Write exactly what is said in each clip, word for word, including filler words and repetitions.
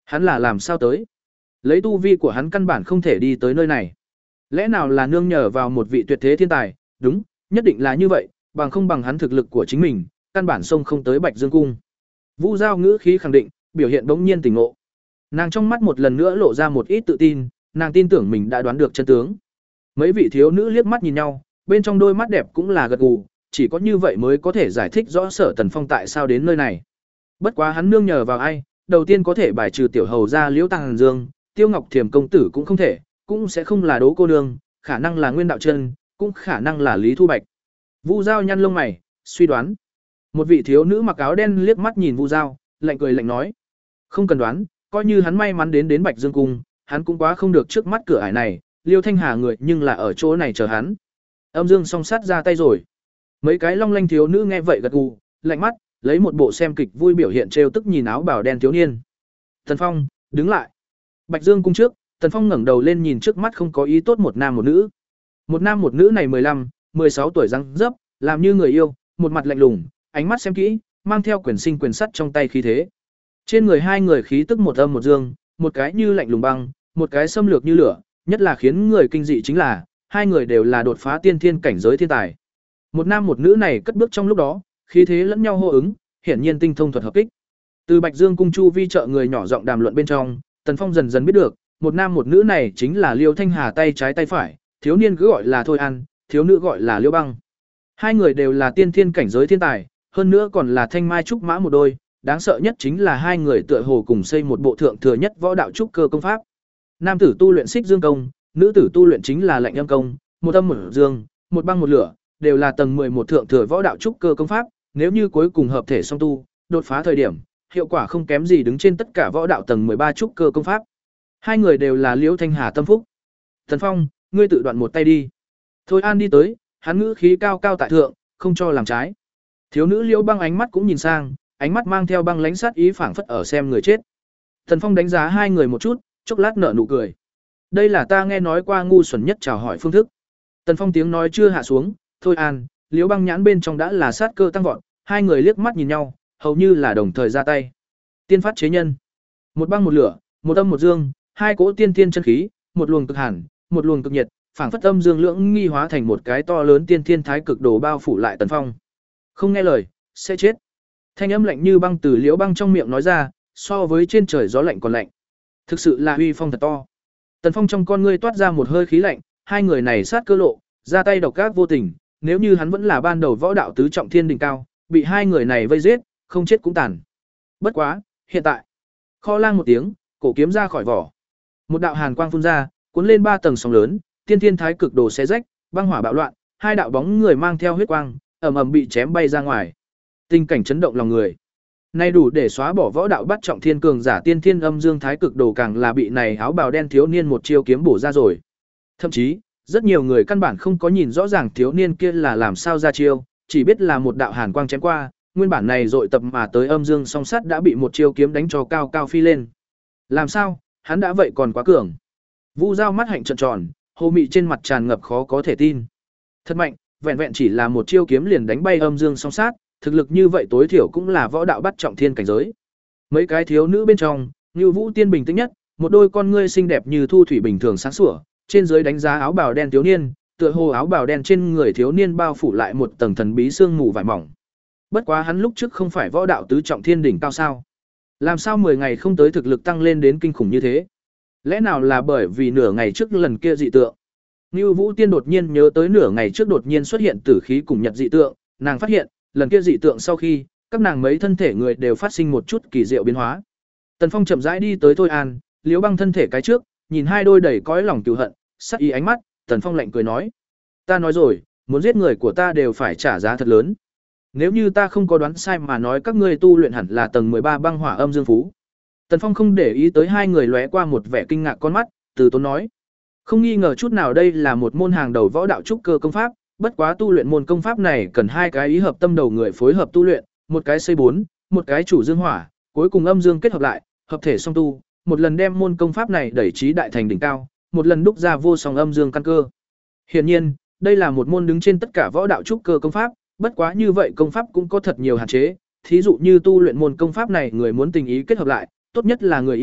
Hắn là làm sao tới? Lấy tu vi của hắn căn bản không thể đi tới nơi này. Lẽ nào là nương nhờ vào một vị tuyệt thế thiên tài? Đúng, nhất định là như vậy, bằng không bằng hắn thực lực của chính mình, căn bản xông không tới Bạch Dương cung. Vũ Giao ngữ khí khẳng định, biểu hiện bỗng nhiên tỉnh ngộ. Nàng trong mắt một lần nữa lộ ra một ít tự tin, nàng tin tưởng mình đã đoán được chân tướng. Mấy vị thiếu nữ liếc mắt nhìn nhau, bên trong đôi mắt đẹp cũng là gật gù, chỉ có như vậy mới có thể giải thích rõ Sở Tần Phong tại sao đến nơi này. Bất quá hắn nương nhờ vào ai, đầu tiên có thể bài trừ tiểu hầu ra Liễu Tàng Dương, Tiêu Ngọc Thiềm công tử cũng không thể, cũng sẽ không là Đỗ cô nương, khả năng là Nguyên Đạo Chân, cũng khả năng là Lý Thu Bạch. Vu Giao nhăn lông mày, suy đoán. Một vị thiếu nữ mặc áo đen liếc mắt nhìn Vu Giao, lạnh cười lạnh nói: "Không cần đoán, coi như hắn may mắn đến đến Bạch Dương cung, hắn cũng quá không được trước mắt cửa ải này, Liêu Thanh Hà người nhưng là ở chỗ này chờ hắn." Âm Dương song sát ra tay rồi. Mấy cái long lanh thiếu nữ nghe vậy gật gù, lạnh mắt, lấy một bộ xem kịch vui biểu hiện trêu tức nhìn áo bào đen thiếu niên. "Tần Phong, đứng lại." Bạch Dương cung trước, Tần Phong ngẩng đầu lên nhìn trước mắt không có ý tốt một nam một nữ. Một nam một nữ này mười lăm, mười sáu tuổi răng dấp, làm như người yêu, một mặt lạnh lùng, ánh mắt xem kỹ, mang theo quyền sinh quyền sắt trong tay khí thế. Trên người hai người khí tức một âm một dương, một cái như lạnh lùng băng, một cái xâm lược như lửa, nhất là khiến người kinh dị chính là, hai người đều là đột phá tiên thiên cảnh giới thiên tài. Một nam một nữ này cất bước trong lúc đó, khí thế lẫn nhau hô ứng, hiển nhiên tinh thông thuật hợp kích. Từ Bạch Dương cung chu vi chợ người nhỏ giọng đàm luận bên trong, Tần Phong dần dần biết được, một nam một nữ này chính là Liêu Thanh Hà tay trái tay phải, thiếu niên cứ gọi là Thôi An, thiếu nữ gọi là Liêu Băng. Hai người đều là tiên thiên cảnh giới thiên tài, hơn nữa còn là thanh mai trúc mã một đôi, đáng sợ nhất chính là hai người tựa hồ cùng xây một bộ thượng thừa nhất võ đạo trúc cơ công pháp. Nam tử tu luyện Xích Dương công, nữ tử tu luyện chính là Lạnh Âm công, một âm một dương, một băng một lửa, đều là tầng mười một thượng thừa võ đạo trúc cơ công pháp, nếu như cuối cùng hợp thể song tu, đột phá thời điểm, hiệu quả không kém gì đứng trên tất cả võ đạo tầng mười ba trúc cơ công pháp. Hai người đều là Liễu Thanh Hà tâm phúc. "Thần Phong, ngươi tự đoạn một tay đi." Thôi An đi tới, hắn ngữ khí cao cao tại thượng, không cho làm trái. Thiếu nữ Liễu Băng ánh mắt cũng nhìn sang, ánh mắt mang theo băng lãnh sát ý phảng phất ở xem người chết. Thần Phong đánh giá hai người một chút, chốc lát nở nụ cười. "Đây là ta nghe nói qua ngu xuẩn nhất chào hỏi phương thức." Tần Phong tiếng nói chưa hạ xuống, Thôi An, Liễu Băng nhãn bên trong đã là sát cơ tăng vọt, hai người liếc mắt nhìn nhau, hầu như là đồng thời ra tay. Tiên phát chế nhân, một băng một lửa, một âm một dương, hai cỗ tiên thiên chân khí, một luồng cực hàn, một luồng cực nhiệt, phảng phất âm dương lưỡng nghi hóa thành một cái to lớn tiên thiên thái cực đồ bao phủ lại Tần Phong. "Không nghe lời, sẽ chết." Thanh âm lạnh như băng từ Liễu Băng trong miệng nói ra, so với trên trời gió lạnh còn lạnh. Thực sự là uy phong thật to. Tần Phong trong con ngươi toát ra một hơi khí lạnh, hai người này sát cơ lộ, ra tay độc ác vô tình, nếu như hắn vẫn là ban đầu võ đạo tứ trọng thiên đỉnh cao, bị hai người này vây giết, không chết cũng tàn. Bất quá, hiện tại, kho lang một tiếng, cổ kiếm ra khỏi vỏ. Một đạo hàn quang phun ra, cuốn lên ba tầng sóng lớn, tiên thiên thái cực đồ xé rách, băng hỏa bạo loạn, hai đạo bóng người mang theo huyết quang, ầm ầm bị chém bay ra ngoài. Tình cảnh chấn động lòng người. Nay đủ để xóa bỏ võ đạo bắt trọng thiên cường giả tiên thiên âm dương thái cực đồ càng là bị này áo bào đen thiếu niên một chiêu kiếm bổ ra rồi. Thậm chí, rất nhiều người căn bản không có nhìn rõ ràng thiếu niên kia là làm sao ra chiêu, chỉ biết là một đạo hàn quang chém qua, nguyên bản này dội tập mà tới âm dương song sắt đã bị một chiêu kiếm đánh cho cao cao phi lên. Làm sao, hắn đã vậy còn quá cường. Vu Giao mắt hạnh trợn tròn, hồ mị trên mặt tràn ngập khó có thể tin. Thật mạnh, vẹn vẹn chỉ là một chiêu kiếm liền đánh bay âm dương song sát, thực lực như vậy tối thiểu cũng là võ đạo bắt trọng thiên cảnh giới. Mấy cái thiếu nữ bên trong, Như Vũ Tiên bình tĩnh nhất, một đôi con ngươi xinh đẹp như thu thủy bình thường sáng sủa, trên dưới đánh giá áo bào đen thiếu niên, tựa hồ áo bào đen trên người thiếu niên bao phủ lại một tầng thần bí sương mù vải mỏng. Bất quá hắn lúc trước không phải võ đạo tứ trọng thiên đỉnh cao sao? Làm sao mười ngày không tới thực lực tăng lên đến kinh khủng như thế? Lẽ nào là bởi vì nửa ngày trước lần kia dị tượng? Như Vũ Tiên đột nhiên nhớ tới nửa ngày trước đột nhiên xuất hiện tử khí cùng nhật dị tượng, nàng phát hiện, lần kia dị tượng sau khi, các nàng mấy thân thể người đều phát sinh một chút kỳ diệu biến hóa. Tần Phong chậm rãi đi tới Thôi An, Liễu Băng thân thể cái trước, nhìn hai đôi đầy cõi lòng cừu hận, sắc ý ánh mắt, Tần Phong lạnh cười nói: "Ta nói rồi, muốn giết người của ta đều phải trả giá thật lớn. Nếu như ta không có đoán sai mà nói các ngươi tu luyện hẳn là tầng mười ba băng hỏa âm dương phú." Tần Phong không để ý tới hai người lóe qua một vẻ kinh ngạc con mắt, từ tốn nói: "Không nghi ngờ chút nào đây là một môn hàng đầu võ đạo trúc cơ công pháp, bất quá tu luyện môn công pháp này cần hai cái ý hợp tâm đầu người phối hợp tu luyện, một cái xây bốn, một cái chủ dương hỏa, cuối cùng âm dương kết hợp lại, hợp thể song tu, một lần đem môn công pháp này đẩy trí đại thành đỉnh cao, một lần đúc ra vô song âm dương căn cơ. Hiển nhiên, đây là một môn đứng trên tất cả võ đạo trúc cơ công pháp, bất quá như vậy công pháp cũng có thật nhiều hạn chế, thí dụ như tu luyện môn công pháp này người muốn tình ý kết hợp lại, tốt nhất là người yêu,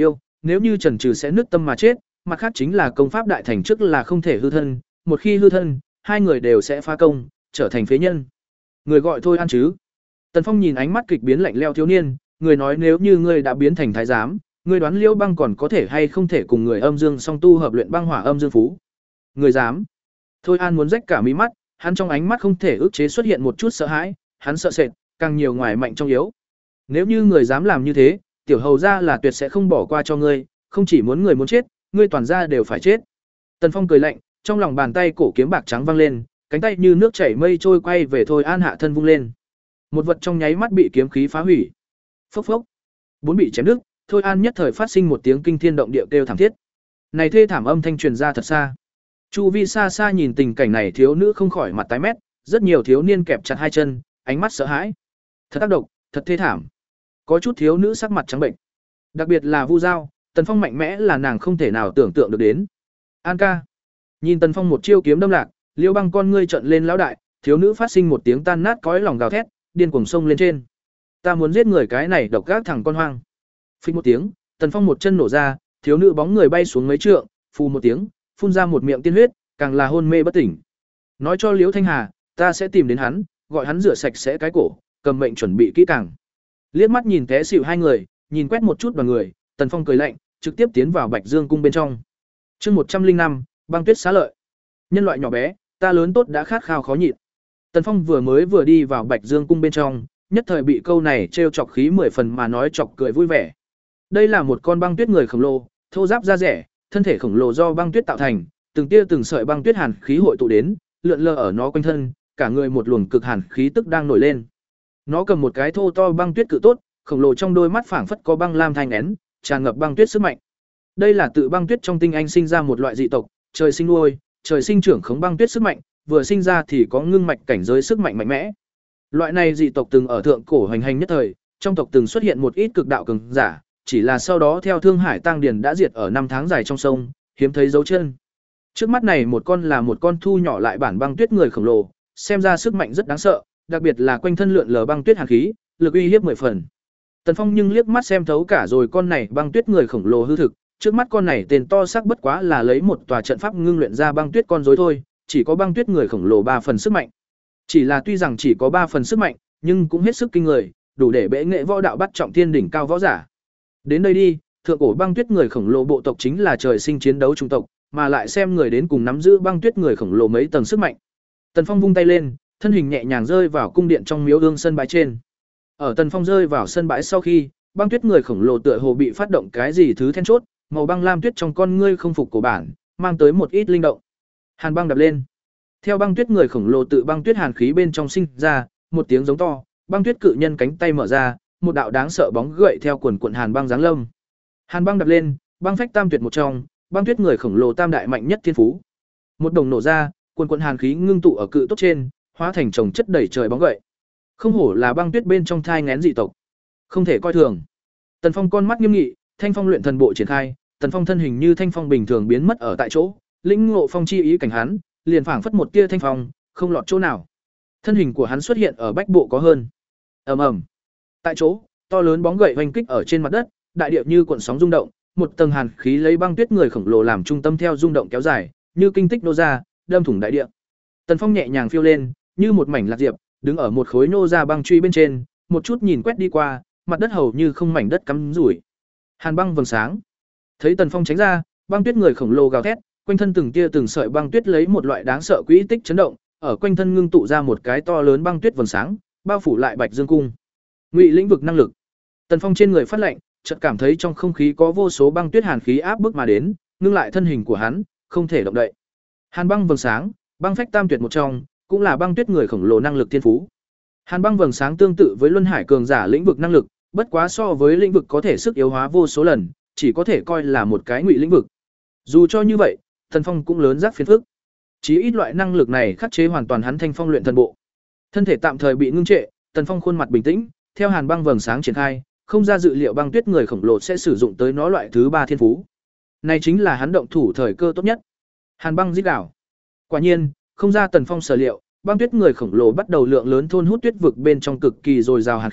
nếu như chần chừ sẽ nứt tâm mà chết, mặt khác chính là công pháp đại thành trước là không thể hư thân, một khi hư thân, hai người đều sẽ phá công, trở thành phế nhân. Người gọi Thôi An chứ? Tần Phong nhìn ánh mắt kịch biến lạnh lẽo thiếu niên, người nói nếu như ngươi đã biến thành thái giám, ngươi đoán Liễu Băng còn có thể hay không thể cùng người âm dương song tu hợp luyện băng hỏa âm dương phú? Người dám? Thôi An muốn rách cả mí mắt, hắn trong ánh mắt không thể ức chế xuất hiện một chút sợ hãi, hắn sợ sệt, càng nhiều ngoài mạnh trong yếu. Nếu như người dám làm như thế, tiểu hầu gia là tuyệt sẽ không bỏ qua cho ngươi, không chỉ muốn người muốn chết, ngươi toàn gia đều phải chết. Tần Phong cười lạnh, trong lòng bàn tay cổ kiếm bạc trắng văng lên, cánh tay như nước chảy mây trôi quay về Thôi An hạ thân vung lên. Một vật trong nháy mắt bị kiếm khí phá hủy. Phốc phốc. Bốn bị chém đứt, Thôi An nhất thời phát sinh một tiếng kinh thiên động địa kêu thảm thiết. Này thê thảm âm thanh truyền ra thật xa. Chu vi xa xa nhìn tình cảnh này thiếu nữ không khỏi mặt tái mét, rất nhiều thiếu niên kẹp chặt hai chân, ánh mắt sợ hãi. Thật tác động, thật thê thảm. Có chút thiếu nữ sắc mặt trắng bệnh. Đặc biệt là Vu Giao, Tần Phong mạnh mẽ là nàng không thể nào tưởng tượng được đến. An ca. Nhìn Tần Phong một chiêu kiếm đâm lạc, Liễu Băng con ngươi trợn lên lão đại, thiếu nữ phát sinh một tiếng tan nát cõi lòng gào thét, điên cuồng xông lên trên. Ta muốn giết người cái này độc ác thằng con hoang. Phích một tiếng, Tần Phong một chân nổ ra, thiếu nữ bóng người bay xuống mấy trượng, phù một tiếng, phun ra một miệng tiên huyết, càng là hôn mê bất tỉnh. Nói cho Liễu Thanh Hà, ta sẽ tìm đến hắn, gọi hắn rửa sạch sẽ cái cổ, cầm mệnh chuẩn bị kỹ càng. Liếc mắt nhìn té xỉu hai người, nhìn quét một chút đoàn người, Tần Phong cười lạnh, trực tiếp tiến vào Bạch Dương cung bên trong. Chương một trăm linh năm, băng tuyết xá lợi. Nhân loại nhỏ bé, ta lớn tốt đã khát khao khó nhịn. Tần Phong vừa mới vừa đi vào Bạch Dương cung bên trong, nhất thời bị câu này trêu chọc khí mười phần mà nói chọc cười vui vẻ. Đây là một con băng tuyết người khổng lồ, thô ráp da rẻ, thân thể khổng lồ do băng tuyết tạo thành, từng tia từng sợi băng tuyết hàn khí hội tụ đến, lượn lờ ở nó quanh thân, cả người một luồng cực hàn khí tức đang nổi lên. Nó cầm một cái thô to băng tuyết cự tốt, khổng lồ trong đôi mắt phảng phất có băng lam thanh nén, tràn ngập băng tuyết sức mạnh. Đây là tự băng tuyết trong tinh anh sinh ra một loại dị tộc, trời sinh nuôi, trời sinh trưởng khống băng tuyết sức mạnh, vừa sinh ra thì có ngưng mạch cảnh giới sức mạnh mạnh mẽ. Loại này dị tộc từng ở thượng cổ hành hành nhất thời, trong tộc từng xuất hiện một ít cực đạo cường giả, chỉ là sau đó theo Thương Hải Tăng Điền đã diệt ở năm tháng dài trong sông, hiếm thấy dấu chân. Trước mắt này một con là một con thu nhỏ lại bản băng tuyết người khổng lồ, xem ra sức mạnh rất đáng sợ, đặc biệt là quanh thân lượn lờ băng tuyết hàn khí, lực uy hiếp mười phần. Tần Phong nhưng liếc mắt xem thấu cả rồi con này băng tuyết người khổng lồ hư thực, trước mắt con này tên to xác bất quá là lấy một tòa trận pháp ngưng luyện ra băng tuyết con rối thôi, chỉ có băng tuyết người khổng lồ ba phần sức mạnh. Chỉ là tuy rằng chỉ có ba phần sức mạnh, nhưng cũng hết sức kinh người, đủ để bệ nghệ võ đạo bắt trọng thiên đỉnh cao võ giả. Đến đây đi, thượng cổ băng tuyết người khổng lồ bộ tộc chính là trời sinh chiến đấu chủng tộc, mà lại xem người đến cùng nắm giữ băng tuyết người khổng lồ mấy tầng sức mạnh. Tần Phong vung tay lên, thân hình nhẹ nhàng rơi vào cung điện trong miếu ương sân bãi trên. Ở Tần Phong rơi vào sân bãi sau khi, băng tuyết người khổng lồ tựa hồ bị phát động cái gì thứ then chốt, màu băng lam tuyết trong con ngươi không phục cổ bản, mang tới một ít linh động. Hàn băng đập lên. Theo băng tuyết người khổng lồ tự băng tuyết hàn khí bên trong sinh ra, một tiếng giống to, băng tuyết cự nhân cánh tay mở ra, một đạo đáng sợ bóng gậy theo quần quần hàn băng giáng lâm. Hàn băng đập lên, băng phách tam tuyệt một trong, băng tuyết người khổng lồ tam đại mạnh nhất thiên phú. Một đồng nổ ra, quần quần hàn khí ngưng tụ ở cự tốt trên, hóa thành chồng chất đẩy trời bóng gậy. Không hổ là băng tuyết bên trong thai nghén dị tộc, không thể coi thường. Tần Phong con mắt nghiêm nghị, Thanh Phong luyện thần bộ triển khai, Tần Phong thân hình như thanh phong bình thường biến mất ở tại chỗ, lĩnh ngộ phong chi ý cảnh hắn, liền phảng phất một tia thanh phong, không lọt chỗ nào. Thân hình của hắn xuất hiện ở bách bộ có hơn. Ầm ầm. Tại chỗ, to lớn bóng gậy hoành kích ở trên mặt đất, đại địa như cuộn sóng rung động, một tầng hàn khí lấy băng tuyết người khổng lồ làm trung tâm theo rung động kéo dài, như kinh tích nô ra, đâm thủng đại địa. Tần Phong nhẹ nhàng phiêu lên, như một mảnh lạc diệp, đứng ở một khối nô ra băng truy bên trên, một chút nhìn quét đi qua, mặt đất hầu như không mảnh đất cắm rủi. Hàn băng vầng sáng. Thấy Tần Phong tránh ra, băng tuyết người khổng lồ gào thét, quanh thân từng tia từng sợi băng tuyết lấy một loại đáng sợ quỹ tích chấn động, ở quanh thân ngưng tụ ra một cái to lớn băng tuyết vầng sáng, bao phủ lại Bạch Dương cung. Ngụy lĩnh vực năng lực. Tần Phong trên người phát lạnh, chợt cảm thấy trong không khí có vô số băng tuyết hàn khí áp bức mà đến, ngưng lại thân hình của hắn, không thể động đậy. Hàn băng vầng sáng, băng phách tam tuyệt một trong, cũng là băng tuyết người khổng lồ năng lực thiên phú. Hàn băng vầng sáng tương tự với luân hải cường giả lĩnh vực năng lực, bất quá so với lĩnh vực có thể sức yếu hóa vô số lần, chỉ có thể coi là một cái ngụy lĩnh vực. Dù cho như vậy, Tần Phong cũng lớn giác phiền phức. Chí ít loại năng lực này khắc chế hoàn toàn hắn Thanh Phong luyện thần bộ. Thân thể tạm thời bị ngưng trệ, Tần Phong khuôn mặt bình tĩnh, theo hàn băng vầng sáng triển khai, không ra dự liệu băng tuyết người khổng lồ sẽ sử dụng tới nó loại thứ ba thiên phú. Này chính là hắn động thủ thời cơ tốt nhất. Hàn băng rít đảo. Quả nhiên, không ra Tần Phong sở liệu, băng tuyết người khổng lồ bắt đầu lượng lớn thôn hút tuyết vực bên trong cực kỳ dồi dào hàn khí,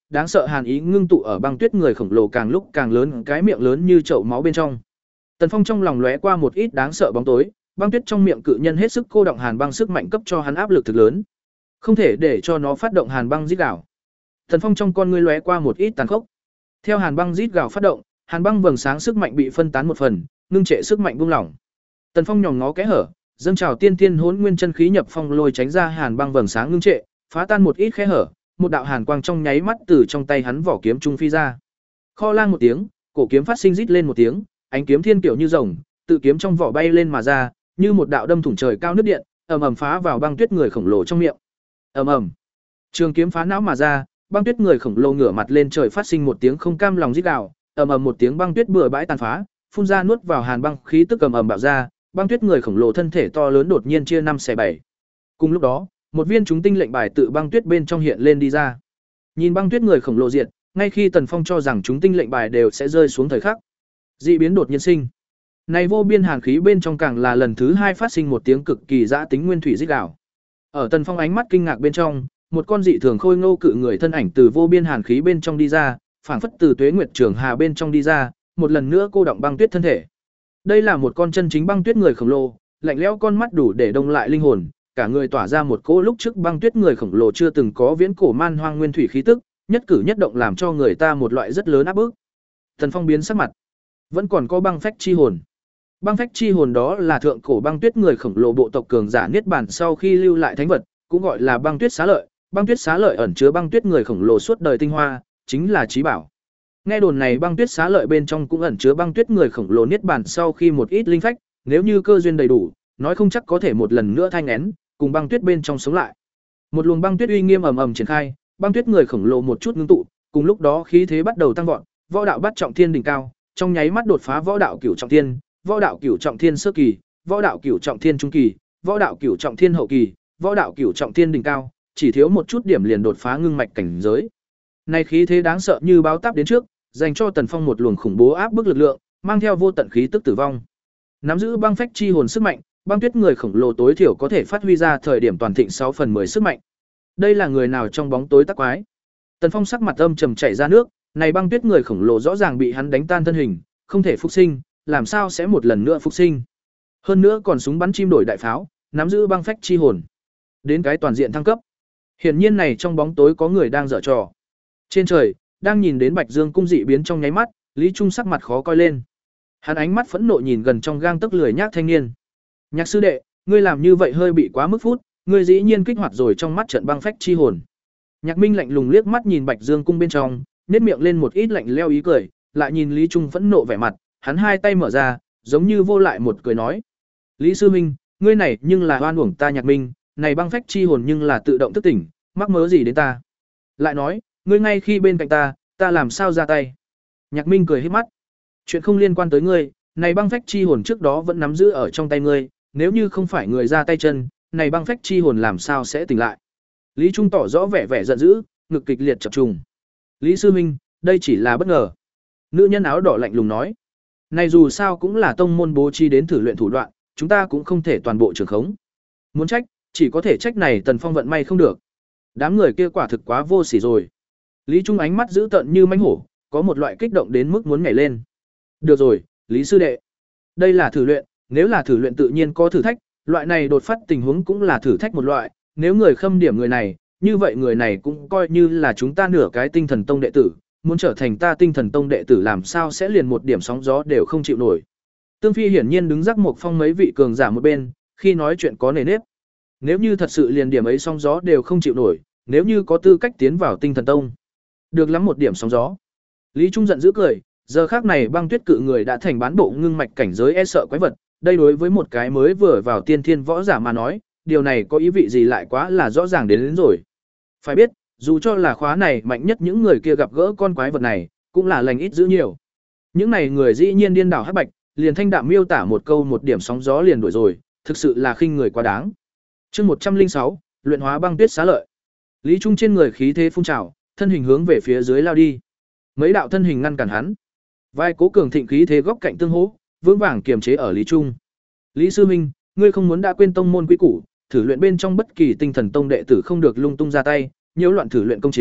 đáng sợ hàn ý ngưng tụ ở băng tuyết người khổng lồ càng lúc càng lớn, cái miệng lớn như chậu máu bên trong. Tần Phong trong lòng lóe qua một ít đáng sợ bóng tối, băng tuyết trong miệng cự nhân hết sức cô động hàn băng sức mạnh cấp cho hắn áp lực thực lớn. Không thể để cho nó phát động hàn băng rít gào. Tần Phong trong con ngươi lóe qua một ít tàn khốc. Theo hàn băng rít gào phát động, hàn băng vầng sáng sức mạnh bị phân tán một phần, ngưng trệ sức mạnh buông lỏng. Tần Phong nhòm ngó kẽ hở, dâng trào tiên tiên hỗn nguyên chân khí nhập phong lôi tránh ra hàn băng vầng sáng ngưng trệ, phá tan một ít kẽ hở, một đạo hàn quang trong nháy mắt từ trong tay hắn vỏ kiếm trung phi ra. Kho lang một tiếng, cổ kiếm phát sinh rít lên một tiếng, ánh kiếm thiên kiểu như rồng, tự kiếm trong vỏ bay lên mà ra, như một đạo đâm thủng trời cao nước điện, ầm ầm phá vào băng tuyết người khổng lồ trong miệng. Ầm ầm. Trường kiếm phá não mà ra, băng tuyết người khổng lồ ngửa mặt lên trời phát sinh một tiếng không cam lòng rít gào, ầm ầm một tiếng băng tuyết bừa bãi tàn phá, phun ra nuốt vào hàn băng khí tức ầm ầm bạo ra, băng tuyết người khổng lồ thân thể to lớn đột nhiên chia năm xẻ bảy. Cùng lúc đó, một viên chúng tinh lệnh bài tự băng tuyết bên trong hiện lên đi ra. Nhìn băng tuyết người khổng lồ diệt, ngay khi Tần Phong cho rằng chúng tinh lệnh bài đều sẽ rơi xuống thời khắc, dị biến đột nhiên sinh. Này vô biên hàn khí bên trong càng là lần thứ hai phát sinh một tiếng cực kỳ dã tính nguyên thủy rít gào. Ở Tần Phong ánh mắt kinh ngạc bên trong, một con dị thường khôi ngô cự người thân ảnh từ vô biên hàn khí bên trong đi ra, phảng phất từ tuế nguyệt trường hà bên trong đi ra, một lần nữa cô động băng tuyết thân thể. Đây là một con chân chính băng tuyết người khổng lồ, lạnh lẽo con mắt đủ để đông lại linh hồn, cả người tỏa ra một cỗ lúc trước băng tuyết người khổng lồ chưa từng có viễn cổ man hoang nguyên thủy khí tức, nhất cử nhất động làm cho người ta một loại rất lớn áp bức. Tần Phong biến sắc mặt, vẫn còn có băng phách chi hồn. Băng phách chi hồn đó là thượng cổ băng tuyết người khổng lồ bộ tộc cường giả niết bàn sau khi lưu lại thánh vật, cũng gọi là băng tuyết xá lợi. Băng tuyết xá lợi ẩn chứa băng tuyết người khổng lồ suốt đời tinh hoa, chính là chí bảo. Nghe đồn này băng tuyết xá lợi bên trong cũng ẩn chứa băng tuyết người khổng lồ niết bàn sau khi một ít linh phách, nếu như cơ duyên đầy đủ, nói không chắc có thể một lần nữa thanh én, cùng băng tuyết bên trong sống lại. Một luồng băng tuyết uy nghiêm ầm ầm triển khai, băng tuyết người khổng lồ một chút ngưng tụ, cùng lúc đó khí thế bắt đầu tăng vọt, võ đạo bắt trọng thiên đỉnh cao, trong nháy mắt đột phá võ đạo cửu trọng thiên, võ đạo cửu trọng thiên sơ kỳ, võ đạo cửu trọng thiên trung kỳ, võ đạo cửu trọng thiên hậu kỳ, võ đạo cửu trọng thiên đỉnh cao, chỉ thiếu một chút điểm liền đột phá ngưng mạch cảnh giới. Này khí thế đáng sợ như báo táp đến trước, dành cho Tần Phong một luồng khủng bố áp bức lực lượng, mang theo vô tận khí tức tử vong. Nắm giữ băng phách chi hồn sức mạnh, băng tuyết người khổng lồ tối thiểu có thể phát huy ra thời điểm toàn thịnh sáu phần mười sức mạnh. Đây là người nào trong bóng tối tắc quái? Tần Phong sắc mặt âm trầm chảy ra nước, này băng tuyết người khổng lồ rõ ràng bị hắn đánh tan thân hình, không thể phục sinh, làm sao sẽ một lần nữa phục sinh? Hơn nữa còn súng bắn chim đổi đại pháo, nắm giữ băng phách chi hồn. Đến cái toàn diện thăng cấp. Hiển nhiên này trong bóng tối có người đang giở trò. Trên trời, đang nhìn đến Bạch Dương cung dị biến trong nháy mắt, Lý Trung sắc mặt khó coi lên. Hắn ánh mắt phẫn nộ nhìn gần trong gang tấc lười nhác thanh niên. Nhạc sư đệ, ngươi làm như vậy hơi bị quá mức phút, ngươi dĩ nhiên kích hoạt rồi trong mắt trận băng phách chi hồn. Nhạc Minh lạnh lùng liếc mắt nhìn Bạch Dương cung bên trong, nhếch miệng lên một ít lạnh leo ý cười, lại nhìn Lý Trung phẫn nộ vẻ mặt, hắn hai tay mở ra, giống như vô lại một cười nói: "Lý sư huynh, ngươi này nhưng là oan uổng ta Nhạc Minh, này băng phách chi hồn nhưng là tự động thức tỉnh, mắc mớ gì đến ta?" Lại nói, ngươi ngay khi bên cạnh ta, ta làm sao ra tay? Nhạc Minh cười híp mắt. Chuyện không liên quan tới ngươi, này băng phách chi hồn trước đó vẫn nắm giữ ở trong tay ngươi, nếu như không phải người ra tay chân, này băng phách chi hồn làm sao sẽ tỉnh lại? Lý Trung tỏ rõ vẻ vẻ giận dữ, ngực kịch liệt chập trùng. Lý sư huynh, đây chỉ là bất ngờ. Nữ nhân áo đỏ lạnh lùng nói. Này dù sao cũng là tông môn bố trí đến thử luyện thủ đoạn, chúng ta cũng không thể toàn bộ trường khống. Muốn trách, chỉ có thể trách này Tần Phong vận may không được. Đám người kia quả thực quá vô sỉ rồi. Lý Trung ánh mắt dữ tợn như mãnh hổ, có một loại kích động đến mức muốn nhảy lên. Được rồi, Lý sư đệ. Đây là thử luyện, nếu là thử luyện tự nhiên có thử thách, loại này đột phát tình huống cũng là thử thách một loại, nếu người khâm điểm người này, như vậy người này cũng coi như là chúng ta nửa cái tinh thần tông đệ tử, muốn trở thành ta tinh thần tông đệ tử làm sao sẽ liền một điểm sóng gió đều không chịu nổi. Tương Phi hiển nhiên đứng rắc một phong mấy vị cường giả một bên, khi nói chuyện có nề nếp. Nếu như thật sự liền điểm ấy sóng gió đều không chịu nổi, nếu như có tư cách tiến vào tinh thần tông, được lắm một điểm sóng gió. Lý Trung giận dữ cười, giờ khác này băng tuyết cự người đã thành bán bộ ngưng mạch cảnh giới e sợ quái vật, đây đối với một cái mới vừa vào tiên thiên võ giả mà nói, điều này có ý vị gì lại quá là rõ ràng đến, đến rồi. Phải biết, dù cho là khóa này mạnh nhất những người kia gặp gỡ con quái vật này, cũng là lành ít dữ nhiều. Những này người dĩ nhiên điên đảo hắc bạch, liền thanh đạm miêu tả một câu một điểm sóng gió liền đuổi rồi, thực sự là khinh người quá đáng. Chương một trăm linh sáu, luyện hóa băng tuyết xá lợi. Lý Trung trên người khí thế phun trào, thân hình hướng về phía dưới lao đi. Mấy đạo thân hình ngăn cản hắn. Vai cố cường thịnh khí thế góc cạnh tương hỗ, vững vàng kiềm chế ở Lý Trung. Lý sư huynh, ngươi không muốn đã quên tông môn quy củ, thử luyện bên trong bất kỳ tinh thần tông đệ tử không được lung tung ra tay, nhiễu loạn thử luyện công chính,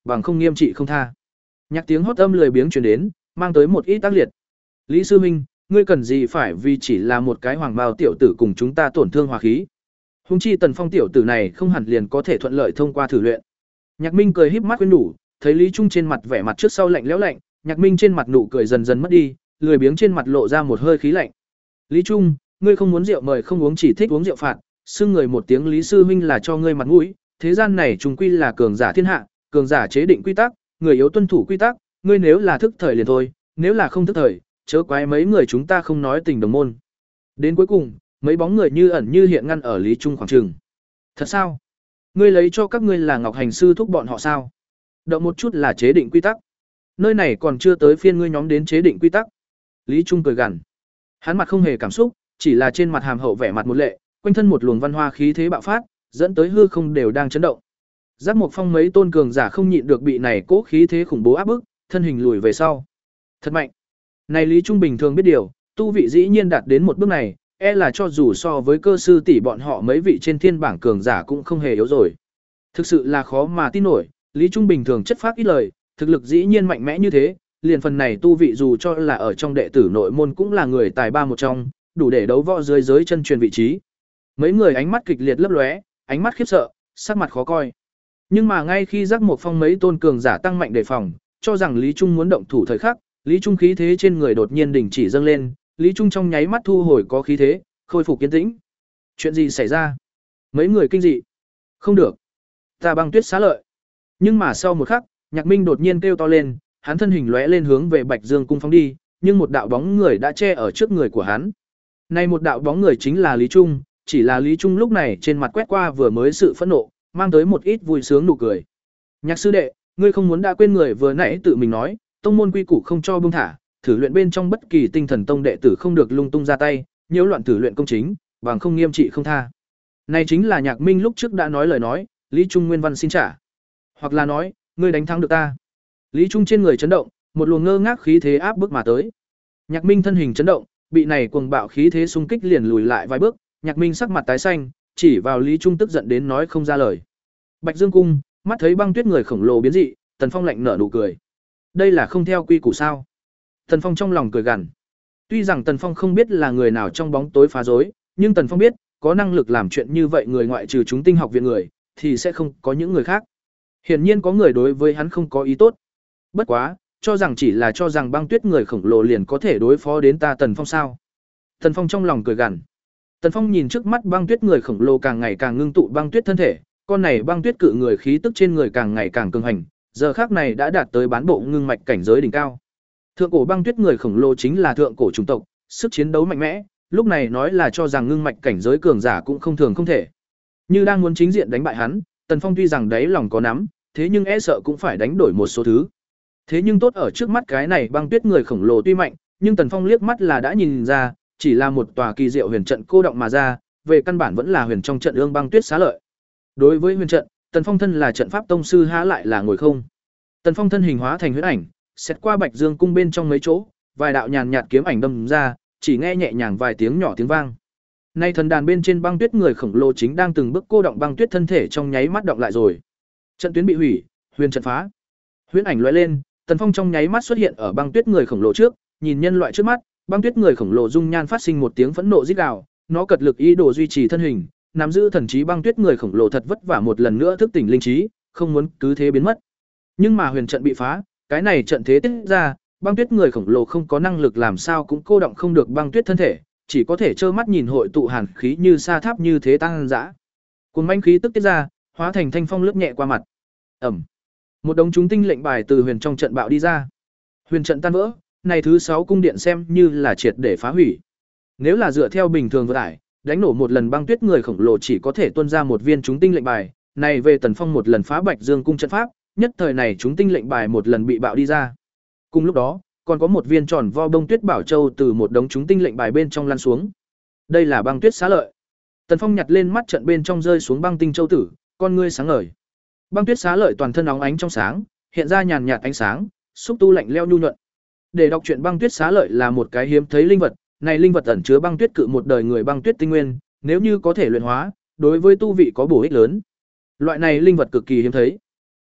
bằng không nghiêm trị không tha. Nhạc tiếng hót âm lười biếng truyền đến, mang tới một ít tác liệt. Lý sư huynh, ngươi cần gì phải vì chỉ là một cái hoàng bào tiểu tử cùng chúng ta tổn thương hòa khí? Huống chi Tần Phong tiểu tử này không hẳn liền có thể thuận lợi thông qua thử luyện. Nhạc Minh cười híp mắt khuyên nhủ, thấy Lý Trung trên mặt vẻ mặt trước sau lạnh lẽo lạnh, Nhạc Minh trên mặt nụ cười dần dần mất đi, lười biếng trên mặt lộ ra một hơi khí lạnh. Lý Trung, ngươi không muốn rượu mời không uống chỉ thích uống rượu phạt, xưng người một tiếng Lý sư huynh là cho ngươi mặt mũi, thế gian này trùng quy là cường giả thiên hạ, cường giả chế định quy tắc, người yếu tuân thủ quy tắc, ngươi nếu là thức thời liền thôi, nếu là không thức thời, chớ quái mấy người chúng ta không nói tình đồng môn. Đến cuối cùng, mấy bóng người như ẩn như hiện ngăn ở Lý Trung khoảng trường. Thật sao? Ngươi lấy cho các ngươi là Ngọc Hành sư thúc bọn họ sao? Động một chút là chế định quy tắc. Nơi này còn chưa tới phiên ngươi nhóm đến chế định quy tắc. Lý Trung cười gằn. Hắn mặt không hề cảm xúc, chỉ là trên mặt hàm hậu vẻ mặt một lệ, quanh thân một luồng văn hoa khí thế bạo phát, dẫn tới hư không đều đang chấn động. Giác Mộc Phong mấy tôn cường giả không nhịn được bị này cố khí thế khủng bố áp bức, thân hình lùi về sau. Thật mạnh. Này Lý Trung bình thường biết điều, tu vị dĩ nhiên đạt đến một bước này, e là cho dù so với cơ sư tỷ bọn họ mấy vị trên thiên bảng cường giả cũng không hề yếu rồi. Thực sự là khó mà tin nổi, Lý Trung bình thường chất phác ít lời, thực lực dĩ nhiên mạnh mẽ như thế, liền phần này tu vị dù cho là ở trong đệ tử nội môn cũng là người tài ba một trong, đủ để đấu võ dưới giới chân truyền vị trí. Mấy người ánh mắt kịch liệt lấp lóe, ánh mắt khiếp sợ, sắc mặt khó coi. Nhưng mà ngay khi Giác Mộc Phong mấy tôn cường giả tăng mạnh đề phòng, cho rằng Lý Trung muốn động thủ thời khắc, Lý Trung khí thế trên người đột nhiên đình chỉ dâng lên, Lý Trung trong nháy mắt thu hồi có khí thế, khôi phục kiên tĩnh. Chuyện gì xảy ra? Mấy người kinh dị. Không được. Ta băng tuyết xá lợi. Nhưng mà sau một khắc, Nhạc Minh đột nhiên kêu to lên, hắn thân hình lóe lên hướng về Bạch Dương cung phóng đi, nhưng một đạo bóng người đã che ở trước người của hắn. Này một đạo bóng người chính là Lý Trung, chỉ là Lý Trung lúc này trên mặt quét qua vừa mới sự phẫn nộ, mang tới một ít vui sướng nụ cười. Nhạc sư đệ, ngươi không muốn đã quên người vừa nãy tự mình nói, tông môn quy củ không cho buông thả, thử luyện bên trong bất kỳ tinh thần tông đệ tử không được lung tung ra tay, nhiễu loạn thử luyện công chính, bằng không nghiêm trị không tha. Này chính là Nhạc Minh lúc trước đã nói lời nói, Lý Trung nguyên văn xin trả. Hoặc là nói, ngươi đánh thắng được ta. Lý Trung trên người chấn động, một luồng ngơ ngác khí thế áp bức mà tới. Nhạc Minh thân hình chấn động, bị này cuồng bạo khí thế xung kích liền lùi lại vài bước, Nhạc Minh sắc mặt tái xanh, chỉ vào Lý Trung tức giận đến nói không ra lời. Bạch Dương cung, mắt thấy băng tuyết người khổng lồ biến dị, Tần Phong lạnh nở nụ cười. Đây là không theo quy củ sao? Tần Phong trong lòng cười gằn. Tuy rằng Tần Phong không biết là người nào trong bóng tối phá rối, nhưng Tần Phong biết, có năng lực làm chuyện như vậy người ngoại trừ chúng tinh học viện người, thì sẽ không có những người khác. Hiển nhiên có người đối với hắn không có ý tốt. Bất quá, cho rằng chỉ là cho rằng băng tuyết người khổng lồ liền có thể đối phó đến ta Tần Phong sao? Tần Phong trong lòng cười gằn. Tần Phong nhìn trước mắt băng tuyết người khổng lồ càng ngày càng ngưng tụ băng tuyết thân thể, con này băng tuyết cự người khí tức trên người càng ngày càng cường hành, giờ khắc này đã đạt tới bán bộ ngưng mạch cảnh giới đỉnh cao. Thượng cổ băng tuyết người khổng lồ chính là thượng cổ chủng tộc, sức chiến đấu mạnh mẽ, lúc này nói là cho rằng ngưng mạch cảnh giới cường giả cũng không thường không thể. Như đang muốn chính diện đánh bại hắn, Tần Phong tuy rằng đáy lòng có nắm, thế nhưng e sợ cũng phải đánh đổi một số thứ. Thế nhưng tốt ở trước mắt cái này băng tuyết người khổng lồ tuy mạnh, nhưng Tần Phong liếc mắt là đã nhìn ra, chỉ là một tòa kỳ diệu huyền trận cô động mà ra, về căn bản vẫn là huyền trong trận ương băng tuyết xá lợi. Đối với huyền trận, Tần Phong thân là trận pháp tông sư há lại là ngồi không. Tần Phong thân hình hóa thành huyễn ảnh, xét qua Bạch Dương cung bên trong mấy chỗ, vài đạo nhàn nhạt kiếm ảnh đâm ra, chỉ nghe nhẹ nhàng vài tiếng nhỏ tiếng vang. Nay thần đàn bên trên băng tuyết người khổng lồ chính đang từng bước cô động băng tuyết thân thể trong nháy mắt động lại rồi. Trận tuyến bị hủy, huyền trận phá. Huyễn ảnh lóe lên, Tần Phong trong nháy mắt xuất hiện ở băng tuyết người khổng lồ trước, nhìn nhân loại trước mắt, băng tuyết người khổng lồ dung nhan phát sinh một tiếng phẫn nộ rít gào, nó cật lực ý đồ duy trì thân hình, nắm giữ thần trí băng tuyết người khổng lồ thật vất vả một lần nữa thức tỉnh linh trí, không muốn cứ thế biến mất. Nhưng mà huyền trận bị phá, cái này trận thế tiết ra, băng tuyết người khổng lồ không có năng lực làm sao cũng cô động không được băng tuyết thân thể, chỉ có thể trơ mắt nhìn hội tụ hàn khí như sa tháp như thế tăng dã. Cuồng manh khí tức tiết ra, hóa thành thanh phong lướt nhẹ qua mặt. Ẩm. Một đống chúng tinh lệnh bài từ huyền trong trận bạo đi ra. Huyền trận tan vỡ, này thứ sáu cung điện xem như là triệt để phá hủy. Nếu là dựa theo bình thường vừa tải, đánh nổ một lần băng tuyết người khổng lồ chỉ có thể tuôn ra một viên chúng tinh lệnh bài, này về Tần Phong một lần phá Bạch Dương cung trận pháp, nhất thời này chúng tinh lệnh bài một lần bị bạo đi ra. Cùng lúc đó, còn có một viên tròn vo bông tuyết bảo châu từ một đống chúng tinh lệnh bài bên trong lăn xuống. Đây là băng tuyết xá lợi. Tần Phong nhặt lên mắt trận bên trong rơi xuống băng tinh châu tử, con ngươi sáng ngời. Băng tuyết xá lợi toàn thân óng ánh trong sáng, hiện ra nhàn nhạt ánh sáng, xúc tu lạnh leo nhu nhuận. Để đọc truyện băng tuyết xá lợi là một cái hiếm thấy linh vật, này linh vật ẩn chứa băng tuyết cự một đời người băng tuyết tinh nguyên, nếu như có thể luyện hóa, đối với tu vị có bổ ích lớn. Loại này linh vật cực kỳ hiếm thấy.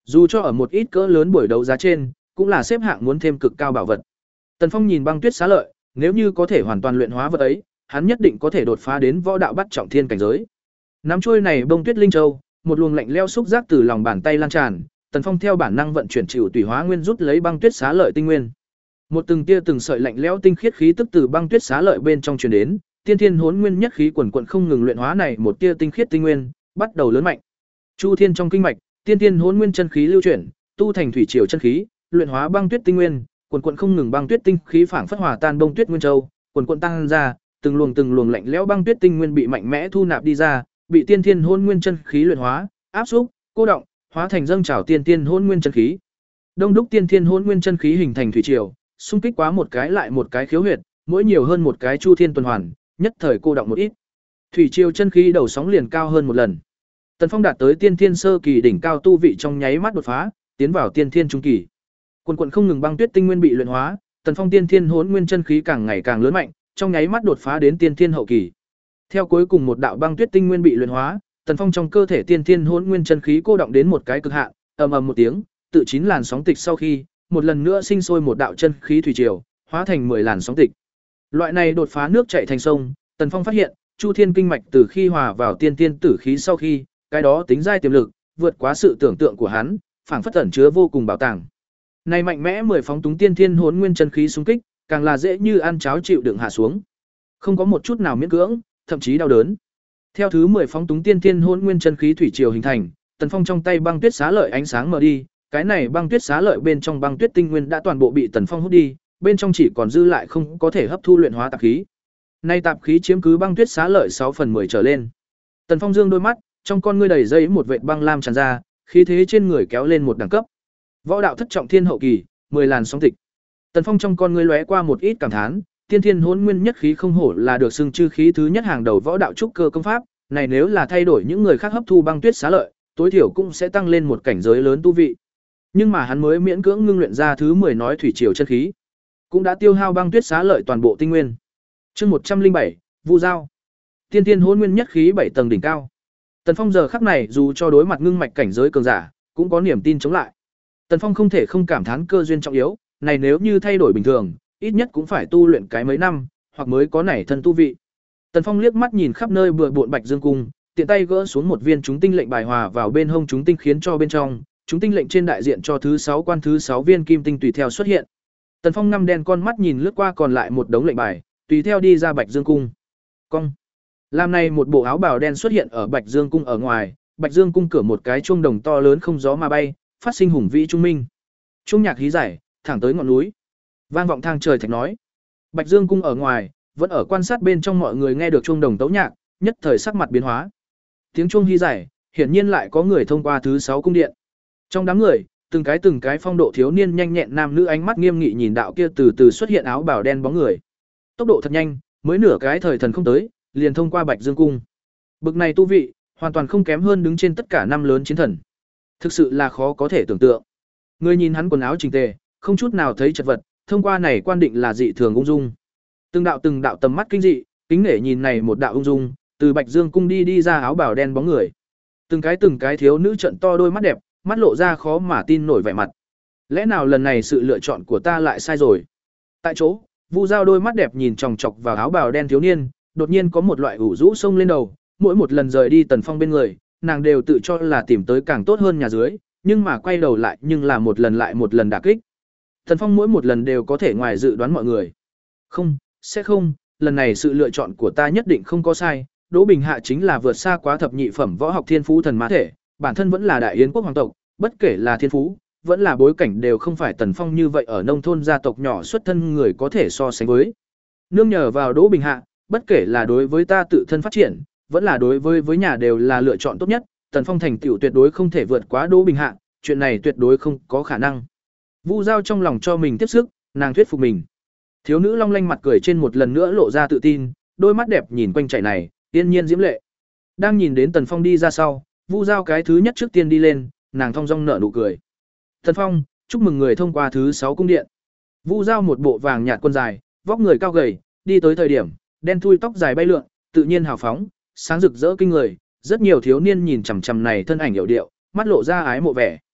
Dù cho ở một ít cỡ lớn buổi đấu giá trên, cũng là xếp hạng muốn thêm cực cao bảo vật. Tần Phong nhìn băng tuyết xá lợi, nếu như có thể hoàn toàn luyện hóa vật ấy, hắn nhất định có thể đột phá đến võ đạo bắt trọng thiên cảnh giới. Nắm chuôi này bông tuyết linh châu, một luồng lạnh lẽo xúc giác từ lòng bàn tay lan tràn, Tần Phong theo bản năng vận chuyển chịu tùy hóa nguyên rút lấy băng tuyết xá lợi tinh nguyên. Một từng tia từng sợi lạnh lẽo tinh khiết khí tức từ băng tuyết xá lợi bên trong truyền đến, tiên thiên hỗn nguyên nhất khí quần quần không ngừng luyện hóa này một tia tinh khiết tinh nguyên, bắt đầu lớn mạnh. Chu thiên trong kinh mạch, tiên thiên hỗn nguyên chân khí lưu chuyển, tu thành thủy triều chân khí, luyện hóa băng tuyết tinh nguyên, quần quần không ngừng băng tuyết tinh khí phảng phất hòa tan bông tuyết nguyên châu, quần quần tăng ra, từng luồng từng luồng lạnh lẽo băng tuyết tinh nguyên bị mạnh mẽ thu nạp đi ra, bị tiên thiên hỗn nguyên chân khí luyện hóa, áp xúc, cô động, hóa thành dâng trào tiên thiên hỗn nguyên chân khí. Đông đúc tiên thiên hỗn nguyên chân khí hình thành thủy triều, xung kích quá một cái lại một cái khiếu huyệt, mỗi nhiều hơn một cái chu thiên tuần hoàn, nhất thời cô động một ít. Thủy triều chân khí đầu sóng liền cao hơn một lần. Tần Phong đạt tới tiên thiên sơ kỳ đỉnh cao tu vị trong nháy mắt đột phá, tiến vào tiên thiên trung kỳ. Quần quần không ngừng băng tuyết tinh nguyên bị luyện hóa, Tần Phong tiên thiên hỗn nguyên chân khí càng ngày càng lớn mạnh, trong nháy mắt đột phá đến tiên thiên hậu kỳ. Theo cuối cùng một đạo băng tuyết tinh nguyên bị luyện hóa, Tần Phong trong cơ thể tiên thiên hỗn nguyên chân khí cô động đến một cái cực hạn, ầm ầm một tiếng, tự chín làn sóng tịch sau khi, một lần nữa sinh sôi một đạo chân khí thủy triều, hóa thành mười làn sóng tịch. Loại này đột phá nước chảy thành sông, Tần Phong phát hiện, Chu Thiên kinh mạch từ khi hòa vào tiên tiên tử khí sau khi, cái đó tính giai tiềm lực, vượt quá sự tưởng tượng của hắn, phảng phất ẩn chứa vô cùng bảo tàng. Này mạnh mẽ mười phóng túng tiên thiên hỗn nguyên chân khí xung kích, càng là dễ như ăn cháo chịu đựng hạ xuống. Không có một chút nào miễn cưỡng, thậm chí đau đớn. Theo thứ mười phóng túng tiên thiên hỗn nguyên chân khí thủy triều hình thành, Tần Phong trong tay băng tuyết xá lợi ánh sáng mở đi, cái này băng tuyết xá lợi bên trong băng tuyết tinh nguyên đã toàn bộ bị Tần Phong hút đi, bên trong chỉ còn dư lại không có thể hấp thu luyện hóa tạp khí. Nay tạp khí chiếm cứ băng tuyết xá lợi sáu phần mười trở lên. Tần Phong dương đôi mắt, trong con ngươi đầy dây một vệt băng lam tràn ra, khí thế trên người kéo lên một đẳng cấp. Võ đạo thất trọng thiên hậu kỳ, mười làn sóng tịch. Tần Phong trong con ngươi lóe qua một ít cảm thán, tiên thiên hỗn nguyên nhất khí không hổ là được xưng chư khí thứ nhất hàng đầu võ đạo trúc cơ công pháp, này nếu là thay đổi những người khác hấp thu băng tuyết xá lợi, tối thiểu cũng sẽ tăng lên một cảnh giới lớn tu vị. Nhưng mà hắn mới miễn cưỡng ngưng luyện ra thứ mười nói thủy triều chân khí, cũng đã tiêu hao băng tuyết xá lợi toàn bộ tinh nguyên. Chương một trăm linh bảy, Vu Giao. Tiên thiên hỗn nguyên nhất khí bảy tầng đỉnh cao. Tần Phong giờ khắc này dù cho đối mặt ngưng mạch cảnh giới cường giả, cũng có niềm tin chống lại. Tần Phong không thể không cảm thán cơ duyên trọng yếu, này nếu như thay đổi bình thường, ít nhất cũng phải tu luyện cái mấy năm, hoặc mới có nảy thân tu vị. Tần Phong liếc mắt nhìn khắp nơi bừa bộn Bạch Dương cung, tiện tay gỡ xuống một viên chúng tinh lệnh bài hòa vào bên hông chúng tinh khiến cho bên trong, chúng tinh lệnh trên đại diện cho thứ sáu quan thứ sáu viên kim tinh tùy theo xuất hiện. Tần Phong ngăm đen con mắt nhìn lướt qua còn lại một đống lệnh bài, tùy theo đi ra Bạch Dương cung. Cong. Làm này một bộ áo bào đen xuất hiện ở Bạch Dương cung ở ngoài, Bạch Dương cung cửa một cái chuông đồng to lớn không gió mà bay, phát sinh hùng vĩ trung minh. Trung nhạc hí giải, thẳng tới ngọn núi. Vang vọng thang trời thạch nói. Bạch Dương cung ở ngoài, vẫn ở quan sát bên trong mọi người nghe được chuông đồng tấu nhạc, nhất thời sắc mặt biến hóa. Tiếng chuông hí giải, hiển nhiên lại có người thông qua thứ sáu cung điện. Trong đám người, từng cái từng cái phong độ thiếu niên nhanh nhẹn nam nữ ánh mắt nghiêm nghị nhìn đạo kia từ từ xuất hiện áo bào đen bóng người. Tốc độ thật nhanh, mới nửa cái thời thần không tới, liền thông qua Bạch Dương cung. Bực này tu vị, hoàn toàn không kém hơn đứng trên tất cả năm lớn chiến thần. Thực sự là khó có thể tưởng tượng. Người nhìn hắn quần áo chỉnh tề, không chút nào thấy chật vật, thông qua này quan định là dị thường ung dung. Từng đạo từng đạo tầm mắt kinh dị, kính nể nhìn này một đạo ung dung, từ Bạch Dương cung đi đi ra áo bào đen bóng người. Từng cái từng cái thiếu nữ trận to đôi mắt đẹp, mắt lộ ra khó mà tin nổi vẻ mặt. Lẽ nào lần này sự lựa chọn của ta lại sai rồi? Tại chỗ, Vu Giao đôi mắt đẹp nhìn chòng chọc vào áo bào đen thiếu niên, đột nhiên có một loại ủ rũ sông lên đầu, mỗi một lần rời đi Tần Phong bên người, nàng đều tự cho là tìm tới càng tốt hơn nhà dưới, nhưng mà quay đầu lại nhưng là một lần lại một lần đả kích. Tần Phong mỗi một lần đều có thể ngoài dự đoán mọi người. Không, sẽ không, lần này sự lựa chọn của ta nhất định không có sai, Đỗ Bình Hạ chính là vượt xa quá thập nhị phẩm võ học thiên phú thần mã thể, bản thân vẫn là đại yến quốc hoàng tộc, bất kể là thiên phú, vẫn là bối cảnh đều không phải Tần Phong như vậy ở nông thôn gia tộc nhỏ xuất thân người có thể so sánh với. Nương nhờ vào Đỗ Bình Hạ, bất kể là đối với ta tự thân phát triển, vẫn là đối với với nhà đều là lựa chọn tốt nhất, Tần Phong thành tựu tuyệt đối không thể vượt quá Đỗ Bình Hạ, chuyện này tuyệt đối không có khả năng. Vu Giao trong lòng cho mình tiếp sức, nàng thuyết phục mình. Thiếu nữ long lanh mặt cười trên một lần nữa lộ ra tự tin, đôi mắt đẹp nhìn quanh chạy này, tiên nhiên diễm lệ. Đang nhìn đến Tần Phong đi ra sau, Vu Giao cái thứ nhất trước tiên đi lên, nàng thong dong nở nụ cười. Tần Phong, chúc mừng người thông qua thứ sáu cung điện. Vu Giao một bộ vàng nhạt quần dài, vóc người cao gầy, đi tới thời điểm, đen thui tóc dài bay lượn, tự nhiên hào phóng, sáng rực rỡ kinh người, rất nhiều thiếu niên nhìn chằm chằm này thân ảnh hiệu điệu, mắt lộ ra ái mộ vẻ.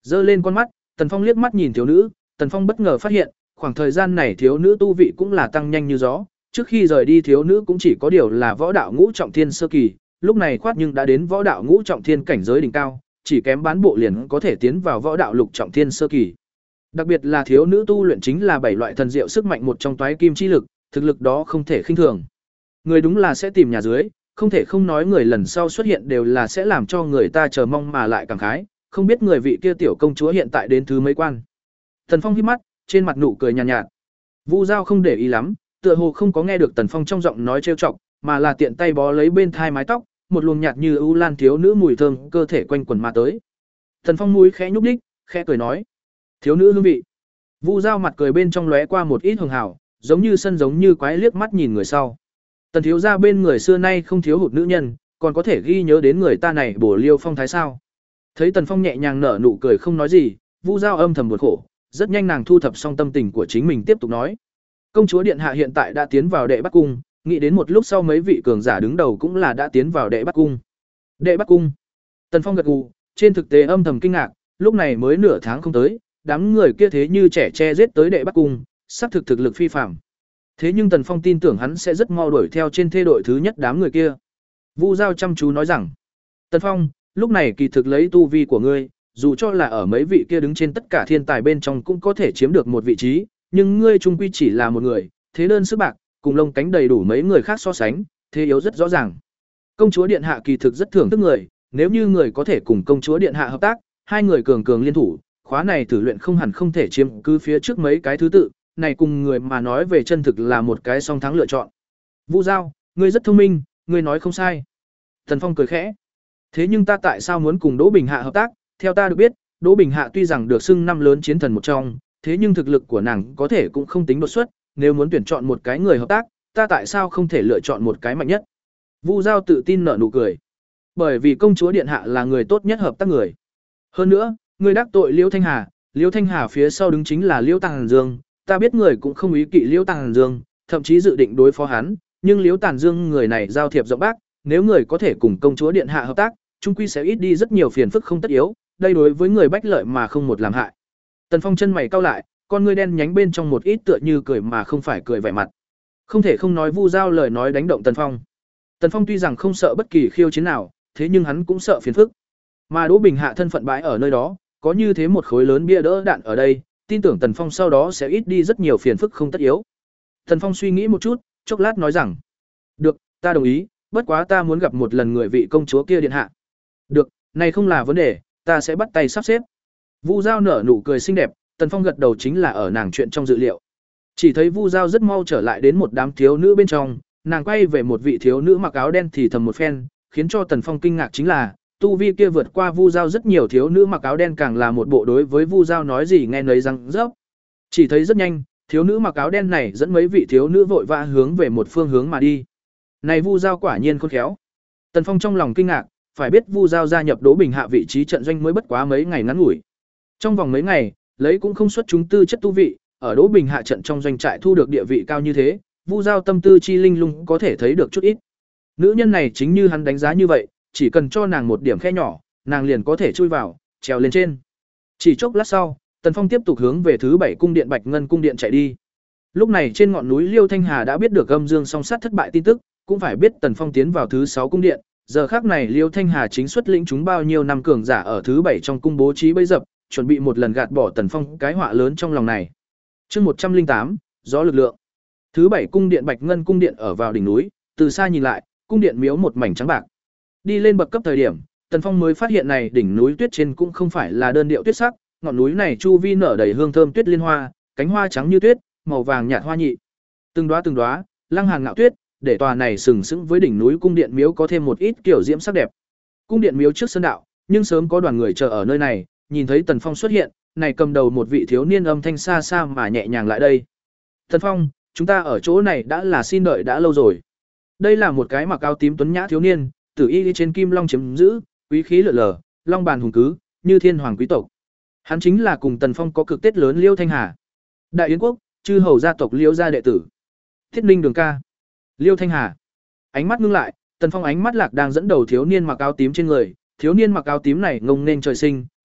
Giơ lên con mắt, Tần Phong liếc mắt nhìn thiếu nữ, Tần Phong bất ngờ phát hiện, khoảng thời gian này thiếu nữ tu vị cũng là tăng nhanh như gió, trước khi rời đi thiếu nữ cũng chỉ có điều là võ đạo ngũ trọng thiên sơ kỳ, lúc này khoát nhưng đã đến võ đạo ngũ trọng thiên cảnh giới đỉnh cao, chỉ kém bán bộ liền có thể tiến vào võ đạo lục trọng thiên sơ kỳ. Đặc biệt là thiếu nữ tu luyện chính là bảy loại thần diệu sức mạnh một trong toái kim chi lực, thực lực đó không thể khinh thường. Người đúng là sẽ tìm nhà dưới, không thể không nói người lần sau xuất hiện đều là sẽ làm cho người ta chờ mong mà lại cảm khái, không biết người vị kia tiểu công chúa hiện tại đến thứ mấy quan. Tần Phong híp mắt, trên mặt nụ cười nhàn nhạt, nhạt. Vu Giao không để ý lắm, tựa hồ không có nghe được Tần Phong trong giọng nói trêu chọc, mà là tiện tay bó lấy bên thai mái tóc, một luồng nhạt như ưu lan thiếu nữ mùi thơm cơ thể quanh quần mà tới. Tần Phong mũi khẽ nhúc nhích, khẽ cười nói, thiếu nữ hương vị. Vu Giao mặt cười bên trong lóe qua một ít hường hào, giống như sân giống như quái liếc mắt nhìn người sau. Tần thiếu gia bên người xưa nay không thiếu hụt nữ nhân, còn có thể ghi nhớ đến người ta này bổ liêu phong thái sao? Thấy Tần Phong nhẹ nhàng nở nụ cười không nói gì, Vu Giao âm thầm buồn khổ, rất nhanh nàng thu thập xong tâm tình của chính mình tiếp tục nói: công chúa điện hạ hiện tại đã tiến vào đệ bắc cung, nghĩ đến một lúc sau mấy vị cường giả đứng đầu cũng là đã tiến vào đệ bắc cung. Đệ bắc cung? Tần Phong gật gù, trên thực tế âm thầm kinh ngạc, lúc này mới nửa tháng không tới, đám người kia thế như trẻ tre giết tới đệ bắc cung, xác thực thực lực phi phàm. Thế nhưng Tần Phong tin tưởng hắn sẽ rất mau đuổi theo trên thê đội thứ nhất đám người kia. Vu Giao chăm chú nói rằng: Tần Phong, lúc này kỳ thực lấy tu vi của ngươi, dù cho là ở mấy vị kia đứng trên tất cả thiên tài bên trong cũng có thể chiếm được một vị trí, nhưng ngươi trung quy chỉ là một người, thế đơn sức bạc, cùng lông cánh đầy đủ mấy người khác so sánh, thế yếu rất rõ ràng. Công chúa điện hạ kỳ thực rất thưởng thức người, nếu như người có thể cùng công chúa điện hạ hợp tác, hai người cường cường liên thủ, khóa này thử luyện không hẳn không thể chiếm cứ phía trước mấy cái thứ tự, này cùng người mà nói về chân thực là một cái song thắng lựa chọn. Vu Giao, ngươi rất thông minh, ngươi nói không sai. Tần Phong cười khẽ. Thế nhưng ta tại sao muốn cùng Đỗ Bình Hạ hợp tác? Theo ta được biết, Đỗ Bình Hạ tuy rằng được xưng năm lớn chiến thần một trong, thế nhưng thực lực của nàng có thể cũng không tính đột xuất, nếu muốn tuyển chọn một cái người hợp tác, ta tại sao không thể lựa chọn một cái mạnh nhất? Vu Giao tự tin nở nụ cười. Bởi vì công chúa điện hạ là người tốt nhất hợp tác người. Hơn nữa, ngươi đắc tội Liễu Thanh Hà, Liễu Thanh Hà phía sau đứng chính là Liễu Tàng Dương, ta biết người cũng không ý kỵ Liễu Tàng Dương, thậm chí dự định đối phó hắn, nhưng Liễu Tàng Dương người này giao thiệp rộng bác, nếu người có thể cùng công chúa điện hạ hợp tác, chung quy sẽ ít đi rất nhiều phiền phức không tất yếu, đây đối với người bách lợi mà không một làm hại. Tần Phong chân mày cau lại, con ngươi đen nhánh bên trong một ít tựa như cười mà không phải cười vẻ mặt. Không thể không nói Vu Giao lời nói đánh động Tần Phong. Tần Phong tuy rằng không sợ bất kỳ khiêu chiến nào, thế nhưng hắn cũng sợ phiền phức. Mà Đỗ Bình Hạ thân phận bãi ở nơi đó, có như thế một khối lớn bia đỡ đạn ở đây, tin tưởng Tần Phong sau đó sẽ ít đi rất nhiều phiền phức không tất yếu. Tần Phong suy nghĩ một chút, chốc lát nói rằng: "Được, ta đồng ý, bất quá ta muốn gặp một lần người vị công chúa kia điện hạ." "Được, này không là vấn đề, ta sẽ bắt tay sắp xếp." Vu Giao nở nụ cười xinh đẹp, Tần Phong gật đầu chính là ở nàng chuyện trong dự liệu. Chỉ thấy Vu Giao rất mau trở lại đến một đám thiếu nữ bên trong, nàng quay về một vị thiếu nữ mặc áo đen thì thầm một phen, khiến cho Tần Phong kinh ngạc chính là, tu vi kia vượt qua Vu Giao rất nhiều thiếu nữ mặc áo đen càng là một bộ đối với Vu Giao nói gì nghe nấy răng rớp. Chỉ thấy rất nhanh, thiếu nữ mặc áo đen này dẫn mấy vị thiếu nữ vội vã hướng về một phương hướng mà đi. Này Vu Giao quả nhiên khôn khéo. Tần Phong trong lòng kinh ngạc, phải biết Vu Giao gia nhập Đỗ Bình Hạ vị trí trận doanh mới bất quá mấy ngày ngắn ngủi. Trong vòng mấy ngày, lấy cũng không xuất chúng tư chất tu vị, ở Đỗ Bình Hạ trận trong doanh trại thu được địa vị cao như thế, Vu Giao tâm tư chi linh lung có thể thấy được chút ít. Nữ nhân này chính như hắn đánh giá như vậy, chỉ cần cho nàng một điểm khe nhỏ, nàng liền có thể chui vào, trèo lên trên. Chỉ chốc lát sau, Tần Phong tiếp tục hướng về thứ bảy cung điện Bạch Ngân cung điện chạy đi. Lúc này trên ngọn núi Liêu Thanh Hà đã biết được Âm Dương song sát thất bại tin tức, cũng phải biết Tần Phong tiến vào thứ sáu cung điện, giờ khắc này Liêu Thanh Hà chính xuất lĩnh chúng bao nhiêu năm cường giả ở thứ bảy trong cung bố trí bẫy dập, chuẩn bị một lần gạt bỏ Tần Phong cái họa lớn trong lòng này. Chương một trăm linh tám, gió lực lượng. Thứ bảy cung điện Bạch Ngân cung điện ở vào đỉnh núi, từ xa nhìn lại, cung điện miếu một mảnh trắng bạc. Đi lên bậc cấp thời điểm, Tần Phong mới phát hiện này đỉnh núi tuyết trên cũng không phải là đơn điệu tuyết sắc, ngọn núi này chu vi nở đầy hương thơm tuyết liên hoa, cánh hoa trắng như tuyết, màu vàng nhạt hoa nhị. Từng đóa từng đóa, lăng hàng ngạo tuyết, để tòa này sừng sững với đỉnh núi cung điện miếu có thêm một ít kiểu diễm sắc đẹp. Cung điện miếu trước sân đạo, nhưng sớm có đoàn người chờ ở nơi này, nhìn thấy Tần Phong xuất hiện, này cầm đầu một vị thiếu niên âm thanh xa xa mà nhẹ nhàng lại đây. "Tần Phong, chúng ta ở chỗ này đã là xin đợi đã lâu rồi." Đây là một cái mặc áo tím tuấn nhã thiếu niên, tử y đi trên kim long chiếm giữ, quý khí lượn lờ, long bàn hùng cứ, như thiên hoàng quý tộc. Hắn chính là cùng Tần Phong có cực tết lớn Liêu Thanh Hà. Đại Yến quốc, chư hầu gia tộc Liêu gia đệ tử. Thiết Ninh Đường ca. Liêu Thanh Hà. Ánh mắt ngưng lại, Tần Phong ánh mắt lạc đang dẫn đầu thiếu niên mặc áo tím trên người, thiếu niên mặc áo tím này ngông nên trời sinh,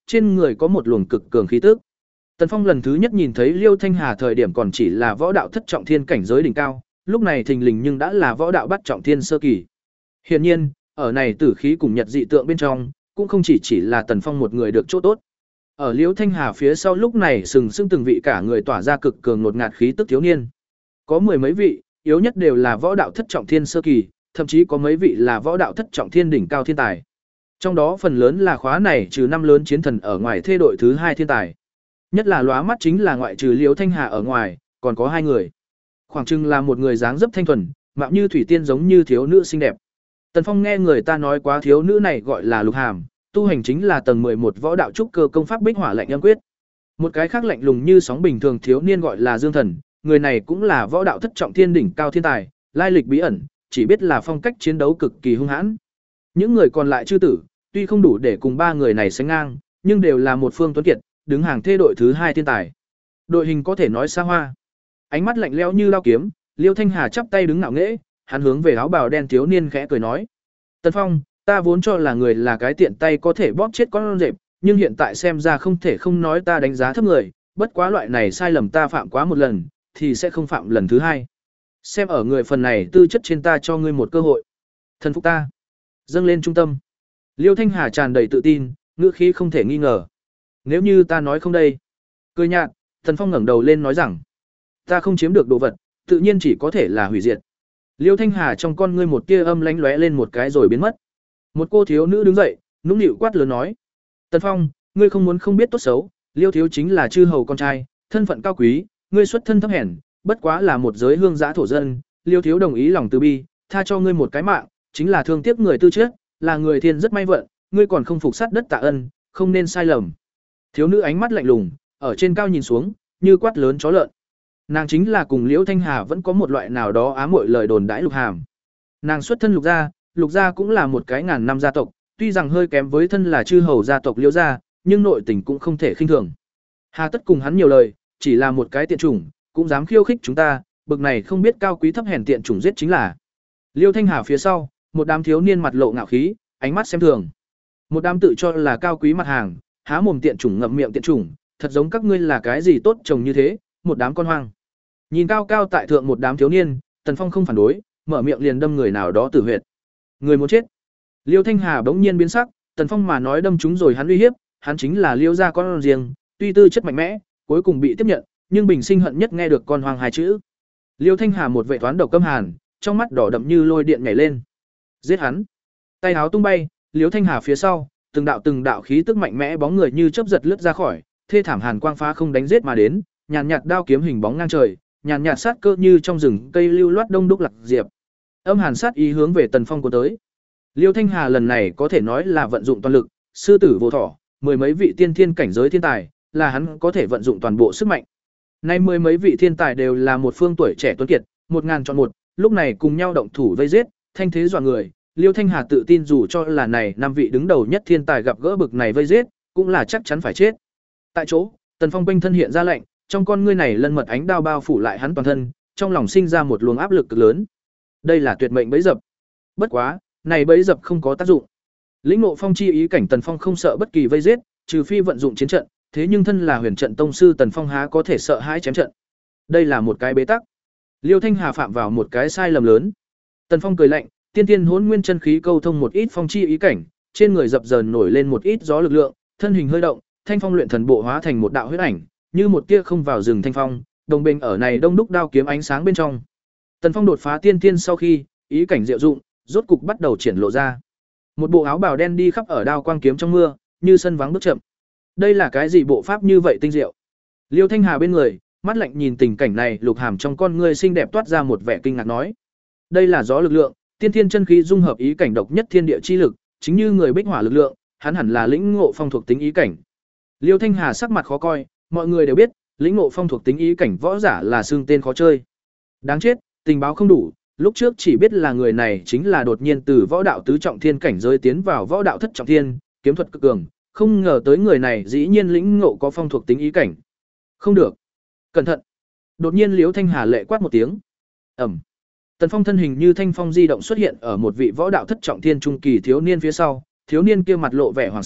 trên người có một luồng cực cường khí tức. Tần Phong lần thứ nhất nhìn thấy Liêu Thanh Hà thời điểm còn chỉ là võ đạo thất trọng thiên cảnh giới đỉnh cao, lúc này thình lình nhưng đã là võ đạo bắt trọng thiên sơ kỳ. Hiển nhiên, ở này tử khí cùng nhật dị tượng bên trong, cũng không chỉ chỉ là Tần Phong một người được chỗ tốt. Ở Liêu Thanh Hà phía sau lúc này sừng sững từng vị cả người tỏa ra cực cường ngột ngạt khí tức thiếu niên. Có mười mấy vị, yếu nhất đều là võ đạo thất trọng thiên sơ kỳ, thậm chí có mấy vị là võ đạo thất trọng thiên đỉnh cao thiên tài. Trong đó phần lớn là khóa này trừ năm lớn chiến thần ở ngoài thê đội thứ hai thiên tài. Nhất là lóa mắt chính là ngoại trừ Liễu Thanh Hà ở ngoài, còn có hai người. Khoảng chừng là một người dáng dấp thanh thuần, mạo như thủy tiên giống như thiếu nữ xinh đẹp. Tần Phong nghe người ta nói quá thiếu nữ này gọi là Lục Hàm, tu hành chính là tầng mười một võ đạo trúc cơ công pháp Bích Hỏa Lạnh Âm Quyết. Một cái khác lạnh lùng như sóng bình thường thiếu niên gọi là Dương Thần, người này cũng là võ đạo thất trọng thiên đỉnh cao thiên tài, lai lịch bí ẩn, chỉ biết là phong cách chiến đấu cực kỳ hung hãn. Những người còn lại chư tử, tuy không đủ để cùng ba người này sánh ngang, nhưng đều là một phương tuấn kiệt, đứng hàng thê đội thứ hai thiên tài. Đội hình có thể nói xa hoa. Ánh mắt lạnh lẽo như lao kiếm, Liêu Thanh Hà chắp tay đứng ngạo nghễ, hắn hướng về áo bào đen thiếu niên khẽ cười nói: "Tần Phong, ta vốn cho là người là cái tiện tay có thể bóp chết con rệp, nhưng hiện tại xem ra không thể không nói ta đánh giá thấp người, bất quá loại này sai lầm ta phạm quá một lần, thì sẽ không phạm lần thứ hai. Xem ở người phần này tư chất trên ta cho ngươi một cơ hội. Thần phục ta." Dâng lên trung tâm. Liêu Thanh Hà tràn đầy tự tin, ngữ khí không thể nghi ngờ. "Nếu như ta nói không đây?" Cười nhạt, Tần Phong ngẩng đầu lên nói rằng: "Ta không chiếm được đồ vật, tự nhiên chỉ có thể là hủy diệt." Liêu Thanh Hà trong con ngươi một tia âm lánh lóe lên một cái rồi biến mất. Một cô thiếu nữ đứng dậy, nũng nịu quát lớn nói: "Tần Phong, ngươi không muốn không biết tốt xấu, Liêu thiếu chính là chư hầu con trai, thân phận cao quý, ngươi xuất thân thấp hèn, bất quá là một giới hương giã thổ dân, Liêu thiếu đồng ý lòng từ bi, tha cho ngươi một cái mạng, chính là thương tiếc người tư chất, là người thiên rất may vận, ngươi còn không phục sát đất tạ ân, không nên sai lầm." Thiếu nữ ánh mắt lạnh lùng, ở trên cao nhìn xuống, như quát lớn chó lợn. Nàng chính là cùng Liễu Thanh Hà vẫn có một loại nào đó ám muội lời đồn đãi Lục Hàm. Nàng xuất thân Lục gia, Lục gia cũng là một cái ngàn năm gia tộc, tuy rằng hơi kém với thân là chư hầu gia tộc Liễu gia, nhưng nội tình cũng không thể khinh thường. Hà tất cùng hắn nhiều lời, chỉ là một cái tiện chủng, cũng dám khiêu khích chúng ta, bực này không biết cao quý thấp hèn tiện chủng giết chính là. Liêu Thanh Hà phía sau, một đám thiếu niên mặt lộ ngạo khí, ánh mắt xem thường. Một đám tự cho là cao quý mặt hàng, há mồm tiện chủng ngậm miệng tiện chủng, thật giống các ngươi là cái gì tốt trồng như thế, một đám con hoang. Nhìn cao cao tại thượng một đám thiếu niên, Tần Phong không phản đối, mở miệng liền đâm người nào đó tử huyệt. Người muốn chết. Liêu Thanh Hà bỗng nhiên biến sắc, Tần Phong mà nói đâm chúng rồi hắn uy hiếp, hắn chính là Liêu gia con riêng, tuy tư chất mạnh mẽ, cuối cùng bị tiếp nhận, nhưng bình sinh hận nhất nghe được con hoang hai chữ. Liêu Thanh Hà một vệ toán độc căm hàn, trong mắt đỏ đậm như lôi điện nhảy lên. Giết hắn. Tay áo tung bay, Liêu Thanh Hà phía sau, từng đạo từng đạo khí tức mạnh mẽ bóng người như chớp giật lướt ra khỏi, thê thảm hàn quang phá không đánh giết mà đến, nhàn nhạt đao kiếm hình bóng ngang trời, nhàn nhạt sát cơ như trong rừng cây lưu loát đông đúc lạc diệp. Âm hàn sát ý hướng về Tần Phong của tới. Liêu Thanh Hà lần này có thể nói là vận dụng toàn lực, sư tử vô thỏ, mười mấy vị tiên thiên cảnh giới thiên tài, là hắn có thể vận dụng toàn bộ sức mạnh. Nay mười mấy vị thiên tài đều là một phương tuổi trẻ tuấn kiệt, một ngàn chọn một, lúc này cùng nhau động thủ vây giết, thanh thế dọa người. Liêu Thanh Hà tự tin dù cho là này năm vị đứng đầu nhất thiên tài gặp gỡ bực này vây giết, cũng là chắc chắn phải chết. Tại chỗ, Tần Phong quanh thân hiện ra lạnh, trong con ngươi này lân mật ánh đao bao phủ lại hắn toàn thân, trong lòng sinh ra một luồng áp lực cực lớn. Đây là tuyệt mệnh bẫy dập. Bất quá, này bẫy dập không có tác dụng. Lĩnh ngộ phong chi ý cảnh Tần Phong không sợ bất kỳ vây giết, trừ phi vận dụng chiến trận, thế nhưng thân là Huyền Trận tông sư Tần Phong há có thể sợ hãi chém trận. Đây là một cái bế tắc. Liêu Thanh Hà phạm vào một cái sai lầm lớn. Tần Phong cười lạnh, tiên tiên hỗn nguyên chân khí câu thông một ít phong chi ý cảnh, trên người dập dờn nổi lên một ít gió lực lượng, thân hình hơi động, thanh phong luyện thần bộ hóa thành một đạo huyết ảnh, như một tia không vào rừng thanh phong, đồng bình ở này đông đúc đao kiếm ánh sáng bên trong. Tần Phong đột phá tiên tiên sau khi, ý cảnh diệu dụng, rốt cục bắt đầu triển lộ ra. Một bộ áo bào đen đi khắp ở đao quang kiếm trong mưa, như sân vắng bước chậm. Đây là cái gì bộ pháp như vậy tinh diệu? Liêu Thanh Hà bên người, mắt lạnh nhìn tình cảnh này, Lục Hàm trong con ngươi xinh đẹp toát ra một vẻ kinh ngạc nói: "Đây là gió lực lượng, tiên thiên chân khí dung hợp ý cảnh độc nhất thiên địa chi lực, chính như người bích hỏa lực lượng, hắn hẳn là lĩnh ngộ phong thuộc tính ý cảnh." Liêu Thanh Hà sắc mặt khó coi, mọi người đều biết, lĩnh ngộ phong thuộc tính ý cảnh võ giả là xương tên khó chơi. Đáng chết, tình báo không đủ, lúc trước chỉ biết là người này chính là đột nhiên từ võ đạo tứ trọng thiên cảnh giới tiến vào võ đạo thất trọng thiên, kiếm thuật cực cường, không ngờ tới người này dĩ nhiên lĩnh ngộ có phong thuộc tính ý cảnh. Không được. Cẩn thận. Đột nhiên Liêu Thanh Hà lệ quát một tiếng. Ầm. Tần Phong thân hình như thanh phong di động xuất hiện ở một vị võ đạo thất trọng thiên trung kỳ thiếu niên phía sau, thiếu niên kia mặt lộ vẻ hoảng sợ,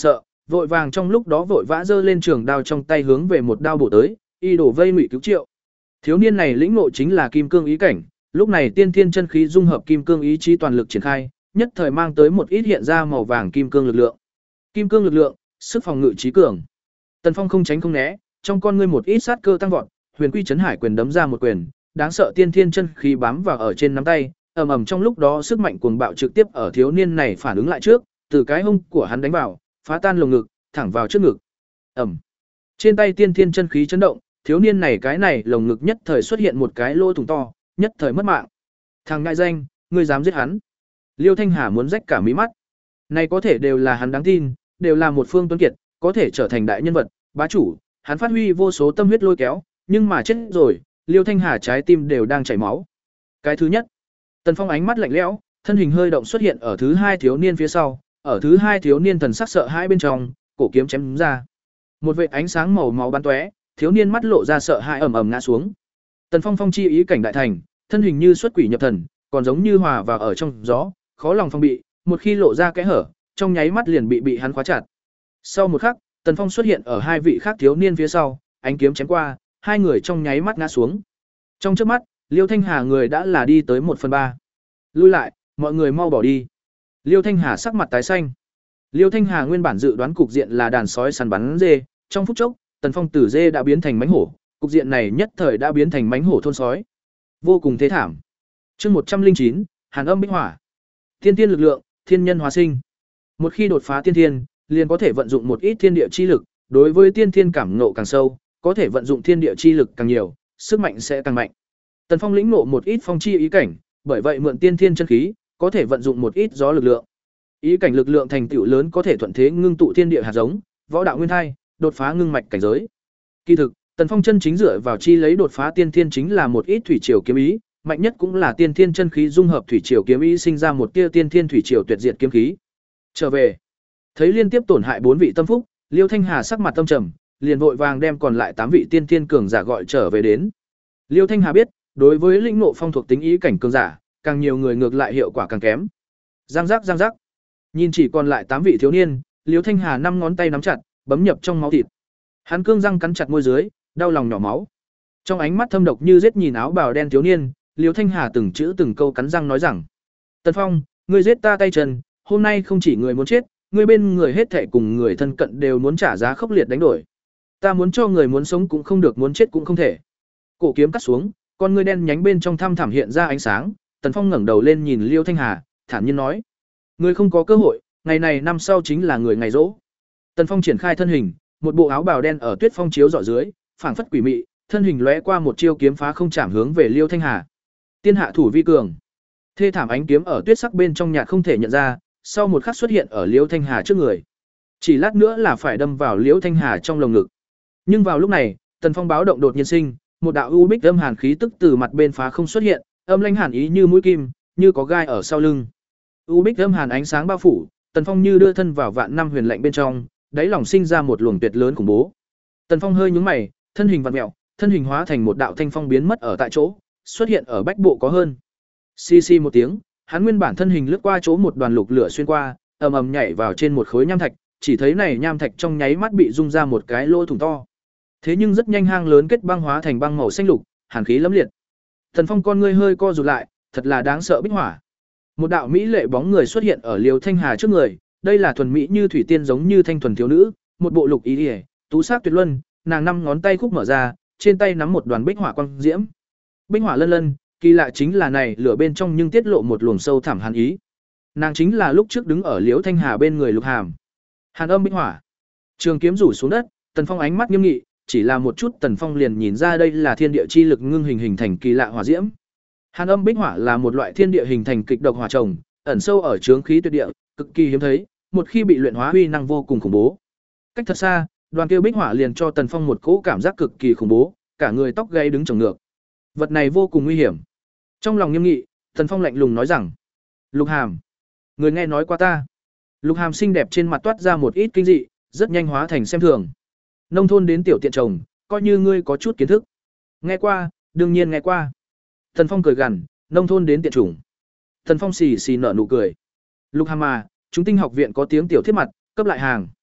vội vàng trong lúc đó vội vã giơ lên trường đao trong tay hướng về một đao bổ tới, y đổ vây Ngụy Cứu Triệu. Thiếu niên này lĩnh ngộ chính là kim cương ý cảnh, lúc này tiên thiên chân khí dung hợp kim cương ý chí toàn lực triển khai, nhất thời mang tới một ít hiện ra màu vàng kim cương lực lượng. Kim cương lực lượng, sức phòng ngự trí cường. Tần Phong không tránh không né, trong con ngươi một ít sát cơ tăng vọt, Huyền Quy Chấn Hải quyền đấm ra một quyền, đáng sợ tiên thiên chân khí bám vào ở trên nắm tay, ầm ầm trong lúc đó sức mạnh cuồng bạo trực tiếp ở thiếu niên này phản ứng lại trước, từ cái hông của hắn đánh vào, phá tan lồng ngực, thẳng vào trước ngực. Ầm. Trên tay tiên thiên chân khí chấn động, thiếu niên này cái này lồng ngực nhất thời xuất hiện một cái lỗ thủng to, nhất thời mất mạng. Thằng ngại danh, ngươi dám giết hắn? Liêu Thanh Hà muốn rách cả mí mắt. Này có thể đều là hắn đáng tin, đều là một phương tuấn kiệt, có thể trở thành đại nhân vật, bá chủ, hắn phát huy vô số tâm huyết lôi kéo, nhưng mà chết rồi, Liêu Thanh Hà trái tim đều đang chảy máu. Cái thứ nhất, Tần Phong ánh mắt lạnh lẽo, thân hình hơi động xuất hiện ở thứ hai thiếu niên phía sau, ở thứ hai thiếu niên thần sắc sợ hãi bên trong, cổ kiếm chém ra. Một vệt ánh sáng màu máu bắn tóe, thiếu niên mắt lộ ra sợ hãi ầm ầm ngã xuống. Tần Phong phong chi ý cảnh đại thành, thân hình như xuất quỷ nhập thần, còn giống như hòa vào ở trong gió, khó lòng phòng bị, một khi lộ ra kẽ hở, trong nháy mắt liền bị bị hắn khóa chặt. Sau một khắc, Tần Phong xuất hiện ở hai vị khác thiếu niên phía sau, ánh kiếm chém qua, hai người trong nháy mắt ngã xuống. Trong chớp mắt, Liêu Thanh Hà người đã là đi tới một phần ba. Lui lại, mọi người mau bỏ đi. Liêu Thanh Hà sắc mặt tái xanh. Liêu Thanh Hà nguyên bản dự đoán cục diện là đàn sói săn bắn dê, trong phút chốc, Tần Phong từ dê đã biến thành mãnh hổ, cục diện này nhất thời đã biến thành mãnh hổ thôn sói. Vô cùng thế thảm. Chương một trăm linh chín, Hàn Âm Bích Hỏa. Tiên tiên lực lượng, thiên nhân hóa sinh. Một khi đột phá tiên thiên, liền có thể vận dụng một ít thiên địa chi lực, đối với tiên thiên cảm ngộ càng sâu, có thể vận dụng thiên địa chi lực càng nhiều, sức mạnh sẽ càng mạnh. Tần Phong lĩnh ngộ một ít phong chi ý cảnh, bởi vậy mượn tiên thiên chân khí, có thể vận dụng một ít gió lực lượng. Ý cảnh lực lượng thành tựu lớn có thể thuận thế ngưng tụ thiên địa hạt giống, võ đạo nguyên thai, đột phá ngưng mạch cảnh giới. Kỳ thực, Tần Phong chân chính dựa vào chi lấy đột phá tiên thiên chính là một ít thủy triều kiếm ý, mạnh nhất cũng là tiên thiên chân khí dung hợp thủy triều kiếm ý sinh ra một tia tiên thiên thủy triều tuyệt diệt kiếm khí. Trở về, thấy liên tiếp tổn hại bốn vị tâm phúc, Liêu Thanh Hà sắc mặt tâm trầm, liền vội vàng đem còn lại tám vị tiên thiên cường giả gọi trở về đến. Liêu Thanh Hà biết, đối với lĩnh ngộ phong thuộc tính ý cảnh cường giả, càng nhiều người ngược lại hiệu quả càng kém. Giang giác giang giác. Nhìn chỉ còn lại tám vị thiếu niên, Liêu Thanh Hà năm ngón tay nắm chặt, bấm nhập trong máu thịt. Hắn cương răng cắn chặt môi dưới, đau lòng nhỏ máu. Trong ánh mắt thâm độc như giết nhìn áo bào đen thiếu niên, Liêu Thanh Hà từng chữ từng câu cắn răng nói rằng: "Tần Phong, ngươi giết ta tay chân, hôm nay không chỉ người muốn chết, ngươi bên người hết thảy cùng người thân cận đều muốn trả giá khốc liệt đánh đổi. Ta muốn cho người muốn sống cũng không được, muốn chết cũng không thể." Cổ kiếm cắt xuống, con ngươi đen nhánh bên trong thăm thẳm hiện ra ánh sáng, Tần Phong ngẩng đầu lên nhìn Liêu Thanh Hà, thản nhiên nói: "Ngươi không có cơ hội, ngày này năm sau chính là người ngày rỗ." Tần Phong triển khai thân hình, một bộ áo bào đen ở tuyết phong chiếu rọi dưới, phảng phất quỷ mị, thân hình lóe qua một chiêu kiếm phá không chạm hướng về Liêu Thanh Hà. Tiên hạ thủ vi cường. Thê thảm ánh kiếm ở tuyết sắc bên trong nhạt không thể nhận ra, sau một khắc xuất hiện ở Liêu Thanh Hà trước người. Chỉ lát nữa là phải đâm vào Liêu Thanh Hà trong lồng ngực. Nhưng vào lúc này, Tần Phong báo động đột nhiên sinh, một đạo u bích âm hàn khí tức từ mặt bên phá không xuất hiện, âm lãnh hàn ý như mũi kim, như có gai ở sau lưng. U bích âm hàn ánh sáng bao phủ, Tần Phong như đưa thân vào vạn năm huyền lạnh bên trong, đáy lòng sinh ra một luồng tuyệt lớn khủng bố. Tần Phong hơi nhướng mày, thân hình vặn mèo, thân hình hóa thành một đạo thanh phong biến mất ở tại chỗ, xuất hiện ở bách bộ có hơn. Xì xì một tiếng, hắn nguyên bản thân hình lướt qua chỗ một đoàn lục lửa xuyên qua, ầm ầm nhảy vào trên một khối nham thạch, chỉ thấy này nham thạch trong nháy mắt bị rung ra một cái lỗ thủng to. Thế nhưng rất nhanh hang lớn kết băng hóa thành băng màu xanh lục, hàn khí lẫm liệt. Tần Phong con ngươi hơi co rụt lại, thật là đáng sợ bích hỏa. Một đạo mỹ lệ bóng người xuất hiện ở Liêu Thanh Hà trước người, đây là thuần mỹ như thủy tiên giống như thanh thuần thiếu nữ, một bộ lục ý liễu, tú sắc tuyệt luân, nàng năm ngón tay khúc mở ra, trên tay nắm một đoàn bích hỏa quang diễm. Bích hỏa lân lân, kỳ lạ chính là này lửa bên trong nhưng tiết lộ một luồng sâu thẳm hàn ý. Nàng chính là lúc trước đứng ở Liễu Thanh Hà bên người Lục Hàm. Hàn Âm Bích Hỏa. Trường kiếm rủ xuống đất, Tần Phong ánh mắt nghiêm nghị, chỉ là một chút Tần Phong liền nhìn ra đây là thiên địa chi lực ngưng hình hình thành kỳ lạ hỏa diễm. Hàn Âm Bích Hỏa là một loại thiên địa hình thành kịch độc hỏa trồng, ẩn sâu ở chướng khí tuyệt địa, cực kỳ hiếm thấy, một khi bị luyện hóa uy năng vô cùng khủng bố. Cách thật xa, đoàn kia bích hỏa liền cho Tần Phong một cỗ cảm giác cực kỳ khủng bố, cả người tóc gáy đứng chồng ngược. Vật này vô cùng nguy hiểm. Trong lòng nghiêm nghị, Tần Phong lạnh lùng nói rằng: "Lục Hàm, người nghe nói qua ta?" Lục Hàm xinh đẹp trên mặt toát ra một ít kinh dị, rất nhanh hóa thành xem thường. "Nông thôn đến tiểu tiện chồng, coi như ngươi có chút kiến thức." "Nghe qua, đương nhiên nghe qua." Tần Phong cười gằn, "Nông thôn đến tiện chủng." Tần Phong xì xì nở nụ cười. "Lục Hàm à, chúng tinh học viện có tiếng tiểu thiết mặt, cấp lại hàng."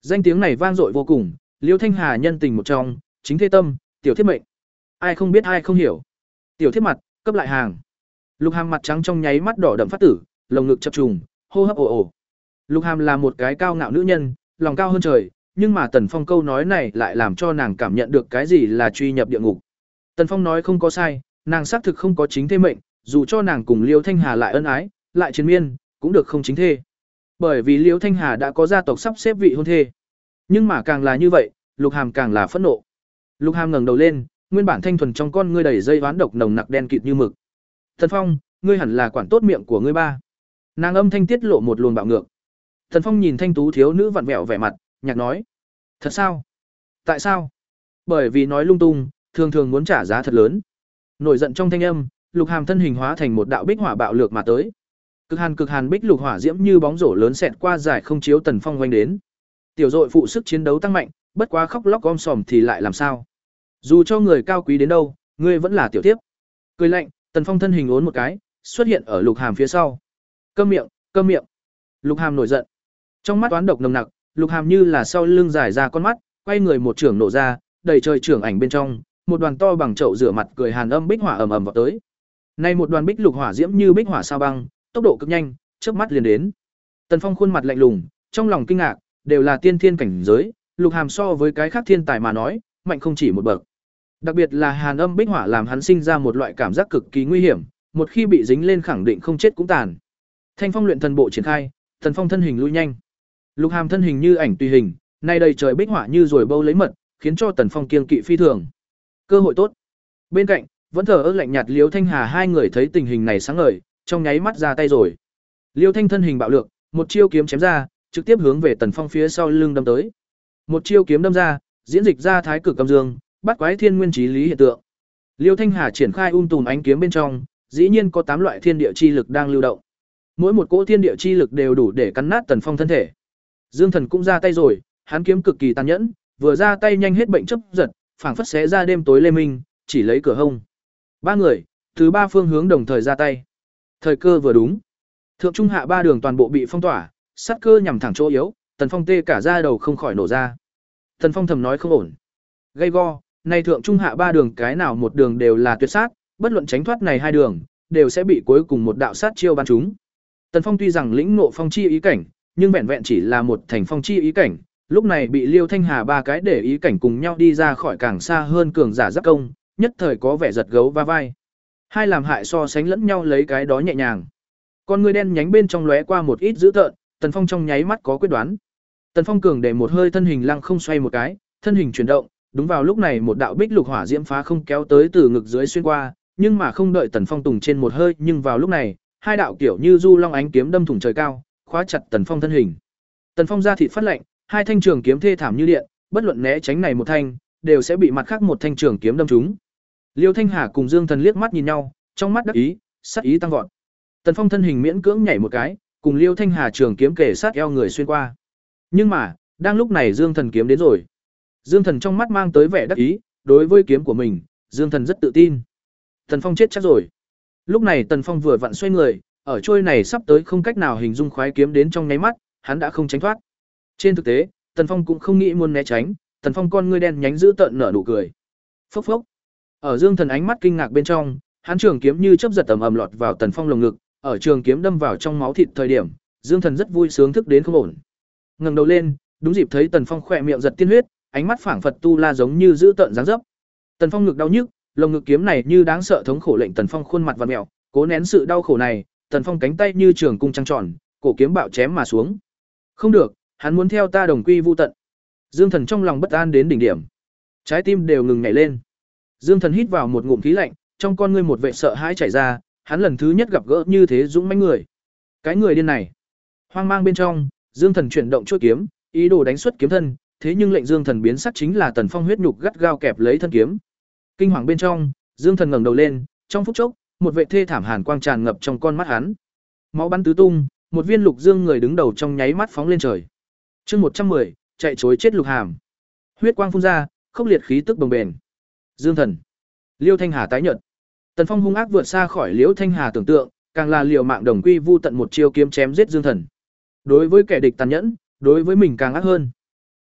Danh tiếng này vang dội vô cùng, Liêu Thanh Hà nhân tình một trong, chính thê tâm, tiểu thiếp mệnh. Ai không biết ai không hiểu. Tiểu thiếp mặt, cấp lại hàng. Lục Hàm mặt trắng trong nháy mắt đỏ đậm phát tử, lồng ngực chập trùng, hô hấp ồ ồ. Lục Hàm là một cái cao ngạo nữ nhân, lòng cao hơn trời, nhưng mà Tần Phong câu nói này lại làm cho nàng cảm nhận được cái gì là truy nhập địa ngục. Tần Phong nói không có sai, nàng xác thực không có chính thê mệnh, dù cho nàng cùng Liêu Thanh Hà lại ân ái, lại chiến miên, cũng được không chính thê. Bởi vì Liêu Thanh Hà đã có gia tộc sắp xếp vị hôn thê. Nhưng mà càng là như vậy, Lục Hàm càng là phẫn nộ. Lục Hàm ngẩng đầu lên, nguyên bản thanh thuần trong con ngươi đầy dây oán độc nồng nặc đen kịt như mực. "Tần Phong, ngươi hẳn là quản tốt miệng của ngươi ba." Nàng âm thanh tiết lộ một luồng bạo ngược. Tần Phong nhìn thanh tú thiếu nữ vặn vẹo vẻ mặt, nhạc nói: "Thật sao? Tại sao?" Bởi vì nói lung tung, thường thường muốn trả giá thật lớn. Nổi giận trong thanh âm, Lục Hàm thân hình hóa thành một đạo bích hỏa bạo lược mà tới. Cực hàn cực hàn bích lục hỏa diễm như bóng rổ lớn xẹt qua giải không chiếu Tần Phong quanh đến. Tiểu dội phụ sức chiến đấu tăng mạnh, bất quá khóc lóc om sòm thì lại làm sao? Dù cho người cao quý đến đâu, ngươi vẫn là tiểu tiếp. Cười lạnh, Tần Phong thân hình uốn một cái, xuất hiện ở Lục Hàm phía sau. Câm miệng, câm miệng. Lục Hàm nổi giận. Trong mắt toán độc nồng nặc, Lục Hàm như là sau lưng dài ra con mắt, quay người một trưởng nổ ra, đầy trời trưởng ảnh bên trong, một đoàn to bằng chậu rửa mặt cười hàn âm bích hỏa ầm ầm vào tới. Nay một đoàn bích lục hỏa diễm như bích hỏa sao băng, tốc độ cực nhanh, chớp mắt liền đến. Tần Phong khuôn mặt lạnh lùng, trong lòng kinh ngạc, đều là tiên thiên cảnh giới, Lục Hàm so với cái khác thiên tài mà nói, mạnh không chỉ một bậc. Đặc biệt là hàn âm bích hỏa làm hắn sinh ra một loại cảm giác cực kỳ nguy hiểm, một khi bị dính lên khẳng định không chết cũng tàn. Thanh Phong luyện thần bộ triển khai, Tần Phong thân hình lui nhanh. Lục Hàm thân hình như ảnh tùy hình, nay đầy trời bích hỏa như rồi bâu lấy mật, khiến cho Tần Phong kiêng kỵ phi thường. Cơ hội tốt. Bên cạnh, vẫn thờ ơ lạnh nhạt Liêu Thanh Hà hai người thấy tình hình này sáng ngời, trong nháy mắt ra tay rồi. Liêu Thanh thân hình bạo lược, một chiêu kiếm chém ra, trực tiếp hướng về Tần Phong phía sau lưng đâm tới. Một chiêu kiếm đâm ra, diễn dịch ra thái cực âm dương, bắt quái thiên nguyên chí lý hiện tượng. Liêu Thanh Hà triển khai um tùm ánh kiếm bên trong, dĩ nhiên có tám loại thiên địa chi lực đang lưu động. Mỗi một cỗ thiên địa chi lực đều đủ để cắn nát Tần Phong thân thể. Dương Thần cũng ra tay rồi, hắn kiếm cực kỳ tàn nhẫn, vừa ra tay nhanh hết bệnh chấp giật, phảng phất xé ra đêm tối lê minh, chỉ lấy cửa hông. Ba người, từ ba phương hướng đồng thời ra tay. Thời cơ vừa đúng. Thượng trung hạ ba đường toàn bộ bị phong tỏa, sát cơ nhằm thẳng chỗ yếu, Tần Phong tê cả da đầu không khỏi nổ ra. Tần Phong thầm nói không ổn. Gây go, này thượng trung hạ ba đường cái nào một đường đều là tuyệt sát, bất luận tránh thoát này hai đường, đều sẽ bị cuối cùng một đạo sát chiêu ban chúng. Tần Phong tuy rằng lĩnh ngộ phong chi ý cảnh, nhưng vẹn vẹn chỉ là một thành phong chi ý cảnh, lúc này bị Liêu Thanh Hà ba cái để ý cảnh cùng nhau đi ra khỏi càng xa hơn cường giả giáp công, nhất thời có vẻ giật gấu va vai. Hai làm hại so sánh lẫn nhau lấy cái đó nhẹ nhàng. Con người đen nhánh bên trong lóe qua một ít dữ tợn, Tần Phong trong nháy mắt có quyết đoán. Tần Phong cường để một hơi thân hình lăng không xoay một cái, thân hình chuyển động, đúng vào lúc này một đạo bích lục hỏa diễm phá không kéo tới từ ngực dưới xuyên qua, nhưng mà không đợi Tần Phong tùng trên một hơi, nhưng vào lúc này, hai đạo kiểu như du long ánh kiếm đâm thủng trời cao, khóa chặt Tần Phong thân hình. Tần Phong ra thịt phát lạnh, hai thanh trường kiếm thê thảm như điện, bất luận né tránh này một thanh, đều sẽ bị mặt khác một thanh trường kiếm đâm trúng. Liêu Thanh Hà cùng Dương Thần liếc mắt nhìn nhau, trong mắt đắc ý, sát ý tăng vọt. Tần Phong thân hình miễn cưỡng nhảy một cái, cùng Liêu Thanh Hà trường kiếm kề sát eo người xuyên qua. Nhưng mà, đang lúc này Dương Thần kiếm đến rồi. Dương Thần trong mắt mang tới vẻ đắc ý, đối với kiếm của mình, Dương Thần rất tự tin. Tần Phong chết chắc rồi. Lúc này Tần Phong vừa vặn xoay người, ở trôi này sắp tới không cách nào hình dung khoái kiếm đến trong nháy mắt, hắn đã không tránh thoát. Trên thực tế, Tần Phong cũng không nghĩ muốn né tránh, Tần Phong con ngươi đen nhánh giữ tợn nở nụ cười. Phốc phốc. Ở Dương Thần ánh mắt kinh ngạc bên trong, hắn trường kiếm như chớp giật ầm ầm lọt vào Tần Phong lồng ngực, ở trường kiếm đâm vào trong máu thịt thời điểm, Dương Thần rất vui sướng thức đến không ổn. Ngẩng đầu lên, đúng dịp thấy Tần Phong khỏe miệng giật tiên huyết, ánh mắt phảng phật tu la giống như giữ tợn dáng dấp. Tần Phong ngực đau nhức, lồng ngực kiếm này như đáng sợ thống khổ lệnh Tần Phong khuôn mặt vặn mèo, cố nén sự đau khổ này, Tần Phong cánh tay như trường cung trăng tròn, cổ kiếm bạo chém mà xuống. Không được, hắn muốn theo ta đồng quy vu tận. Dương Thần trong lòng bất an đến đỉnh điểm, trái tim đều ngừng nhảy lên. Dương Thần hít vào một ngụm khí lạnh, trong con ngươi một vệ sợ hãi chảy ra, hắn lần thứ nhất gặp gỡ như thế dũng mãnh người. Cái người điên này. Hoang mang bên trong, Dương Thần chuyển động chuôi kiếm, ý đồ đánh xuất kiếm thân, thế nhưng lệnh Dương Thần biến sắc chính là Tần Phong huyết nhục gắt gao kẹp lấy thân kiếm. Kinh hoàng bên trong, Dương Thần ngẩng đầu lên, trong phút chốc, một vệ thê thảm hàn quang tràn ngập trong con mắt hắn. Máu bắn tứ tung, một viên lục dương người đứng đầu trong nháy mắt phóng lên trời. Chương một trăm mười, chạy trối chết Lục Hàm. Huyết quang phun ra, khốc liệt khí tức bồng bềnh. Dương Thần, Liêu Thanh Hà tái nhợt. Tần Phong hung ác vượt xa khỏi Liêu Thanh Hà tưởng tượng, càng là liều mạng đồng quy vu tận một chiêu kiếm chém giết Dương Thần. Đối với kẻ địch tàn nhẫn, đối với mình càng ác hơn.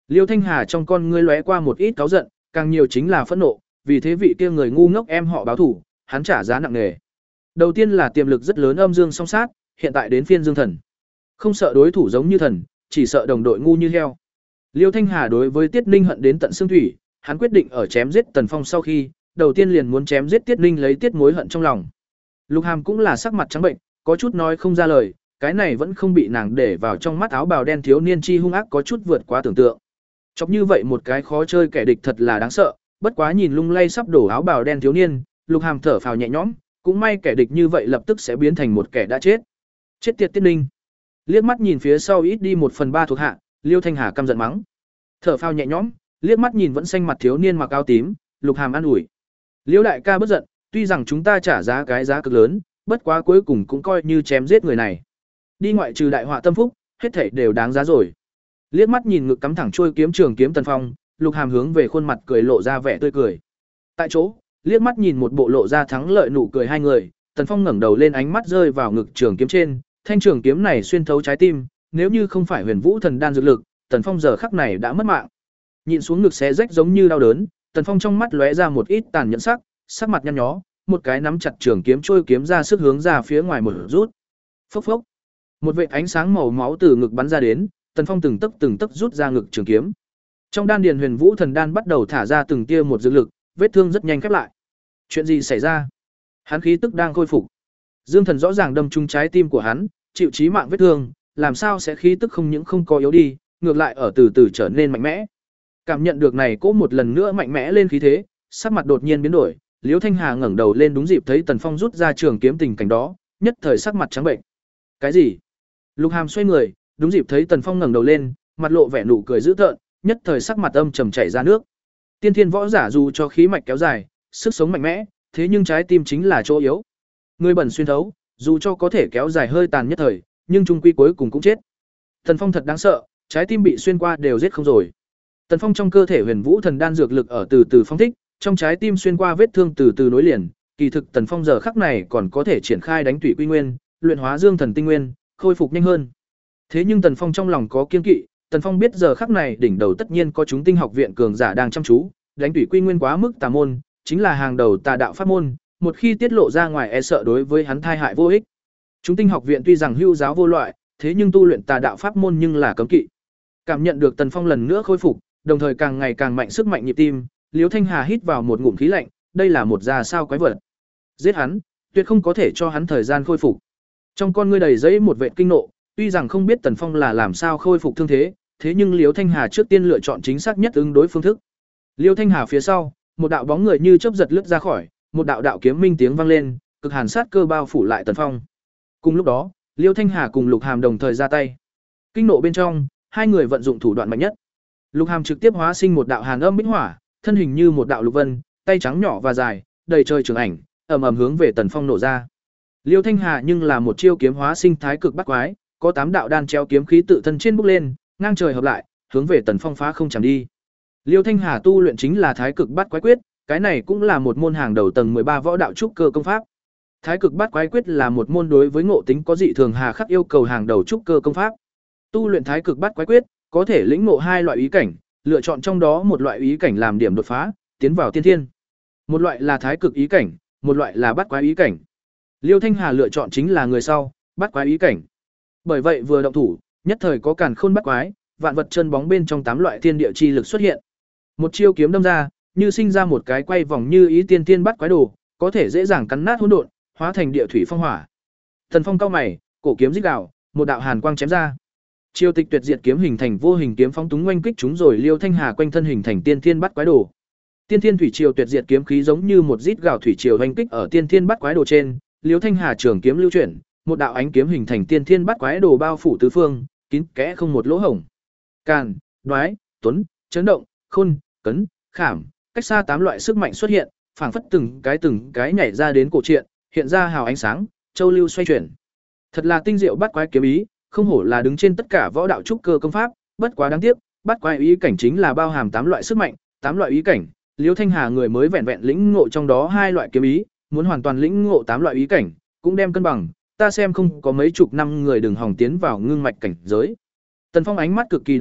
Liêu Thanh Hà trong con ngươi lóe qua một ít cáu giận, càng nhiều chính là phẫn nộ, vì thế vị kia người ngu ngốc em họ báo thủ, hắn trả giá nặng nề. Đầu tiên là tiềm lực rất lớn âm dương song sát, hiện tại đến phiên Dương Thần. Không sợ đối thủ giống như thần, chỉ sợ đồng đội ngu như heo. Liêu Thanh Hà đối với Tiết Ninh hận đến tận xương thủy, hắn quyết định ở chém giết Tần Phong sau khi, đầu tiên liền muốn chém giết Tiết Ninh lấy tiết mối hận trong lòng. Lục Hàm cũng là sắc mặt trắng bệnh, có chút nói không ra lời, cái này vẫn không bị nàng để vào trong mắt áo bào đen thiếu niên chi hung ác có chút vượt quá tưởng tượng. Chọc như vậy một cái khó chơi kẻ địch thật là đáng sợ, bất quá nhìn lung lay sắp đổ áo bào đen thiếu niên, Lục Hàm thở phào nhẹ nhõm, cũng may kẻ địch như vậy lập tức sẽ biến thành một kẻ đã chết. Chết tiệt Tiết Ninh. Liếc mắt nhìn phía sau ít đi một phần ba thuộc hạ, Liêu Thanh Hà căm giận mắng. Thở phào nhẹ nhõm, liếc mắt nhìn vẫn xanh mặt thiếu niên mặc áo tím, Lục Hàm an ủi. Liêu đại ca bất giận, tuy rằng chúng ta trả giá cái giá cực lớn, bất quá cuối cùng cũng coi như chém giết người này. Đi ngoại trừ đại họa tâm phúc, hết thảy đều đáng giá rồi. Liếc mắt nhìn ngực cắm thẳng trôi kiếm trường kiếm Tần Phong, Lục Hàm hướng về khuôn mặt cười lộ ra vẻ tươi cười. Tại chỗ, liếc mắt nhìn một bộ lộ ra thắng lợi nụ cười hai người, Tần Phong ngẩng đầu lên ánh mắt rơi vào ngực trường kiếm trên, thanh trường kiếm này xuyên thấu trái tim, nếu như không phải Huyền Vũ thần đan dược lực, Tần Phong giờ khắc này đã mất mạng. Nhìn xuống ngực xé rách giống như đau đớn, Tần Phong trong mắt lóe ra một ít tàn nhẫn sắc, sắc mặt nhăn nhó, một cái nắm chặt trường kiếm trôi kiếm ra sức hướng ra phía ngoài một rút. Phốc phốc. Một vệt ánh sáng màu máu từ ngực bắn ra đến, Tần Phong từng tấc từng tấc rút ra ngực trường kiếm. Trong đan điền Huyền Vũ thần đan bắt đầu thả ra từng tia một dược lực, vết thương rất nhanh khép lại. Chuyện gì xảy ra? Hắn khí tức đang khôi phục. Dương Thần rõ ràng đâm trúng trái tim của hắn, chịu chí mạng vết thương, làm sao sẽ khí tức không những không có yếu đi, ngược lại ở từ từ trở nên mạnh mẽ. Cảm nhận được này cố một lần nữa mạnh mẽ lên khí thế, sắc mặt đột nhiên biến đổi, Liễu Thanh Hà ngẩng đầu lên đúng dịp thấy Tần Phong rút ra trường kiếm tình cảnh đó, nhất thời sắc mặt trắng bệnh. Cái gì? Lục Hàm xoay người, đúng dịp thấy Tần Phong ngẩng đầu lên, mặt lộ vẻ nụ cười dữ tợn, nhất thời sắc mặt âm trầm chảy ra nước. Tiên thiên võ giả dù cho khí mạch kéo dài, sức sống mạnh mẽ, thế nhưng trái tim chính là chỗ yếu. Người bẩn xuyên thấu, dù cho có thể kéo dài hơi tàn nhất thời, nhưng trung quy cuối cùng cũng chết. Tần Phong thật đáng sợ, trái tim bị xuyên qua đều giết không rồi. Tần Phong trong cơ thể Huyền Vũ thần đan dược lực ở từ từ phóng thích, trong trái tim xuyên qua vết thương từ từ nối liền, kỳ thực Tần Phong giờ khắc này còn có thể triển khai đánh tủy quy nguyên, luyện hóa dương thần tinh nguyên, khôi phục nhanh hơn. Thế nhưng Tần Phong trong lòng có kiên kỵ, Tần Phong biết giờ khắc này đỉnh đầu tất nhiên có chúng tinh học viện cường giả đang chăm chú, đánh tủy quy nguyên quá mức tà môn, chính là hàng đầu tà đạo pháp môn, một khi tiết lộ ra ngoài e sợ đối với hắn thai hại vô ích. Chúng tinh học viện tuy rằng hưu giáo vô loại, thế nhưng tu luyện tà đạo pháp môn nhưng là cấm kỵ. Cảm nhận được Tần Phong lần nữa khôi phục, đồng thời càng ngày càng mạnh sức mạnh nhịp tim, Liễu Thanh Hà hít vào một ngụm khí lạnh, đây là một già sao quái vật. Giết hắn, tuyệt không có thể cho hắn thời gian khôi phục. Trong con ngươi đầy giấy một vệt kinh nộ, tuy rằng không biết Tần Phong là làm sao khôi phục thương thế, thế nhưng Liễu Thanh Hà trước tiên lựa chọn chính xác nhất ứng đối phương thức. Liễu Thanh Hà phía sau, một đạo bóng người như chớp giật lướt ra khỏi, một đạo đạo kiếm minh tiếng vang lên, cực hàn sát cơ bao phủ lại Tần Phong. Cùng lúc đó, Liễu Thanh Hà cùng Lục Hàm đồng thời ra tay. Kinh nộ bên trong, hai người vận dụng thủ đoạn mạnh nhất. Lục Hàm trực tiếp hóa sinh một đạo hàn âm bích hỏa, thân hình như một đạo lục vân, tay trắng nhỏ và dài, đầy trời trường ảnh, ầm ầm hướng về Tần Phong nổ ra. Liêu Thanh Hà nhưng là một chiêu kiếm hóa sinh thái cực bắt quái, có tám đạo đan treo kiếm khí tự thân trên bốc lên, ngang trời hợp lại, hướng về Tần Phong phá không chạm đi. Liêu Thanh Hà tu luyện chính là thái cực bắt quái quyết, cái này cũng là một môn hàng đầu tầng mười ba võ đạo trúc cơ công pháp. Thái cực bắt quái quyết là một môn đối với ngộ tính có dị thường hà khắc yêu cầu hàng đầu trúc cơ công pháp. Tu luyện thái cực bắt quái quyết, có thể lĩnh ngộ hai loại ý cảnh, lựa chọn trong đó một loại ý cảnh làm điểm đột phá, tiến vào tiên thiên. Một loại là thái cực ý cảnh, một loại là bắt quái ý cảnh. Liêu Thanh Hà lựa chọn chính là người sau, bắt quái ý cảnh. Bởi vậy vừa động thủ, nhất thời có càn khôn bắt quái, vạn vật chân bóng bên trong tám loại thiên địa chi lực xuất hiện. Một chiêu kiếm đâm ra, như sinh ra một cái quay vòng như ý tiên tiên bắt quái đồ, có thể dễ dàng cắn nát hỗn độn, hóa thành địa thủy phong hỏa. Thần Phong cao mày, cổ kiếm rít gào, một đạo hàn quang chém ra. Chiêu tịch tuyệt diệt kiếm hình thành vô hình kiếm phóng túng oanh kích chúng rồi Liêu Thanh Hà quanh thân hình thành tiên thiên bắt quái đồ. Tiên thiên thủy triều tuyệt diệt kiếm khí giống như một rít gào thủy triều oanh kích ở tiên thiên bắt quái đồ trên, Liêu Thanh Hà trường kiếm lưu chuyển, một đạo ánh kiếm hình thành tiên thiên bắt quái đồ bao phủ tứ phương, kín kẽ không một lỗ hổng. Càn, đoái, tuấn, chấn động, khôn, cấn, khảm, cách xa tám loại sức mạnh xuất hiện, phảng phất từng cái từng cái nhảy ra đến cổ truyện, hiện ra hào ánh sáng, châu lưu xoay chuyển. Thật là tinh diệu bắt quái kiếm ý, không hổ là đứng trên tất cả võ đạo trúc cơ công pháp, bất quá đáng tiếc, bắt quái ý cảnh chính là bao hàm tám loại sức mạnh, tám loại ý cảnh, Liêu Thanh Hà người mới vẹn vẹn lĩnh ngộ trong đó hai loại kiếm ý, muốn hoàn toàn lĩnh ngộ tám loại ý cảnh, cũng đem cân bằng, ta xem không có mấy chục năm người đừng hòng tiến vào ngưng mạch cảnh giới. Tần Phong ánh mắt cực kỳ độc ác,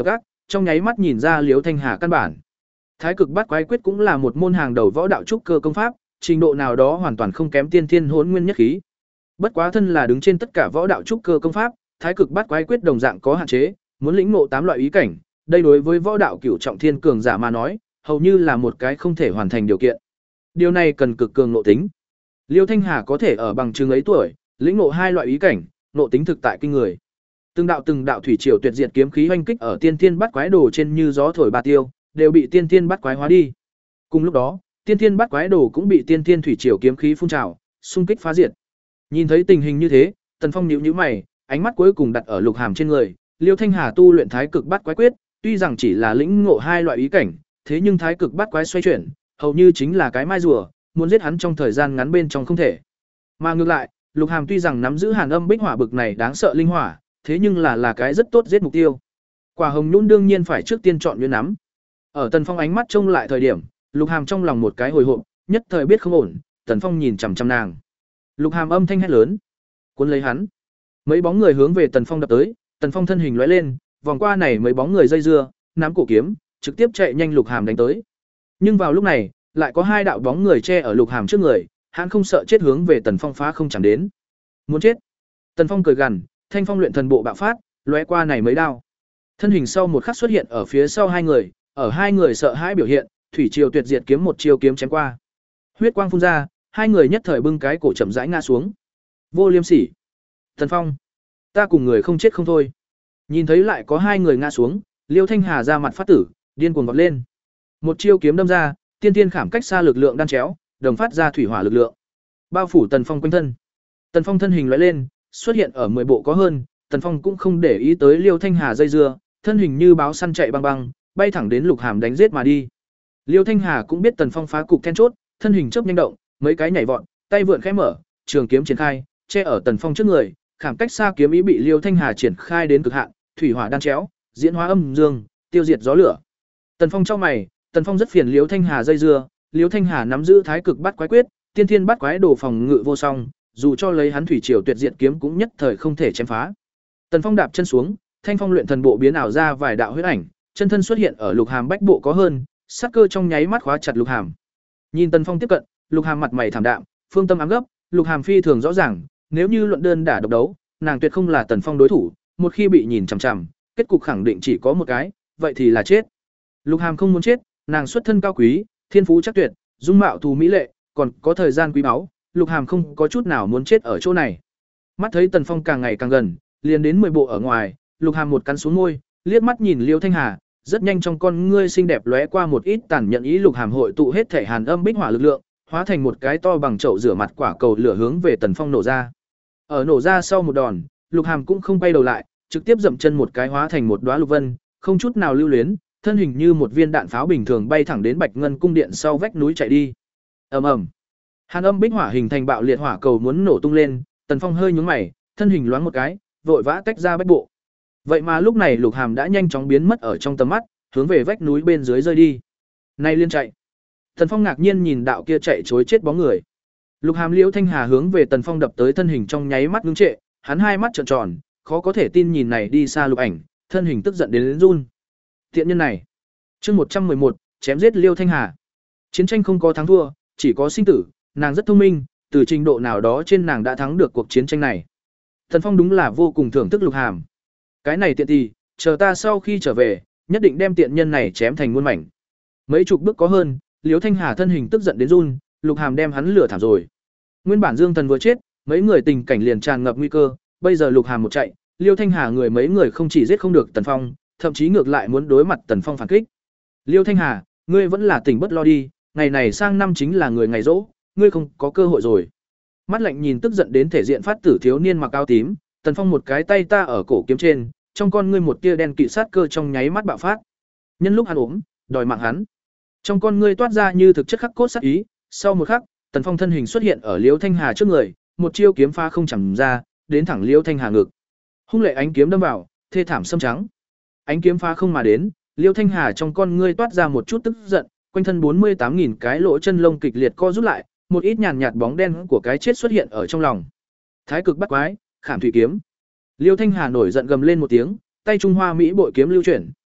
trong nháy mắt nhìn ra Liễu Thanh Hà căn bản. Thái cực bát quái quyết cũng là một môn hàng đầu võ đạo trúc cơ công pháp, trình độ nào đó hoàn toàn không kém tiên thiên hỗn nguyên nhất khí. Bất quá thân là đứng trên tất cả võ đạo trúc cơ công pháp, thái cực bát quái quyết đồng dạng có hạn chế, muốn lĩnh ngộ tám loại ý cảnh, đây đối với võ đạo cửu trọng thiên cường giả mà nói, hầu như là một cái không thể hoàn thành điều kiện. Điều này cần cực cường ngộ tính. Liêu Thanh Hà có thể ở bằng chứng ấy tuổi, lĩnh ngộ hai loại ý cảnh, ngộ tính thực tại kinh người. Từng đạo từng đạo thủy triều tuyệt diệt kiếm khí hoành kích ở tiên thiên bát quái đồ trên như gió thổi ba tiêu, đều bị tiên thiên bát quái hóa đi. Cùng lúc đó, tiên thiên bát quái đồ cũng bị tiên thiên thủy triều kiếm khí phun trào, xung kích phá diệt. Nhìn thấy tình hình như thế, Tần Phong nhíu nhíu mày, ánh mắt cuối cùng đặt ở Lục Hàm trên người. Liêu Thanh Hà tu luyện thái cực bát quái quyết, tuy rằng chỉ là lĩnh ngộ hai loại ý cảnh, thế nhưng thái cực bát quái xoay chuyển, hầu như chính là cái mai rùa, muốn giết hắn trong thời gian ngắn bên trong không thể. Mà ngược lại, Lục Hàm tuy rằng nắm giữ Hàn Âm Bích Hỏa bực này đáng sợ linh hỏa, thế nhưng là là cái rất tốt giết mục tiêu. Quả hồng nhũn đương nhiên phải trước tiên chọn nguyên nắm. Ở Tần Phong ánh mắt trông lại thời điểm, Lục Hàm trong lòng một cái hồi hộp, nhất thời biết không ổn, Tần Phong nhìn chằm chằm nàng. Lục Hàm âm thanh hét lớn, cuốn lấy hắn. Mấy bóng người hướng về Tần Phong đập tới, Tần Phong thân hình lóe lên, vòng qua này mấy bóng người dây dưa, nắm cổ kiếm, trực tiếp chạy nhanh Lục Hàm đánh tới. Nhưng vào lúc này, lại có hai đạo bóng người che ở Lục Hàm trước người, hắn không sợ chết hướng về Tần Phong phá không chẳng đến. Muốn chết. Tần Phong cười gằn, Thanh Phong luyện thần bộ bạo phát, lóe qua này mấy đao. Thân hình sau một khắc xuất hiện ở phía sau hai người, ở hai người sợ hãi biểu hiện, thủy triều tuyệt diệt kiếm một chiêu kiếm chém qua. Huyết quang phun ra, hai người nhất thời bưng cái cổ chậm rãi ngã xuống. Vô Liêm Sỉ. Tần Phong, ta cùng người không chết không thôi. Nhìn thấy lại có hai người ngã xuống, Liêu Thanh Hà ra mặt phát tử, điên cuồng vọt lên. Một chiêu kiếm đâm ra, tiên tiên khảm cách xa lực lượng đan chéo, đồng phát ra thủy hỏa lực lượng, bao phủ Tần Phong quanh thân. Tần Phong thân hình lóe lên, xuất hiện ở mười bộ có hơn, Tần Phong cũng không để ý tới Liêu Thanh Hà dây dưa, thân hình như báo săn chạy băng băng, bay thẳng đến Lục Hàm đánh giết mà đi. Liêu Thanh Hà cũng biết Tần Phong phá cục then chốt, thân hình chớp nhanh động, mấy cái nhảy vọt, tay vượn khẽ mở, trường kiếm triển khai, che ở Tần Phong trước người, khảm cách xa kiếm ý bị Liêu Thanh Hà triển khai đến cực hạn, thủy hỏa đan chéo, diễn hóa âm dương, tiêu diệt gió lửa. Tần Phong trong mày, Tần Phong rất phiền Liêu Thanh Hà dây dưa, Liêu Thanh Hà nắm giữ thái cực bát quái quyết, tiên thiên bát quái đồ phòng ngự vô song, dù cho lấy hắn thủy triều tuyệt diệt kiếm cũng nhất thời không thể chém phá. Tần Phong đạp chân xuống, Thanh Phong luyện thần bộ biến ảo ra vài đạo huyết ảnh, chân thân xuất hiện ở Lục Hàm bách bộ có hơn, sát cơ trong nháy mắt khóa chặt Lục Hàm. Nhìn Tần Phong tiếp cận, Lục Hàm mặt mày thảm đạm, phương tâm ám gấp, Lục Hàm phi thường rõ ràng, nếu như luận đơn đả độc đấu, nàng tuyệt không là Tần Phong đối thủ, một khi bị nhìn chằm chằm, kết cục khẳng định chỉ có một cái, vậy thì là chết. Lục Hàm không muốn chết, nàng xuất thân cao quý, thiên phú chắc tuyệt, dung mạo thù mỹ lệ, còn có thời gian quý báu, Lục Hàm không có chút nào muốn chết ở chỗ này. Mắt thấy Tần Phong càng ngày càng gần, liền đến mười bộ ở ngoài, Lục Hàm một cắn xuống môi, liếc mắt nhìn Liêu Thanh Hà, rất nhanh trong con ngươi xinh đẹp lóe qua một ít tàn nhận ý. Lục Hàm hội tụ hết thể Hàn Âm Bích Hỏa lực lượng, hóa thành một cái to bằng chậu rửa mặt quả cầu lửa hướng về Tần Phong nổ ra. Ở nổ ra sau một đòn, Lục Hàm cũng không quay đầu lại, trực tiếp dậm chân một cái hóa thành một đóa lục vân, không chút nào lưu luyến, thân hình như một viên đạn pháo bình thường bay thẳng đến Bạch Ngân cung điện sau vách núi chạy đi. Ầm ầm. Hàn Âm Bích Hỏa hình thành bạo liệt hỏa cầu muốn nổ tung lên, Tần Phong hơi nhướng mày, thân hình loáng một cái, vội vã tách ra bách bộ. Vậy mà lúc này Lục Hàm đã nhanh chóng biến mất ở trong tầm mắt, hướng về vách núi bên dưới rơi đi. Này liên chạy. Tần Phong ngạc nhiên nhìn đạo kia chạy trối chết bóng người. Lục Hàm Liễu Thanh Hà hướng về Tần Phong đập tới, thân hình trong nháy mắt ngưng trệ, hắn hai mắt trợn tròn, khó có thể tin nhìn này đi xa Lục Ảnh, thân hình tức giận đến, đến run. Tiện nhân này. Chương một trăm mười một, chém giết Liêu Thanh Hà. Chiến tranh không có thắng thua, chỉ có sinh tử, nàng rất thông minh, từ trình độ nào đó trên nàng đã thắng được cuộc chiến tranh này. Tần Phong đúng là vô cùng thưởng thức Lục Hàm. Cái này tiện tì, chờ ta sau khi trở về, nhất định đem tiện nhân này chém thành muôn mảnh. Mấy chục bước có hơn, Liêu Thanh Hà thân hình tức giận đến run, Lục Hàm đem hắn lửa thảm rồi. Nguyên bản Dương Thần vừa chết, mấy người tình cảnh liền tràn ngập nguy cơ, bây giờ Lục Hàm một chạy, Liêu Thanh Hà người mấy người không chỉ giết không được Tần Phong, thậm chí ngược lại muốn đối mặt Tần Phong phản kích. Liêu Thanh Hà, ngươi vẫn là tỉnh bất lo đi, ngày này sang năm chính là người ngày rỗ, ngươi không có cơ hội rồi. Mắt lạnh nhìn tức giận đến thể diện phát tử thiếu niên mặc áo tím, Tần Phong một cái tay ta ở cổ kiếm trên, trong con ngươi một tia đen kỵ sát cơ trong nháy mắt bạo phát. Nhân lúc hắn ốm, đòi mạng hắn. Trong con ngươi toát ra như thực chất khắc cốt sát ý, sau một khắc, Tần Phong thân hình xuất hiện ở Liêu Thanh Hà trước người, một chiêu kiếm pha không chẳng ra, đến thẳng Liêu Thanh Hà ngực. Hung lệ ánh kiếm đâm vào, thê thảm xâm trắng. Ánh kiếm pha không mà đến, Liêu Thanh Hà trong con ngươi toát ra một chút tức giận, quanh thân bốn mươi tám nghìn cái lỗ chân lông kịch liệt co rút lại, một ít nhàn nhạt bóng đen của cái chết xuất hiện ở trong lòng. Thái cực bắt quái, Khảm thủy kiếm. Liêu Thanh Hà nổi giận gầm lên một tiếng, tay Trung Hoa Mỹ bội kiếm lưu chuyển,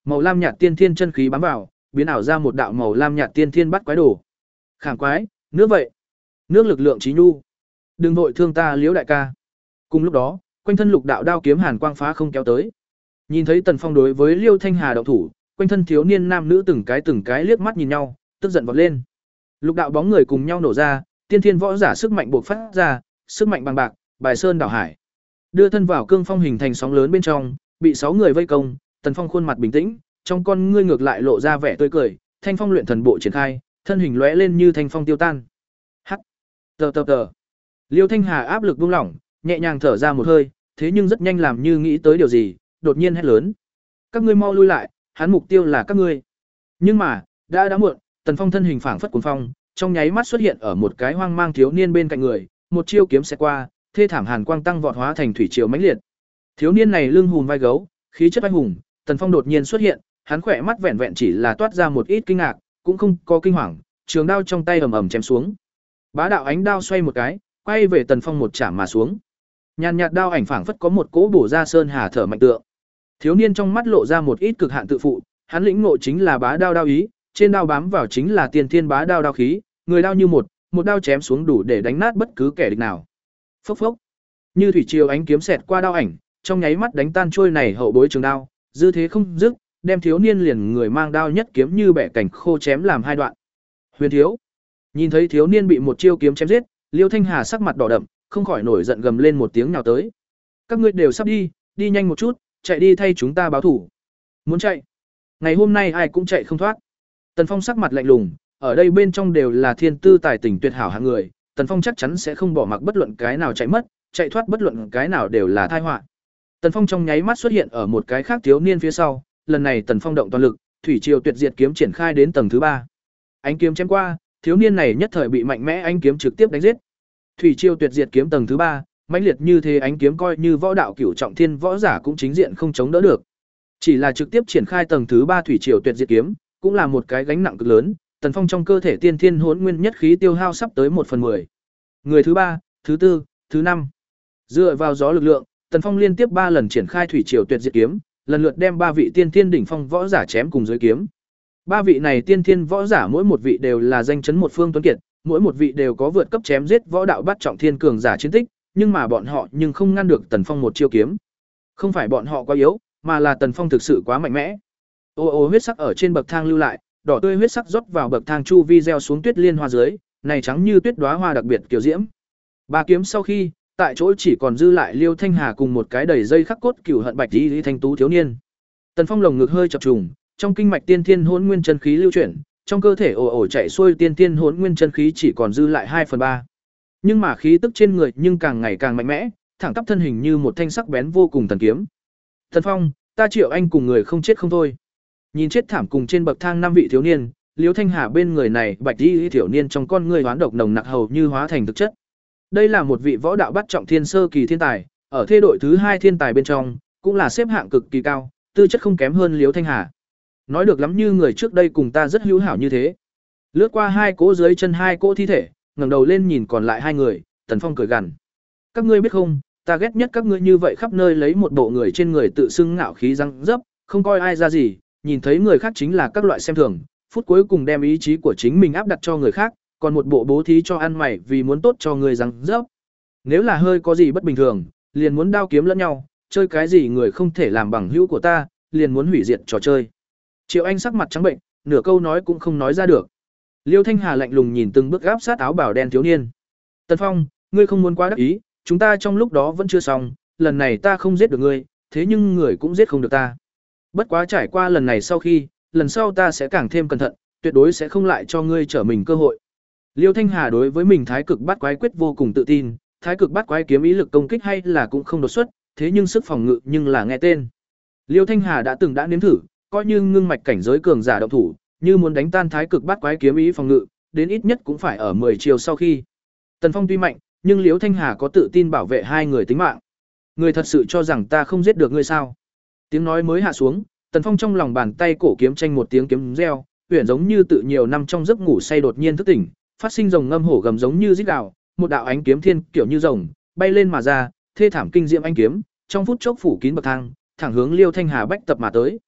Màu lam nhạt tiên thiên chân khí bám vào, biến ảo ra một đạo màu lam nhạt tiên thiên bắt quái đồ. Khảm quái, nước vậy. Nước lực lượng trí nhu. Đừng vội thương ta Liễu đại ca. Cùng lúc đó, quanh thân lục đạo đao kiếm hàn quang phá không kéo tới. Nhìn thấy Tần Phong đối với Liêu Thanh Hà động thủ, quanh thân thiếu niên nam nữ từng cái từng cái liếc mắt nhìn nhau, tức giận vọt lên. Lục đạo bóng người cùng nhau nổ ra, tiên thiên võ giả sức mạnh bộc phát ra, sức mạnh bằng bạc, bài sơn đảo hải. Đưa thân vào cương phong hình thành sóng lớn bên trong, bị sáu người vây công, Tần Phong khuôn mặt bình tĩnh, trong con ngươi ngược lại lộ ra vẻ tươi cười, thanh phong luyện thần bộ triển khai, thân hình lóe lên như thanh phong tiêu tan. Hắc. Tờ tờ tờ. Liêu Thanh Hà áp lực buông lỏng, nhẹ nhàng thở ra một hơi, thế nhưng rất nhanh làm như nghĩ tới điều gì, đột nhiên hét lớn: "Các ngươi mau lui lại, hắn mục tiêu là các ngươi." Nhưng mà, đã đã muộn, Tần Phong thân hình phảng phất cuồng phong, trong nháy mắt xuất hiện ở một cái hoang mang thiếu niên bên cạnh người, một chiêu kiếm xẹt qua, thê thảm hàn quang tăng vọt hóa thành thủy triều mãnh liệt. Thiếu niên này lưng hùm vai gấu, khí chất anh hùng, Tần Phong đột nhiên xuất hiện, hắn khỏe mắt vẹn vẹn chỉ là toát ra một ít kinh ngạc, cũng không có kinh hoàng, trường đao trong tay ầm ầm chém xuống. Bá đạo ánh đao xoay một cái, quay về Tần Phong một chạm mà xuống. Nhàn nhạt đao ảnh phảng phất có một cỗ bổ ra sơn hà thở mạnh tượng. Thiếu niên trong mắt lộ ra một ít cực hạn tự phụ, hắn lĩnh ngộ chính là bá đao đao ý, trên đao bám vào chính là tiên thiên bá đao đao khí, người đao như một, một đao chém xuống đủ để đánh nát bất cứ kẻ địch nào. Phốc phốc. Như thủy triều ánh kiếm xẹt qua đao ảnh, trong nháy mắt đánh tan trôi này hậu bối trường đao, dư thế không dứt, đem thiếu niên liền người mang đao nhất kiếm như bẻ cảnh khô chém làm hai đoạn. Huyền thiếu. Nhìn thấy thiếu niên bị một chiêu kiếm chém giết, Liêu Thanh Hà sắc mặt đỏ đậm, không khỏi nổi giận gầm lên một tiếng nhào tới. Các ngươi đều sắp đi, đi nhanh một chút, chạy đi thay chúng ta báo thủ. Muốn chạy? Ngày hôm nay ai cũng chạy không thoát. Tần Phong sắc mặt lạnh lùng, ở đây bên trong đều là thiên tư tài tình tuyệt hảo hạng người, Tần Phong chắc chắn sẽ không bỏ mặc bất luận cái nào chạy mất, chạy thoát bất luận cái nào đều là tai họa. Tần Phong trong nháy mắt xuất hiện ở một cái khác thiếu niên phía sau, lần này Tần Phong động toàn lực, thủy triều tuyệt diệt kiếm triển khai đến tầng thứ ba. Ánh kiếm chém qua, thiếu niên này nhất thời bị mạnh mẽ ánh kiếm trực tiếp đánh giết. Thủy triều tuyệt diệt kiếm tầng thứ ba, mãnh liệt như thế ánh kiếm coi như võ đạo cửu trọng thiên võ giả cũng chính diện không chống đỡ được. Chỉ là trực tiếp triển khai tầng thứ ba thủy triều tuyệt diệt kiếm, cũng là một cái gánh nặng cực lớn, Tần Phong trong cơ thể tiên thiên hỗn nguyên nhất khí tiêu hao sắp tới một phần mười. Người thứ ba, thứ tư, thứ năm. Dựa vào gió lực lượng, Tần Phong liên tiếp ba lần triển khai thủy triều tuyệt diệt kiếm, lần lượt đem ba vị tiên thiên đỉnh phong võ giả chém cùng dưới kiếm. Ba vị này tiên thiên võ giả mỗi một vị đều là danh chấn một phương tuấn kiệt, mỗi một vị đều có vượt cấp chém giết võ đạo bát trọng thiên cường giả chiến tích, nhưng mà bọn họ nhưng không ngăn được Tần Phong một chiêu kiếm. Không phải bọn họ quá yếu, mà là Tần Phong thực sự quá mạnh mẽ. Ô ô huyết sắc ở trên bậc thang lưu lại, đỏ tươi huyết sắc rót vào bậc thang chu vi gieo xuống tuyết liên hoa dưới, này trắng như tuyết đóa hoa đặc biệt kiều diễm. Ba kiếm sau khi, tại chỗ chỉ còn dư lại Liêu Thanh Hà cùng một cái đầy dây khắc cốt cửu hận bạch y thanh tú thiếu niên. Tần Phong lồng ngực hơi chập trùng, trong kinh mạch tiên thiên hỗn nguyên chân khí lưu chuyển, trong cơ thể ồ ồ chạy xuôi tiên thiên hỗn nguyên chân khí chỉ còn dư lại hai phần ba. Nhưng mà khí tức trên người nhưng càng ngày càng mạnh mẽ, thẳng tắp thân hình như một thanh sắc bén vô cùng thần kiếm. Tần Phong, ta Triệu Anh cùng người không chết không thôi. Nhìn chết thảm cùng trên bậc thang năm vị thiếu niên, Liêu Thanh Hà bên người này bạch y thiếu niên trong con người hoán độc nồng nặc hầu như hóa thành thực chất. Đây là một vị võ đạo bát trọng thiên sơ kỳ thiên tài, ở thê đội thứ hai thiên tài bên trong, cũng là xếp hạng cực kỳ cao, tư chất không kém hơn Liêu Thanh Hà. Nói được lắm như người trước đây cùng ta rất hữu hảo như thế. Lướt qua hai cỗ dưới chân hai cỗ thi thể, ngẩng đầu lên nhìn còn lại hai người, Tần Phong cười gằn. Các ngươi biết không, ta ghét nhất các ngươi như vậy khắp nơi lấy một bộ người trên người tự xưng ngạo khí răng dấp, không coi ai ra gì, nhìn thấy người khác chính là các loại xem thường, phút cuối cùng đem ý chí của chính mình áp đặt cho người khác, còn một bộ bố thí cho ăn mày vì muốn tốt cho người răng dấp. Nếu là hơi có gì bất bình thường, liền muốn đao kiếm lẫn nhau, chơi cái gì người không thể làm bằng hữu của ta, liền muốn hủy diệt trò chơi. Triệu Anh sắc mặt trắng bệnh, nửa câu nói cũng không nói ra được. Liêu Thanh Hà lạnh lùng nhìn từng bước áp sát áo bào đen thiếu niên. Tần Phong, ngươi không muốn quá đắc ý, chúng ta trong lúc đó vẫn chưa xong, lần này ta không giết được ngươi, thế nhưng người cũng giết không được ta. Bất quá trải qua lần này sau khi, lần sau ta sẽ càng thêm cẩn thận, tuyệt đối sẽ không lại cho ngươi trở mình cơ hội. Liêu Thanh Hà đối với mình thái cực bát quái quyết vô cùng tự tin, thái cực bát quái kiếm ý lực công kích hay là cũng không đột xuất, thế nhưng sức phòng ngự nhưng là nghe tên. Liêu Thanh Hà đã từng đã nếm thử, coi như ngưng mạch cảnh giới cường giả động thủ, như muốn đánh tan thái cực bát quái kiếm ý phòng ngự, đến ít nhất cũng phải ở mười chiều sau khi. Tần Phong tuy mạnh, nhưng Liêu Thanh Hà có tự tin bảo vệ hai người tính mạng. Người thật sự cho rằng ta không giết được ngươi sao? Tiếng nói mới hạ xuống, Tần Phong trong lòng bàn tay cổ kiếm tranh một tiếng kiếm reo, huyền giống như tự nhiều năm trong giấc ngủ say đột nhiên thức tỉnh, phát sinh rồng ngâm hổ gầm giống như rít gào, một đạo ánh kiếm thiên kiểu như rồng, bay lên mà ra, thê thảm kinh diệm ánh kiếm, trong phút chốc phủ kín bậc thang, thẳng hướng Liêu Thanh Hà bách tập mà tới.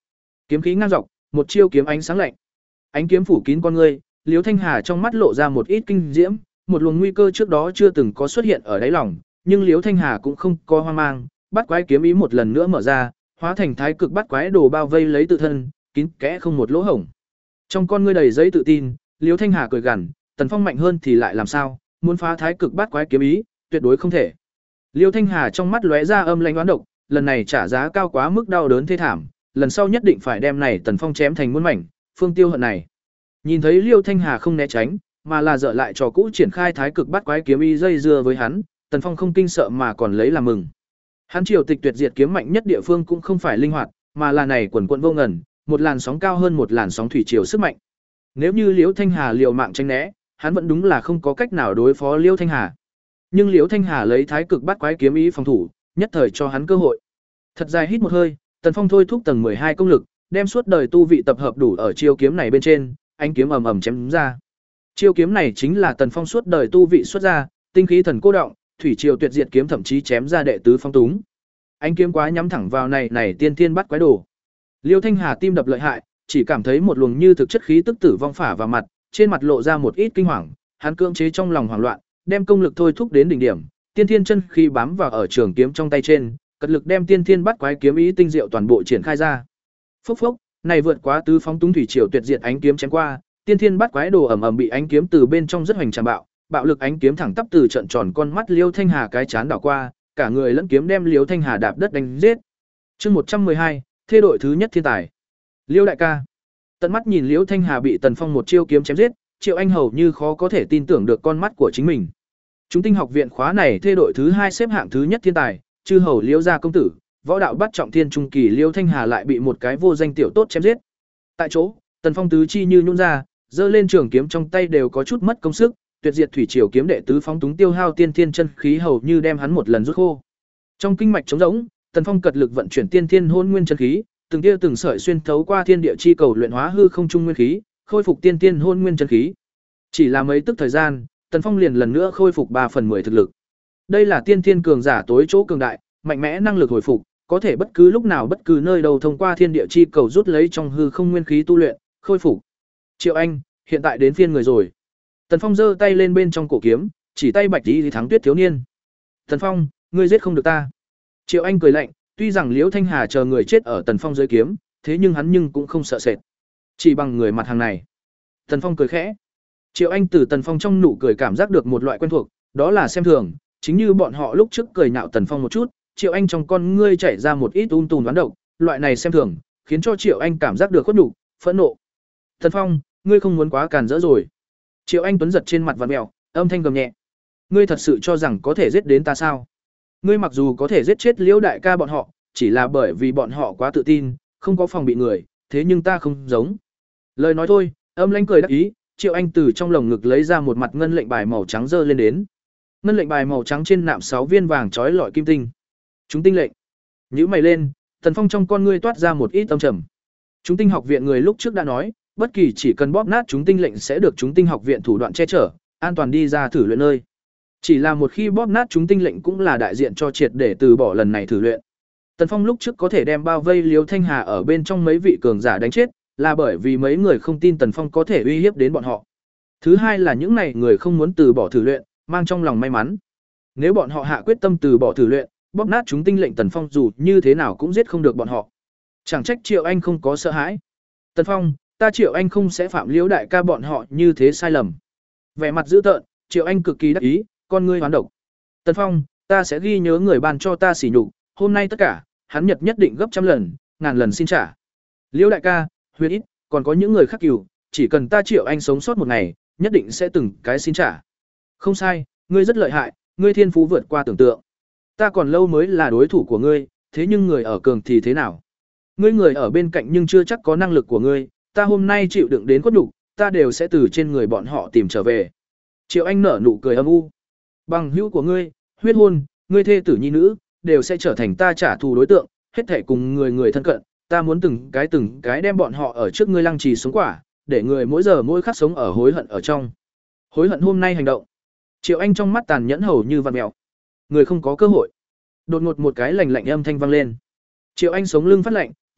Kiếm khí ngang dọc, một chiêu kiếm ánh sáng lạnh. Ánh kiếm phủ kín con ngươi, Liễu Thanh Hà trong mắt lộ ra một ít kinh diễm, một luồng nguy cơ trước đó chưa từng có xuất hiện ở đáy lòng, nhưng Liễu Thanh Hà cũng không có hoang mang, bắt quái kiếm ý một lần nữa mở ra, hóa thành thái cực bắt quái đồ bao vây lấy tự thân, kín kẽ không một lỗ hổng. Trong con ngươi đầy giấy tự tin, Liễu Thanh Hà cười gằn, Tần Phong mạnh hơn thì lại làm sao, muốn phá thái cực bắt quái kiếm ý, tuyệt đối không thể. Liễu Thanh Hà trong mắt lóe ra âm lãnh đoán độc, lần này trả giá cao quá mức đau đớn thê thảm, lần sau nhất định phải đem này Tần Phong chém thành muôn mảnh, phương tiêu hận này. Nhìn thấy Liễu Thanh Hà không né tránh, mà là dở lại trò cũ triển khai thái cực bắt quái kiếm ý dây dưa với hắn, Tần Phong không kinh sợ mà còn lấy làm mừng. Hắn triều tịch tuyệt diệt kiếm mạnh nhất địa phương cũng không phải linh hoạt, mà là này quần quần vô ngần, một làn sóng cao hơn một làn sóng thủy triều sức mạnh. Nếu như Liễu Thanh Hà liều mạng tránh né, hắn vẫn đúng là không có cách nào đối phó Liễu Thanh Hà. Nhưng Liễu Thanh Hà lấy thái cực bắt quái kiếm ý phòng thủ, nhất thời cho hắn cơ hội. Thật dài hít một hơi, Tần Phong thôi thúc tầng hai công lực, đem suốt đời tu vị tập hợp đủ ở chiêu kiếm này bên trên, ánh kiếm ầm ầm chém ra. Chiêu kiếm này chính là Tần Phong suốt đời tu vị xuất ra, tinh khí thần cô động, thủy triều tuyệt diệt kiếm thậm chí chém ra đệ tứ phong túng. Ánh kiếm quá nhắm thẳng vào này này tiên thiên bắt quái đồ. Liêu Thanh Hà tim đập lợi hại, chỉ cảm thấy một luồng như thực chất khí tức tử vong phả vào mặt, trên mặt lộ ra một ít kinh hoàng, hắn cưỡng chế trong lòng hoảng loạn, đem công lực thôi thúc đến đỉnh điểm, tiên thiên chân khí bám vào ở trường kiếm trong tay trên, cật lực đem tiên thiên bắt quái kiếm ý tinh diệu toàn bộ triển khai ra. Phốc phốc, này vượt quá tứ phóng túng thủy triều tuyệt diệt ánh kiếm chém qua, tiên thiên bắt quái đồ ầm ầm bị ánh kiếm từ bên trong rất hoành trảm bạo, bạo lực ánh kiếm thẳng tắp từ trận tròn con mắt Liêu Thanh Hà cái chán đảo qua, cả người lẫn kiếm đem Liêu Thanh Hà đạp đất đánh giết. Chương một trăm mười hai, thê đội thứ nhất thiên tài. Liêu đại ca. Tận mắt nhìn Liêu Thanh Hà bị Tần Phong một chiêu kiếm chém giết, Triệu Anh hầu như khó có thể tin tưởng được con mắt của chính mình. Chúng tinh học viện khóa này thê đội thứ hai xếp hạng thứ nhất thiên tài, chư hầu Liêu gia công tử, võ đạo bắt trọng thiên trung kỳ Liêu Thanh Hà lại bị một cái vô danh tiểu tốt chém giết. Tại chỗ, Tần Phong tứ chi như nhũn ra, giơ lên trường kiếm trong tay đều có chút mất công sức, tuyệt diệt thủy triều kiếm đệ tứ phóng túng tiêu hao tiên thiên chân khí hầu như đem hắn một lần rút khô. Trong kinh mạch trống rỗng, Tần Phong cật lực vận chuyển tiên thiên hôn nguyên chân khí, từng tia từng sợi xuyên thấu qua thiên địa chi cầu luyện hóa hư không trung nguyên khí, khôi phục tiên thiên hôn nguyên chân khí. Chỉ là mấy tức thời gian, Tần Phong liền lần nữa khôi phục ba phần mười thực lực. Đây là tiên thiên cường giả tối chỗ cường đại, mạnh mẽ năng lực hồi phục, có thể bất cứ lúc nào bất cứ nơi đâu thông qua thiên địa chi cầu rút lấy trong hư không nguyên khí tu luyện, khôi phục. Triệu Anh, hiện tại đến phiên người rồi. Tần Phong giơ tay lên bên trong cổ kiếm, chỉ tay bạch tí thì thắng tuyết thiếu niên. Tần Phong, ngươi giết không được ta. Triệu Anh cười lạnh, tuy rằng Liễu Thanh Hà chờ người chết ở Tần Phong dưới kiếm, thế nhưng hắn nhưng cũng không sợ sệt. Chỉ bằng người mặt hàng này. Tần Phong cười khẽ. Triệu Anh từ Tần Phong trong nụ cười cảm giác được một loại quen thuộc, đó là xem thường, chính như bọn họ lúc trước cười nhạo Tần Phong một chút, Triệu Anh trong con ngươi chảy ra một ít um tùm đoán độc, loại này xem thường, khiến cho Triệu Anh cảm giác được khuất nhục, phẫn nộ. Tần Phong, ngươi không muốn quá càn rỡ rồi. Triệu Anh tuấn giật trên mặt vặn mèo, âm thanh gầm nhẹ. Ngươi thật sự cho rằng có thể giết đến ta sao? Ngươi mặc dù có thể giết chết Liễu đại ca bọn họ, chỉ là bởi vì bọn họ quá tự tin, không có phòng bị người, thế nhưng ta không giống. Lời nói thôi, âm lãnh cười đắc ý, Triệu Anh từ trong lồng ngực lấy ra một mặt ngân lệnh bài màu trắng dơ lên đến. Ngân lệnh bài màu trắng trên nạm sáu viên vàng trói lọi kim tinh. Chúng tinh lệnh. Nhíu mày lên, Tần Phong trong con ngươi toát ra một ít âm trầm. Chúng tinh học viện người lúc trước đã nói, bất kỳ chỉ cần bóp nát chúng tinh lệnh sẽ được chúng tinh học viện thủ đoạn che chở, an toàn đi ra thử luyện nơi. Chỉ là một khi bóp nát chúng tinh lệnh cũng là đại diện cho triệt để từ bỏ lần này thử luyện. Tần Phong lúc trước có thể đem bao vây Liêu Thanh Hà ở bên trong mấy vị cường giả đánh chết, là bởi vì mấy người không tin Tần Phong có thể uy hiếp đến bọn họ. Thứ hai là những này người không muốn từ bỏ thử luyện, mang trong lòng may mắn. Nếu bọn họ hạ quyết tâm từ bỏ thử luyện, bóp nát chúng tinh lệnh Tần Phong dù như thế nào cũng giết không được bọn họ. Chẳng trách Triệu Anh không có sợ hãi. Tần Phong, ta Triệu Anh không sẽ phạm Liễu đại ca bọn họ như thế sai lầm. Vẻ mặt dữ tợn, Triệu Anh cực kỳ đắc ý, con ngươi hoán độc. Tần Phong, ta sẽ ghi nhớ người ban cho ta sỉ nhục, hôm nay tất cả, hắn nhật nhất định gấp trăm lần, ngàn lần xin trả. Liễu đại ca, Huyền ít, còn có những người khác cừu, chỉ cần ta Triệu Anh sống sót một ngày, nhất định sẽ từng cái xin trả. Không sai, ngươi rất lợi hại, ngươi thiên phú vượt qua tưởng tượng. Ta còn lâu mới là đối thủ của ngươi, thế nhưng người ở cường thì thế nào? Ngươi người ở bên cạnh nhưng chưa chắc có năng lực của ngươi, ta hôm nay chịu đựng đến khuất nhục, ta đều sẽ từ trên người bọn họ tìm trở về. Triệu Anh nở nụ cười âm u. Bằng hữu của ngươi, huyết hôn, ngươi thê tử nhi nữ, đều sẽ trở thành ta trả thù đối tượng, hết thảy cùng người người thân cận, ta muốn từng cái từng cái đem bọn họ ở trước ngươi lăng trì xuống quả, để người mỗi giờ mỗi khắc sống ở hối hận ở trong. Hối hận hôm nay hành động. Triệu Anh trong mắt tàn nhẫn hầu như vặn mèo. Người không có cơ hội. Đột ngột một cái lạnh lạnh âm thanh vang lên. Triệu Anh sống lưng phát lạnh,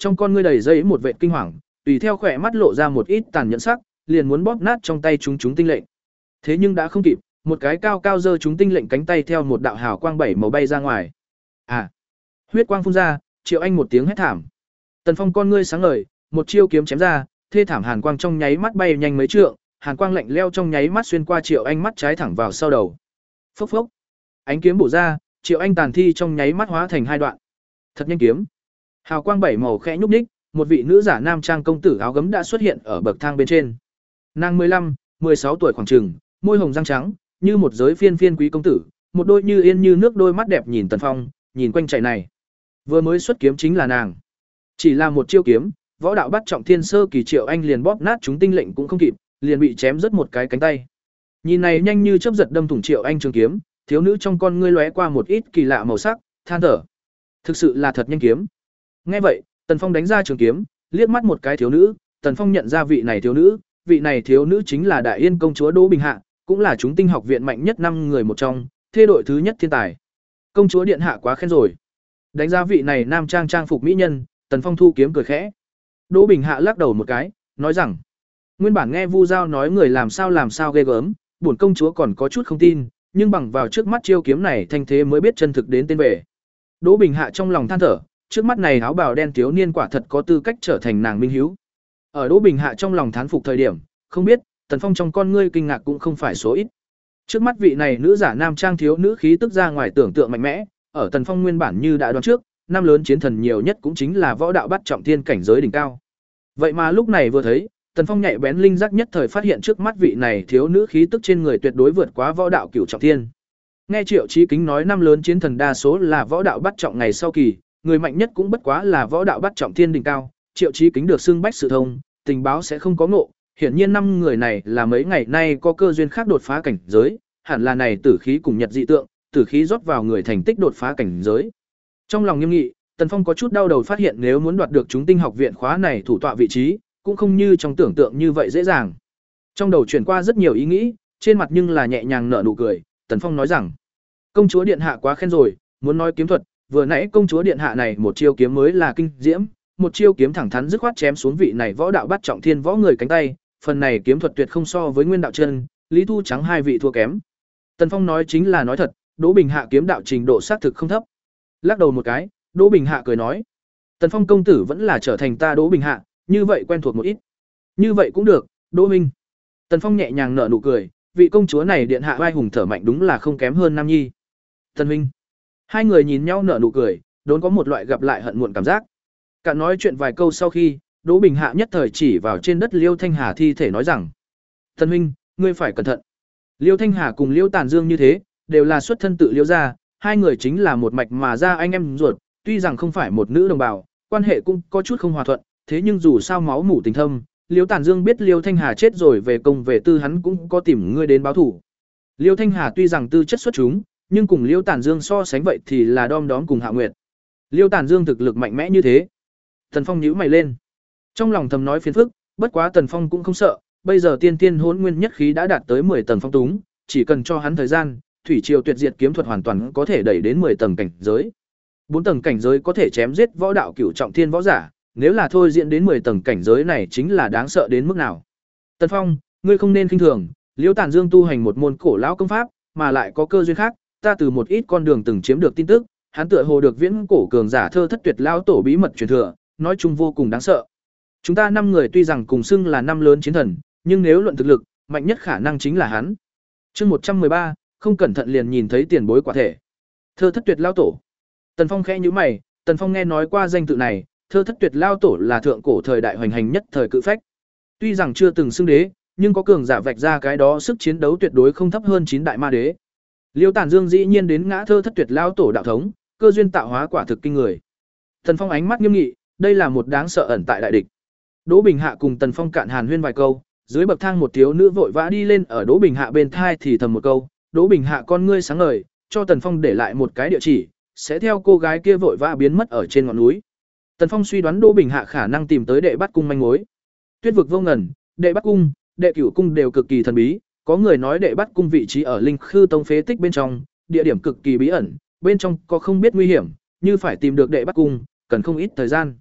trong con ngươi đầy dây một vệt kinh hoàng, tùy theo khỏe mắt lộ ra một ít tàn nhẫn sắc, liền muốn bóp nát trong tay chúng chúng tinh lệnh. Thế nhưng đã không kịp, một cái cao cao giơ chúng tinh lệnh cánh tay theo một đạo hào quang bảy màu bay ra ngoài. À! Huyết quang phun ra, Triệu Anh một tiếng hét thảm. Tần Phong con ngươi sáng ngời, một chiêu kiếm chém ra, thê thảm hàn quang trong nháy mắt bay nhanh mấy trượng, hàn quang lạnh lẽo trong nháy mắt xuyên qua Triệu Anh mắt trái thẳng vào sau đầu. Phốc phốc. Ánh kiếm bổ ra, Triệu Anh tàn thi trong nháy mắt hóa thành hai đoạn. Thật nhanh kiếm. Hào quang bảy màu khẽ nhúc nhích, một vị nữ giả nam trang công tử áo gấm đã xuất hiện ở bậc thang bên trên. Nàng mười lăm, mười sáu tuổi khoảng chừng, môi hồng răng trắng, như một giới phiên phiên quý công tử, một đôi như yên như nước đôi mắt đẹp nhìn Tần Phong, nhìn quanh chạy này. Vừa mới xuất kiếm chính là nàng. Chỉ là một chiêu kiếm, võ đạo bắt trọng thiên sơ kỳ Triệu Anh liền bóp nát chúng tinh lệnh cũng không kịp, liền bị chém rớt một cái cánh tay. Nhìn này nhanh như chớp giật đâm thủng Triệu Anh trường kiếm, thiếu nữ trong con ngươi lóe qua một ít kỳ lạ màu sắc, than thở. Thực sự là thật nhanh kiếm. Nghe vậy, Tần Phong đánh ra trường kiếm, liếc mắt một cái thiếu nữ, Tần Phong nhận ra vị này thiếu nữ, vị này thiếu nữ chính là Đại Yên công chúa Đỗ Bình Hạ, cũng là chúng tinh học viện mạnh nhất năm người một trong, thê đội thứ nhất thiên tài. Công chúa điện hạ quá khen rồi. Đánh giá vị này nam trang trang phục mỹ nhân, Tần Phong thu kiếm cười khẽ. Đỗ Bình Hạ lắc đầu một cái, nói rằng: "Nguyên bản nghe Vu Giao nói người làm sao làm sao ghê gớm, bổn công chúa còn có chút không tin, nhưng bằng vào trước mắt chiêu kiếm này thanh thế mới biết chân thực đến tên về." Đỗ Bình Hạ trong lòng than thở, trước mắt này áo bào đen thiếu niên quả thật có tư cách trở thành nàng minh hiếu. Ở Đỗ Bình Hạ trong lòng thán phục thời điểm, không biết, Tần Phong trong con ngươi kinh ngạc cũng không phải số ít. Trước mắt vị này nữ giả nam trang thiếu nữ khí tức ra ngoài tưởng tượng mạnh mẽ, ở Tần Phong nguyên bản như đã đoán trước, năm lớn chiến thần nhiều nhất cũng chính là võ đạo bắt trọng thiên cảnh giới đỉnh cao. Vậy mà lúc này vừa thấy, Tần Phong nhạy bén linh giác nhất thời phát hiện trước mắt vị này thiếu nữ khí tức trên người tuyệt đối vượt quá võ đạo cửu trọng thiên. Nghe Triệu Chí Kính nói năm lớn chiến thần đa số là võ đạo bắt trọng ngày sau kỳ, người mạnh nhất cũng bất quá là võ đạo bắt trọng thiên đỉnh cao, Triệu Chí Kính được xưng bách sự thông, tình báo sẽ không có ngộ, hiển nhiên năm người này là mấy ngày nay có cơ duyên khác đột phá cảnh giới, hẳn là này tử khí cùng nhật dị tượng, tử khí rót vào người thành tích đột phá cảnh giới. Trong lòng nghiêm nghị, Tần Phong có chút đau đầu phát hiện nếu muốn đoạt được chúng tinh học viện khóa này thủ tọa vị trí, cũng không như trong tưởng tượng như vậy dễ dàng. Trong đầu chuyển qua rất nhiều ý nghĩ, trên mặt nhưng là nhẹ nhàng nở nụ cười, Tần Phong nói rằng: "Công chúa điện hạ quá khen rồi, muốn nói kiếm thuật, vừa nãy công chúa điện hạ này một chiêu kiếm mới là kinh diễm, một chiêu kiếm thẳng thắn dứt khoát chém xuống vị này võ đạo bắt trọng thiên võ người cánh tay, phần này kiếm thuật tuyệt không so với Nguyên Đạo Chân, Lý Thu Trắng hai vị thua kém." Tần Phong nói chính là nói thật, Đỗ Bình Hạ kiếm đạo trình độ xác thực không thấp. Lắc đầu một cái, Đỗ Bình Hạ cười nói: "Tần Phong công tử vẫn là trở thành ta Đỗ Bình Hạ, như vậy quen thuộc một ít." "Như vậy cũng được, Đỗ Minh." Tần Phong nhẹ nhàng nở nụ cười, vị công chúa này điện hạ vai hùng thở mạnh đúng là không kém hơn Nam Nhi. "Tần Minh." Hai người nhìn nhau nở nụ cười, đốn có một loại gặp lại hận muộn cảm giác. Cạn nói chuyện vài câu sau khi, Đỗ Bình Hạ nhất thời chỉ vào trên đất Liêu Thanh Hà thi thể nói rằng: "Tần Minh, ngươi phải cẩn thận." Liêu Thanh Hà cùng Liêu Tản Dương như thế, đều là xuất thân tự Liêu gia, hai người chính là một mạch mà ra anh em ruột, tuy rằng không phải một nữ đồng bào, quan hệ cũng có chút không hòa thuận, thế nhưng dù sao máu mủ tình thâm, Liêu Tản Dương biết Liêu Thanh Hà chết rồi về công về tư hắn cũng có tìm ngươi đến báo thủ. Liêu Thanh Hà tuy rằng tư chất xuất chúng, nhưng cùng Liêu Tản Dương so sánh vậy thì là đom đóm cùng Hạ Nguyệt. Liêu Tản Dương thực lực mạnh mẽ như thế. Tần Phong nhíu mày lên. Trong lòng thầm nói phiền phức, bất quá Tần Phong cũng không sợ, bây giờ tiên tiên hỗn nguyên nhất khí đã đạt tới mười tầng phong túng, chỉ cần cho hắn thời gian, thủy triều tuyệt diệt kiếm thuật hoàn toàn có thể đẩy đến mười tầng cảnh giới. bốn tầng cảnh giới có thể chém giết võ đạo cửu trọng thiên võ giả, nếu là thôi diễn đến mười tầng cảnh giới này chính là đáng sợ đến mức nào. Tần Phong, ngươi không nên khinh thường, Liêu Tản Dương tu hành một môn cổ lão công pháp, mà lại có cơ duyên khác, ta từ một ít con đường từng chiếm được tin tức, hắn tựa hồ được viễn cổ cường giả thơ thất tuyệt lão tổ bí mật truyền thừa, nói chung vô cùng đáng sợ. Chúng ta năm người tuy rằng cùng xưng là năm lớn chiến thần, nhưng nếu luận thực lực, mạnh nhất khả năng chính là hắn. Chương một trăm mười ba, không cẩn thận liền nhìn thấy tiền bối quả thể. Thơ thất tuyệt lão tổ. Tần Phong khẽ nhíu mày, Tần Phong nghe nói qua danh tự này, thơ thất tuyệt lão tổ là thượng cổ thời đại hoành hành nhất thời cự phách. Tuy rằng chưa từng xưng đế, nhưng có cường giả vạch ra cái đó sức chiến đấu tuyệt đối không thấp hơn chín đại ma đế. Liêu Tản Dương dĩ nhiên đến ngã thơ thất tuyệt lão tổ đạo thống, cơ duyên tạo hóa quả thực kinh người. Tần Phong ánh mắt nghiêm nghị, đây là một đáng sợ ẩn tại đại địch. Đỗ Bình Hạ cùng Tần Phong cạn hàn huyên vài câu, dưới bậc thang một thiếu nữ vội vã đi lên ở Đỗ Bình Hạ bên thai thì thầm một câu, Đỗ Bình Hạ con ngươi sáng ngời, cho Tần Phong để lại một cái địa chỉ, sẽ theo cô gái kia vội vã biến mất ở trên ngọn núi. Tần Phong suy đoán Đỗ Bình Hạ khả năng tìm tới Đệ Bát cung manh mối. Tuyết vực vô ngần, Đệ Bát cung, Đệ Cửu cung đều cực kỳ thần bí, có người nói Đệ Bát cung vị trí ở Linh Khư Tông phế tích bên trong, địa điểm cực kỳ bí ẩn, bên trong có không biết nguy hiểm, như phải tìm được Đệ Bát cung, cần không ít thời gian.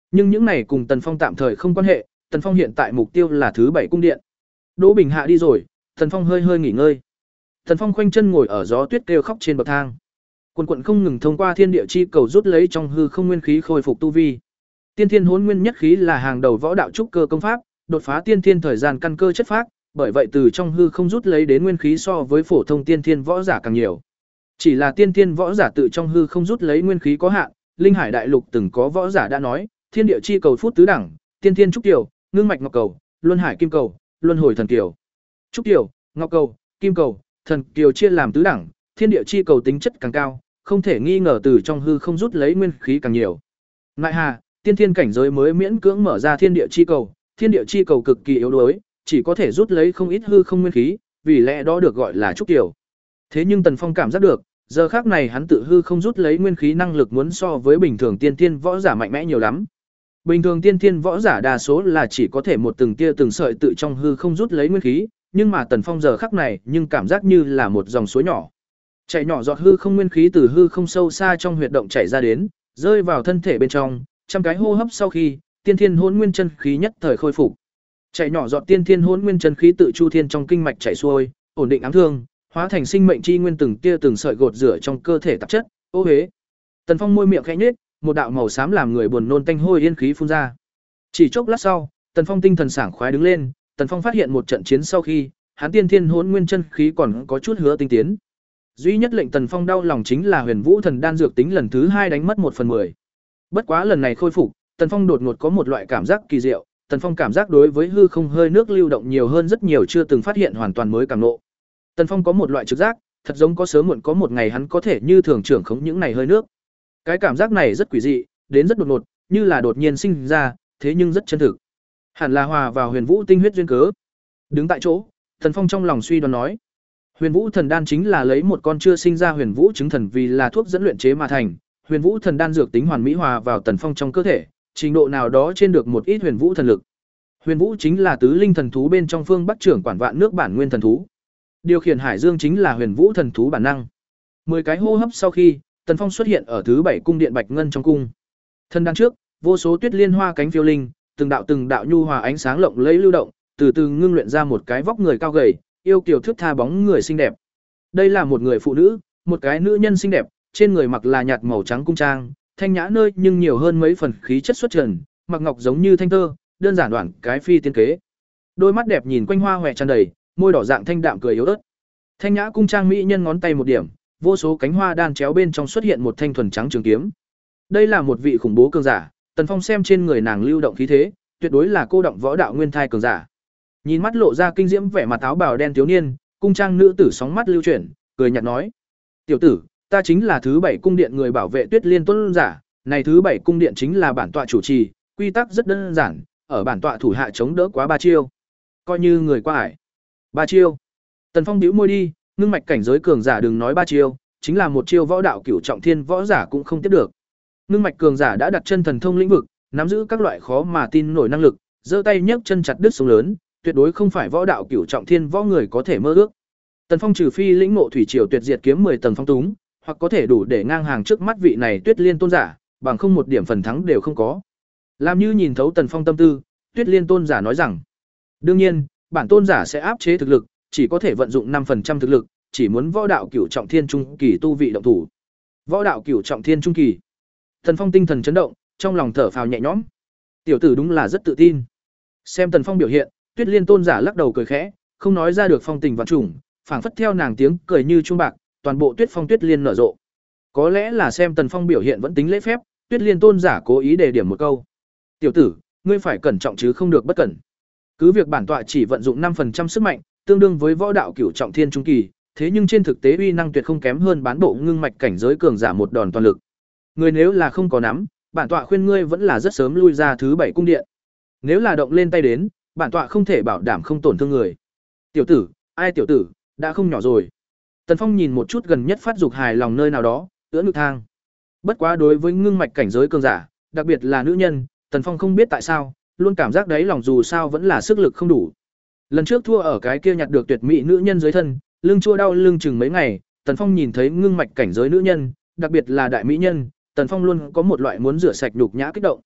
Nhưng những này cùng Tần Phong tạm thời không quan hệ, Tần Phong hiện tại mục tiêu là thứ bảy cung điện. Đỗ Bình hạ đi rồi, Tần Phong hơi hơi nghỉ ngơi. Tần Phong khoanh chân ngồi ở gió tuyết kêu khóc trên bậc thang. Quần quần không ngừng thông qua thiên địa chi cầu rút lấy trong hư không nguyên khí khôi phục tu vi. Tiên Thiên Hỗn Nguyên Nhất Khí là hàng đầu võ đạo trúc cơ công pháp, đột phá tiên thiên thời gian căn cơ chất phác, bởi vậy từ trong hư không rút lấy đến nguyên khí so với phổ thông tiên thiên võ giả càng nhiều. Chỉ là tiên thiên võ giả tự trong hư không rút lấy nguyên khí có hạn, Linh Hải Đại Lục từng có võ giả đã nói, thiên địa chi cầu phút tứ đẳng, tiên thiên trúc kiều, ngưng mạch ngọc cầu, luân hải kim cầu, luân hồi thần kiều. Trúc kiều, ngọc cầu, kim cầu, thần kiều chia làm tứ đẳng, thiên địa chi cầu tính chất càng cao, không thể nghi ngờ từ trong hư không rút lấy nguyên khí càng nhiều. Ngại hà, tiên thiên cảnh giới mới miễn cưỡng mở ra thiên địa chi cầu, thiên địa chi cầu cực kỳ yếu đuối, chỉ có thể rút lấy không ít hư không nguyên khí, vì lẽ đó được gọi là trúc kiều. Thế nhưng Tần Phong cảm giác được, giờ khác này hắn tự hư không rút lấy nguyên khí năng lực muốn so với bình thường tiên thiên võ giả mạnh mẽ nhiều lắm. Bình thường tiên thiên võ giả đa số là chỉ có thể một từng tia từng sợi tự trong hư không rút lấy nguyên khí, nhưng mà Tần Phong giờ khắc này nhưng cảm giác như là một dòng suối nhỏ. Chảy nhỏ giọt hư không nguyên khí từ hư không sâu xa trong huyệt động chảy ra đến, rơi vào thân thể bên trong, trăm cái hô hấp sau khi, tiên thiên hỗn nguyên chân khí nhất thời khôi phục. Chảy nhỏ giọt tiên thiên hỗn nguyên chân khí tự chu thiên trong kinh mạch chảy xuôi, ổn định ám thương, hóa thành sinh mệnh chi nguyên từng tia từng sợi gột rửa trong cơ thể tạp chất, ô hế. Tần Phong môi miệng khẽ nhếch, một đạo màu xám làm người buồn nôn tanh hôi yên khí phun ra. Chỉ chốc lát sau, Tần Phong tinh thần sảng khoái đứng lên, Tần Phong phát hiện một trận chiến sau khi, hắn tiên thiên hỗn nguyên chân khí còn có chút hứa tinh tiến. Duy nhất lệnh Tần Phong đau lòng chính là Huyền Vũ Thần đan dược tính lần thứ hai đánh mất một phần mười. Bất quá lần này khôi phục, Tần Phong đột ngột có một loại cảm giác kỳ diệu, Tần Phong cảm giác đối với hư không hơi nước lưu động nhiều hơn rất nhiều chưa từng phát hiện hoàn toàn mới cảm ngộ. Tần Phong có một loại trực giác, thật giống có sớm muộn có một ngày hắn có thể như thường trưởng khống những này hơi nước. Cái cảm giác này rất quỷ dị, đến rất đột ngột, như là đột nhiên sinh ra, thế nhưng rất chân thực. Hẳn là hòa vào Huyền Vũ tinh huyết duyên cớ. Đứng tại chỗ, Tần Phong trong lòng suy đoán nói, Huyền Vũ Thần đan chính là lấy một con chưa sinh ra Huyền Vũ trứng thần vì là thuốc dẫn luyện chế mà thành. Huyền Vũ Thần đan dược tính hoàn mỹ hòa vào Tần Phong trong cơ thể, trình độ nào đó trên được một ít Huyền Vũ thần lực. Huyền Vũ chính là tứ linh thần thú bên trong phương Bắc trưởng quản vạn nước bản nguyên thần thú. Điều khiển hải dương chính là Huyền Vũ thần thú bản năng. Mười cái hô hấp sau khi, Tần Phong xuất hiện ở thứ bảy cung điện Bạch Ngân trong cung. Thần đan trước, vô số tuyết liên hoa cánh phiêu linh, từng đạo từng đạo nhu hòa ánh sáng lộng lẫy lưu động, từ từ ngưng luyện ra một cái vóc người cao gầy, yêu kiều thước tha bóng người xinh đẹp. Đây là một người phụ nữ, một cái nữ nhân xinh đẹp, trên người mặc là nhạt màu trắng cung trang, thanh nhã nơi nhưng nhiều hơn mấy phần khí chất xuất trần, mặc ngọc giống như thanh tơ, đơn giản đoạn cái phi tiên kế. Đôi mắt đẹp nhìn quanh hoa hoè tràn đầy, môi đỏ dạng thanh đạm cười yếu ớt. Thanh nhã cung trang mỹ nhân ngón tay một điểm, vô số cánh hoa đan chéo bên trong xuất hiện một thanh thuần trắng trường kiếm. Đây là một vị khủng bố cường giả, Tần Phong xem trên người nàng lưu động khí thế, tuyệt đối là cô động võ đạo nguyên thai cường giả. Nhìn mắt lộ ra kinh diễm vẻ mặt áo bào đen thiếu niên, cung trang nữ tử sóng mắt lưu chuyển, cười nhạt nói: "Tiểu tử, ta chính là thứ bảy cung điện người bảo vệ Tuyết Liên tôn giả, này thứ bảy cung điện chính là bản tọa chủ trì, quy tắc rất đơn giản, ở bản tọa thủ hạ chống đỡ quá ba chiêu, coi như người qua ải." Ba chiêu? Tần Phong bĩu môi đi, ngưng mạch cảnh giới cường giả đừng nói ba chiêu, chính là một chiêu võ đạo cửu trọng thiên võ giả cũng không tiếp được. Ngưng mạch cường giả đã đặt chân thần thông lĩnh vực, nắm giữ các loại khó mà tin nổi năng lực, giơ tay nhấc chân chặt đứt sông lớn, tuyệt đối không phải võ đạo cửu trọng thiên võ người có thể mơ ước. Tần Phong trừ phi lĩnh ngộ thủy triều tuyệt diệt kiếm mười tầng phong túng, hoặc có thể đủ để ngang hàng trước mắt vị này Tuyết Liên tôn giả, bằng không một điểm phần thắng đều không có. Làm như nhìn thấu Tần Phong tâm tư, Tuyết Liên tôn giả nói rằng: "Đương nhiên, bản tôn giả sẽ áp chế thực lực, chỉ có thể vận dụng năm phần trăm thực lực, chỉ muốn võ đạo cửu trọng thiên trung kỳ tu vị động thủ." Võ đạo cửu trọng thiên trung kỳ. Tần Phong tinh thần chấn động, trong lòng thở phào nhẹ nhõm. Tiểu tử đúng là rất tự tin. Xem Tần Phong biểu hiện, Tuyết Liên tôn giả lắc đầu cười khẽ, không nói ra được phong tình vạn trùng, phảng phất theo nàng tiếng cười như chuông bạc, toàn bộ Tuyết Phong Tuyết Liên nở rộ. Có lẽ là xem Tần Phong biểu hiện vẫn tính lễ phép, Tuyết Liên tôn giả cố ý đề điểm một câu: "Tiểu tử, ngươi phải cẩn trọng chứ không được bất cẩn. Cứ việc bản tọa chỉ vận dụng năm phần trăm sức mạnh, tương đương với võ đạo cửu trọng thiên trung kỳ, thế nhưng trên thực tế uy năng tuyệt không kém hơn bán bộ ngưng mạch cảnh giới cường giả một đòn toàn lực. Người nếu là không có nắm, bản tọa khuyên ngươi vẫn là rất sớm lui ra thứ bảy cung điện. Nếu là động lên tay đến, bản tọa không thể bảo đảm không tổn thương người." "Tiểu tử, ai tiểu tử, đã không nhỏ rồi." Tần Phong nhìn một chút gần nhất phát dục hài lòng nơi nào đó, ưỡn ngực thang. Bất quá đối với ngưng mạch cảnh giới cường giả, đặc biệt là nữ nhân, Tần Phong không biết tại sao, luôn cảm giác đấy lòng dù sao vẫn là sức lực không đủ. Lần trước thua ở cái kia nhặt được tuyệt mỹ nữ nhân dưới thân, lưng chua đau lưng chừng mấy ngày, Tần Phong nhìn thấy ngưng mạch cảnh giới nữ nhân, đặc biệt là đại mỹ nhân, Tần Phong luôn có một loại muốn rửa sạch nhục nhã kích động.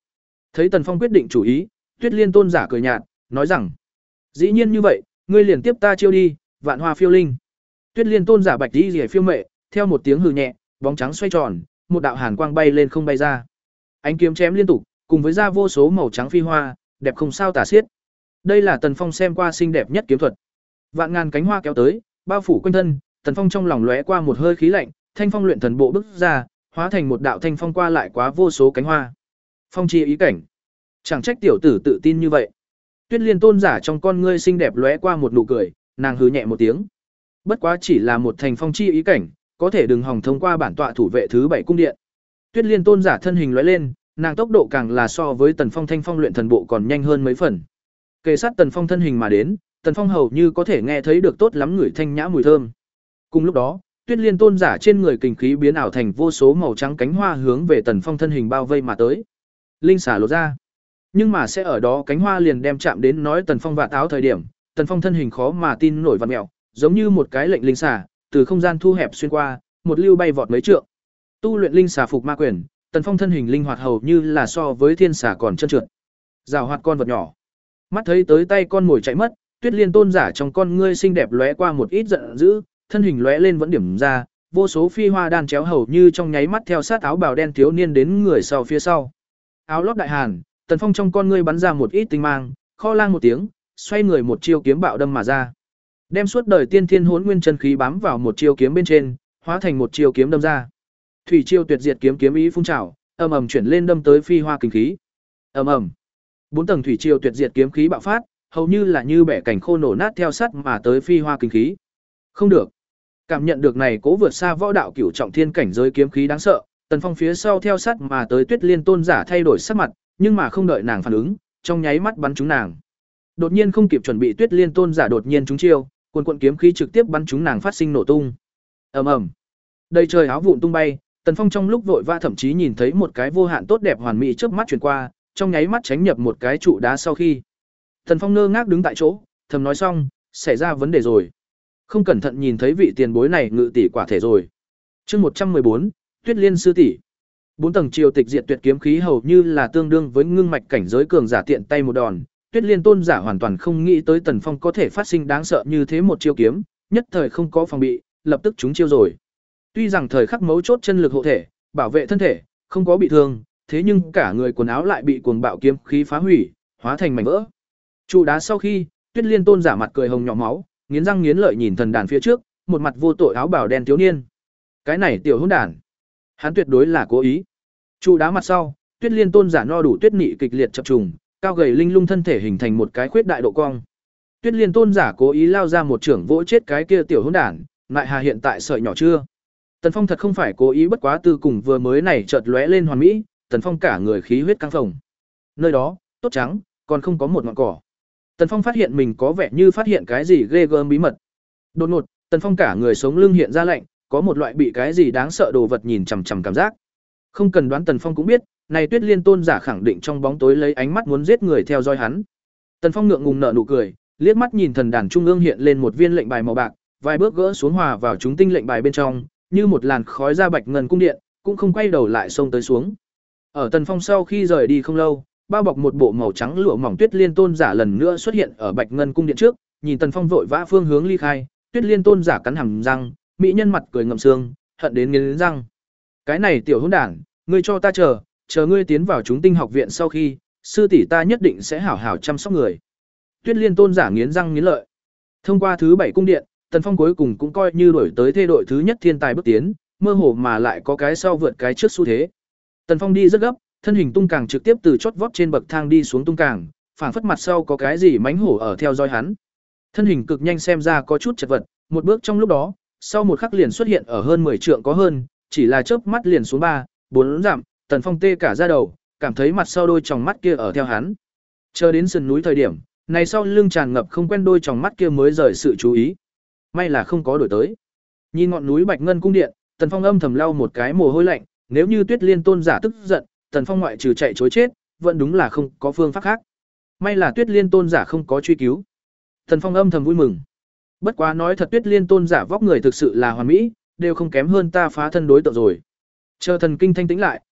Thấy Tần Phong quyết định chủ ý, Tuyết Liên tôn giả cười nhạt, nói rằng: "Dĩ nhiên như vậy, ngươi liền tiếp ta chiêu đi, Vạn Hoa Phiêu Linh." Tuyết Liên tôn giả bạch y liễu phiêu mệ, theo một tiếng hừ nhẹ, bóng trắng xoay tròn, một đạo hàn quang bay lên không bay ra. Ánh kiếm chém liên tục, cùng với ra vô số màu trắng phi hoa, đẹp không sao tả xiết. Đây là Tần Phong xem qua xinh đẹp nhất kiếm thuật. Vạn ngàn cánh hoa kéo tới, bao phủ quanh thân, Tần Phong trong lòng lóe qua một hơi khí lạnh, Thanh Phong luyện thần bộ bước ra, hóa thành một đạo thanh phong qua lại quá vô số cánh hoa. Phong chi ý cảnh. Chẳng trách tiểu tử tự tin như vậy. Tuyết Liên tôn giả trong con ngươi xinh đẹp lóe qua một nụ cười, nàng hừ nhẹ một tiếng. Bất quá chỉ là một thành phong chi ý cảnh, có thể đừng hòng thông qua bản tọa thủ vệ thứ bảy cung điện. Tuyết Liên tôn giả thân hình lóe lên, nàng tốc độ càng là so với Tần Phong Thanh Phong luyện thần bộ còn nhanh hơn mấy phần. Kề sát Tần Phong thân hình mà đến, Tần Phong hầu như có thể nghe thấy được tốt lắm người thanh nhã mùi thơm. Cùng lúc đó, Tuyết Liên tôn giả trên người kình khí biến ảo thành vô số màu trắng cánh hoa hướng về Tần Phong thân hình bao vây mà tới. Linh xả lộ ra. Nhưng mà sẽ ở đó cánh hoa liền đem chạm đến nói Tần Phong vạt áo thời điểm, Tần Phong thân hình khó mà tin nổi vặn mèo, giống như một cái lệnh linh xả, từ không gian thu hẹp xuyên qua, một lưu bay vọt mấy trượng. Tu luyện linh xả phục ma quyền, Tần Phong thân hình linh hoạt hầu như là so với thiên xả còn chân trượt. Rào hoạt con vật nhỏ. Mắt thấy tới tay con mồi chạy mất, Tuyết Liên tôn giả trong con ngươi xinh đẹp lóe qua một ít giận dữ, thân hình lóe lên vẫn điểm ra, vô số phi hoa đan chéo hầu như trong nháy mắt theo sát áo bào đen thiếu niên đến người sau phía sau. Áo lót đại hàn, Tần Phong trong con ngươi bắn ra một ít tinh mang, kho lang một tiếng, xoay người một chiêu kiếm bạo đâm mà ra. Đem suốt đời tiên thiên hỗn nguyên chân khí bám vào một chiêu kiếm bên trên, hóa thành một chiêu kiếm đâm ra. Thủy chiêu tuyệt diệt kiếm kiếm ý phun trào, ầm ầm chuyển lên đâm tới phi hoa kình khí. Ầm ầm. Bốn tầng thủy chiêu tuyệt diệt kiếm khí bạo phát, hầu như là như bẻ cảnh khô nổ nát theo sát mà tới phi hoa kình khí. Không được. Cảm nhận được này cố vượt xa võ đạo cửu trọng thiên cảnh giới kiếm khí đáng sợ, Tần Phong phía sau theo sát mà tới Tuyết Liên tôn giả thay đổi sắc mặt, nhưng mà không đợi nàng phản ứng, trong nháy mắt bắn trúng nàng. Đột nhiên không kịp chuẩn bị, Tuyết Liên tôn giả đột nhiên trúng chiêu, cuồn cuộn kiếm khí trực tiếp bắn trúng nàng phát sinh nổ tung. Ầm ầm. Đầy trời áo vụn tung bay, Tần Phong trong lúc vội vã thậm chí nhìn thấy một cái vô hạn tốt đẹp hoàn mỹ trước mắt chuyển qua, trong nháy mắt tránh nhập một cái trụ đá sau khi. Tần Phong ngơ ngác đứng tại chỗ, thầm nói xong, xảy ra vấn đề rồi. Không cẩn thận nhìn thấy vị tiền bối này ngự tỷ quả thể rồi. Chương một trăm mười bốn, Tuyết Liên sư tỷ. Bốn tầng triều tịch diệt tuyệt kiếm khí hầu như là tương đương với ngưng mạch cảnh giới cường giả tiện tay một đòn, Tuyết Liên tôn giả hoàn toàn không nghĩ tới Tần Phong có thể phát sinh đáng sợ như thế một chiêu kiếm, nhất thời không có phòng bị, lập tức trúng chiêu rồi. Tuy rằng thời khắc mấu chốt chân lực hộ thể, bảo vệ thân thể, không có bị thương, thế nhưng cả người quần áo lại bị cuồng bạo kiếm khí phá hủy, hóa thành mảnh vỡ. Trụ đá sau khi, Tuyết Liên tôn giả mặt cười hồng nhỏ máu, nghiến răng nghiến lợi nhìn thần đàn phía trước, một mặt vô tội áo bào đen thiếu niên. Cái này tiểu hỗn đản, hắn tuyệt đối là cố ý. Trụ đá mặt sau, Tuyết Liên tôn giả no đủ tuyết nị kịch liệt chập trùng, cao gầy linh lung thân thể hình thành một cái khuyết đại độ cong. Tuyết Liên tôn giả cố ý lao ra một trưởng vỗ chết cái kia tiểu hỗn đản, lại hà hiện tại sợi nhỏ chưa. Tần Phong thật không phải cố ý, bất quá tư cùng vừa mới này chợt lóe lên hoàn mỹ, Tần Phong cả người khí huyết căng phồng. Nơi đó, tốt trắng, còn không có một ngọn cỏ. Tần Phong phát hiện mình có vẻ như phát hiện cái gì ghê gớm bí mật. Đột ngột, Tần Phong cả người sống lưng hiện ra lạnh, có một loại bị cái gì đáng sợ đồ vật nhìn chằm chằm cảm giác. Không cần đoán Tần Phong cũng biết, này Tuyết Liên tôn giả khẳng định trong bóng tối lấy ánh mắt muốn giết người theo dõi hắn. Tần Phong ngượng ngùng nở nụ cười, liếc mắt nhìn thần đàn trung ương hiện lên một viên lệnh bài màu bạc, vài bước gỡ xuống hòa vào chúng tinh lệnh bài bên trong, như một làn khói ra bạch ngân cung điện, cũng không quay đầu lại xông tới xuống. Ở Tần Phong sau khi rời đi không lâu, bao bọc một bộ màu trắng lụa mỏng Tuyết Liên tôn giả lần nữa xuất hiện ở bạch ngân cung điện trước, nhìn Tần Phong vội vã phương hướng ly khai, Tuyết Liên tôn giả cắn hàm răng, mỹ nhân mặt cười ngậm xương, hận đến nghiến răng. Cái này tiểu hỗn đản, ngươi cho ta chờ, chờ ngươi tiến vào chúng tinh học viện sau khi, sư tỷ ta nhất định sẽ hảo hảo chăm sóc người. Tuyết Liên tôn giả nghiến răng nghiến lợi. Thông qua thứ bảy cung điện, Tần Phong cuối cùng cũng coi như đổi tới thê đội thứ nhất thiên tài bước tiến, mơ hồ mà lại có cái sau vượt cái trước xu thế. Tần Phong đi rất gấp, thân hình tung càng trực tiếp từ chót vót trên bậc thang đi xuống tung càng, phảng phất mặt sau có cái gì mánh hổ ở theo dõi hắn. Thân hình cực nhanh xem ra có chút chật vật, một bước trong lúc đó, sau một khắc liền xuất hiện ở hơn mười trượng có hơn, chỉ là chớp mắt liền xuống ba, bốn dặm, Tần Phong tê cả da đầu, cảm thấy mặt sau đôi tròng mắt kia ở theo hắn. Chờ đến sườn núi thời điểm, này sau lưng tràn ngập không quen đôi tròng mắt kia mới rời sự chú ý. May là không có đổi tới. Nhìn ngọn núi Bạch Ngân cung điện, Tần Phong âm thầm lau một cái mồ hôi lạnh, nếu như Tuyết Liên tôn giả tức giận, Tần Phong ngoại trừ chạy chối chết, vẫn đúng là không có phương pháp khác. May là Tuyết Liên tôn giả không có truy cứu. Tần Phong âm thầm vui mừng. Bất quá nói thật, Tuyết Liên tôn giả vóc người thực sự là hoàn mỹ, đều không kém hơn ta phá thân đối tượng rồi. Chờ thần kinh thanh tĩnh lại,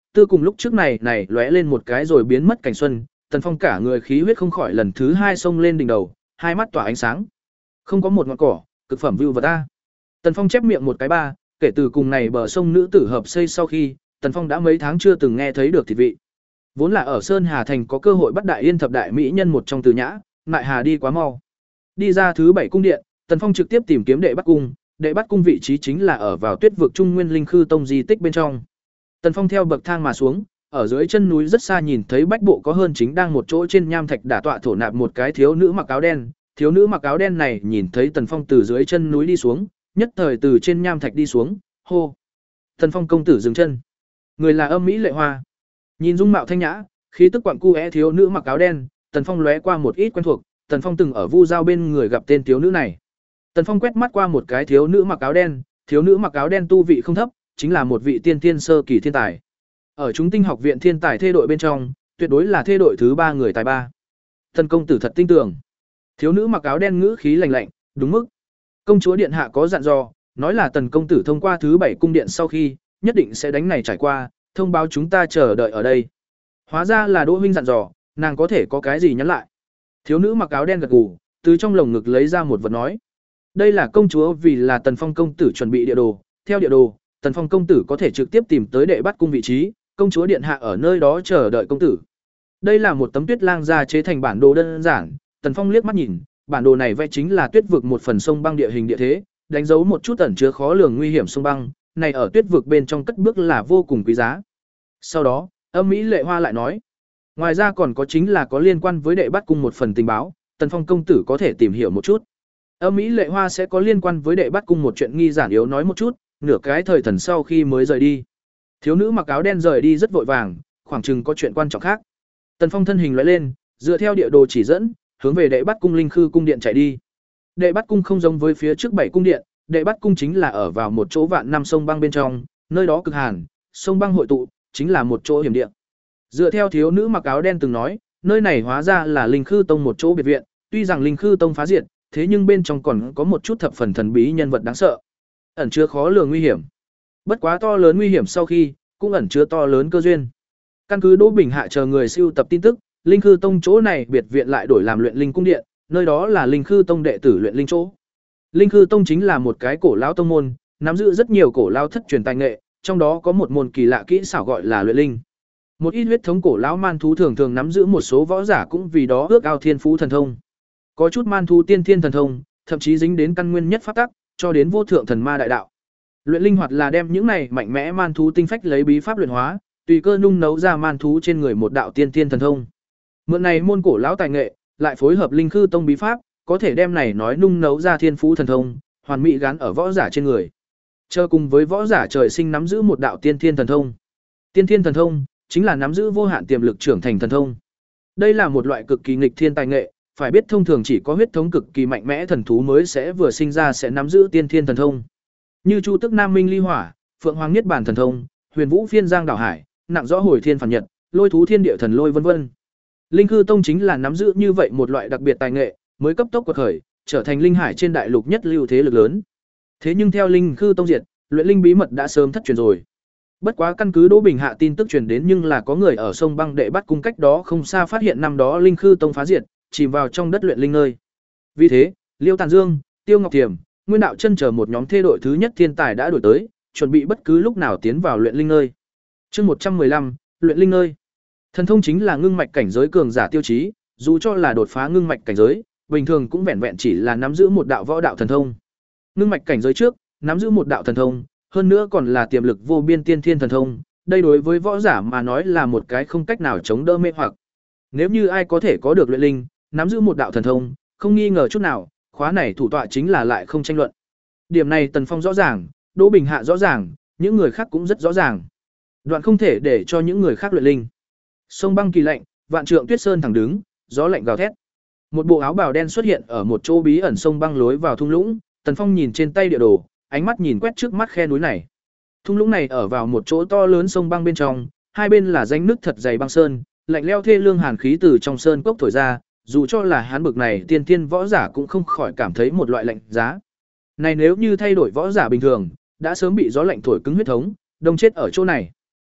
tư cùng lúc trước này này lóe lên một cái rồi biến mất cảnh xuân, Tần Phong cả người khí huyết không khỏi lần thứ hai xông lên đỉnh đầu, hai mắt tỏa ánh sáng. Không có một ngọn cỏ, cực phẩm view vật ta. Tần Phong chép miệng một cái ba, kể từ cùng này bờ sông nữ tử hợp xây sau khi, Tần Phong đã mấy tháng chưa từng nghe thấy được thịt vị. Vốn là ở Sơn Hà Thành có cơ hội bắt đại yên thập đại mỹ nhân một trong Từ Nhã, lại hà đi quá mau. Đi ra thứ bảy cung điện, Tần Phong trực tiếp tìm kiếm Đệ Bắt cung, Đệ Bắt cung vị trí chính là ở vào Tuyết vực Trung Nguyên Linh Khư Tông di tích bên trong. Tần Phong theo bậc thang mà xuống, ở dưới chân núi rất xa nhìn thấy bách bộ có hơn chính đang một chỗ trên nham thạch đả tọa thổ nạp một cái thiếu nữ mặc áo đen, thiếu nữ mặc áo đen này nhìn thấy Tần Phong từ dưới chân núi đi xuống, nhất thời từ trên nham thạch đi xuống, hô. Tần Phong công tử dừng chân. Người là Âm Mỹ Lệ Hoa. Nhìn dung mạo thanh nhã, khí tức quặng cu thiếu nữ mặc áo đen, Tần Phong lóe qua một ít quen thuộc, Tần Phong từng ở Vu Giao bên người gặp tên thiếu nữ này. Tần Phong quét mắt qua một cái thiếu nữ mặc áo đen, thiếu nữ mặc áo đen tu vị không thấp, chính là một vị tiên tiên sơ kỳ thiên tài. Ở chúng tinh học viện thiên tài thê đội bên trong, tuyệt đối là thê đội thứ ba người tài ba. Tần công tử thật tin tưởng. Thiếu nữ mặc áo đen ngữ khí lạnh lạnh, đúng mức. Công chúa điện hạ có dặn dò, nói là Tần công tử thông qua thứ bảy cung điện sau khi, nhất định sẽ đánh này trải qua, thông báo chúng ta chờ đợi ở đây. Hóa ra là Đỗ huynh dặn dò, nàng có thể có cái gì nhắn lại. Thiếu nữ mặc áo đen gật gù, từ trong lồng ngực lấy ra một vật nói. Đây là công chúa vì là Tần Phong công tử chuẩn bị địa đồ, theo địa đồ, Tần Phong công tử có thể trực tiếp tìm tới Đệ Bắt cung vị trí, công chúa điện hạ ở nơi đó chờ đợi công tử. Đây là một tấm tuyết lang gia chế thành bản đồ đơn giản, Tần Phong liếc mắt nhìn, bản đồ này vẽ chính là tuyết vực một phần sông băng địa hình địa thế, đánh dấu một chút ẩn chứa khó lường nguy hiểm sông băng, này ở tuyết vực bên trong cất bước là vô cùng quý giá. Sau đó, Âm Mỹ Lệ Hoa lại nói, ngoài ra còn có chính là có liên quan với Đệ Bắt cung một phần tình báo, Tần Phong công tử có thể tìm hiểu một chút. Âm Mỹ Lệ Hoa sẽ có liên quan với Đệ Bắt cung một chuyện nghi giản yếu nói một chút, nửa cái thời thần sau khi mới rời đi. Thiếu nữ mặc áo đen rời đi rất vội vàng, khoảng chừng có chuyện quan trọng khác. Tần Phong thân hình lóe lên, dựa theo địa đồ chỉ dẫn, hướng về Đệ Bắt cung Linh Khư cung điện chạy đi. Đệ Bắt cung không giống với phía trước bảy cung điện, Đệ Bắt cung chính là ở vào một chỗ vạn năm sông băng bên trong, nơi đó cực hàn, sông băng hội tụ, chính là một chỗ hiểm địa. Dựa theo thiếu nữ mặc áo đen từng nói, nơi này hóa ra là Linh Khư tông một chỗ biệt viện, tuy rằng Linh Khư tông phá diệt, thế nhưng bên trong còn có một chút thập phần thần bí nhân vật đáng sợ, ẩn chứa khó lường nguy hiểm. Bất quá to lớn nguy hiểm sau khi, cũng ẩn chứa to lớn cơ duyên. Căn cứ Đỗ Bình Hạ chờ người siêu tập tin tức, Linh Khư tông chỗ này biệt viện lại đổi làm luyện linh cung điện, nơi đó là Linh Khư tông đệ tử luyện linh chỗ. Linh Khư tông chính là một cái cổ lão tông môn, nắm giữ rất nhiều cổ lão thất truyền tài nghệ, trong đó có một môn kỳ lạ kỹ xảo gọi là luyện linh. Một ít huyết thống cổ lão man thú thường thường nắm giữ một số võ giả cũng vì đó ước ao thiên phú thần thông. Có chút man thú tiên thiên thần thông, thậm chí dính đến căn nguyên nhất pháp tắc, cho đến vô thượng thần ma đại đạo. Luyện linh hoạt là đem những này mạnh mẽ man thú tinh phách lấy bí pháp luyện hóa, tùy cơ nung nấu ra man thú trên người một đạo tiên thiên thần thông. Mượn này môn cổ lão tài nghệ, lại phối hợp Linh Khư tông bí pháp, có thể đem này nói nung nấu ra thiên phú thần thông, hoàn mỹ gắn ở võ giả trên người. Chờ cùng với võ giả trời sinh nắm giữ một đạo tiên thiên thần thông. Tiên thiên thần thông chính là nắm giữ vô hạn tiềm lực trưởng thành thần thông. Đây là một loại cực kỳ nghịch thiên tài nghệ, phải biết thông thường chỉ có huyết thống cực kỳ mạnh mẽ thần thú mới sẽ vừa sinh ra sẽ nắm giữ tiên thiên thần thông. Như Chu Tức Nam Minh Ly Hỏa, Phượng Hoàng Niết Bàn thần thông, Huyền Vũ Phiên Giang Đảo Hải, nặng rõ hồi thiên phản nhật, lôi thú thiên địa thần lôi vân vân. Linh Khư tông chính là nắm giữ như vậy một loại đặc biệt tài nghệ, mới cấp tốc quật khởi, trở thành linh hải trên đại lục nhất lưu thế lực lớn. Thế nhưng theo Linh Khư tông diệt, luyện linh bí mật đã sớm thất truyền rồi. Bất quá căn cứ Đỗ Bình Hạ tin tức truyền đến nhưng là có người ở sông băng Đệ Bắt cung cách đó không xa phát hiện năm đó Linh Khư tông phá diệt, chìm vào trong đất luyện linh nơi. Vì thế, Liêu Tàn Dương, Tiêu Ngọc Thiểm, Nguyên Đạo Chân chờ một nhóm thê đội thứ nhất thiên tài đã đổi tới, chuẩn bị bất cứ lúc nào tiến vào luyện linh nơi. Chương một trăm mười lăm, luyện linh nơi. Thần thông chính là ngưng mạch cảnh giới cường giả tiêu chí, dù cho là đột phá ngưng mạch cảnh giới, bình thường cũng vẹn vẹn chỉ là nắm giữ một đạo võ đạo thần thông. Ngưng mạch cảnh giới trước, nắm giữ một đạo thần thông, hơn nữa còn là tiềm lực vô biên tiên thiên thần thông, đây đối với võ giả mà nói là một cái không cách nào chống đỡ mê hoặc. Nếu như ai có thể có được luyện linh, nắm giữ một đạo thần thông, không nghi ngờ chút nào, khóa này thủ tọa chính là lại không tranh luận. Điểm này Tần Phong rõ ràng, Đỗ Bình Hạ rõ ràng, những người khác cũng rất rõ ràng. Đoạn không thể để cho những người khác luyện linh. Sông băng kỳ lạnh, vạn trượng tuyết sơn thẳng đứng, gió lạnh gào thét. Một bộ áo bào đen xuất hiện ở một chỗ bí ẩn sông băng lối vào thung lũng, Tần Phong nhìn trên tay địa đồ, ánh mắt nhìn quét trước mắt khe núi này. Thung lũng này ở vào một chỗ to lớn sông băng bên trong, hai bên là rãnh nước thật dày băng sơn, lạnh lẽo thê lương hàn khí từ trong sơn cốc thổi ra, dù cho là hắn bực này tiên tiên võ giả cũng không khỏi cảm thấy một loại lạnh giá. Này nếu như thay đổi võ giả bình thường, đã sớm bị gió lạnh thổi cứng huyết thống, đông chết ở chỗ này.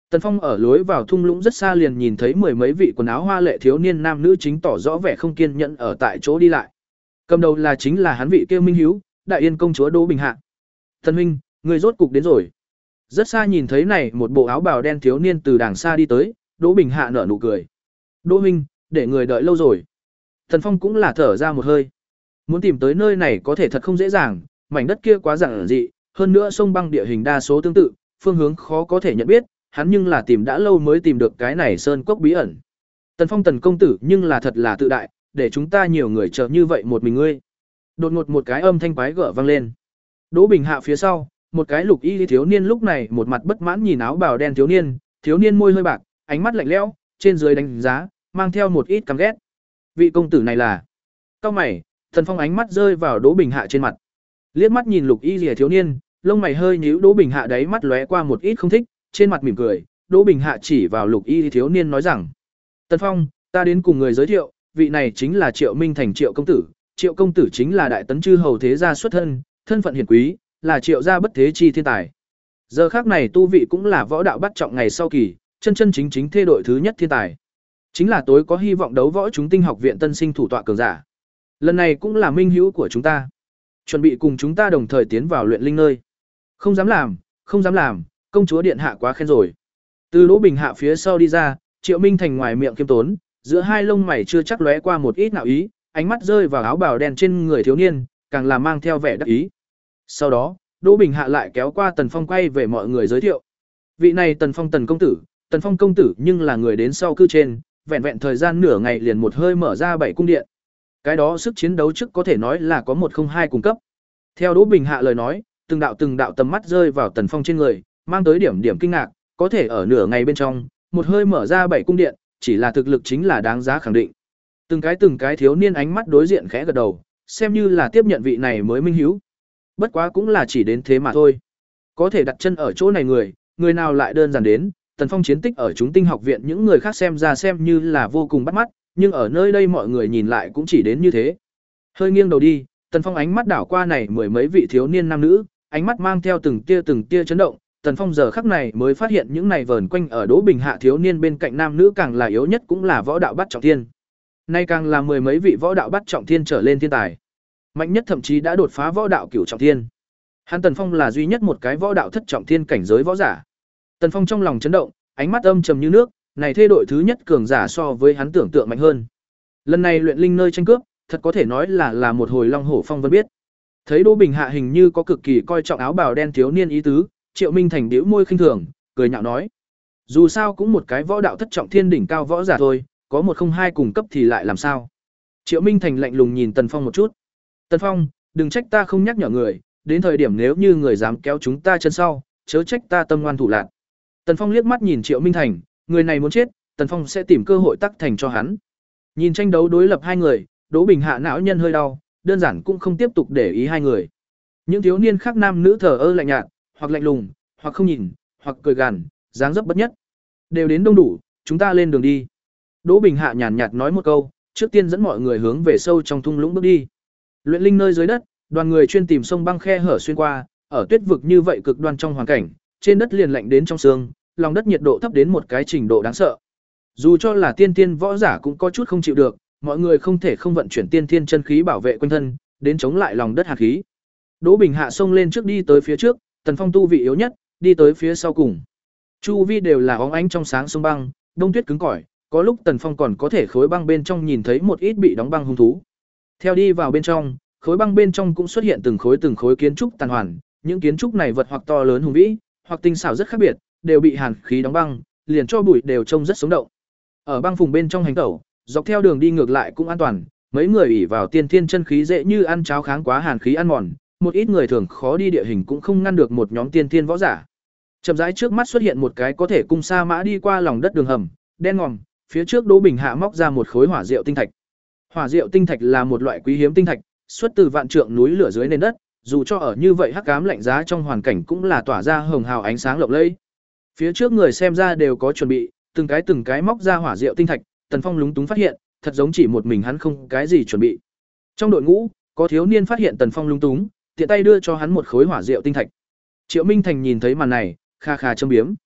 Tần Phong ở lối vào thung lũng rất xa liền nhìn thấy mười mấy vị quần áo hoa lệ thiếu niên nam nữ chính tỏ rõ vẻ không kiên nhẫn ở tại chỗ đi lại. Cầm đầu là chính là hắn vị kia Minh Hiếu, Đại Yên công chúa Đỗ Bình Hạ. "Thần huynh, người rốt cục đến rồi." Rất xa nhìn thấy này một bộ áo bào đen thiếu niên từ đàng xa đi tới, Đỗ Bình Hạ nở nụ cười. "Đỗ huynh, để người đợi lâu rồi." Tần Phong cũng là thở ra một hơi. Muốn tìm tới nơi này có thể thật không dễ dàng, mảnh đất kia quá giản dị, hơn nữa sông băng địa hình đa số tương tự, phương hướng khó có thể nhận biết, hắn nhưng là tìm đã lâu mới tìm được cái này sơn cốc bí ẩn. Tần Phong Tần công tử nhưng là thật là tự đại, để chúng ta nhiều người chờ như vậy một mình ngươi. Đột ngột một cái âm thanh quái gở vang lên. Đỗ Bình Hạ phía sau, một cái lục y thiếu niên lúc này một mặt bất mãn nhìn áo bào đen thiếu niên, thiếu niên môi hơi bạc, ánh mắt lạnh lẽo, trên dưới đánh giá, mang theo một ít căm ghét. Vị công tử này là? Cao mày, Tần Phong ánh mắt rơi vào Đỗ Bình Hạ trên mặt. Liếc mắt nhìn lục y liễu thiếu niên, lông mày hơi nhíu, Đỗ Bình Hạ đáy mắt lóe qua một ít không thích, trên mặt mỉm cười, Đỗ Bình Hạ chỉ vào lục y thiếu niên nói rằng: "Tần Phong, ta đến cùng người giới thiệu, vị này chính là Triệu Minh Thành Triệu công tử, Triệu công tử chính là đại tấn chư hầu thế gia xuất thân, thân phận hiển quý, là Triệu gia bất thế chi thiên tài. Giờ khắc này tu vị cũng là võ đạo bắt trọng ngày sau kỳ, chân chân chính chính thê đội thứ nhất thiên tài. Chính là tối có hy vọng đấu võ chúng tinh học viện tân sinh thủ tọa cường giả. Lần này cũng là minh hữu của chúng ta, chuẩn bị cùng chúng ta đồng thời tiến vào luyện linh nơi." "Không dám làm, không dám làm, công chúa điện hạ quá khen rồi." Từ Đỗ Bình Hạ phía sau đi ra, Triệu Minh Thành ngoài miệng kiêm tốn, giữa hai lông mày chưa chắc lóe qua một ít nào ý, ánh mắt rơi vào áo bào đen trên người thiếu niên, càng là mang theo vẻ đắc ý. Sau đó, Đỗ Bình Hạ lại kéo qua Tần Phong quay về mọi người giới thiệu. "Vị này Tần Phong Tần công tử, Tần Phong công tử nhưng là người đến sau cư trên, vẹn vẹn thời gian nửa ngày liền một hơi mở ra bảy cung điện. Cái đó sức chiến đấu trước có thể nói là có một không hai cùng cấp." Theo Đỗ Bình Hạ lời nói, từng đạo từng đạo tầm mắt rơi vào Tần Phong trên người, mang tới điểm điểm kinh ngạc, có thể ở nửa ngày bên trong, một hơi mở ra bảy cung điện, chỉ là thực lực chính là đáng giá khẳng định. Từng cái từng cái thiếu niên ánh mắt đối diện khẽ gật đầu, xem như là tiếp nhận vị này mới minh hiếu. Bất quá cũng là chỉ đến thế mà thôi. Có thể đặt chân ở chỗ này người, người nào lại đơn giản đến, Tần Phong chiến tích ở chúng tinh học viện những người khác xem ra xem như là vô cùng bắt mắt, nhưng ở nơi đây mọi người nhìn lại cũng chỉ đến như thế. Hơi nghiêng đầu đi, Tần Phong ánh mắt đảo qua này mười mấy vị thiếu niên nam nữ, ánh mắt mang theo từng tia từng tia chấn động, Tần Phong giờ khắc này mới phát hiện những này vờn quanh ở Đỗ Bình Hạ thiếu niên bên cạnh nam nữ càng là yếu nhất cũng là võ đạo bắt trọng thiên. Nay càng là mười mấy vị võ đạo bắt trọng thiên trở lên thiên tài. Mạnh nhất thậm chí đã đột phá võ đạo cửu trọng thiên. Hắn Tần Phong là duy nhất một cái võ đạo thất trọng thiên cảnh giới võ giả. Tần Phong trong lòng chấn động, ánh mắt âm trầm như nước, này thê đội thứ nhất cường giả so với hắn tưởng tượng mạnh hơn. Lần này luyện linh nơi tranh cướp, thật có thể nói là là một hồi long hổ phong vân biết. Thấy Đỗ Bình Hạ hình như có cực kỳ coi trọng áo bào đen thiếu niên ý tứ, Triệu Minh Thành bĩu môi khinh thường, cười nhạo nói: "Dù sao cũng một cái võ đạo thất trọng thiên đỉnh cao võ giả thôi, có một không hai cùng cấp thì lại làm sao?" Triệu Minh Thành lạnh lùng nhìn Tần Phong một chút. "Tần Phong, đừng trách ta không nhắc nhở người, đến thời điểm nếu như người dám kéo chúng ta chân sau, chớ trách ta tâm ngoan thủ lạn." Tần Phong liếc mắt nhìn Triệu Minh Thành, người này muốn chết, Tần Phong sẽ tìm cơ hội tắc thành cho hắn. Nhìn tranh đấu đối lập hai người, Đỗ Bình Hạ não nhân hơi đau, đơn giản cũng không tiếp tục để ý hai người. Những thiếu niên khác nam nữ thờ ơ lạnh nhạt, hoặc lạnh lùng, hoặc không nhìn, hoặc cười gằn, dáng dấp bất nhất. Đều đến đông đủ, chúng ta lên đường đi. Đỗ Bình Hạ nhàn nhạt nói một câu, trước tiên dẫn mọi người hướng về sâu trong thung lũng bước đi. Luyện linh nơi dưới đất, đoàn người chuyên tìm sông băng khe hở xuyên qua, ở tuyết vực như vậy cực đoan trong hoàn cảnh, trên đất liền lạnh đến trong xương, lòng đất nhiệt độ thấp đến một cái trình độ đáng sợ. Dù cho là tiên tiên võ giả cũng có chút không chịu được, mọi người không thể không vận chuyển tiên thiên chân khí bảo vệ quanh thân, đến chống lại lòng đất hàn khí. Đỗ Bình Hạ xông lên trước đi tới phía trước, Tần Phong tu vị yếu nhất, đi tới phía sau cùng. Chu vi đều là óng ánh trong sáng sông băng, đông tuyết cứng cỏi, có lúc Tần Phong còn có thể khối băng bên trong nhìn thấy một ít bị đóng băng hung thú. Theo đi vào bên trong, khối băng bên trong cũng xuất hiện từng khối từng khối kiến trúc tàn hoàn, những kiến trúc này vật hoặc to lớn hùng vĩ, hoặc tinh xảo rất khác biệt, đều bị hàn khí đóng băng, liền cho bụi đều trông rất sống động. Ở băng vùng bên trong hành tẩu, dọc theo đường đi ngược lại cũng an toàn, mấy người ỷ vào tiên thiên chân khí dễ như ăn cháo kháng quá hàn khí ăn mòn, một ít người thường khó đi địa hình cũng không ngăn được một nhóm tiên thiên võ giả. Chậm rãi trước mắt xuất hiện một cái có thể cung sa mã đi qua lòng đất đường hầm, đen ngòm, phía trước Đỗ Bình Hạ móc ra một khối hỏa diệu tinh thạch. Hỏa diệu tinh thạch là một loại quý hiếm tinh thạch, xuất từ vạn trượng núi lửa dưới nền đất, dù cho ở như vậy hắc ám lạnh giá trong hoàn cảnh cũng là tỏa ra hồng hào ánh sáng lộng lẫy. Phía trước người xem ra đều có chuẩn bị, từng cái từng cái móc ra hỏa diệu tinh thạch, Tần Phong lúng túng phát hiện, thật giống chỉ một mình hắn không cái gì chuẩn bị. Trong đội ngũ, có thiếu niên phát hiện Tần Phong lúng túng, tiện tay đưa cho hắn một khối hỏa diệu tinh thạch. Triệu Minh Thành nhìn thấy màn này, kha kha châm biếm.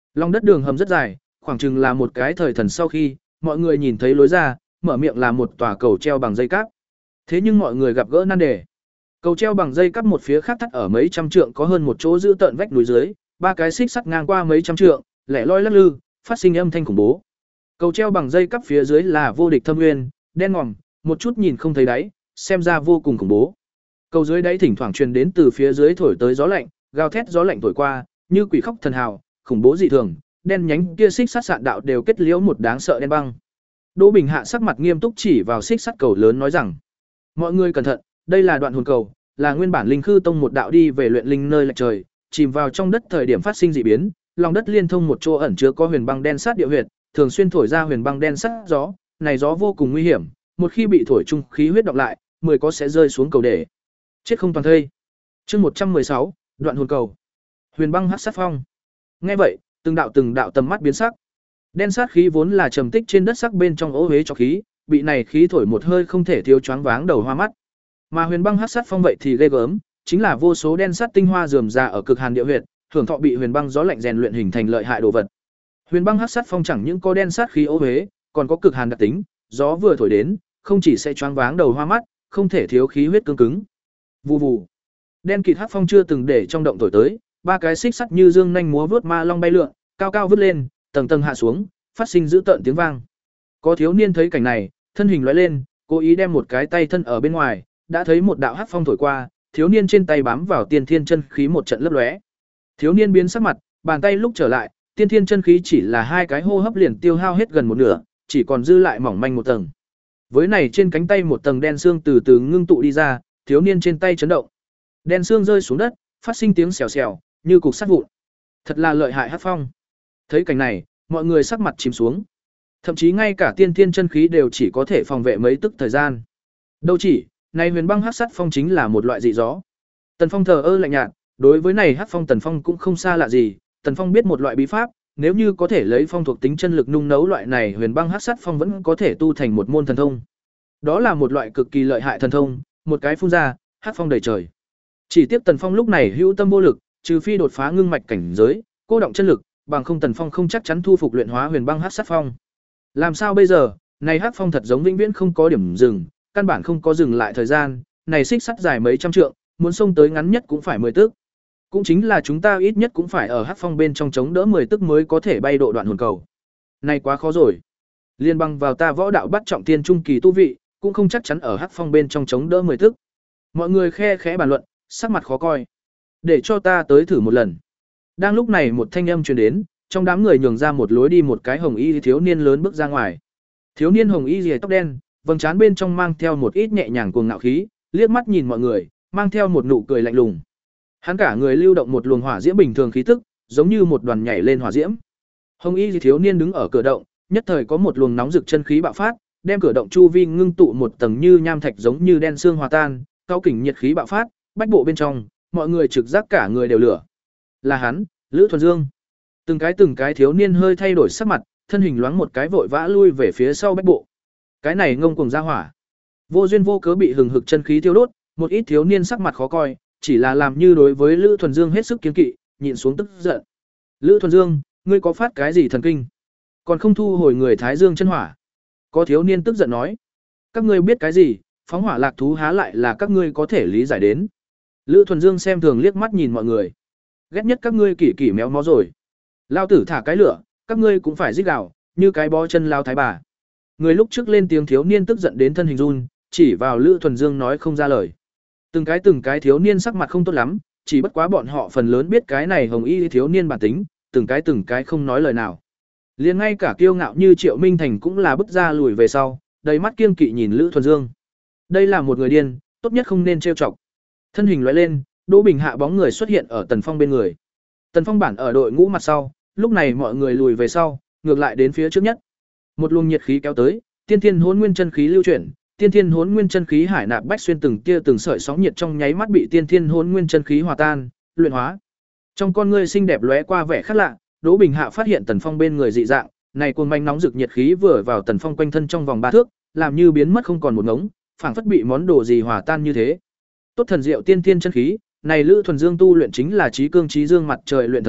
Lòng đất đường hầm rất dài, khoảng chừng là một cái thời thần sau khi, mọi người nhìn thấy lối ra, mở miệng là một tòa cầu treo bằng dây cáp. Thế nhưng mọi người gặp gỡ nan đề. Cầu treo bằng dây cáp một phía khác thắt ở mấy trăm trượng có hơn một chỗ giữ tận vách núi dưới, ba cái xích sắt ngang qua mấy trăm trượng, lẻ loi lắc lư, phát sinh âm thanh khủng bố. Cầu treo bằng dây cáp phía dưới là vô địch thâm nguyên, đen ngòm, một chút nhìn không thấy đáy, xem ra vô cùng khủng bố. Cầu dưới đáy thỉnh thoảng truyền đến từ phía dưới thổi tới gió lạnh, gào thét gió lạnh thổi qua, như quỷ khóc thần hào, khủng bố dị thường, đen nhánh kia xích sắt sạn đạo đều kết liễu một đáng sợ đen băng. Đỗ Bình Hạ sắc mặt nghiêm túc chỉ vào xích sắt cầu lớn nói rằng: "Mọi người cẩn thận, đây là đoạn hồn cầu, là nguyên bản linh khư tông một đạo đi về luyện linh nơi lệch trời, chìm vào trong đất thời điểm phát sinh dị biến, lòng đất liên thông một chỗ ẩn chứa có huyền băng đen sát địa huyệt, thường xuyên thổi ra huyền băng đen sát gió, này gió vô cùng nguy hiểm, một khi bị thổi trung khí huyết đọc lại, mười có sẽ rơi xuống cầu để chết không toàn thây." Chương một trăm mười sáu, đoạn hồn cầu. Huyền băng hắc sát phong. Nghe vậy, từng đạo từng đạo tầm mắt biến sắc. Đen sát khí vốn là trầm tích trên đất sắc bên trong ố huế cho khí, bị này khí thổi một hơi không thể thiếu choáng váng đầu hoa mắt. Mà huyền băng hắc sát phong vậy thì ghê gớm, chính là vô số đen sát tinh hoa rườm rà ở cực hàn địa huyệt, hưởng thọ bị huyền băng gió lạnh rèn luyện hình thành lợi hại đồ vật. Huyền băng hắc sát phong chẳng những có đen sát khí ố huế, còn có cực hàn đặc tính, gió vừa thổi đến, không chỉ sẽ choáng váng đầu hoa mắt, không thể thiếu khí huyết cứng cứng. Vù vù. Đen kịt hắc phong chưa từng để trong động thổi tới, ba cái xích sắt như dương nhanh múa vớt ma long bay lượn, cao cao vút lên, tầng tầng hạ xuống, phát sinh dữ tợn tiếng vang. Có thiếu niên thấy cảnh này, thân hình lóe lên, cố ý đem một cái tay thân ở bên ngoài, đã thấy một đạo hắc phong thổi qua, thiếu niên trên tay bám vào tiên thiên chân khí một trận lấp lóe. Thiếu niên biến sắc mặt, bàn tay lúc trở lại, tiên thiên chân khí chỉ là hai cái hô hấp liền tiêu hao hết gần một nửa, chỉ còn dư lại mỏng manh một tầng. Với này trên cánh tay một tầng đen xương từ từ ngưng tụ đi ra, thiếu niên trên tay chấn động. Đen xương rơi xuống đất, phát sinh tiếng xèo xèo, như cục sắt vụn. Thật là lợi hại hắc phong. Thấy cảnh này, mọi người sắc mặt chìm xuống. Thậm chí ngay cả tiên thiên chân khí đều chỉ có thể phòng vệ mấy tức thời gian. Đâu chỉ, này huyền băng hắc sát phong chính là một loại dị gió. Tần Phong thờ ơ lạnh nhạt, đối với này hắc phong Tần Phong cũng không xa lạ gì, Tần Phong biết một loại bí pháp, nếu như có thể lấy phong thuộc tính chân lực nung nấu loại này huyền băng hắc sát phong vẫn có thể tu thành một môn thần thông. Đó là một loại cực kỳ lợi hại thần thông, một cái phun ra, hắc phong đầy trời. Chỉ tiếc Tần Phong lúc này hữu tâm vô lực, trừ phi đột phá ngưng mạch cảnh giới, cô động chân lực, bằng không Tần Phong không chắc chắn thu phục luyện hóa huyền băng hắc sát phong. Làm sao bây giờ? Này hắc phong thật giống vĩnh viễn không có điểm dừng, căn bản không có dừng lại thời gian, này xích sắt dài mấy trăm trượng, muốn xông tới ngắn nhất cũng phải mười tức. Cũng chính là chúng ta ít nhất cũng phải ở hắc phong bên trong chống đỡ mười tức mới có thể bay độ đoạn hồn cầu. Này quá khó rồi. Liên băng vào ta võ đạo bắt trọng tiên trung kỳ tu vị, cũng không chắc chắn ở hắc phong bên trong chống đỡ mười tức. Mọi người khe khẽ bàn luận, sắc mặt khó coi. Để cho ta tới thử một lần. Đang lúc này một thanh âm truyền đến, trong đám người nhường ra một lối đi một cái hồng y thiếu niên lớn bước ra ngoài. Thiếu niên hồng y rìa tóc đen, vầng trán bên trong mang theo một ít nhẹ nhàng cuồng ngạo khí, liếc mắt nhìn mọi người, mang theo một nụ cười lạnh lùng. Hắn cả người lưu động một luồng hỏa diễm bình thường khí tức, giống như một đoàn nhảy lên hỏa diễm. Hồng y thiếu niên đứng ở cửa động, nhất thời có một luồng nóng rực chân khí bạo phát, đem cửa động chu vi ngưng tụ một tầng như nham thạch giống như đen xương hòa tan, cao kình nhiệt khí bạo phát, bách bộ bên trong, mọi người trực giác cả người đều lửa. Là hắn, Lữ Thuần Dương. Từng cái từng cái thiếu niên hơi thay đổi sắc mặt, thân hình loáng một cái vội vã lui về phía sau bách bộ. Cái này ngông cuồng ra hỏa, vô duyên vô cớ bị hừng hực chân khí thiêu đốt, một ít thiếu niên sắc mặt khó coi, chỉ là làm như đối với Lữ Thuần Dương hết sức kiêng kỵ, nhịn xuống tức giận. Lữ Thuần Dương, ngươi có phát cái gì thần kinh? Còn không thu hồi người Thái Dương chân hỏa? Có thiếu niên tức giận nói. Các ngươi biết cái gì, phóng hỏa lạc thú há lại là các ngươi có thể lý giải đến. Lữ Thuần Dương xem thường liếc mắt nhìn mọi người. Ghét nhất các ngươi kỳ kỳ méo mó rồi. Lao tử thả cái lửa, các ngươi cũng phải rít gào, như cái bó chân lao thái bà. Người lúc trước lên tiếng thiếu niên tức giận đến thân hình run, chỉ vào Lữ Thuần Dương nói không ra lời. Từng cái từng cái thiếu niên sắc mặt không tốt lắm, chỉ bất quá bọn họ phần lớn biết cái này hồng y thiếu niên bản tính, từng cái từng cái không nói lời nào. Liền ngay cả kiêu ngạo như Triệu Minh Thành cũng là bứt ra lùi về sau, đầy mắt kiêng kỵ nhìn Lữ Thuần Dương. Đây là một người điên, tốt nhất không nên trêu chọc. Thân hình lóe lên, Đỗ Bình Hạ bóng người xuất hiện ở Tần Phong bên người. Tần Phong bản ở đội ngũ mặt sau, lúc này mọi người lùi về sau, ngược lại đến phía trước nhất. Một luồng nhiệt khí kéo tới, tiên thiên hỗn nguyên chân khí lưu chuyển, tiên thiên hỗn nguyên chân khí hải nạp bách xuyên từng tia từng sợi sóng nhiệt trong nháy mắt bị tiên thiên hỗn nguyên chân khí hòa tan, luyện hóa. Trong con ngươi xinh đẹp lóe qua vẻ khác lạ, Đỗ Bình Hạ phát hiện Tần Phong bên người dị dạng, này cuồng manh nóng rực nhiệt khí vừa vào Tần Phong quanh thân trong vòng ba thước, làm như biến mất không còn một ngống, phảng phất bị món đồ gì hòa tan như thế. Tốt thần diệu tiên thiên chân khí, này Lữ Thuần Dương tu luyện chính là Chí Cương Chí Dương mặt trời luyện thần quyết,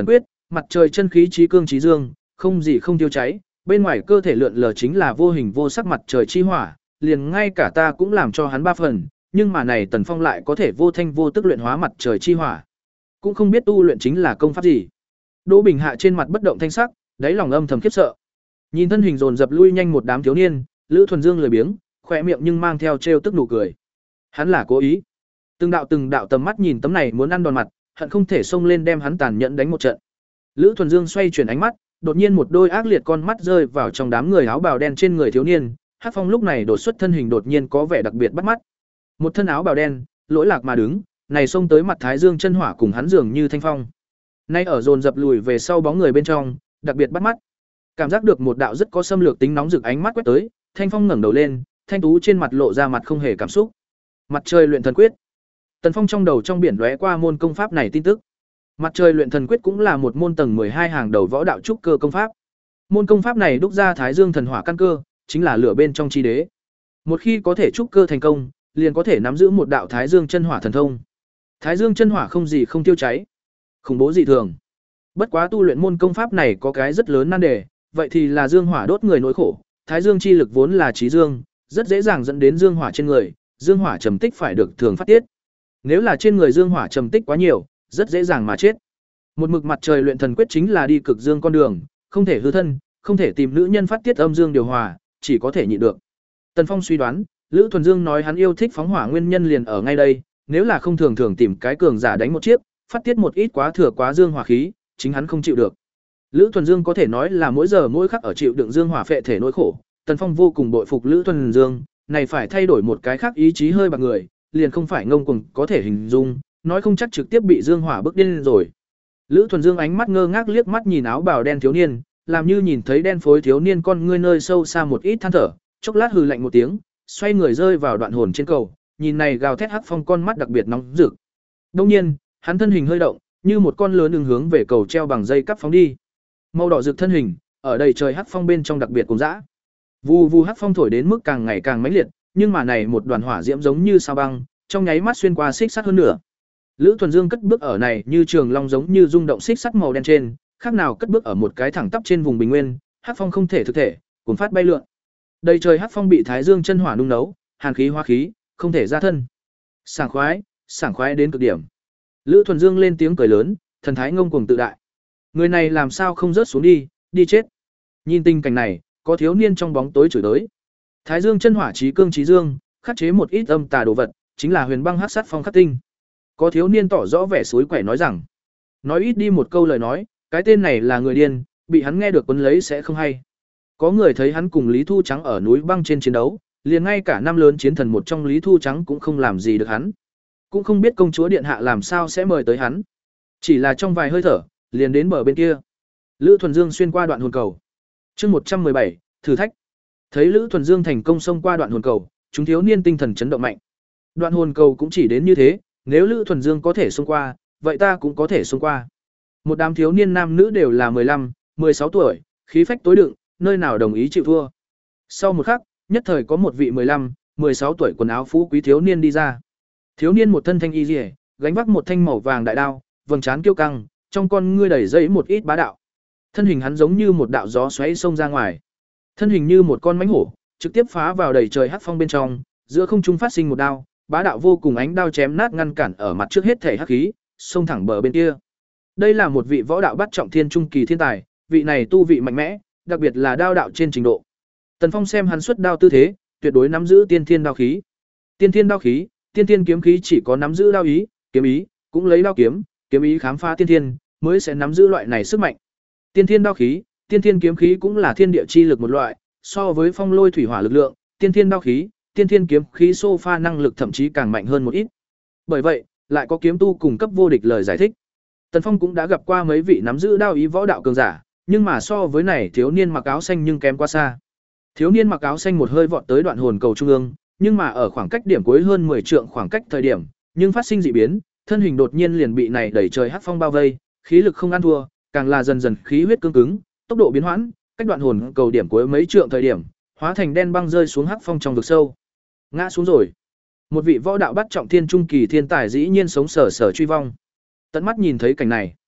mặt trời chân khí trí cương trí dương, không gì không tiêu cháy, bên ngoài cơ thể lượn lờ chính là vô hình vô sắc mặt trời chi hỏa, liền ngay cả ta cũng làm cho hắn ba phần, nhưng mà này Tần Phong lại có thể vô thanh vô tức luyện hóa mặt trời chi hỏa. Cũng không biết tu luyện chính là công pháp gì. Đỗ Bình Hạ trên mặt bất động thanh sắc, đáy lòng âm thầm khiếp sợ. Nhìn thân hình dồn dập lui nhanh một đám thiếu niên, Lữ Thuần Dương lười biếng, khỏe miệng nhưng mang theo trêu tức nụ cười. Hắn là cố ý. Từng đạo từng đạo tầm mắt nhìn tấm này muốn ăn đòn mặt, hận không thể xông lên đem hắn tàn nhẫn đánh một trận. Lữ Thuần Dương xoay chuyển ánh mắt, đột nhiên một đôi ác liệt con mắt rơi vào trong đám người áo bào đen trên người thiếu niên, Hắc Phong lúc này đột xuất thân hình đột nhiên có vẻ đặc biệt bắt mắt. Một thân áo bào đen, lỗi lạc mà đứng, này xông tới mặt Thái Dương chân hỏa cùng hắn dường như thanh phong. Nay ở dồn dập lùi về sau bóng người bên trong, đặc biệt bắt mắt. Cảm giác được một đạo rất có xâm lược tính nóng rực ánh mắt quét tới, Thanh Phong ngẩng đầu lên, thanh tú trên mặt lộ ra mặt không hề cảm xúc. Mặt trời luyện thần quyết. Tần Phong trong đầu trong biển lóe qua môn công pháp này tin tức. Mặt trời luyện thần quyết cũng là một môn tầng mười hai hàng đầu võ đạo trúc cơ công pháp. Môn công pháp này đúc ra Thái Dương thần hỏa căn cơ, chính là lửa bên trong chi đế. Một khi có thể trúc cơ thành công, liền có thể nắm giữ một đạo Thái Dương chân hỏa thần thông. Thái Dương chân hỏa không gì không tiêu cháy, khủng bố dị thường. Bất quá tu luyện môn công pháp này có cái rất lớn nan đề, vậy thì là dương hỏa đốt người nỗi khổ, Thái Dương chi lực vốn là trí dương, rất dễ dàng dẫn đến dương hỏa trên người, dương hỏa trầm tích phải được thường phát tiết. Nếu là trên người dương hỏa trầm tích quá nhiều, rất dễ dàng mà chết. Một mực mặt trời luyện thần quyết chính là đi cực dương con đường, không thể hư thân, không thể tìm nữ nhân phát tiết âm dương điều hòa, chỉ có thể nhịn được. Tần Phong suy đoán, Lữ Thuần Dương nói hắn yêu thích phóng hỏa nguyên nhân liền ở ngay đây, nếu là không thường thường tìm cái cường giả đánh một chiếc, phát tiết một ít quá thừa quá dương hỏa khí, chính hắn không chịu được. Lữ Thuần Dương có thể nói là mỗi giờ mỗi khắc ở chịu đựng dương hỏa phệ thể nỗi khổ, Tần Phong vô cùng bội phục Lữ Thuần Dương, này phải thay đổi một cái khác ý chí hơi bạc người, liền không phải ngông cuồng có thể hình dung, nói không chắc trực tiếp bị dương hỏa bức điên rồi. Lữ Thuần Dương ánh mắt ngơ ngác liếc mắt nhìn áo bào đen thiếu niên, làm như nhìn thấy đen phối thiếu niên con ngươi nơi sâu xa một ít than thở, chốc lát hừ lạnh một tiếng, xoay người rơi vào đoạn hồn trên cầu, nhìn này gào thét hắc phong con mắt đặc biệt nóng rực. Đương nhiên, hắn thân hình hơi động, như một con lớn đường hướng về cầu treo bằng dây cắp phóng đi. Màu đỏ rực thân hình, ở đầy trời hắc phong bên trong đặc biệt cùng dã. Vù vù hắc phong thổi đến mức càng ngày càng mãnh liệt, nhưng mà này một đoàn hỏa diễm giống như sao băng, trong nháy mắt xuyên qua xích sắt hơn nữa. Lữ Thuần Dương cất bước ở này như trường long giống như rung động xích sắt màu đen trên, khác nào cất bước ở một cái thẳng tắp trên vùng bình nguyên, hắc phong không thể thực thể, cuốn phát bay lượn. Đầy trời hắc phong bị Thái Dương chân hỏa nung nấu, hàn khí hóa khí, không thể ra thân. Sảng khoái, sảng khoái đến cực điểm. Lữ Thuần Dương lên tiếng cười lớn, thần thái ngông cuồng tự đại. Người này làm sao không rớt xuống đi, đi chết. Nhìn tình cảnh này, có thiếu niên trong bóng tối chửi tới. Thái Dương chân hỏa chí cương chí dương, khắc chế một ít âm tà đồ vật, chính là huyền băng hắc sát phong khắc tinh. Có thiếu niên tỏ rõ vẻ suối quẻ nói rằng, nói ít đi một câu lời nói, cái tên này là người điên, bị hắn nghe được quấn lấy sẽ không hay. Có người thấy hắn cùng Lý Thu Trắng ở núi băng trên chiến đấu, liền ngay cả năm lớn chiến thần một trong Lý Thu Trắng cũng không làm gì được hắn. Cũng không biết công chúa điện hạ làm sao sẽ mời tới hắn. Chỉ là trong vài hơi thở, liền đến bờ bên kia. Lữ Thuần Dương xuyên qua đoạn hồn cầu. Chương một trăm mười bảy, thử thách. Thấy Lữ Thuần Dương thành công xông qua đoạn hồn cầu, chúng thiếu niên tinh thần chấn động mạnh. Đoạn hồn cầu cũng chỉ đến như thế, nếu Lữ Thuần Dương có thể xông qua, vậy ta cũng có thể xông qua. Một đám thiếu niên nam nữ đều là mười lăm, mười sáu tuổi, khí phách tối đựng, nơi nào đồng ý chịu thua. Sau một khắc, nhất thời có một vị mười lăm, mười sáu tuổi quần áo phú quý thiếu niên đi ra. Thiếu niên một thân thanh y liễu, gánh vác một thanh màu vàng đại đao, vầng trán kiêu căng, trong con ngươi đầy dẫy một ít bá đạo. Thân hình hắn giống như một đạo gió xoáy xông ra ngoài. Thân hình như một con mãnh hổ, trực tiếp phá vào đầy trời hắc phong bên trong, giữa không trung phát sinh một đao, bá đạo vô cùng ánh đao chém nát ngăn cản ở mặt trước hết thể hắc khí, xông thẳng bờ bên kia. Đây là một vị võ đạo bắt trọng thiên trung kỳ thiên tài, vị này tu vị mạnh mẽ, đặc biệt là đao đạo trên trình độ. Tần Phong xem hắn xuất đao tư thế, tuyệt đối nắm giữ tiên thiên đao khí. Tiên thiên đao khí, tiên thiên kiếm khí chỉ có nắm giữ đao ý, kiếm ý, cũng lấy đao kiếm, kiếm ý khám phá tiên thiên, mới sẽ nắm giữ loại này sức mạnh. Tiên thiên đao khí, tiên thiên kiếm khí cũng là thiên địa chi lực một loại, so với phong lôi thủy hỏa lực lượng, tiên thiên đao khí, tiên thiên kiếm khí xô pha năng lực thậm chí càng mạnh hơn một ít. Bởi vậy, lại có kiếm tu cung cấp vô địch lời giải thích. Tần Phong cũng đã gặp qua mấy vị nắm giữ đao ý võ đạo cường giả, nhưng mà so với này thiếu niên mặc áo xanh nhưng kém quá xa. Thiếu niên mặc áo xanh một hơi vọt tới đoạn hồn cầu trung ương, nhưng mà ở khoảng cách điểm cuối hơn mười trượng khoảng cách thời điểm, nhưng phát sinh dị biến, thân hình đột nhiên liền bị này đẩy trời hắc phong bao vây, khí lực không ăn thua, càng là dần dần khí huyết cương cứng, tốc độ biến hoãn, cách đoạn hồn cầu điểm cuối mấy trượng thời điểm, hóa thành đen băng rơi xuống hắc phong trong vực sâu. Ngã xuống rồi. Một vị võ đạo bắt trọng thiên trung kỳ thiên tài dĩ nhiên sống sờ sờ truy vong. Tận mắt nhìn thấy cảnh này,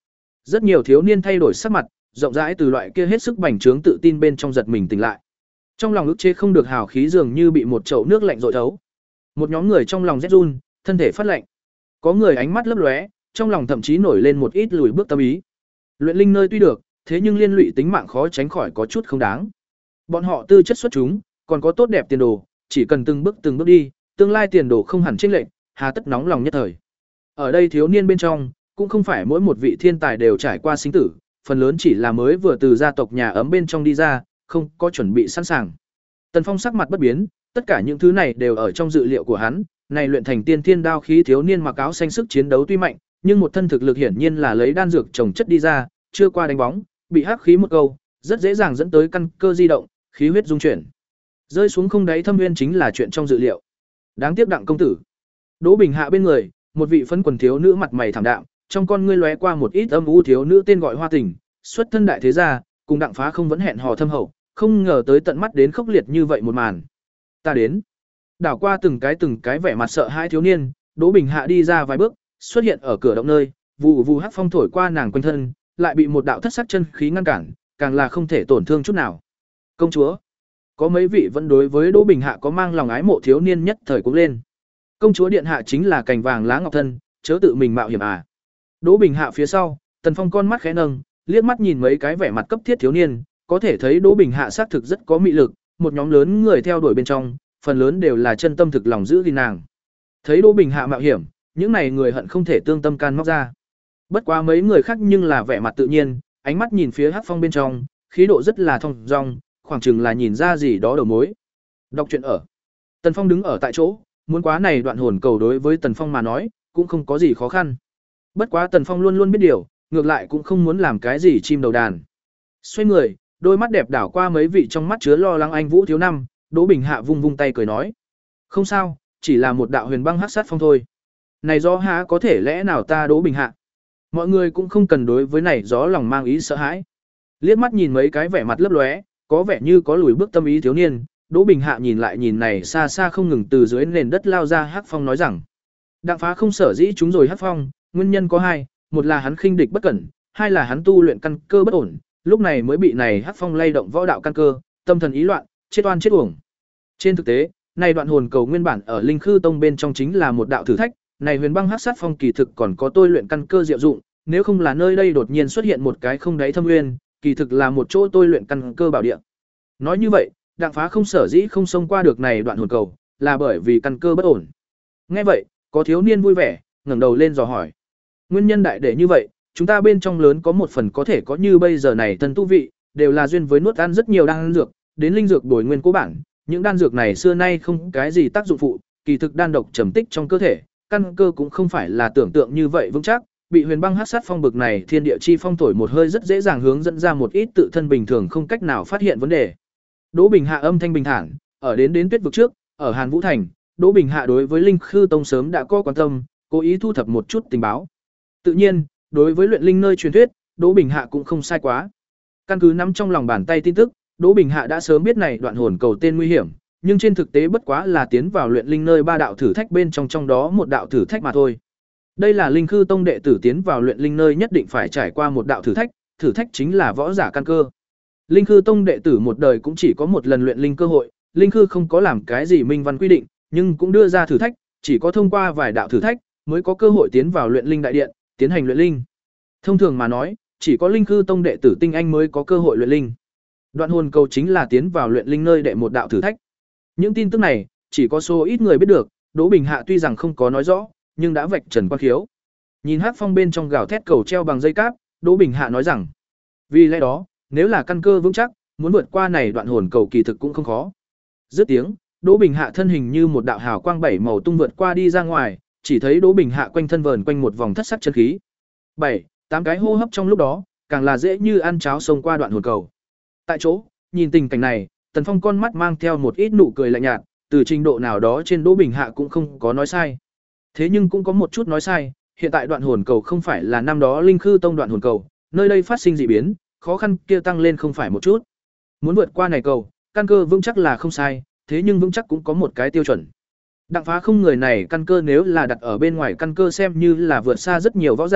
Rất nhiều thiếu niên thay đổi sắc mặt, rộng rãi từ loại kia hết sức bành trướng tự tin bên trong giật mình tỉnh lại. Trong lòng ức chế không được hào khí dường như bị một chậu nước lạnh dội thấu. Một nhóm người trong lòng rét run, thân thể phát lạnh. Có người ánh mắt lấp lóe, trong lòng thậm chí nổi lên một ít lùi bước tâm ý. Luyện linh nơi tuy được, thế nhưng liên lụy tính mạng khó tránh khỏi có chút không đáng. Bọn họ tư chất xuất chúng, còn có tốt đẹp tiền đồ, chỉ cần từng bước từng bước đi, tương lai tiền đồ không hẳn chênh lệch, hà tất nóng lòng nhất thời. Ở đây thiếu niên bên trong, cũng không phải mỗi một vị thiên tài đều trải qua sinh tử, phần lớn chỉ là mới vừa từ gia tộc nhà ấm bên trong đi ra, không có chuẩn bị sẵn sàng. Tần Phong sắc mặt bất biến, tất cả những thứ này đều ở trong dự liệu của hắn, này luyện thành tiên thiên đao khí thiếu niên mặc áo xanh sức chiến đấu tuy mạnh, nhưng một thân thực lực hiển nhiên là lấy đan dược trồng chất đi ra, chưa qua đánh bóng, bị hắc khí một câu, rất dễ dàng dẫn tới căn cơ di động, khí huyết dung chuyển. Rơi xuống không đáy thâm nguyên chính là chuyện trong dự liệu. Đáng tiếc Đặng công tử. Đỗ Bình Hạ bên người, một vị phấn quần thiếu nữ mặt mày thảm đạm, trong con ngươi lóe qua một ít âm u thiếu nữ tên gọi Hoa Tình, xuất thân đại thế gia, cùng Đặng Phá không vẫn hẹn hò thâm hậu, không ngờ tới tận mắt đến khốc liệt như vậy một màn. Ta đến. Đảo qua từng cái từng cái vẻ mặt sợ hãi thiếu niên, Đỗ Bình Hạ đi ra vài bước, xuất hiện ở cửa động nơi, vụ vụ hắc phong thổi qua nàng quanh thân, lại bị một đạo thất sắc chân khí ngăn cản, càng là không thể tổn thương chút nào. Công chúa, có mấy vị vẫn đối với Đỗ Bình Hạ có mang lòng ái mộ thiếu niên nhất thời cũng lên. Công chúa điện hạ chính là cành vàng lá ngọc thân, chớ tự mình mạo hiểm à? Đỗ Bình Hạ phía sau, Tần Phong con mắt khẽ nâng, liếc mắt nhìn mấy cái vẻ mặt cấp thiết thiếu niên, có thể thấy Đỗ Bình Hạ xác thực rất có mị lực, một nhóm lớn người theo đuổi bên trong, phần lớn đều là chân tâm thực lòng giữ gìn nàng. Thấy Đỗ Bình Hạ mạo hiểm, những này người hận không thể tương tâm can móc ra. Bất quá mấy người khác nhưng là vẻ mặt tự nhiên, ánh mắt nhìn phía Hắc Phong bên trong, khí độ rất là thong dong, khoảng chừng là nhìn ra gì đó đầu mối. Đọc truyện ở. Tần Phong đứng ở tại chỗ, muốn quá này đoạn hồn cầu đối với Tần Phong mà nói, cũng không có gì khó khăn. Bất quá Tần Phong luôn luôn biết điều, ngược lại cũng không muốn làm cái gì chim đầu đàn. Xoay người, đôi mắt đẹp đảo qua mấy vị trong mắt chứa lo lắng anh Vũ thiếu năm, Đỗ Bình Hạ vung vung tay cười nói: "Không sao, chỉ là một đạo huyền băng hắc sát phong thôi. Này gió há có thể lẽ nào ta Đỗ Bình Hạ?" Mọi người cũng không cần đối với này gió lòng mang ý sợ hãi. Liếc mắt nhìn mấy cái vẻ mặt lấp lóe, có vẻ như có lùi bước tâm ý thiếu niên, Đỗ Bình Hạ nhìn lại nhìn này xa xa không ngừng từ dưới nền đất lao ra hắc phong nói rằng: "Đặng Phá không sở dĩ chúng rồi hắc phong, nguyên nhân có hai, một là hắn khinh địch bất cẩn, hai là hắn tu luyện căn cơ bất ổn, lúc này mới bị này hắc phong lay động võ đạo căn cơ, tâm thần ý loạn, chết oan chết uổng." Trên thực tế, này đoạn hồn cầu nguyên bản ở Linh Khư Tông bên trong chính là một đạo thử thách, này huyền băng hắc sát phong kỳ thực còn có tôi luyện căn cơ diệu dụng, nếu không là nơi đây đột nhiên xuất hiện một cái không đáy thâm nguyên, kỳ thực là một chỗ tôi luyện căn cơ bảo địa. Nói như vậy, Đặng Phá không sở dĩ không xông qua được này đoạn hồn cầu, là bởi vì căn cơ bất ổn. Nghe vậy, có thiếu niên vui vẻ, ngẩng đầu lên dò hỏi: "Nguyên nhân đại để như vậy, chúng ta bên trong lớn có một phần có thể có như bây giờ này thân tu vị, đều là duyên với nuốt ăn rất nhiều đan dược, đến linh dược bồi nguyên cố bản, những đan dược này xưa nay không cái gì tác dụng phụ, kỳ thực đan độc trầm tích trong cơ thể, căn cơ cũng không phải là tưởng tượng như vậy vững chắc, bị huyền băng hắc sát phong bực này thiên địa chi phong thổi một hơi rất dễ dàng hướng dẫn ra một ít tự thân bình thường không cách nào phát hiện vấn đề." Đỗ Bình Hạ âm thanh bình thản, ở đến đến Tuyết vực trước, ở Hàn Vũ thành, Đỗ Bình Hạ đối với Linh Khư Tông sớm đã có quan tâm, cố ý thu thập một chút tình báo. Tự nhiên, đối với luyện linh nơi truyền thuyết, Đỗ Bình Hạ cũng không sai quá. Căn cứ nắm trong lòng bàn tay tin tức, Đỗ Bình Hạ đã sớm biết này đoạn hồn cầu tên nguy hiểm, nhưng trên thực tế bất quá là tiến vào luyện linh nơi ba đạo thử thách bên trong trong đó một đạo thử thách mà thôi. Đây là Linh Khư Tông đệ tử tiến vào luyện linh nơi nhất định phải trải qua một đạo thử thách, thử thách chính là võ giả căn cơ. Linh Khư Tông đệ tử một đời cũng chỉ có một lần luyện linh cơ hội, Linh Khư không có làm cái gì minh văn quy định, nhưng cũng đưa ra thử thách, chỉ có thông qua vài đạo thử thách mới có cơ hội tiến vào luyện linh đại điện, tiến hành luyện linh. Thông thường mà nói, chỉ có Linh Khư Tông đệ tử tinh anh mới có cơ hội luyện linh. Đoạn hồn cầu chính là tiến vào luyện linh nơi đệ một đạo thử thách. Những tin tức này, chỉ có số ít người biết được, Đỗ Bình Hạ tuy rằng không có nói rõ, nhưng đã vạch trần quan khiếu. Nhìn Hắc Phong bên trong gào thét cầu treo bằng dây cáp, Đỗ Bình Hạ nói rằng: "Vì lẽ đó, nếu là căn cơ vững chắc, muốn vượt qua này đoạn hồn cầu kỳ thực cũng không khó." Dứt tiếng, Đỗ Bình Hạ thân hình như một đạo hào quang bảy màu tung vượt qua đi ra ngoài, chỉ thấy Đỗ Bình Hạ quanh thân vờn quanh một vòng thất sắc chân khí. Bảy, tám cái hô hấp trong lúc đó, càng là dễ như ăn cháo xông qua đoạn hồn cầu. Tại chỗ, nhìn tình cảnh này, Tần Phong con mắt mang theo một ít nụ cười lạnh nhạt, từ trình độ nào đó trên Đỗ Bình Hạ cũng không có nói sai. Thế nhưng cũng có một chút nói sai, hiện tại đoạn hồn cầu không phải là năm đó Linh Khư Tông đoạn hồn cầu, nơi đây phát sinh dị biến, khó khăn kia tăng lên không phải một chút. Muốn vượt qua này cầu, căn cơ vững chắc là không sai, thế nhưng vững chắc cũng có một cái tiêu chuẩn. Đặng Phá không người này căn cơ nếu là đặt ở bên ngoài căn cơ xem như là vượt xa rất nhiều võ giả,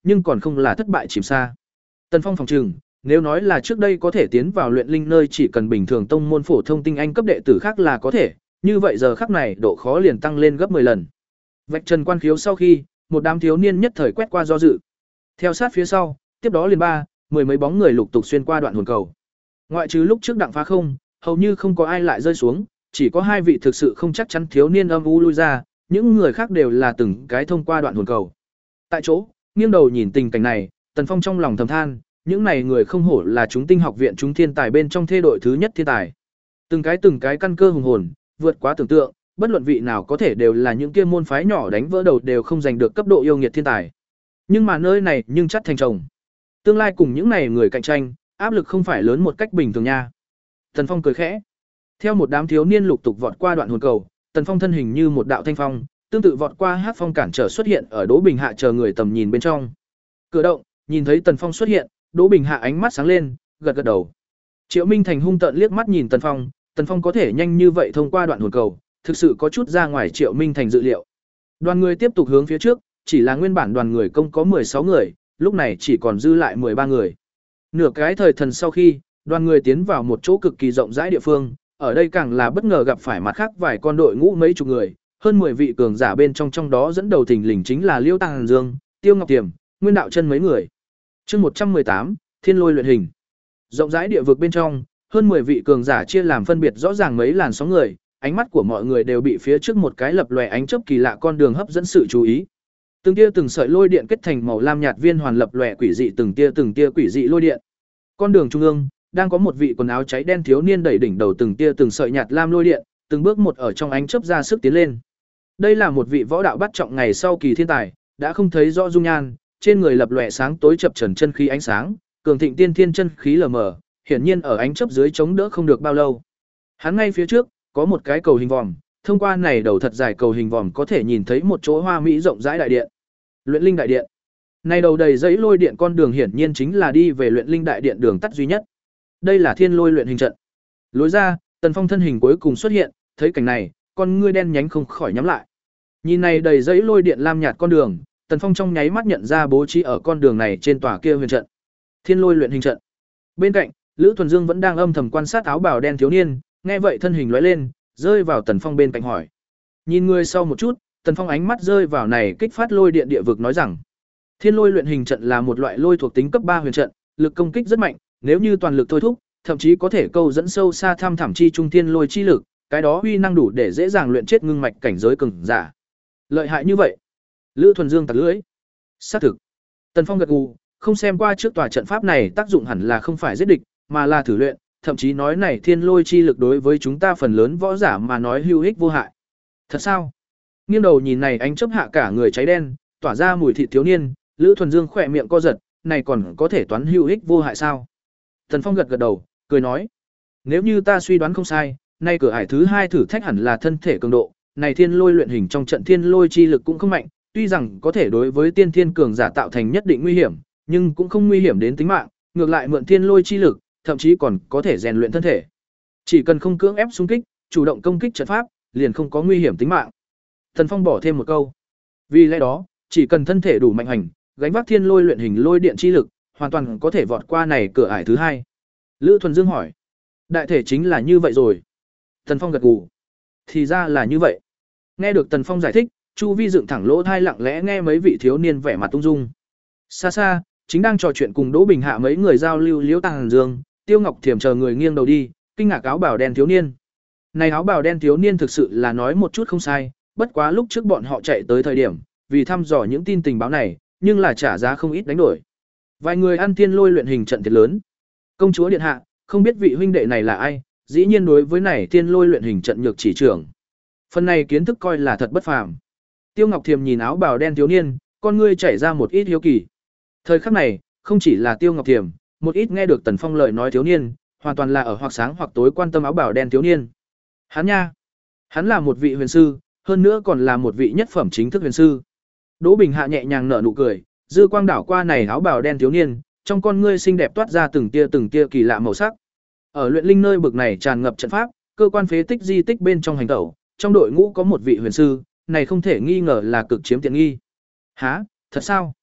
nhưng còn không là thất bại chìm xa. Tần Phong phòng trừng, nếu nói là trước đây có thể tiến vào luyện linh nơi chỉ cần bình thường tông môn phổ thông tinh anh cấp đệ tử khác là có thể, như vậy giờ khắc này độ khó liền tăng lên gấp mười lần. Vạch trần quan khiếu sau khi, một đám thiếu niên nhất thời quét qua do dự. Theo sát phía sau, tiếp đó liền ba, mười mấy bóng người lục tục xuyên qua đoạn hồn cầu. Ngoại trừ lúc trước đặng phá không, hầu như không có ai lại rơi xuống, chỉ có hai vị thực sự không chắc chắn thiếu niên âm u lui ra, những người khác đều là từng cái thông qua đoạn hồn cầu. Tại chỗ, nghiêng đầu nhìn tình cảnh này, Tần Phong trong lòng thầm than, những này người không hổ là chúng tinh học viện chúng thiên tài bên trong thê đội thứ nhất thiên tài. Từng cái từng cái căn cơ hùng hồn, vượt quá tưởng tượng, bất luận vị nào có thể đều là những kia môn phái nhỏ đánh vỡ đầu đều không giành được cấp độ yêu nghiệt thiên tài. Nhưng mà nơi này nhưng chắc thành chồng. Tương lai cùng những này người cạnh tranh, áp lực không phải lớn một cách bình thường nha. Tần Phong cười khẽ. Theo một đám thiếu niên lục tục vọt qua đoạn hồn cầu, Tần Phong thân hình như một đạo thanh phong, tương tự vọt qua hát phong cản trở xuất hiện ở Đỗ Bình Hạ chờ người tầm nhìn bên trong. Cửa động, nhìn thấy Tần Phong xuất hiện, Đỗ Bình Hạ ánh mắt sáng lên, gật gật đầu. Triệu Minh Thành hung tợn liếc mắt nhìn Tần Phong, Tần Phong có thể nhanh như vậy thông qua đoạn hồn cầu, thực sự có chút ra ngoài Triệu Minh Thành dự liệu. Đoàn người tiếp tục hướng phía trước, chỉ là nguyên bản đoàn người công có mười sáu người, lúc này chỉ còn dư lại mười ba người. Nửa cái thời thần sau khi, đoàn người tiến vào một chỗ cực kỳ rộng rãi địa phương, ở đây càng là bất ngờ gặp phải mặt khác vài con đội ngũ mấy chục người, hơn mười vị cường giả bên trong trong đó dẫn đầu thình lình chính là Liêu Tàng Dương, Tiêu Ngọc Tiềm, Nguyên Đạo Chân mấy người. Chương một trăm mười tám, Thiên Lôi luyện hình. Rộng rãi địa vực bên trong, hơn mười vị cường giả chia làm phân biệt rõ ràng mấy làn sóng người, ánh mắt của mọi người đều bị phía trước một cái lập lòe ánh chớp kỳ lạ con đường hấp dẫn sự chú ý. Từng tia từng sợi lôi điện kết thành màu lam nhạt viên hoàn lập lòe quỷ dị từng tia từng tia quỷ dị lôi điện. Con đường trung ương, đang có một vị quần áo cháy đen thiếu niên đẩy đỉnh đầu từng tia từng sợi nhạt lam lôi điện, từng bước một ở trong ánh chớp ra sức tiến lên. Đây là một vị võ đạo bắt trọng ngày sau kỳ thiên tài, đã không thấy rõ dung nhan, trên người lập lòe sáng tối chập chờn chân khí ánh sáng, cường thịnh tiên thiên chân khí lờ mờ, hiển nhiên ở ánh chớp dưới chống đỡ không được bao lâu. Hắn ngay phía trước có một cái cầu hình vòm, thông qua này đầu thật dài cầu hình vòm có thể nhìn thấy một chỗ hoa mỹ rộng rãi đại điện. Luyện linh đại điện. Này đầu đầy giấy lôi điện con đường hiển nhiên chính là đi về luyện linh đại điện đường tắt duy nhất. Đây là Thiên Lôi luyện hình trận. Lối ra, Tần Phong thân hình cuối cùng xuất hiện, thấy cảnh này, con ngươi đen nhánh không khỏi nhắm lại. Nhìn này đầy giấy lôi điện lam nhạt con đường, Tần Phong trong nháy mắt nhận ra bố trí ở con đường này trên tòa kia huyền trận. Thiên Lôi luyện hình trận. Bên cạnh, Lữ Thuần Dương vẫn đang âm thầm quan sát áo bào đen thiếu niên, nghe vậy thân hình lóe lên, rơi vào Tần Phong bên cạnh hỏi. Nhìn người sau một chút, Tần Phong ánh mắt rơi vào này kích phát lôi điện địa vực nói rằng: Thiên Lôi luyện hình trận là một loại lôi thuộc tính cấp ba huyền trận, lực công kích rất mạnh, nếu như toàn lực thôi thúc, thậm chí có thể câu dẫn sâu xa tham thẳm chi trung thiên lôi chi lực, cái đó uy năng đủ để dễ dàng luyện chết ngưng mạch cảnh giới cường giả. Lợi hại như vậy? Lữ Thuần Dương tặc lưỡi. Xác thực. Tần Phong gật gù, không xem qua trước tòa trận pháp này tác dụng hẳn là không phải giết địch, mà là thử luyện, thậm chí nói này thiên lôi chi lực đối với chúng ta phần lớn võ giả mà nói hữu ích vô hại. Thật sao? Nghiêng đầu nhìn này ánh chớp hạ cả người cháy đen, tỏa ra mùi thịt thiếu niên, Lữ Thuần Dương khỏe miệng co giật, này còn có thể toán hữu ích vô hại sao? Tần Phong gật gật đầu, cười nói: Nếu như ta suy đoán không sai, nay cửa ải thứ hai thử thách hẳn là thân thể cường độ, này thiên lôi luyện hình trong trận thiên lôi chi lực cũng không mạnh, tuy rằng có thể đối với tiên thiên cường giả tạo thành nhất định nguy hiểm, nhưng cũng không nguy hiểm đến tính mạng, ngược lại mượn thiên lôi chi lực, thậm chí còn có thể rèn luyện thân thể. Chỉ cần không cưỡng ép xung kích, chủ động công kích trận pháp, liền không có nguy hiểm tính mạng. Tần Phong bỏ thêm một câu. Vì lẽ đó, chỉ cần thân thể đủ mạnh hành, gánh vác thiên lôi luyện hình lôi điện chi lực, hoàn toàn có thể vọt qua này cửa ải thứ hai. Lữ Thuần Dương hỏi: Đại thể chính là như vậy rồi. Tần Phong gật gù. Thì ra là như vậy. Nghe được Tần Phong giải thích, Chu Vi dựng thẳng lỗ tai lặng lẽ nghe mấy vị thiếu niên vẻ mặt ung dung. Xa xa, chính đang trò chuyện cùng Đỗ Bình Hạ mấy người giao lưu Liễu Tàng Dương, Tiêu Ngọc Thiểm chờ người nghiêng đầu đi, kinh ngạc áo bào đen thiếu niên. Này áo bào đen thiếu niên thực sự là nói một chút không sai, bất quá lúc trước bọn họ chạy tới thời điểm, vì thăm dò những tin tình báo này, nhưng là trả giá không ít đánh đổi. Vài người ăn thiên lôi luyện hình trận thiệt lớn. Công chúa điện hạ, không biết vị huynh đệ này là ai, dĩ nhiên đối với này thiên lôi luyện hình trận nhược chỉ trưởng. Phần này kiến thức coi là thật bất phàm. Tiêu Ngọc Thiềm nhìn áo bào đen thiếu niên, con ngươi chảy ra một ít hiếu kỳ. Thời khắc này, không chỉ là Tiêu Ngọc Thiềm, một ít nghe được Tần Phong lời nói thiếu niên, hoàn toàn là ở hoặc sáng hoặc tối quan tâm áo bào đen thiếu niên. Hắn nha, hắn là một vị huyền sư, hơn nữa còn là một vị nhất phẩm chính thức huyền sư. Đỗ Bình Hạ nhẹ nhàng nở nụ cười, dư quang đảo qua này áo bào đen thiếu niên, trong con ngươi xinh đẹp toát ra từng tia từng tia kỳ lạ màu sắc. Ở luyện linh nơi bực này tràn ngập trận pháp, cơ quan phế tích di tích bên trong hành tẩu, trong đội ngũ có một vị huyền sư, này không thể nghi ngờ là cực chiếm tiện nghi. Hả, thật sao?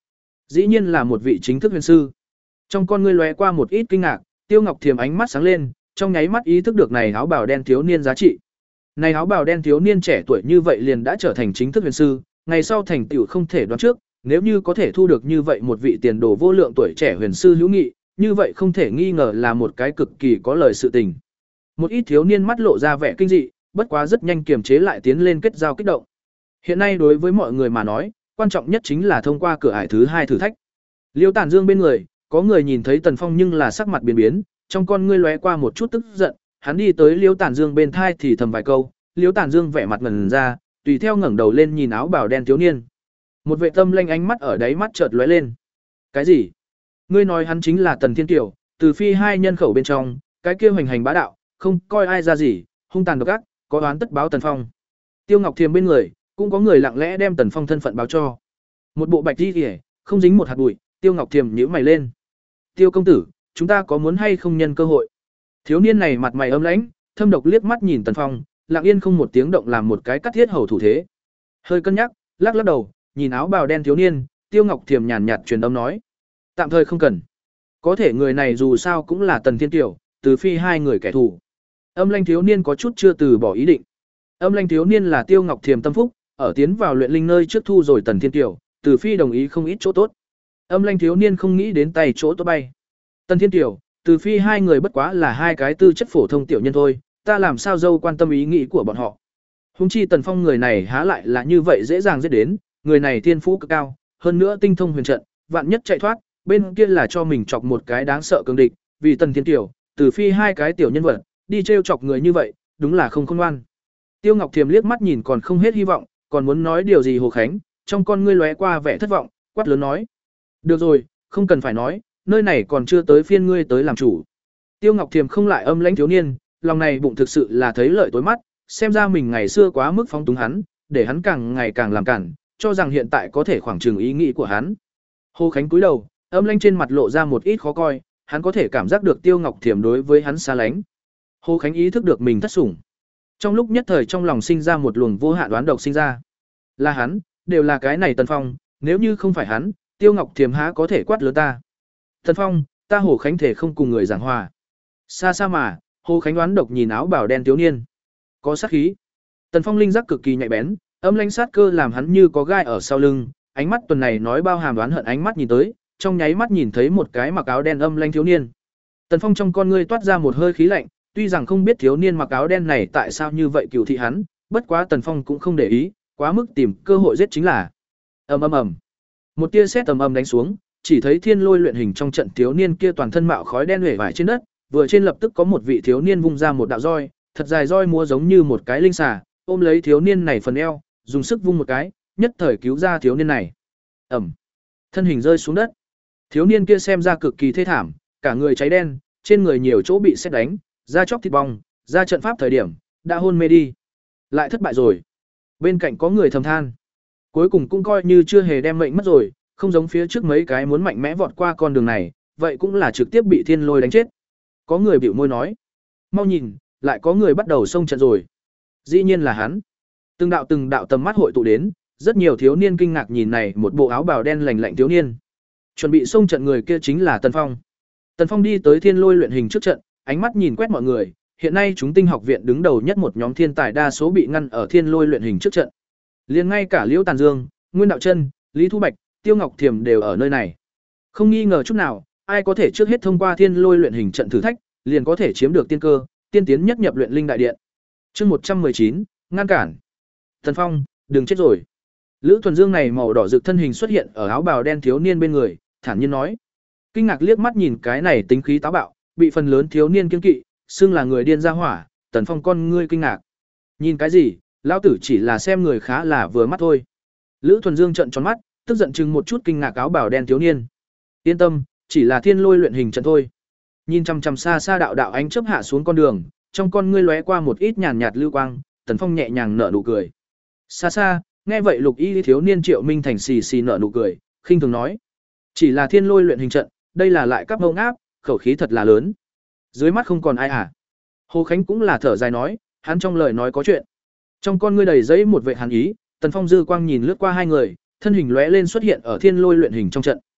Dĩ nhiên là một vị chính thức huyền sư. Trong con ngươi lóe qua một ít kinh ngạc, Tiêu Ngọc Thiềm ánh mắt sáng lên, trong nháy mắt ý thức được này áo bào đen thiếu niên giá trị. Này áo bào đen thiếu niên trẻ tuổi như vậy liền đã trở thành chính thức huyền sư, ngày sau thành tựu không thể đoán trước, nếu như có thể thu được như vậy một vị tiền đồ vô lượng tuổi trẻ huyền sư hữu nghị, như vậy không thể nghi ngờ là một cái cực kỳ có lời sự tình. Một ít thiếu niên mắt lộ ra vẻ kinh dị, bất quá rất nhanh kiềm chế lại tiến lên kết giao kích động. Hiện nay đối với mọi người mà nói, quan trọng nhất chính là thông qua cửa ải thứ hai thử thách. Liêu Tản Dương bên người, có người nhìn thấy Tần Phong nhưng là sắc mặt biến biến, trong con ngươi lóe qua một chút tức giận, hắn đi tới Liêu Tản Dương bên thai thì thầm vài câu, Liêu Tản Dương vẻ mặt ngần ra, tùy theo ngẩng đầu lên nhìn áo bào đen thiếu niên. Một vệ tâm lanh ánh mắt ở đáy mắt chợt lóe lên. Cái gì? Ngươi nói hắn chính là Tần Thiên Kiều, từ phi hai nhân khẩu bên trong, cái kia hoành hành bá đạo, không coi ai ra gì, hung tàn độc ác, có oán tất báo Tần Phong. Tiêu Ngọc Thiềm bên người, cũng có người lặng lẽ đem Tần Phong thân phận báo cho. Một bộ bạch y, không dính một hạt bụi, Tiêu Ngọc Thiềm nhíu mày lên. Tiêu công tử, chúng ta có muốn hay không nhân cơ hội? Thiếu niên này mặt mày âm lãnh, thâm độc liếc mắt nhìn Tần Phong, lặng yên không một tiếng động làm một cái cắt thiết hầu thủ thế. Hơi cân nhắc, lắc lắc đầu, nhìn áo bào đen thiếu niên, Tiêu Ngọc Thiềm nhàn nhạt truyền âm nói: "Tạm thời không cần. Có thể người này dù sao cũng là Tần Thiên Kiều, từ phi hai người kẻ thù." Âm Lanh thiếu niên có chút chưa từ bỏ ý định. Âm Lanh thiếu niên là Tiêu Ngọc Thiềm tâm phúc, ở tiến vào luyện linh nơi trước thu rồi Tần Thiên Kiều, từ phi đồng ý không ít chỗ tốt. Âm Lanh thiếu niên không nghĩ đến tay chỗ tốt bay. Tần Thiên Kiều, từ phi hai người bất quá là hai cái tư chất phổ thông tiểu nhân thôi, ta làm sao dâu quan tâm ý nghĩ của bọn họ. Hùng chi Tần Phong người này há lại là như vậy dễ dàng giết đến, người này thiên phú cực cao, hơn nữa tinh thông huyền trận, vạn nhất chạy thoát, bên kia là cho mình chọc một cái đáng sợ cường địch, vì Tần Thiên Kiều, từ phi hai cái tiểu nhân vật, đi trêu chọc người như vậy, đúng là không khôn ngoan. Tiêu Ngọc Thiềm liếc mắt nhìn còn không hết hy vọng, còn muốn nói điều gì Hồ Khánh, trong con ngươi lóe qua vẻ thất vọng, quát lớn nói: "Được rồi, không cần phải nói, nơi này còn chưa tới phiên ngươi tới làm chủ." Tiêu Ngọc Thiềm không lại âm lãnh thiếu niên, lòng này bụng thực sự là thấy lợi tối mắt, xem ra mình ngày xưa quá mức phóng túng hắn, để hắn càng ngày càng làm cản, cho rằng hiện tại có thể khoảng chừng ý nghĩ của hắn. Hồ Khánh cúi đầu, âm lãnh trên mặt lộ ra một ít khó coi, hắn có thể cảm giác được Tiêu Ngọc Thiềm đối với hắn xa lánh. Hồ Khánh ý thức được mình thất sủng. Trong lúc nhất thời trong lòng sinh ra một luồng vô hạn đoán độc sinh ra. Là hắn, đều là cái này Tần Phong, nếu như không phải hắn, Tiêu Ngọc Thiềm há có thể quát lớn ta. Tần Phong, ta Hồ Khánh thể không cùng người giảng hòa. Xa xa mà, Hồ Khánh đoán độc nhìn áo bào đen thiếu niên. Có sát khí. Tần Phong linh giác cực kỳ nhạy bén, âm lãnh sát cơ làm hắn như có gai ở sau lưng, ánh mắt tuần này nói bao hàm đoán hận ánh mắt nhìn tới, trong nháy mắt nhìn thấy một cái mặc áo đen âm lãnh thiếu niên. Tần Phong trong con ngươi toát ra một hơi khí lạnh, tuy rằng không biết thiếu niên mặc áo đen này tại sao như vậy cừu thị hắn, bất quá Tần Phong cũng không để ý, quá mức tìm cơ hội giết chính là. Ầm ầm ầm. Một tia sét ầm ầm đánh xuống, chỉ thấy thiên lôi luyện hình trong trận thiếu niên kia toàn thân mạo khói đen huệ vải trên đất, vừa trên lập tức có một vị thiếu niên vung ra một đạo roi, thật dài roi múa giống như một cái linh xà, ôm lấy thiếu niên này phần eo, dùng sức vung một cái, nhất thời cứu ra thiếu niên này. Ầm. Thân hình rơi xuống đất. Thiếu niên kia xem ra cực kỳ thê thảm, cả người cháy đen, trên người nhiều chỗ bị sét đánh, da chóc thịt bong, ra trận pháp thời điểm, đã hôn mê đi. Lại thất bại rồi. Bên cạnh có người thầm than. Cuối cùng cũng coi như chưa hề đem mệnh mất rồi, không giống phía trước mấy cái muốn mạnh mẽ vọt qua con đường này, vậy cũng là trực tiếp bị thiên lôi đánh chết. Có người bĩu môi nói. Mau nhìn, lại có người bắt đầu xông trận rồi. Dĩ nhiên là hắn. Từng đạo từng đạo tầm mắt hội tụ đến, rất nhiều thiếu niên kinh ngạc nhìn này một bộ áo bào đen lành lạnh thiếu niên. Chuẩn bị xông trận người kia chính là Tần Phong. Tần Phong đi tới thiên lôi luyện hình trước trận, ánh mắt nhìn quét mọi người, hiện nay chúng tinh học viện đứng đầu nhất một nhóm thiên tài đa số bị ngăn ở thiên lôi luyện hình trước trận. Liền ngay cả Liễu Tàn Dương, Nguyên Đạo Chân, Lý Thu Bạch, Tiêu Ngọc Thiềm đều ở nơi này. Không nghi ngờ chút nào, ai có thể trước hết thông qua thiên lôi luyện hình trận thử thách, liền có thể chiếm được tiên cơ, tiên tiến nhất nhập luyện linh đại điện. Chương một trăm mười chín, ngăn cản. Tần Phong, đừng chết rồi. Lữ Thuần Dương này màu đỏ rực thân hình xuất hiện ở áo bào đen thiếu niên bên người, thản nhiên nói. Kinh ngạc liếc mắt nhìn cái này tính khí táo bạo, bị phần lớn thiếu niên kiêng kỵ, xưng là người điên ra hỏa, Tần Phong con ngươi kinh ngạc. Nhìn cái gì, lão tử chỉ là xem người khá là vừa mắt thôi. Lữ Thuần Dương trợn tròn mắt, tức giận chừng một chút kinh ngạc áo bào đen thiếu niên. Yên tâm, chỉ là thiên lôi luyện hình trận thôi. Nhìn chằm chằm xa xa đạo đạo ánh chớp hạ xuống con đường, trong con ngươi lóe qua một ít nhàn nhạt lưu quang, Tần Phong nhẹ nhàng nở nụ cười. Xa xa, nghe vậy Lục Y thiếu niên Triệu Minh Thành xì xì nở nụ cười, khinh thường nói: "Chỉ là thiên lôi luyện hình trận, đây là lại cấp ngông áp, khẩu khí thật là lớn. Dưới mắt không còn ai à?" Hồ Khánh cũng là thở dài nói, hắn trong lời nói có chuyện. Trong con ngươi đầy giấy một vệ hàn ý, Tần Phong dư quang nhìn lướt qua hai người, thân hình lóe lên xuất hiện ở thiên lôi luyện hình trong trận.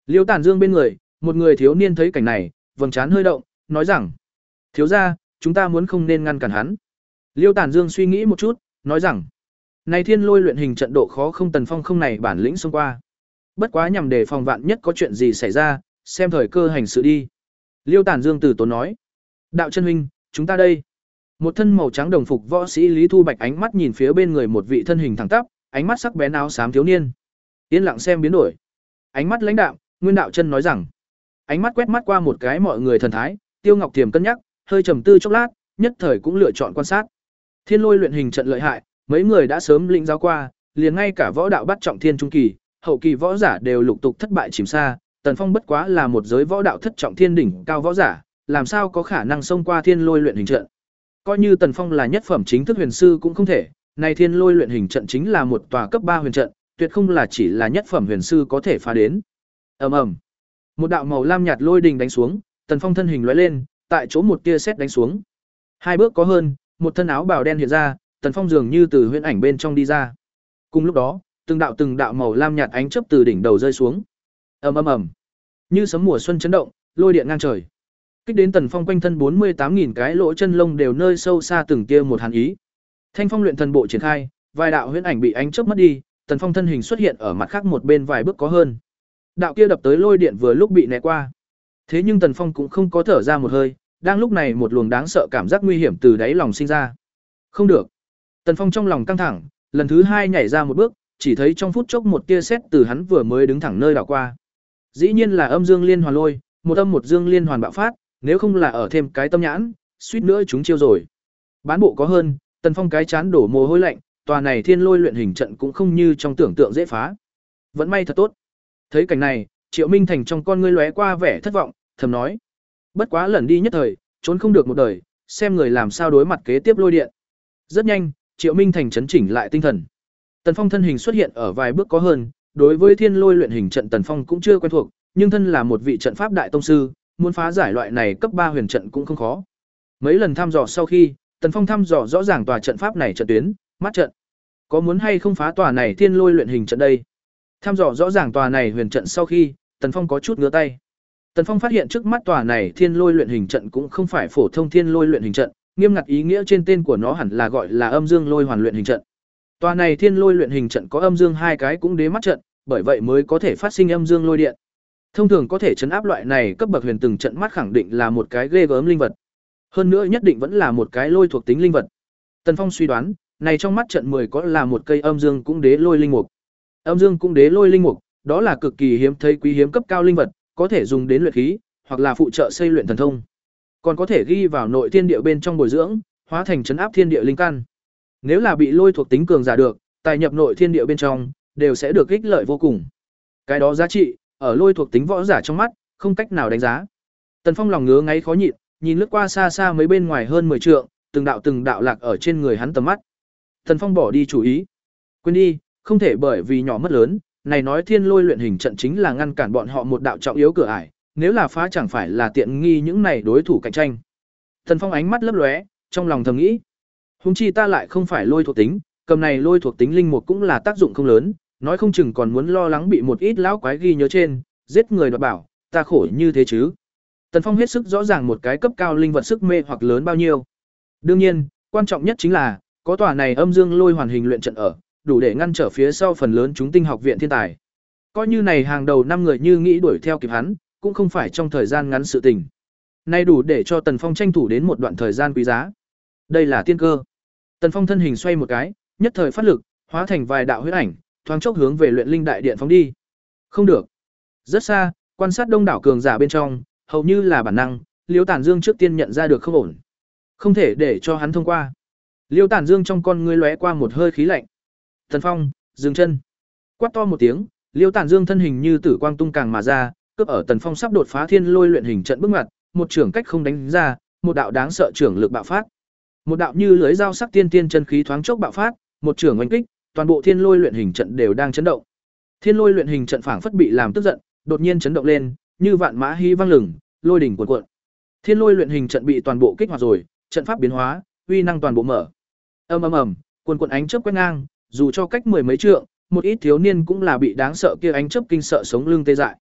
Liêu Tản Dương bên người, một người thiếu niên thấy cảnh này, vầng trán hơi động, nói rằng: "Thiếu gia, chúng ta muốn không nên ngăn cản hắn." Liêu Tản Dương suy nghĩ một chút, nói rằng: "Này thiên lôi luyện hình trận độ khó không Tần Phong không này bản lĩnh xông qua. Bất quá nhằm để phòng vạn nhất có chuyện gì xảy ra, xem thời cơ hành sự đi." Liêu Tản Dương từ tốn nói: "Đạo chân huynh, chúng ta đây." Một thân màu trắng đồng phục võ sĩ Lý Thu Bạch ánh mắt nhìn phía bên người một vị thân hình thẳng tắp, ánh mắt sắc bén áo xám thiếu niên. Yên lặng xem biến đổi. Ánh mắt lãnh đạm, Nguyên Đạo Chân nói rằng: ánh mắt quét mắt qua một cái mọi người thần thái, Tiêu Ngọc Tiềm cân nhắc, hơi trầm tư chốc lát, nhất thời cũng lựa chọn quan sát. Thiên lôi luyện hình trận lợi hại, mấy người đã sớm lĩnh giáo qua, liền ngay cả võ đạo bắt trọng thiên trung kỳ, hậu kỳ võ giả đều lục tục thất bại chìm xa, Tần Phong bất quá là một giới võ đạo thất trọng thiên đỉnh cao võ giả, làm sao có khả năng xông qua thiên lôi luyện hình trận. Coi như Tần Phong là nhất phẩm chính thức huyền sư cũng không thể, này thiên lôi luyện hình trận chính là một tòa cấp ba huyền trận, tuyệt không là chỉ là nhất phẩm huyền sư có thể phá đến. Ầm ầm. Một đạo màu lam nhạt lôi đình đánh xuống, Tần Phong thân hình lóe lên, tại chỗ một tia sét đánh xuống. Hai bước có hơn, một thân áo bào đen hiện ra, Tần Phong dường như từ huyễn ảnh bên trong đi ra. Cùng lúc đó, từng đạo từng đạo màu lam nhạt ánh chớp từ đỉnh đầu rơi xuống. Ầm ầm ầm. Như sấm mùa xuân chấn động, lôi điện ngang trời. Kích đến Tần Phong quanh thân bốn mươi tám nghìn cái lỗ chân lông đều nơi sâu xa từng tia một hàn ý. Thanh Phong luyện thần bộ triển khai, vài đạo huyễn ảnh bị ánh chớp mất đi, Tần Phong thân hình xuất hiện ở mặt khác một bên vài bước có hơn. Đạo kia đập tới lôi điện vừa lúc bị né qua. Thế nhưng Tần Phong cũng không có thở ra một hơi, đang lúc này một luồng đáng sợ cảm giác nguy hiểm từ đáy lòng sinh ra. Không được. Tần Phong trong lòng căng thẳng, lần thứ hai nhảy ra một bước, chỉ thấy trong phút chốc một tia sét từ hắn vừa mới đứng thẳng nơi đảo qua. Dĩ nhiên là âm dương liên hoàn lôi, một âm một dương liên hoàn bạo phát, nếu không là ở thêm cái tâm nhãn, suýt nữa chúng chiêu rồi. Bán bộ có hơn, Tần Phong cái chán đổ mồ hôi lạnh, tòa này thiên lôi luyện hình trận cũng không như trong tưởng tượng dễ phá. Vẫn may thật tốt. Thấy cảnh này, Triệu Minh Thành trong con ngươi lóe qua vẻ thất vọng, thầm nói: bất quá lần đi nhất thời, trốn không được một đời, xem người làm sao đối mặt kế tiếp lôi điện. Rất nhanh, Triệu Minh Thành chấn chỉnh lại tinh thần. Tần Phong thân hình xuất hiện ở vài bước có hơn, đối với thiên lôi luyện hình trận Tần Phong cũng chưa quen thuộc, nhưng thân là một vị trận pháp đại tông sư, muốn phá giải loại này cấp ba huyền trận cũng không khó. Mấy lần thăm dò sau khi, Tần Phong thăm dò rõ ràng tòa trận pháp này trận tuyến, mắt trận. Có muốn hay không phá tòa này thiên lôi luyện hình trận đây? Thăm dò rõ ràng tòa này huyền trận sau khi, Tần Phong có chút ngứa tay. Tần Phong phát hiện trước mắt tòa này thiên lôi luyện hình trận cũng không phải phổ thông thiên lôi luyện hình trận, nghiêm ngặt ý nghĩa trên tên của nó hẳn là gọi là âm dương lôi hoàn luyện hình trận. Tòa này thiên lôi luyện hình trận có âm dương hai cái cũng đế mắt trận, bởi vậy mới có thể phát sinh âm dương lôi điện. Thông thường có thể chấn áp loại này cấp bậc huyền từng trận mắt khẳng định là một cái ghê gớm linh vật. Hơn nữa nhất định vẫn là một cái lôi thuộc tính linh vật. Tần Phong suy đoán, này trong mắt trận mười có là một cây âm dương cũng đế lôi linh mục. Âm dương cũng đế lôi linh mục, đó là cực kỳ hiếm thấy quý hiếm cấp cao linh vật, có thể dùng đến luyện khí, hoặc là phụ trợ xây luyện thần thông. Còn có thể ghi vào nội thiên địa bên trong bồi dưỡng, hóa thành trấn áp thiên địa linh căn. Nếu là bị lôi thuộc tính cường giả được, tài nhập nội thiên địa bên trong, đều sẽ được ích lợi vô cùng. Cái đó giá trị, ở lôi thuộc tính võ giả trong mắt, không cách nào đánh giá. Tần Phong lòng ngứa ngáy khó nhịn, nhìn lướt qua xa xa mấy bên ngoài hơn mười trượng, từng đạo từng đạo lạc ở trên người hắn tầm mắt. Tần Phong bỏ đi chủ ý. Quên đi, không thể bởi vì nhỏ mất lớn, này nói thiên lôi luyện hình trận chính là ngăn cản bọn họ một đạo trọng yếu cửa ải, nếu là phá chẳng phải là tiện nghi những này đối thủ cạnh tranh. Tần Phong ánh mắt lấp lóe, trong lòng thầm nghĩ, huống chi ta lại không phải lôi thuộc tính, cầm này lôi thuộc tính linh mục cũng là tác dụng không lớn, nói không chừng còn muốn lo lắng bị một ít lão quái ghi nhớ trên, giết người đoạt bảo, ta khổ như thế chứ. Tần Phong hết sức rõ ràng một cái cấp cao linh vật sức mê hoặc lớn bao nhiêu. Đương nhiên, quan trọng nhất chính là có tòa này âm dương lôi hoàn hình luyện trận ở, đủ để ngăn trở phía sau phần lớn chúng tinh học viện thiên tài. Coi như này hàng đầu năm người như nghĩ đuổi theo kịp hắn, cũng không phải trong thời gian ngắn sự tình. Nay đủ để cho Tần Phong tranh thủ đến một đoạn thời gian quý giá. Đây là tiên cơ. Tần Phong thân hình xoay một cái, nhất thời phát lực, hóa thành vài đạo huyết ảnh, thoáng chốc hướng về luyện linh đại điện phóng đi. Không được. Rất xa, quan sát đông đảo cường giả bên trong, hầu như là bản năng, Liêu Tản Dương trước tiên nhận ra được không ổn. Không thể để cho hắn thông qua. Liêu Tản Dương trong con ngươi lóe qua một hơi khí lạnh. Tần Phong, dừng chân. Quát to một tiếng, Liêu Tản Dương thân hình như tử quang tung càng mà ra, cướp ở Tần Phong sắp đột phá thiên lôi luyện hình trận bước ngoặt, một trưởng cách không đánh ra, một đạo đáng sợ trưởng lực bạo phát. Một đạo như lưới dao sắc tiên tiên chân khí thoáng chốc bạo phát, một trưởng oanh kích, toàn bộ thiên lôi luyện hình trận đều đang chấn động. Thiên lôi luyện hình trận phảng phất bị làm tức giận, đột nhiên chấn động lên, như vạn mã hí vang lừng, lôi đỉnh cuộn cuộn. Thiên lôi luyện hình trận bị toàn bộ kích hoạt rồi, trận pháp biến hóa, uy năng toàn bộ mở. Ầm ầm ầm, cuồn cuộn ánh chớp quét ngang, dù cho cách mười mấy trượng, một ít thiếu niên cũng là bị đáng sợ kia ánh chớp kinh sợ sống lưng tê dại.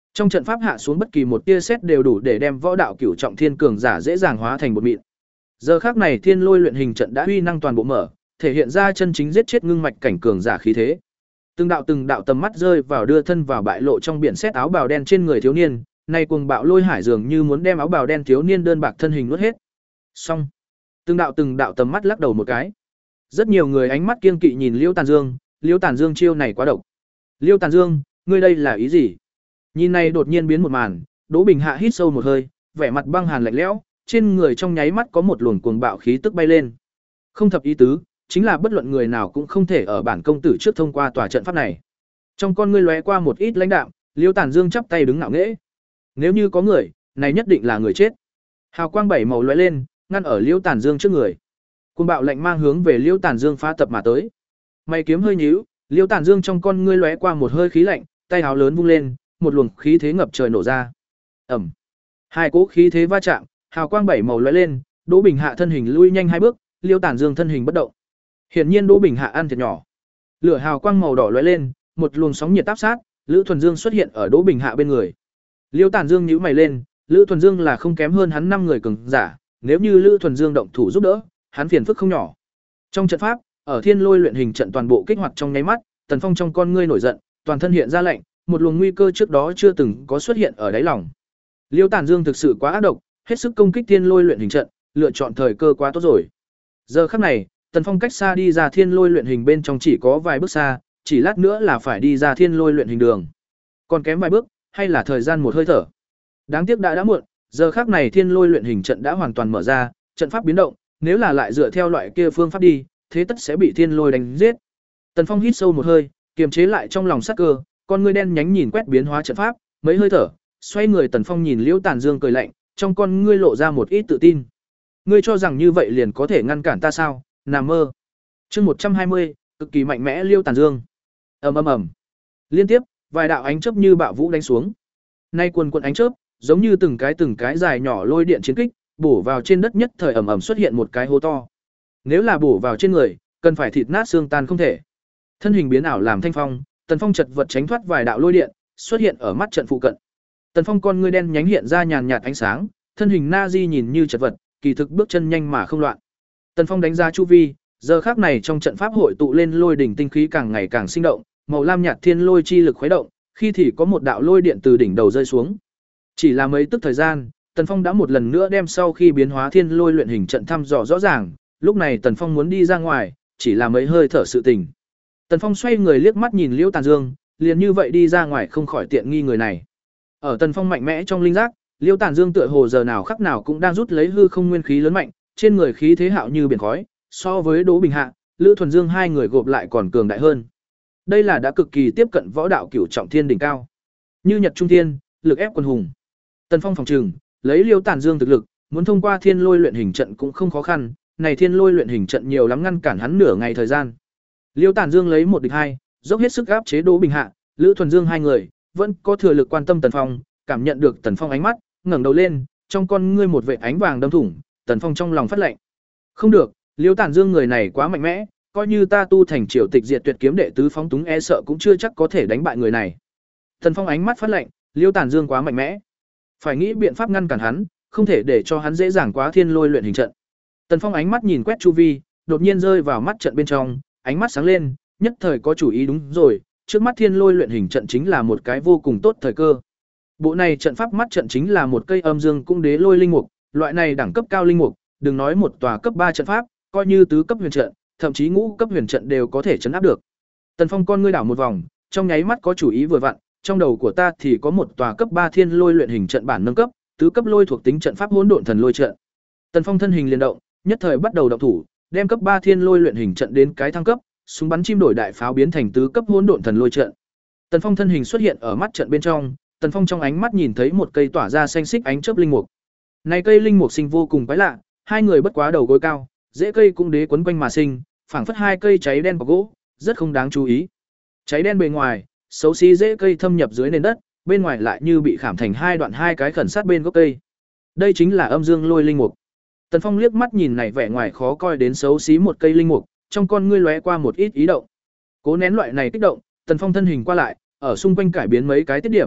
Trong trận pháp hạ xuống bất kỳ một tia sét đều đủ để đem võ đạo cửu trọng thiên cường giả dễ dàng hóa thành bột mịn. Giờ khắc này thiên lôi luyện hình trận đã uy năng toàn bộ mở, thể hiện ra chân chính giết chết ngưng mạch cảnh cường giả khí thế. Từng đạo từng đạo tầm mắt rơi vào đưa thân vào bại lộ trong biển sét áo bào đen trên người thiếu niên, nay cuồng bạo lôi hải dường như muốn đem áo bào đen thiếu niên đơn bạc thân hình nuốt hết. Xong, từng đạo từng đạo tầm mắt lắc đầu một cái. Rất nhiều người ánh mắt kiêng kỵ nhìn Liêu Tàn Dương, Liêu Tàn Dương chiêu này quá độc. Liêu Tàn Dương, ngươi đây là ý gì? Nhìn này đột nhiên biến một màn, Đỗ Bình Hạ hít sâu một hơi, vẻ mặt băng hàn lạnh lẽo, trên người trong nháy mắt có một luồng cuồng bạo khí tức bay lên. Không thập ý tứ, chính là bất luận người nào cũng không thể ở bản công tử trước thông qua tòa trận pháp này. Trong con ngươi lóe qua một ít lãnh đạm, Liêu Tàn Dương chắp tay đứng ngạo nghễ. Nếu như có người, này nhất định là người chết. Hào quang bảy màu lóe lên, ngăn ở Liêu Tàn Dương trước người. Cuồng bạo lạnh mang hướng về Liêu Tàn Dương phá tập mà tới. Mày kiếm hơi nhíu, Liêu Tàn Dương trong con ngươi lóe qua một hơi khí lạnh, tay áo lớn vung lên, một luồng khí thế ngập trời nổ ra. Ầm. Hai cỗ khí thế va chạm, hào quang bảy màu lóe lên, Đỗ Bình Hạ thân hình lui nhanh hai bước, Liêu Tàn Dương thân hình bất động. Hiển nhiên Đỗ Bình Hạ ăn thiệt nhỏ. Lửa hào quang màu đỏ lóe lên, một luồng sóng nhiệt áp sát, Lữ Thuần Dương xuất hiện ở Đỗ Bình Hạ bên người. Liêu Tàn Dương nhíu mày lên, Lữ Thuần Dương là không kém hơn hắn năm người cường giả, nếu như Lữ Thuần Dương động thủ giúp đỡ, hắn phiền phức không nhỏ. Trong trận pháp, ở Thiên Lôi luyện hình trận toàn bộ kích hoạt trong nháy mắt, Tần Phong trong con ngươi nổi giận, toàn thân hiện ra lạnh, một luồng nguy cơ trước đó chưa từng có xuất hiện ở đáy lòng. Liêu Tàn Dương thực sự quá ác độc, hết sức công kích Thiên Lôi luyện hình trận, lựa chọn thời cơ quá tốt rồi. Giờ khắc này, Tần Phong cách xa đi ra Thiên Lôi luyện hình bên trong chỉ có vài bước xa, chỉ lát nữa là phải đi ra Thiên Lôi luyện hình đường. Còn kém vài bước, hay là thời gian một hơi thở. Đáng tiếc đã đã muộn, giờ khắc này Thiên Lôi luyện hình trận đã hoàn toàn mở ra, trận pháp biến động, nếu là lại dựa theo loại kia phương pháp đi, thế tất sẽ bị Thiên Lôi đánh giết. Tần Phong hít sâu một hơi, kiềm chế lại trong lòng sát cơ, con ngươi đen nhánh nhìn quét biến hóa trận pháp, mấy hơi thở, xoay người Tần Phong nhìn Liễu Tàn Dương cười lạnh, trong con ngươi lộ ra một ít tự tin. Ngươi cho rằng như vậy liền có thể ngăn cản ta sao? Nằm mơ. Chương một trăm hai mươi, cực kỳ mạnh mẽ Liêu Tàn Dương. Ầm ầm ầm. Liên tiếp, vài đạo ánh chớp như bạo vũ đánh xuống. Nay quần quần ánh chớp, giống như từng cái từng cái dài nhỏ lôi điện chiến kích, bổ vào trên đất nhất thời ầm ầm xuất hiện một cái hố to. Nếu là bổ vào trên người, cần phải thịt nát xương tan không thể. Thân hình biến ảo làm thanh phong, Tần Phong chật vật tránh thoát vài đạo lôi điện, xuất hiện ở mắt trận phụ cận. Tần Phong con ngươi đen nhánh hiện ra nhàn nhạt ánh sáng, thân hình na di nhìn như chật vật, kỳ thực bước chân nhanh mà không loạn. Tần Phong đánh giá chu vi, giờ khắc này trong trận pháp hội tụ lên lôi đỉnh tinh khí càng ngày càng sinh động, màu lam nhạt thiên lôi chi lực khuấy động, khi thì có một đạo lôi điện từ đỉnh đầu rơi xuống. Chỉ là mấy tức thời gian, Tần Phong đã một lần nữa đem sau khi biến hóa thiên lôi luyện hình trận thăm dò rõ ràng, lúc này Tần Phong muốn đi ra ngoài, chỉ là mấy hơi thở sự tình. Tần Phong xoay người liếc mắt nhìn Liễu Tàn Dương, liền như vậy đi ra ngoài không khỏi tiện nghi người này. Ở Tần Phong mạnh mẽ trong linh giác, Liễu Tàn Dương tựa hồ giờ nào khắc nào cũng đang rút lấy hư không nguyên khí lớn mạnh, trên người khí thế hạo như biển khói, so với Đỗ Bình Hạ, Lữ Thuần Dương hai người gộp lại còn cường đại hơn. Đây là đã cực kỳ tiếp cận võ đạo cửu trọng thiên đỉnh cao. Như Nhật Trung Thiên, lực ép quân hùng. Tần Phong phòng trừng, lấy Liễu Tàn Dương thực lực, muốn thông qua Thiên Lôi luyện hình trận cũng không khó khăn, này Thiên Lôi luyện hình trận nhiều lắm ngăn cản hắn nửa ngày thời gian. Liễu Tàn Dương lấy một địch hai, dốc hết sức áp chế Đỗ Bình Hạ, Lữ Thuần Dương hai người, vẫn có thừa lực quan tâm Tần Phong, cảm nhận được Tần Phong ánh mắt, ngẩng đầu lên, trong con ngươi một vệt ánh vàng đâm thủng, Tần Phong trong lòng phát lạnh. Không được, Liễu Tàn Dương người này quá mạnh mẽ, coi như ta tu thành triều tịch diệt tuyệt kiếm đệ tứ phóng túng e sợ cũng chưa chắc có thể đánh bại người này. Tần Phong ánh mắt phát lạnh, Liễu Tàn Dương quá mạnh mẽ, phải nghĩ biện pháp ngăn cản hắn, không thể để cho hắn dễ dàng quá Thiên Lôi luyện hình trận. Tần Phong ánh mắt nhìn quét chu vi, đột nhiên rơi vào mắt trận bên trong, ánh mắt sáng lên, nhất thời có chủ ý đúng rồi, trước mắt Thiên Lôi luyện hình trận chính là một cái vô cùng tốt thời cơ. Bộ này trận pháp mắt trận chính là một cây âm dương cung đế lôi linh mục, loại này đẳng cấp cao linh mục, đừng nói một tòa cấp ba trận pháp, coi như tứ cấp huyền trận, thậm chí ngũ cấp huyền trận đều có thể trấn áp được. Tần Phong con ngươi đảo một vòng, trong nháy mắt có chủ ý vừa vặn, trong đầu của ta thì có một tòa cấp ba Thiên Lôi luyện hình trận bản nâng cấp, tứ cấp lôi thuộc tính trận pháp hỗn độn thần lôi trận. Tần Phong thân hình liền động, nhất thời bắt đầu động thủ, đem cấp ba Thiên Lôi luyện hình trận đến cái thăng cấp, súng bắn chim đổi đại pháo biến thành tứ cấp hỗn độn thần lôi trận. Tần Phong thân hình xuất hiện ở mắt trận bên trong, Tần Phong trong ánh mắt nhìn thấy một cây tỏa ra xanh xích ánh chớp linh mục. Này cây linh mục sinh vô cùng quái lạ, hai người bất quá đầu gối cao, rễ cây cũng đế quấn quanh mà sinh, phảng phất hai cây cháy đen của gỗ, rất không đáng chú ý. Cháy đen bề ngoài, xấu xí rễ cây thâm nhập dưới nền đất, bên ngoài lại như bị khảm thành hai đoạn hai cái khẩn sát bên gốc cây. Đây chính là âm dương lôi linh mục. Tần Phong liếc mắt nhìn này vẻ ngoài khó coi đến xấu xí một cây linh mục, trong con ngươi lóe qua một ít ý động. Cố nén loại này kích động, Tần Phong thân hình qua lại, ở xung quanh cải biến mấy cái tiết điểm,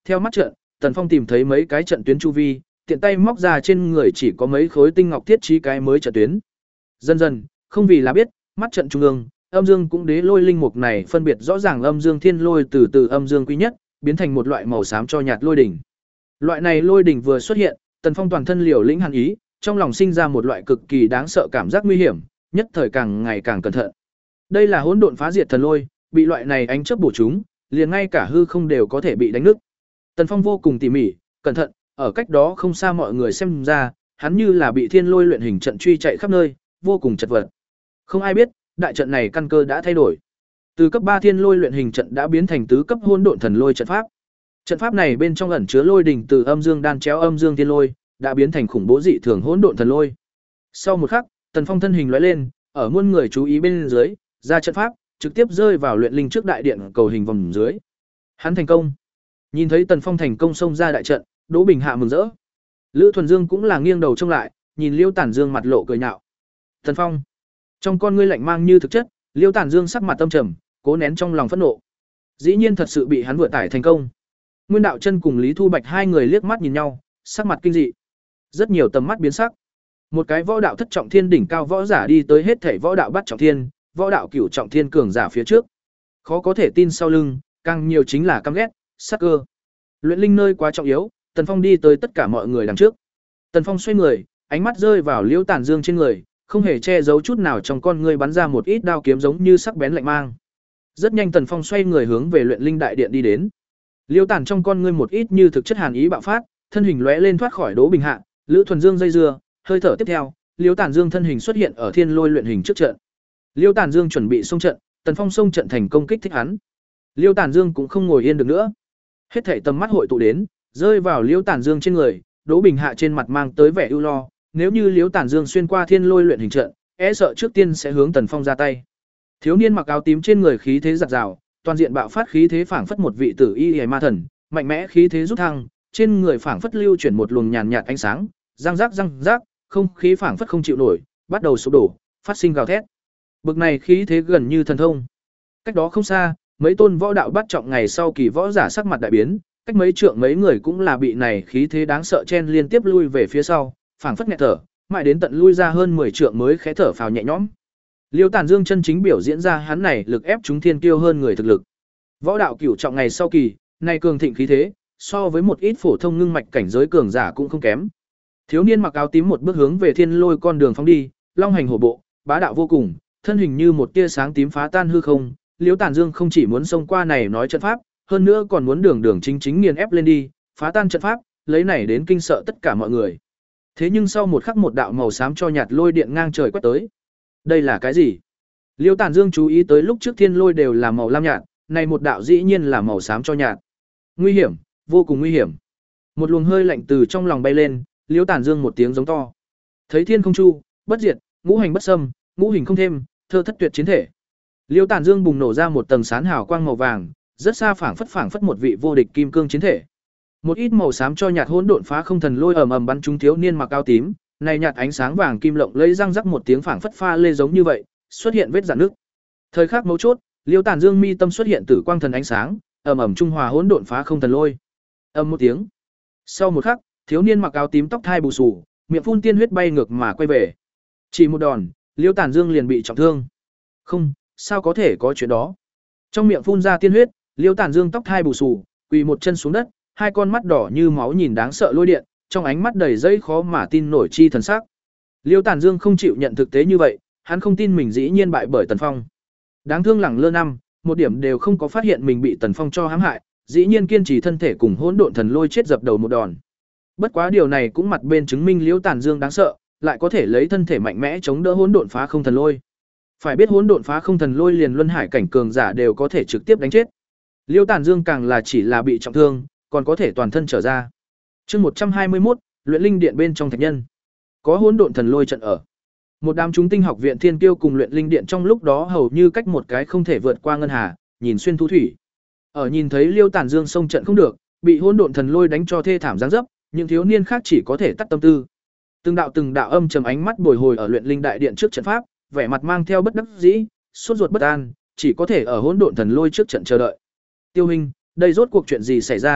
Theo mắt trận, Tần Phong tìm thấy mấy cái trận tuyến chu vi, tiện tay móc ra trên người chỉ có mấy khối tinh ngọc thiết trí cái mới trận tuyến. Dần dần, không vì là biết, mắt trận trung ương, âm dương cũng đế lôi linh mục này phân biệt rõ ràng âm dương thiên lôi từ từ âm dương quý nhất, biến thành một loại màu xám cho nhạt lôi đỉnh. Loại này lôi đỉnh vừa xuất hiện, Tần Phong toàn thân liều lĩnh hàn ý, trong lòng sinh ra một loại cực kỳ đáng sợ cảm giác nguy hiểm, nhất thời càng ngày càng cẩn thận. Đây là hỗn độn phá diệt thần lôi, bị loại này ánh chớp bổ trúng, liền ngay cả hư không đều có thể bị đánh nứt. Tần Phong vô cùng tỉ mỉ, cẩn thận, ở cách đó không xa mọi người xem ra, hắn như là bị thiên lôi luyện hình trận truy chạy khắp nơi, vô cùng chật vật. Không ai biết, đại trận này căn cơ đã thay đổi. Từ cấp ba thiên lôi luyện hình trận đã biến thành tứ cấp hỗn độn thần lôi trận pháp. Trận pháp này bên trong ẩn chứa lôi đỉnh từ âm dương đan chéo âm dương thiên lôi, đã biến thành khủng bố dị thường hỗn độn thần lôi. Sau một khắc, Tần Phong thân hình lóe lên, ở muôn người chú ý bên dưới, ra trận pháp, trực tiếp rơi vào luyện linh trước đại điện cầu hình vòng dưới. Hắn thành công. Nhìn thấy Tần Phong thành công xông ra đại trận, Đỗ Bình Hạ mừng rỡ. Lữ Thuần Dương cũng là nghiêng đầu trông lại, nhìn Liêu Tản Dương mặt lộ cười nhạo. Tần Phong, trong con ngươi lạnh mang như thực chất, Liêu Tản Dương sắc mặt tâm trầm, cố nén trong lòng phẫn nộ. Dĩ nhiên thật sự bị hắn vừa tải thành công. Nguyên Đạo Chân cùng Lý Thu Bạch hai người liếc mắt nhìn nhau, sắc mặt kinh dị. Rất nhiều tầm mắt biến sắc. Một cái võ đạo thất trọng thiên đỉnh cao võ giả đi tới hết thảy võ đạo bắt trọng thiên, võ đạo cửu trọng thiên cường giả phía trước. Khó có thể tin sau lưng, càng nhiều chính là căm ghét, sát cơ. Luyện linh nơi quá trọng yếu, Tần Phong đi tới tất cả mọi người đằng trước. Tần Phong xoay người, ánh mắt rơi vào Liễu Tản Dương trên người, không hề che giấu chút nào trong con ngươi bắn ra một ít đao kiếm giống như sắc bén lạnh mang. Rất nhanh Tần Phong xoay người hướng về luyện linh đại điện đi đến. Liễu Tản trong con ngươi một ít như thực chất hàn ý bạo phát, thân hình lóe lên thoát khỏi Đỗ Bình Hạ, Lữ Thuần Dương dây dưa, hơi thở tiếp theo, Liễu Tản Dương thân hình xuất hiện ở thiên lôi luyện hình trước trận. Liễu Tản Dương chuẩn bị xông trận, Tần Phong xông trận thành công kích thích hắn. Liễu Tản Dương cũng không ngồi yên được nữa. Hết thảy tầm mắt hội tụ đến, rơi vào Liễu Tản Dương trên người, Đỗ Bình Hạ trên mặt mang tới vẻ ưu lo, nếu như Liễu Tản Dương xuyên qua thiên lôi luyện hình trận, e sợ trước tiên sẽ hướng Tần Phong ra tay. Thiếu niên mặc áo tím trên người khí thế giật giào, toàn diện bạo phát khí thế phảng phất một vị tử y hề ma thần, mạnh mẽ khí thế rút thăng, trên người phảng phất lưu chuyển một luồng nhàn nhạt ánh sáng, răng rác răng rác, không khí phảng phất không chịu nổi, bắt đầu sụp đổ, phát sinh gào thét. Bực này khí thế gần như thần thông. Cách đó không xa, mấy tôn võ đạo bắt trọng ngày sau kỳ võ giả sắc mặt đại biến, cách mấy trượng mấy người cũng là bị này khí thế đáng sợ chen liên tiếp lui về phía sau, phảng phất nghẹt thở, mãi đến tận lui ra hơn mười trượng mới khẽ thở phào nhẹ nhõm. Liêu Tản Dương chân chính biểu diễn ra hắn này lực ép chúng thiên kiêu hơn người thực lực. Võ đạo cửu trọng ngày sau kỳ, này cường thịnh khí thế, so với một ít phổ thông ngưng mạch cảnh giới cường giả cũng không kém. Thiếu niên mặc áo tím một bước hướng về thiên lôi con đường phóng đi, long hành hổ bộ, bá đạo vô cùng, thân hình như một tia sáng tím phá tan hư không. Liêu Tản Dương không chỉ muốn xông qua này nói trận pháp, hơn nữa còn muốn đường đường chính chính nghiền ép lên đi, phá tan trận pháp, lấy này đến kinh sợ tất cả mọi người. Thế nhưng sau một khắc một đạo màu xám cho nhạt lôi điện ngang trời quét tới. Đây là cái gì? Liêu Tản Dương chú ý tới lúc trước thiên lôi đều là màu lam nhạt, này một đạo dĩ nhiên là màu xám cho nhạt. Nguy hiểm, vô cùng nguy hiểm. Một luồng hơi lạnh từ trong lòng bay lên, Liêu Tản Dương một tiếng giống to. Thấy thiên không chu, bất diệt, ngũ hành bất xâm, ngũ hình không thêm, thơ thất tuyệt chiến thể. Liêu Tản Dương bùng nổ ra một tầng sán hào quang màu vàng, rất xa phảng phất phảng phất một vị vô địch kim cương chiến thể. Một ít màu xám cho nhạt hỗn độn phá không thần lôi ầm ầm bắn trúng thiếu niên mặc áo tím, này nhạt ánh sáng vàng kim lộng lấy răng rắc một tiếng phảng phất pha lê giống như vậy, xuất hiện vết rạn nước. Thời khắc mấu chốt, Liêu Tản Dương mi tâm xuất hiện tử quang thần ánh sáng, ầm ầm trung hòa hỗn độn phá không thần lôi. Ầm một tiếng. Sau một khắc, thiếu niên mặc áo tím tóc thai bù xù, miệng phun tiên huyết bay ngược mà quay về. Chỉ một đòn, Liêu Tản Dương liền bị trọng thương. Không, sao có thể có chuyện đó? Trong miệng phun ra tiên huyết, Liêu Tản Dương tóc thai bù xù, quỳ một chân xuống đất, hai con mắt đỏ như máu nhìn đáng sợ lôi điện, trong ánh mắt đầy dây khó mà tin nổi chi thần sắc. Liêu Tản Dương không chịu nhận thực tế như vậy, hắn không tin mình dĩ nhiên bại bởi Tần Phong. Đáng thương lẳng lơ năm, một điểm đều không có phát hiện mình bị Tần Phong cho hãm hại, dĩ nhiên kiên trì thân thể cùng hỗn độn thần lôi chết dập đầu một đòn. Bất quá điều này cũng mặt bên chứng minh Liêu Tản Dương đáng sợ, lại có thể lấy thân thể mạnh mẽ chống đỡ hỗn độn phá không thần lôi. Phải biết hỗn độn phá không thần lôi liền luân hải cảnh cường giả đều có thể trực tiếp đánh chết. Liêu Tản Dương càng là chỉ là bị trọng thương, còn có thể toàn thân trở ra. Chương một trăm hai mươi mốt, luyện linh điện bên trong thạch nhân. Có hỗn độn thần lôi trận ở. Một đám chúng tinh học viện thiên kiêu cùng luyện linh điện trong lúc đó hầu như cách một cái không thể vượt qua ngân hà, nhìn xuyên thu thủy. Ở nhìn thấy Liêu Tản Dương xông trận không được, bị hỗn độn thần lôi đánh cho thê thảm giáng dấp, những thiếu niên khác chỉ có thể tắt tâm tư. Từng đạo từng đạo âm trầm ánh mắt bồi hồi ở luyện linh đại điện trước trận pháp, vẻ mặt mang theo bất đắc dĩ, sốt ruột bất an, chỉ có thể ở hỗn độn thần lôi trước trận chờ đợi. Tiêu huynh, đây rốt cuộc chuyện gì xảy ra,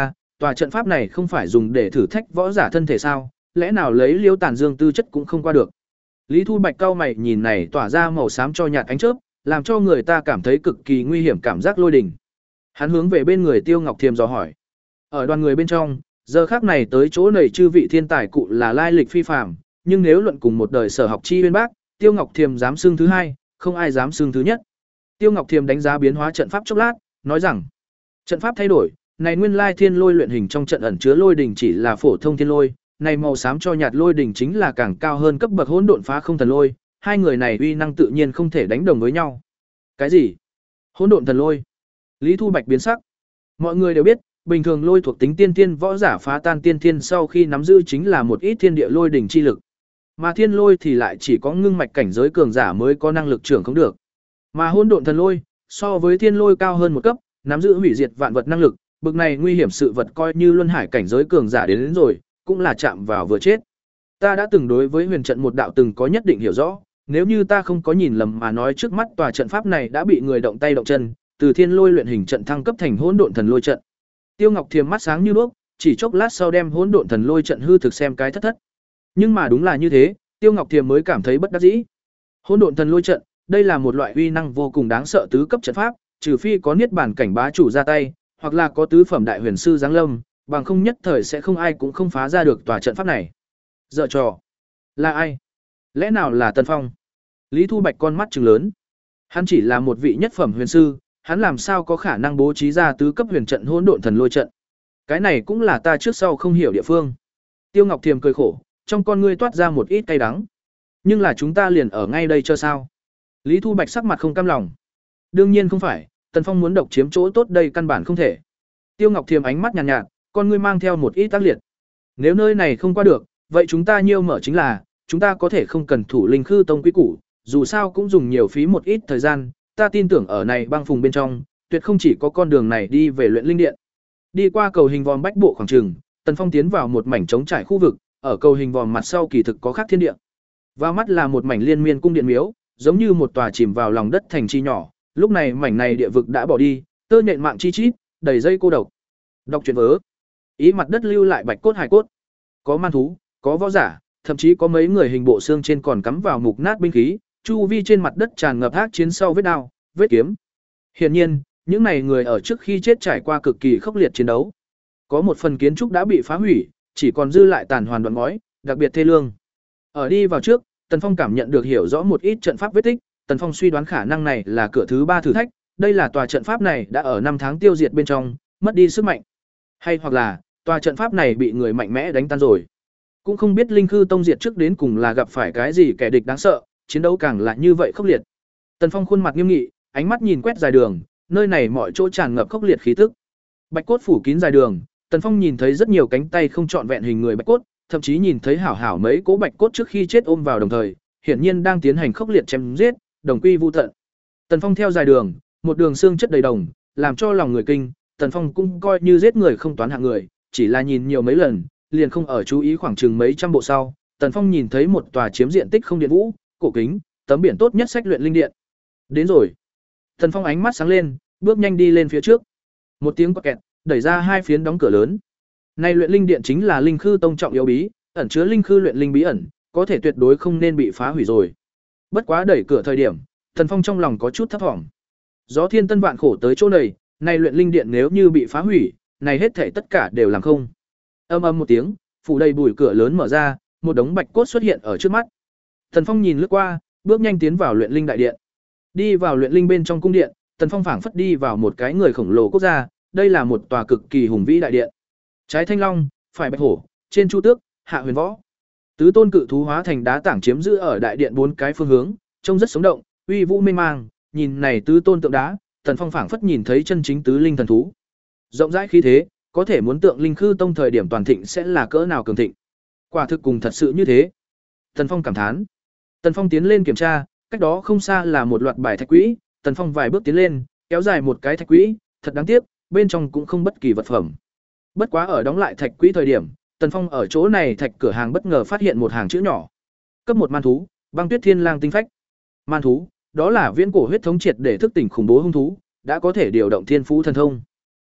tòa trận pháp này không phải dùng để thử thách võ giả thân thể sao, lẽ nào lấy Liêu Tản Dương tư chất cũng không qua được. Lý Thu Bạch cau mày nhìn này tỏa ra màu xám cho nhạt ánh chớp, làm cho người ta cảm thấy cực kỳ nguy hiểm cảm giác lôi đình. Hắn hướng về bên người Tiêu Ngọc Thiềm dò hỏi. Ở đoàn người bên trong, giờ khắc này tới chỗ này chư vị thiên tài cụ là lai lịch phi phàm, nhưng nếu luận cùng một đời sở học chi uyên bác, Tiêu Ngọc Thiềm dám xưng thứ hai, không ai dám xưng thứ nhất. Tiêu Ngọc Thiềm đánh giá biến hóa trận pháp chốc lát, nói rằng: trận pháp thay đổi, này nguyên lai thiên lôi luyện hình trong trận ẩn chứa lôi đỉnh chỉ là phổ thông thiên lôi, này màu xám cho nhạt lôi đỉnh chính là càng cao hơn cấp bậc hỗn độn phá không thần lôi, hai người này uy năng tự nhiên không thể đánh đồng với nhau. Cái gì? Hỗn độn thần lôi? Lý Thu Bạch biến sắc. Mọi người đều biết, bình thường lôi thuộc tính tiên thiên võ giả phá tan tiên thiên sau khi nắm giữ chính là một ít thiên địa lôi đỉnh chi lực. Mà thiên lôi thì lại chỉ có ngưng mạch cảnh giới cường giả mới có năng lực trưởng không được. Mà hỗn độn thần lôi, so với thiên lôi cao hơn một cấp, nắm giữ hủy diệt vạn vật năng lực, bực này nguy hiểm sự vật coi như luân hải cảnh giới cường giả đến, đến rồi, cũng là chạm vào vừa chết. Ta đã từng đối với huyền trận một đạo từng có nhất định hiểu rõ, nếu như ta không có nhìn lầm mà nói trước mắt tòa trận pháp này đã bị người động tay động chân, từ thiên lôi luyện hình trận thăng cấp thành hỗn độn thần lôi trận. Tiêu Ngọc Thiềm mắt sáng như đuốc, chỉ chốc lát sau đem hỗn độn thần lôi trận hư thực xem cái thất thất. Nhưng mà đúng là như thế, Tiêu Ngọc Thiềm mới cảm thấy bất đắc dĩ. Hỗn độn thần lôi trận, đây là một loại uy năng vô cùng đáng sợ tứ cấp trận pháp, trừ phi có niết bàn cảnh bá chủ ra tay, hoặc là có tứ phẩm đại huyền sư giáng lâm, bằng không nhất thời sẽ không ai cũng không phá ra được tòa trận pháp này. Dở trò. Là ai? Lẽ nào là Tần Phong? Lý Thu Bạch con mắt trừng lớn. Hắn chỉ là một vị nhất phẩm huyền sư, hắn làm sao có khả năng bố trí ra tứ cấp huyền trận hỗn độn thần lôi trận? Cái này cũng là ta trước sau không hiểu địa phương. Tiêu Ngọc Thiềm cười khổ, trong con ngươi toát ra một ít cay đắng. Nhưng là chúng ta liền ở ngay đây cho sao? Lý Thu Bạch sắc mặt không cam lòng. Đương nhiên không phải, Tần Phong muốn độc chiếm chỗ tốt đây căn bản không thể. Tiêu Ngọc Thiềm ánh mắt nhàn nhạt, nhạt, con ngươi mang theo một ít tác liệt. Nếu nơi này không qua được, vậy chúng ta nhiêu mở chính là, chúng ta có thể không cần thủ linh khư tông quy củ, dù sao cũng dùng nhiều phí một ít thời gian, ta tin tưởng ở này băng phùng bên trong, tuyệt không chỉ có con đường này đi về luyện linh điện. Đi qua cầu hình vòm bách bộ khoảng trường, Tần Phong tiến vào một mảnh trống trải khu vực, ở cầu hình vòm mặt sau kỳ thực có khác thiên địa. Vào mắt là một mảnh liên miên cung điện miếu, giống như một tòa chìm vào lòng đất thành chi nhỏ, lúc này mảnh này địa vực đã bỏ đi, tơ nhện mạng chi chít, đầy dây cô độc. Đọc truyện vớ. Ý mặt đất lưu lại bạch cốt hài cốt. Có man thú, có võ giả, thậm chí có mấy người hình bộ xương trên còn cắm vào mục nát binh khí, chu vi trên mặt đất tràn ngập ác chiến sau vết đao, vết kiếm. Hiển nhiên, những này người ở trước khi chết trải qua cực kỳ khốc liệt chiến đấu. Có một phần kiến trúc đã bị phá hủy, chỉ còn dư lại tàn hoàn đoạn ngói, đặc biệt thê lương. Ở đi vào trước, Tần Phong cảm nhận được hiểu rõ một ít trận pháp vết tích, Tần Phong suy đoán khả năng này là cửa thứ ba thử thách, đây là tòa trận pháp này đã ở năm tháng tiêu diệt bên trong, mất đi sức mạnh. Hay hoặc là, tòa trận pháp này bị người mạnh mẽ đánh tan rồi. Cũng không biết Linh Khư Tông diệt trước đến cùng là gặp phải cái gì kẻ địch đáng sợ, chiến đấu càng là như vậy khốc liệt. Tần Phong khuôn mặt nghiêm nghị, ánh mắt nhìn quét dài đường, nơi này mọi chỗ tràn ngập khốc liệt khí tức. Bạch cốt phủ kín dài đường, Tần Phong nhìn thấy rất nhiều cánh tay không trọn vẹn hình người bạch cốt, thậm chí nhìn thấy hảo hảo mấy cố bạch cốt trước khi chết ôm vào đồng thời, hiển nhiên đang tiến hành khốc liệt chém giết, đồng quy vu tận. Tần Phong theo dài đường, một đường xương chất đầy đồng, làm cho lòng người kinh, Tần Phong cũng coi như giết người không toán hạng người, chỉ là nhìn nhiều mấy lần, liền không ở chú ý khoảng chừng mấy trăm bộ sau, Tần Phong nhìn thấy một tòa chiếm diện tích không điện vũ, cổ kính, tấm biển tốt nhất sách luyện linh điện. Đến rồi. Tần Phong ánh mắt sáng lên, bước nhanh đi lên phía trước. Một tiếng quạt kẹt, đẩy ra hai phiến đóng cửa lớn. Này luyện linh điện chính là Linh Khư Tông trọng yếu bí, ẩn chứa linh khư luyện linh bí ẩn, có thể tuyệt đối không nên bị phá hủy rồi. Bất quá đẩy cửa thời điểm, Tần Phong trong lòng có chút thấp vọng. Gió thiên tân vạn khổ tới chỗ này, này luyện linh điện nếu như bị phá hủy, này hết thảy tất cả đều làm không. Ầm ầm một tiếng, phủ đầy bụi cửa lớn mở ra, một đống bạch cốt xuất hiện ở trước mắt. Tần Phong nhìn lướt qua, bước nhanh tiến vào luyện linh đại điện. Đi vào luyện linh bên trong cung điện, Tần Phong phảng phất đi vào một cái người khổng lồ quốc gia, đây là một tòa cực kỳ hùng vĩ đại điện. Trái thanh long, phải bạch hổ, trên chu tước, hạ huyền võ. Tứ tôn cự thú hóa thành đá tảng chiếm giữ ở đại điện bốn cái phương hướng, trông rất sống động, uy vũ mênh mang, nhìn này tứ tôn tượng đá, Tần Phong phảng phất nhìn thấy chân chính tứ linh thần thú. Rộng rãi khí thế, có thể muốn tượng Linh Khư Tông thời điểm toàn thịnh sẽ là cỡ nào cường thịnh. Quả thực cùng thật sự như thế. Tần Phong cảm thán. Tần Phong tiến lên kiểm tra, cách đó không xa là một loạt bài thạch quỹ, Tần Phong vài bước tiến lên, kéo dài một cái thạch quỹ, thật đáng tiếc, bên trong cũng không bất kỳ vật phẩm. Bất quá ở đóng lại thạch quỹ thời điểm, Tần Phong ở chỗ này thạch cửa hàng bất ngờ phát hiện một hàng chữ nhỏ. Cấp một man thú, Băng Tuyết Thiên Lang tinh phách. Man thú, đó là viễn cổ huyết thống triệt để thức tỉnh khủng bố hung thú, đã có thể điều động thiên phú thần thông.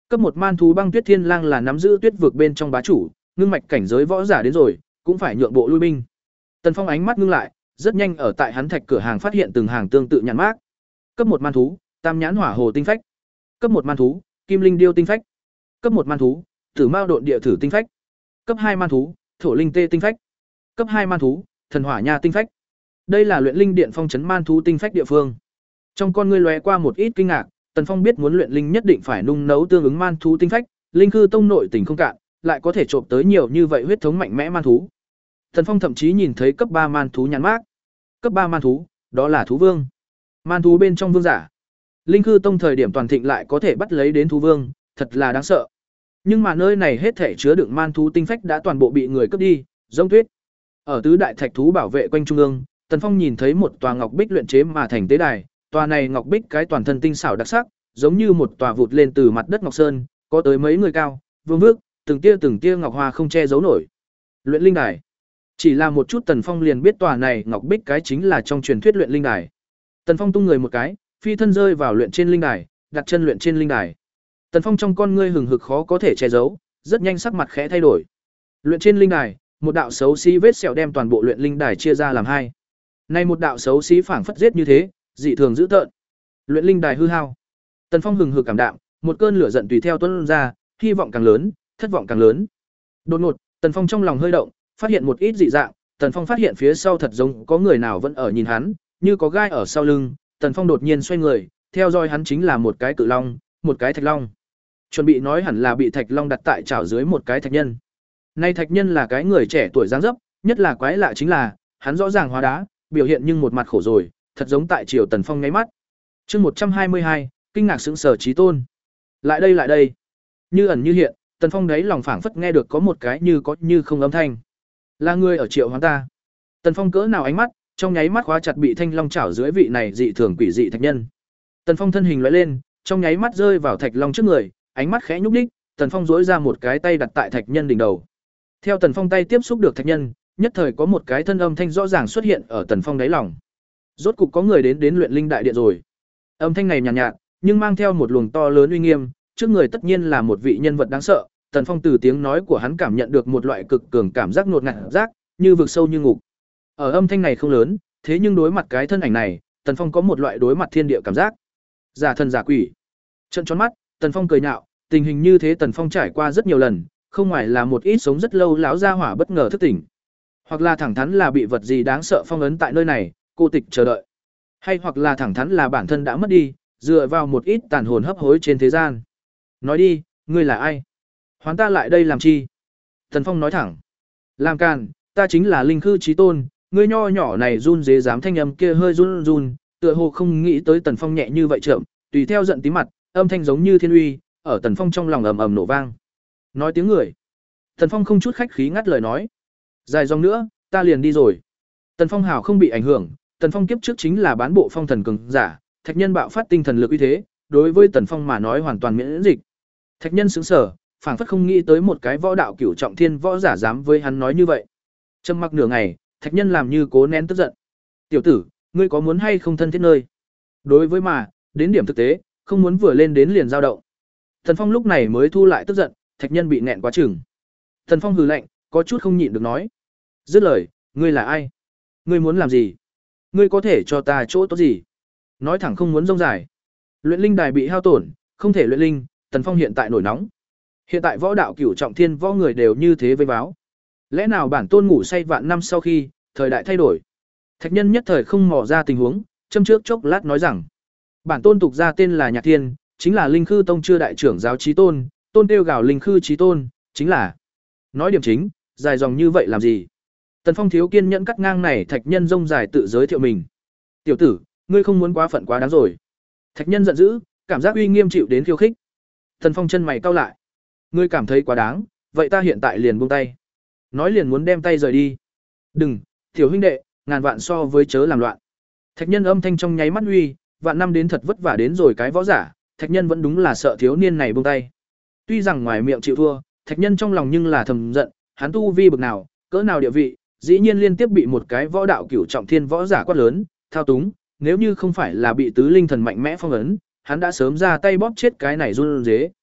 Cấp một man thú Băng Tuyết Thiên Lang là nắm giữ tuyết vực bên trong bá chủ, ngưng mạch cảnh giới võ giả đến rồi, cũng phải nhượng bộ lui binh. Tần Phong ánh mắt ngưng lại, rất nhanh ở tại hắn thạch cửa hàng phát hiện từng hàng tương tự nhãn mác. Cấp một man thú, Tam nhãn hỏa hồ tinh phách. Cấp một man thú, Kim linh điêu tinh phách. Cấp một man thú, Tử mao độn địa thử tinh phách. Cấp hai man thú, Thổ linh tê tinh phách. Cấp hai man thú, Thần hỏa nha tinh phách. Đây là luyện linh điện phong trấn man thú tinh phách địa phương. Trong con ngươi lóe qua một ít kinh ngạc, Tần Phong biết muốn luyện linh nhất định phải nung nấu tương ứng man thú tinh phách, linh cư tông nội tình không cạn, lại có thể trộm tới nhiều như vậy huyết thống mạnh mẽ man thú. Tần Phong thậm chí nhìn thấy cấp ba man thú nhãn mác. Cấp ba man thú, đó là thú vương. Man thú bên trong vương giả. Linh cư tông thời điểm toàn thịnh lại có thể bắt lấy đến thú vương, thật là đáng sợ. Nhưng mà nơi này hết thể chứa đựng man thú tinh phách đã toàn bộ bị người cướp đi, giống tuyết. Ở tứ đại thạch thú bảo vệ quanh trung ương, Tần Phong nhìn thấy một tòa ngọc bích luyện chế mà thành tế đài, tòa này ngọc bích cái toàn thân tinh xảo đặc sắc, giống như một tòa vụt lên từ mặt đất ngọc sơn, có tới mấy người cao, vương vước, từng tia từng tia ngọc hoa không che giấu nổi. Luyện linh đài. Chỉ là một chút Tần Phong liền biết tòa này ngọc bích cái chính là trong truyền thuyết luyện linh đài. Tần Phong tung người một cái, phi thân rơi vào luyện trên linh đài, đặt chân luyện trên linh đài. Tần Phong trong con ngươi hừng hực khó có thể che giấu, rất nhanh sắc mặt khẽ thay đổi. Luyện trên linh đài, một đạo xấu xí vết sẹo đem toàn bộ luyện linh đài chia ra làm hai. Nay một đạo xấu xí phảng phất giết như thế, dị thường dữ tợn. Luyện linh đài hư hao. Tần Phong hừng hực cảm đạm, một cơn lửa giận tùy theo tuôn ra, hy vọng càng lớn, thất vọng càng lớn. Đột ngột, Tần Phong trong lòng hơi động, phát hiện một ít dị dạng, Tần Phong phát hiện phía sau thật giống có người nào vẫn ở nhìn hắn, như có gai ở sau lưng, Tần Phong đột nhiên xoay người, theo dõi hắn chính là một cái cự long, một cái thạch long. Chuẩn bị nói hẳn là bị thạch long đặt tại chảo dưới một cái thạch nhân. Nay thạch nhân là cái người trẻ tuổi dáng dấp, nhất là quái lạ chính là, hắn rõ ràng hóa đá, biểu hiện nhưng một mặt khổ rồi, thật giống tại triều Tần Phong ngáy mắt. Chương một trăm hai mươi hai, kinh ngạc sững sờ chí tôn. Lại đây lại đây. Như ẩn như hiện, Tần Phong đấy lòng phảng phất nghe được có một cái như có như không âm thanh. Là người ở triệu hoán ta. Tần Phong cỡ nào ánh mắt, trong nháy mắt khóa chặt bị thanh long chảo dưới vị này dị thường quỷ dị thạch nhân. Tần Phong thân hình lóe lên, trong nháy mắt rơi vào thạch long trước người, ánh mắt khẽ nhúc nhích, Tần Phong duỗi ra một cái tay đặt tại thạch nhân đỉnh đầu. Theo Tần Phong tay tiếp xúc được thạch nhân, nhất thời có một cái thân âm thanh rõ ràng xuất hiện ở Tần Phong đáy lòng. Rốt cục có người đến đến luyện linh đại điện rồi. Âm thanh này nhàn nhạt, nhạt, nhưng mang theo một luồng to lớn uy nghiêm, trước người tất nhiên là một vị nhân vật đáng sợ. Tần Phong từ tiếng nói của hắn cảm nhận được một loại cực cường cảm giác ngột ngạt giác, như vực sâu như ngục. Ở âm thanh này không lớn, thế nhưng đối mặt cái thân ảnh này, Tần Phong có một loại đối mặt thiên địa cảm giác. Giả thần giả quỷ. Trợn tròn mắt, Tần Phong cười nhạo, tình hình như thế Tần Phong trải qua rất nhiều lần, không ngoài là một ít sống rất lâu lão gia hỏa bất ngờ thức tỉnh, hoặc là thẳng thắn là bị vật gì đáng sợ phong ấn tại nơi này, cô tịch chờ đợi, hay hoặc là thẳng thắn là bản thân đã mất đi, dựa vào một ít tàn hồn hấp hối trên thế gian. Nói đi, ngươi là ai? Hoán ta lại đây làm chi? Tần Phong nói thẳng. Làm càn, ta chính là linh khư chí tôn, ngươi nho nhỏ này run dế dám thanh âm kia hơi run run, tựa hồ không nghĩ tới Tần Phong nhẹ như vậy chậm, tùy theo giận tí mặt, âm thanh giống như thiên uy, ở Tần Phong trong lòng ầm ầm nổ vang. Nói tiếng người. Tần Phong không chút khách khí ngắt lời nói. Dài dòng nữa, ta liền đi rồi. Tần Phong hào không bị ảnh hưởng, Tần Phong kiếp trước chính là bán bộ phong thần cường giả, thạch nhân bạo phát tinh thần lực uy thế, đối với Tần Phong mà nói hoàn toàn miễn dịch. Thạch nhân sững sờ, phảng phất không nghĩ tới một cái võ đạo cửu trọng thiên võ giả dám với hắn nói như vậy. Trầm mặc nửa ngày, thạch nhân làm như cố nén tức giận. "Tiểu tử, ngươi có muốn hay không thân thiết nơi?" Đối với mà, đến điểm thực tế, không muốn vừa lên đến liền dao động. Tần Phong lúc này mới thu lại tức giận, thạch nhân bị nghẹn quá chừng. Tần Phong hừ lạnh, có chút không nhịn được nói. Dứt lời, ngươi là ai? Ngươi muốn làm gì? Ngươi có thể cho ta chỗ tốt gì? Nói thẳng không muốn rông dài. Luyện linh đài bị hao tổn, không thể luyện linh, Tần Phong hiện tại nổi nóng. Hiện tại võ đạo cửu trọng thiên võ người đều như thế vây báo. Lẽ nào bản tôn ngủ say vạn năm sau khi, thời đại thay đổi? Thạch nhân nhất thời không mò ra tình huống, châm trước chốc lát nói rằng, bản tôn tục ra tên là Nhạc Thiên, chính là Linh Khư Tông chưa đại trưởng giáo chí tôn, tôn kêu gào Linh Khư chí tôn, chính là. Nói điểm chính, dài dòng như vậy làm gì? Tần Phong thiếu kiên nhẫn cắt ngang này, thạch nhân rông dài tự giới thiệu mình. Tiểu tử, ngươi không muốn quá phận quá đáng rồi. Thạch nhân giận dữ, cảm giác uy nghiêm chịu đến khiêu khích. Tần Phong chân mày cau lại. Ngươi cảm thấy quá đáng, vậy ta hiện tại liền buông tay. Nói liền muốn đem tay rời đi. Đừng, tiểu huynh đệ, ngàn vạn so với chớ làm loạn. Thạch nhân âm thanh trong nháy mắt uy, vạn năm đến thật vất vả đến rồi cái võ giả, thạch nhân vẫn đúng là sợ thiếu niên này buông tay. Tuy rằng ngoài miệng chịu thua, thạch nhân trong lòng nhưng là thầm giận, hắn tu vi bực nào, cỡ nào địa vị, dĩ nhiên liên tiếp bị một cái võ đạo cửu trọng thiên võ giả quát lớn, thao túng, nếu như không phải là bị tứ linh thần mạnh mẽ phong ấn, hắn đã sớm ra tay bóp chết cái này run rế.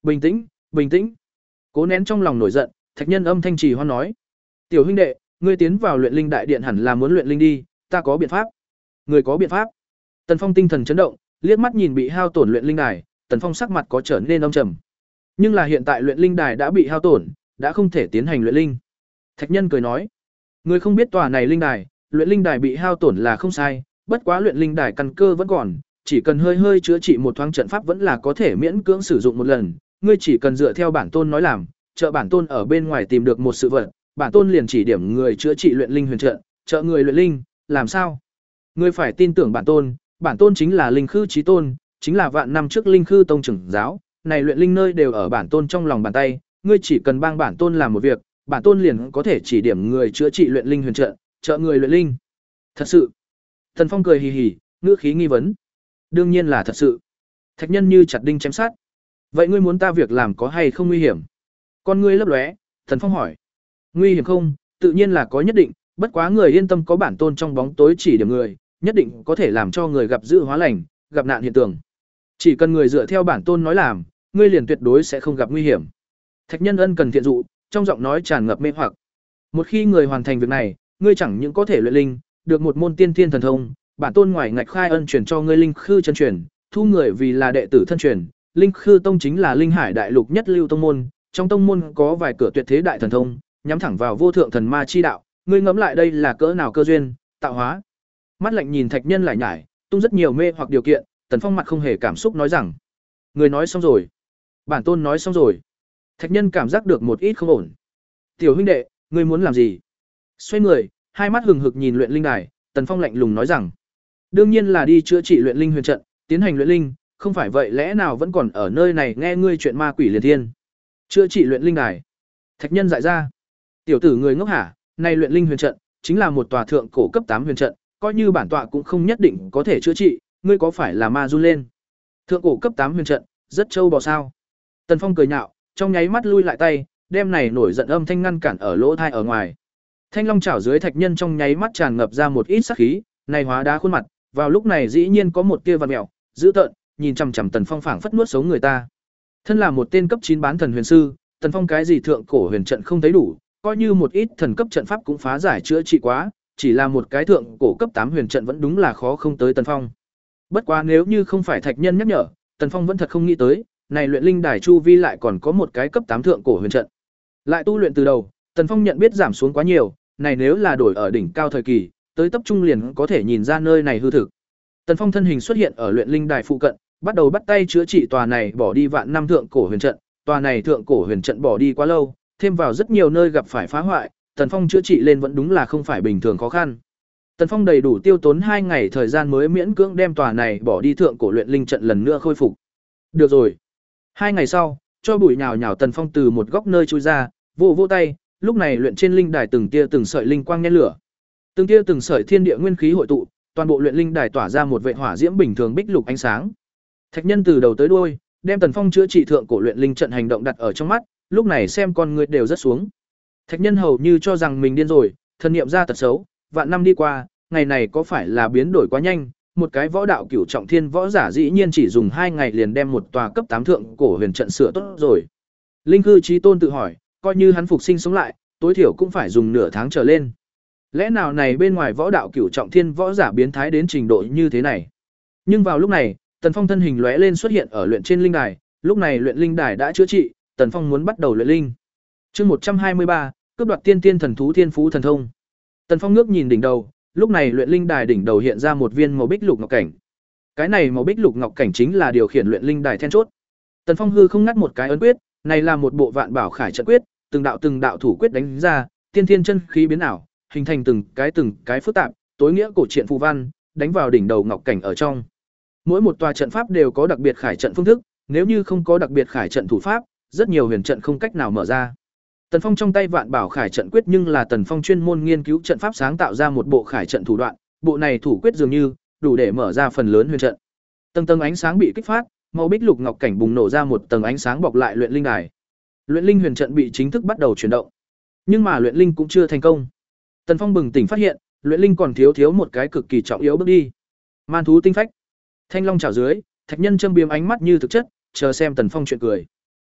Bình tĩnh, bình tĩnh. Cố nén trong lòng nổi giận, Thạch Nhân âm thanh trì hoan nói: "Tiểu huynh đệ, ngươi tiến vào luyện linh đại điện hẳn là muốn luyện linh đi, ta có biện pháp." Người có biện pháp? Tần Phong tinh thần chấn động, liếc mắt nhìn bị hao tổn luyện linh đài, Tần Phong sắc mặt có trở nên âm trầm. Nhưng là hiện tại luyện linh đài đã bị hao tổn, đã không thể tiến hành luyện linh. Thạch Nhân cười nói: "Ngươi không biết tòa này linh đài, luyện linh đài bị hao tổn là không sai, bất quá luyện linh đài căn cơ vẫn còn, chỉ cần hơi hơi chữa trị một thoáng trận pháp vẫn là có thể miễn cưỡng sử dụng một lần, ngươi chỉ cần dựa theo bản tôn nói làm, trợ bản tôn ở bên ngoài tìm được một sự vật, bản tôn liền chỉ điểm người chữa trị luyện linh huyền trận, trợ người luyện linh, làm sao? Ngươi phải tin tưởng bản tôn, bản tôn chính là linh khư chí tôn, chính là vạn năm trước linh khư tông trưởng giáo, này luyện linh nơi đều ở bản tôn trong lòng bàn tay, ngươi chỉ cần帮bản tôn làm một việc, bản tôn liền có thể chỉ điểm người chữa trị luyện linh huyền trận, trợ người luyện linh." Thật sự? Thần Phong cười hì hì, ngữ khí nghi vấn. Đương nhiên là thật sự. Thạch Nhân như chặt đinh chém sát. Vậy ngươi muốn ta việc làm có hay không nguy hiểm? Con ngươi lấp lóe, Thần Phong hỏi. Nguy hiểm không? Tự nhiên là có nhất định, bất quá người yên tâm có bản tôn trong bóng tối chỉ điểm người, nhất định có thể làm cho người gặp dự hóa lành, gặp nạn hiện tượng. Chỉ cần người dựa theo bản tôn nói làm, ngươi liền tuyệt đối sẽ không gặp nguy hiểm. Thạch Nhân ân cần thiện dụ, trong giọng nói tràn ngập mê hoặc. Một khi người hoàn thành việc này, ngươi chẳng những có thể luyện linh, được một môn tiên thiên thần thông, bản tôn ngoài ngạch khai ân truyền cho ngươi linh khư chân truyền, thu người vì là đệ tử thân truyền. Linh khư tông chính là linh hải đại lục nhất lưu tông môn, trong tông môn có vài cửa tuyệt thế đại thần thông, nhắm thẳng vào vô thượng thần ma chi đạo, ngươi ngẫm lại đây là cỡ nào cơ duyên, tạo hóa. Mắt lạnh nhìn Thạch Nhân lại nhải, tung rất nhiều mê hoặc điều kiện, Tần Phong mặt không hề cảm xúc nói rằng: "Người nói xong rồi." Bản tôn nói xong rồi. Thạch Nhân cảm giác được một ít không ổn. "Tiểu huynh đệ, ngươi muốn làm gì?" Xoay người, hai mắt hừng hực nhìn luyện linh đài, Tần Phong lạnh lùng nói rằng: "Đương nhiên là đi chữa trị luyện linh huyền trận, tiến hành luyện linh, không phải vậy lẽ nào vẫn còn ở nơi này nghe ngươi chuyện ma quỷ liền thiên?" Chữa trị luyện linh đài? Thạch Nhân dại ra. "Tiểu tử người ngốc hả, này luyện linh huyền trận chính là một tòa thượng cổ cấp tám huyền trận, coi như bản tọa cũng không nhất định có thể chữa trị, ngươi có phải là ma run lên? Thượng cổ cấp tám huyền trận, rất trâu bò sao?" Tần Phong cười nhạo, trong nháy mắt lui lại tay, đem này nổi giận âm thanh ngăn cản ở lỗ thai ở ngoài. Thanh long chảo dưới Thạch Nhân trong nháy mắt tràn ngập ra một ít sát khí, này hóa đá khuôn mặt, vào lúc này dĩ nhiên có một tia vằn mèo, dữ tợn, nhìn chằm chằm Tần Phong phảng phất nuốt sống người ta. Thân là một tên cấp chín bán thần huyền sư, Tần Phong cái gì thượng cổ huyền trận không thấy đủ, coi như một ít thần cấp trận pháp cũng phá giải chữa trị quá, chỉ là một cái thượng cổ cấp tám huyền trận vẫn đúng là khó không tới Tần Phong. Bất quá nếu như không phải Thạch Nhân nhắc nhở, Tần Phong vẫn thật không nghĩ tới, này luyện linh đài chu vi lại còn có một cái cấp tám thượng cổ huyền trận. Lại tu luyện từ đầu, Tần Phong nhận biết giảm xuống quá nhiều, này nếu là đổi ở đỉnh cao thời kỳ, tới tập trung liền có thể nhìn ra nơi này hư thực. Tần Phong thân hình xuất hiện ở luyện linh đài phụ cận, bắt đầu bắt tay chữa trị tòa này bỏ đi vạn năm thượng cổ huyền trận, tòa này thượng cổ huyền trận bỏ đi quá lâu, thêm vào rất nhiều nơi gặp phải phá hoại, Tần Phong chữa trị lên vẫn đúng là không phải bình thường khó khăn. Tần Phong đầy đủ tiêu tốn hai ngày thời gian mới miễn cưỡng đem tòa này bỏ đi thượng cổ luyện linh trận lần nữa khôi phục. Được rồi. Hai ngày sau, cho bụi nhào nhào Tần Phong từ một góc nơi chui ra, vỗ vỗ tay, lúc này luyện trên linh đài từng tia từng sợi linh quang nhen lửa. Từng tia từng sợi thiên địa nguyên khí hội tụ, toàn bộ luyện linh đài tỏa ra một vệt hỏa diễm bình thường bích lục ánh sáng. Thạch Nhân từ đầu tới đuôi, đem Tần Phong chữa trị thượng cổ luyện linh trận hành động đặt ở trong mắt, lúc này xem con người đều rất xuống. Thạch Nhân hầu như cho rằng mình điên rồi, thần niệm ra tật xấu, vạn năm đi qua, ngày này có phải là biến đổi quá nhanh, một cái võ đạo cửu trọng thiên võ giả dĩ nhiên chỉ dùng hai ngày liền đem một tòa cấp tám thượng cổ huyền trận sửa tốt rồi. Linh Cư Chí Tôn tự hỏi, coi như hắn phục sinh sống lại, tối thiểu cũng phải dùng nửa tháng trở lên. Lẽ nào này bên ngoài võ đạo cửu trọng thiên võ giả biến thái đến trình độ như thế này? Nhưng vào lúc này, Tần Phong thân hình lóe lên xuất hiện ở luyện trên linh đài, lúc này luyện linh đài đã chữa trị, Tần Phong muốn bắt đầu luyện linh. Chương một trăm hai mươi ba, cướp đoạt tiên tiên thần thú thiên phú thần thông. Tần Phong ngước nhìn đỉnh đầu, lúc này luyện linh đài đỉnh đầu hiện ra một viên màu bích lục ngọc cảnh. Cái này màu bích lục ngọc cảnh chính là điều khiển luyện linh đài then chốt. Tần Phong hư không ngắt một cái ấn quyết, này là một bộ vạn bảo khải trận quyết, từng đạo từng đạo thủ quyết đánh ra, tiên thiên chân khí biến ảo, hình thành từng cái từng cái phức tạp, tối nghĩa cổ truyện phù văn, đánh vào đỉnh đầu ngọc cảnh ở trong. Mỗi một tòa trận pháp đều có đặc biệt khải trận phương thức, nếu như không có đặc biệt khải trận thủ pháp, rất nhiều huyền trận không cách nào mở ra. Tần Phong trong tay vạn bảo khải trận quyết nhưng là Tần Phong chuyên môn nghiên cứu trận pháp sáng tạo ra một bộ khải trận thủ đoạn, bộ này thủ quyết dường như đủ để mở ra phần lớn huyền trận. Tầng tầng ánh sáng bị kích phát, màu bích lục ngọc cảnh bùng nổ ra một tầng ánh sáng bọc lại luyện linh đài. Luyện linh huyền trận bị chính thức bắt đầu chuyển động. Nhưng mà luyện linh cũng chưa thành công. Tần Phong bừng tỉnh phát hiện, luyện linh còn thiếu thiếu một cái cực kỳ trọng yếu bước đi. Man thú tinh phách. Thanh long chảo dưới, Thạch Nhân châm biếm ánh mắt như thực chất, chờ xem Tần Phong chuyện cười.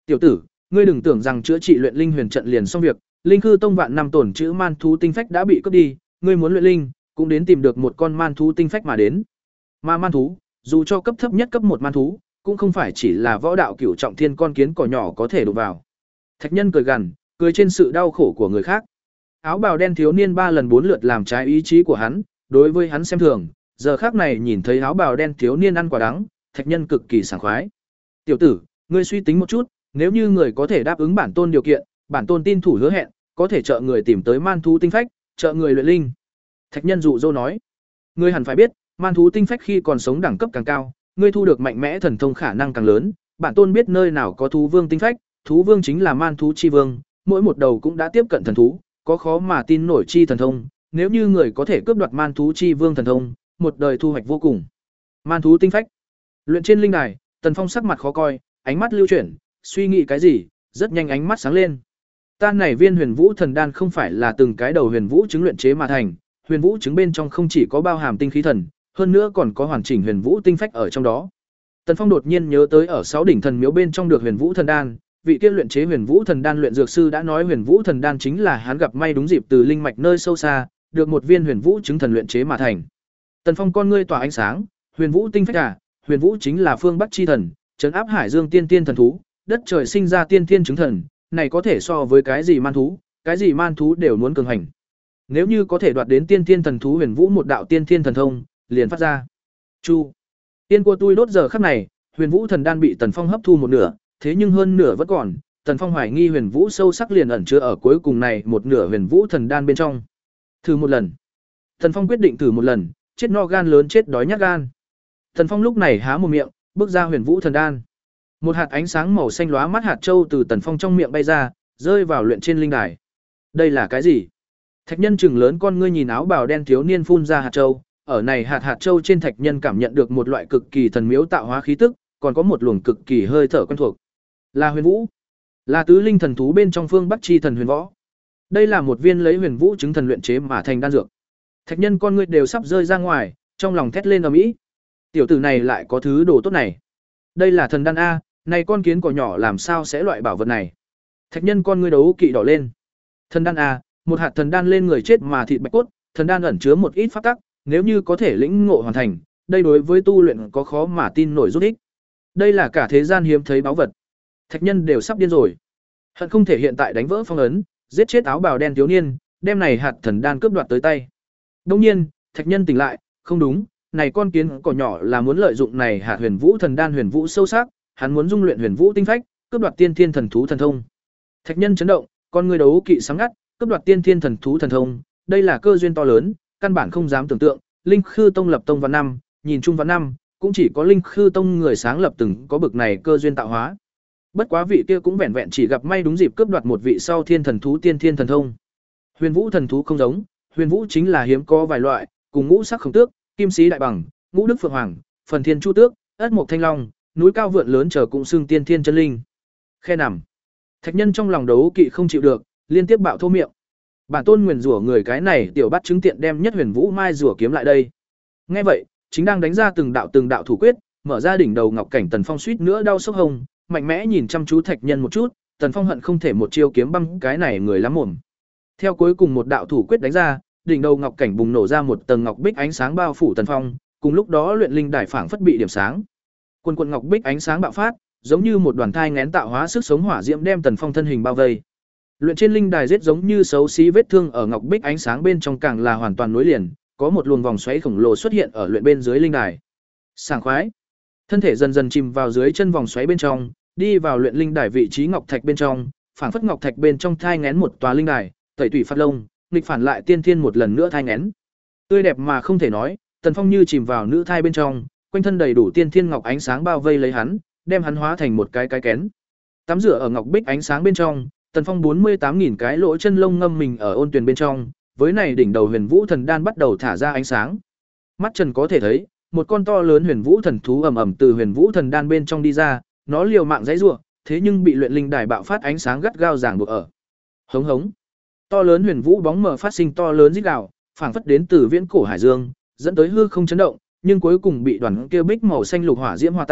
Tiểu tử, ngươi đừng tưởng rằng chữa trị luyện linh huyền trận liền xong việc, Linh Khư Tông vạn năm tổn chữ man thú tinh phách đã bị cướp đi, ngươi muốn luyện linh, cũng đến tìm được một con man thú tinh phách mà đến. Mà man thú, dù cho cấp thấp nhất cấp một man thú, cũng không phải chỉ là võ đạo cửu trọng thiên con kiến cỏ nhỏ có thể đụng vào. Thạch Nhân cười gằn, cười trên sự đau khổ của người khác. Áo bào đen thiếu niên ba lần bốn lượt làm trái ý chí của hắn, đối với hắn xem thường, giờ khắc này nhìn thấy áo bào đen thiếu niên ăn quả đắng, Thạch Nhân cực kỳ sảng khoái. "Tiểu tử, ngươi suy tính một chút, nếu như người có thể đáp ứng bản tôn điều kiện, bản tôn tin thủ hứa hẹn, có thể trợ người tìm tới man thú tinh phách, trợ người luyện linh." Thạch Nhân dụ dỗ nói. "Ngươi hẳn phải biết, man thú tinh phách khi còn sống đẳng cấp càng cao, ngươi thu được mạnh mẽ thần thông khả năng càng lớn, bản tôn biết nơi nào có thú vương tinh phách, thú vương chính là man thú chi vương, mỗi một đầu cũng đã tiếp cận thần thú, có khó mà tin nổi chi thần thông, nếu như người có thể cướp đoạt man thú chi vương thần thông, một đời thu hoạch vô cùng." Man thú tinh phách. Luyện trên linh đài, Tần Phong sắc mặt khó coi, ánh mắt lưu chuyển, suy nghĩ cái gì, rất nhanh ánh mắt sáng lên. Tan này viên Huyền Vũ thần đan không phải là từng cái đầu Huyền Vũ trứng luyện chế mà thành, Huyền Vũ trứng bên trong không chỉ có bao hàm tinh khí thần, hơn nữa còn có hoàn chỉnh Huyền Vũ tinh phách ở trong đó. Tần Phong đột nhiên nhớ tới ở sáu đỉnh thần miếu bên trong được Huyền Vũ thần đan, vị kia luyện chế Huyền Vũ thần đan luyện dược sư đã nói Huyền Vũ thần đan chính là hắn gặp may đúng dịp từ linh mạch nơi sâu xa, được một viên Huyền Vũ trứng thần luyện chế mà thành. Tần Phong con ngươi tỏa ánh sáng, Huyền Vũ tinh phách à, Huyền Vũ chính là phương Bắc chi thần, trấn áp Hải Dương tiên tiên thần thú, đất trời sinh ra tiên tiên chứng thần, này có thể so với cái gì man thú, cái gì man thú đều muốn cường hành. Nếu như có thể đoạt đến tiên tiên thần thú Huyền Vũ một đạo tiên tiên thần thông, liền phát ra. Chu. Tiên của tôi đốt giờ khắc này, Huyền Vũ thần đan bị Tần Phong hấp thu một nửa, thế nhưng hơn nửa vẫn còn, Tần Phong hoài nghi Huyền Vũ sâu sắc liền ẩn chứa ở cuối cùng này một nửa Huyền Vũ thần đan bên trong. Thử một lần. Tần Phong quyết định thử một lần, chết no gan lớn chết đói nhát gan. Tần Phong lúc này há một miệng, bước ra Huyền Vũ thần đan. Một hạt ánh sáng màu xanh lóa mắt hạt châu từ Tần Phong trong miệng bay ra, rơi vào luyện trên linh đài. Đây là cái gì? Thạch Nhân chừng lớn con ngươi nhìn áo bào đen thiếu niên phun ra hạt châu, ở này hạt hạt châu trên Thạch Nhân cảm nhận được một loại cực kỳ thần miếu tạo hóa khí tức, còn có một luồng cực kỳ hơi thở quen thuộc. Là Huyền Vũ, là tứ linh thần thú bên trong phương Bắc chi thần Huyền Võ. Đây là một viên lấy Huyền Vũ chứng thần luyện chế mà thành đan dược. Thạch Nhân con ngươi đều sắp rơi ra ngoài, trong lòng thét lên ầm ĩ. Tiểu tử này lại có thứ đồ tốt này. Đây là thần đan a, này con kiến cỏ nhỏ làm sao sẽ loại bảo vật này? Thạch Nhân con ngươi đấu kỵ đỏ lên. Thần đan a, một hạt thần đan lên người chết mà thịt bạch cốt, thần đan ẩn chứa một ít pháp tắc, nếu như có thể lĩnh ngộ hoàn thành, đây đối với tu luyện có khó mà tin nổi giúp ích. Đây là cả thế gian hiếm thấy báu vật. Thạch Nhân đều sắp điên rồi. Hận không thể hiện tại đánh vỡ phong ấn, giết chết áo bào đen thiếu niên, đem này hạt thần đan cướp đoạt tới tay. Đương nhiên, Thạch Nhân tỉnh lại, không đúng, này con kiến cỏ nhỏ là muốn lợi dụng này hạt Huyền Vũ thần đan Huyền Vũ sâu sắc, hắn muốn dung luyện Huyền Vũ tinh phách, cướp đoạt tiên thiên thần thú thần thông. Thạch Nhân chấn động, con người đấu kỵ sáng ngắt, cướp đoạt tiên thiên thần thú thần thông, đây là cơ duyên to lớn, căn bản không dám tưởng tượng, Linh Khư Tông lập tông vạn năm, nhìn chung vạn năm, cũng chỉ có Linh Khư Tông người sáng lập từng có bực này cơ duyên tạo hóa. Bất quá vị kia cũng vẹn vẹn chỉ gặp may đúng dịp cướp đoạt một vị sau thiên thần thú tiên thiên thần thông. Huyền Vũ thần thú không giống, Huyền Vũ chính là hiếm có vài loại, cùng ngũ sắc khổng tước, kim sĩ đại bằng, ngũ đức phượng hoàng, phần thiên chu tước, ất mộc thanh long, núi cao vượn lớn chờ cũng xưng tiên thiên chân linh. Khe nằm. Thạch Nhân trong lòng đấu kỵ không chịu được, liên tiếp bạo thô miệng. Bản tôn nguyền rủa người cái này tiểu bắt chứng tiện đem nhất Huyền Vũ mai rủa kiếm lại đây. Nghe vậy, chính đang đánh ra từng đạo từng đạo thủ quyết, mở ra đỉnh đầu ngọc cảnh Tần Phong suýt nữa đau sốc hông, mạnh mẽ nhìn chăm chú Thạch Nhân một chút, Tần Phong hận không thể một chiêu kiếm băm cái này người lắm mồm. Theo cuối cùng một đạo thủ quyết đánh ra, đỉnh đầu ngọc cảnh bùng nổ ra một tầng ngọc bích ánh sáng bao phủ Tần Phong, cùng lúc đó luyện linh đài phảng phất bị điểm sáng. Quần quần ngọc bích ánh sáng bạo phát, giống như một đoàn thai nghén tạo hóa sức sống hỏa diễm đem Tần Phong thân hình bao vây. Luyện trên linh đài giết giống như xấu xí vết thương ở ngọc bích ánh sáng bên trong càng là hoàn toàn nối liền, có một luồng vòng xoáy khổng lồ xuất hiện ở luyện bên dưới linh đài. Sảng khoái. Thân thể dần dần chìm vào dưới chân vòng xoáy bên trong, đi vào luyện linh đài vị trí ngọc thạch bên trong, phảng phất ngọc thạch bên trong thai nghén một tòa linh đài, tẩy tủy phát lông, nghịch phản lại tiên thiên một lần nữa thai nghén. Tươi đẹp mà không thể nói, Tần Phong như chìm vào nữ thai bên trong, quanh thân đầy đủ tiên thiên ngọc ánh sáng bao vây lấy hắn, đem hắn hóa thành một cái cái kén. Tắm rửa ở ngọc bích ánh sáng bên trong, Tần Phong bốn mươi tám nghìn cái lỗ chân lông ngâm mình ở ôn tuyền bên trong, với này đỉnh đầu Huyền Vũ thần đan bắt đầu thả ra ánh sáng. Mắt Trần có thể thấy, một con to lớn Huyền Vũ thần thú ầm ầm từ Huyền Vũ thần đan bên trong đi ra, nó liều mạng giãy giụa, thế nhưng bị luyện linh đài bạo phát ánh sáng gắt gao ràng buộc ở. Hống hống. To lớn Huyền Vũ bóng mờ phát sinh to lớn rít gào, phảng phất đến từ viễn cổ hải dương, dẫn tới hư không chấn động, nhưng cuối cùng bị đoàn kia bích màu xanh lục hỏa diễm hòa tan,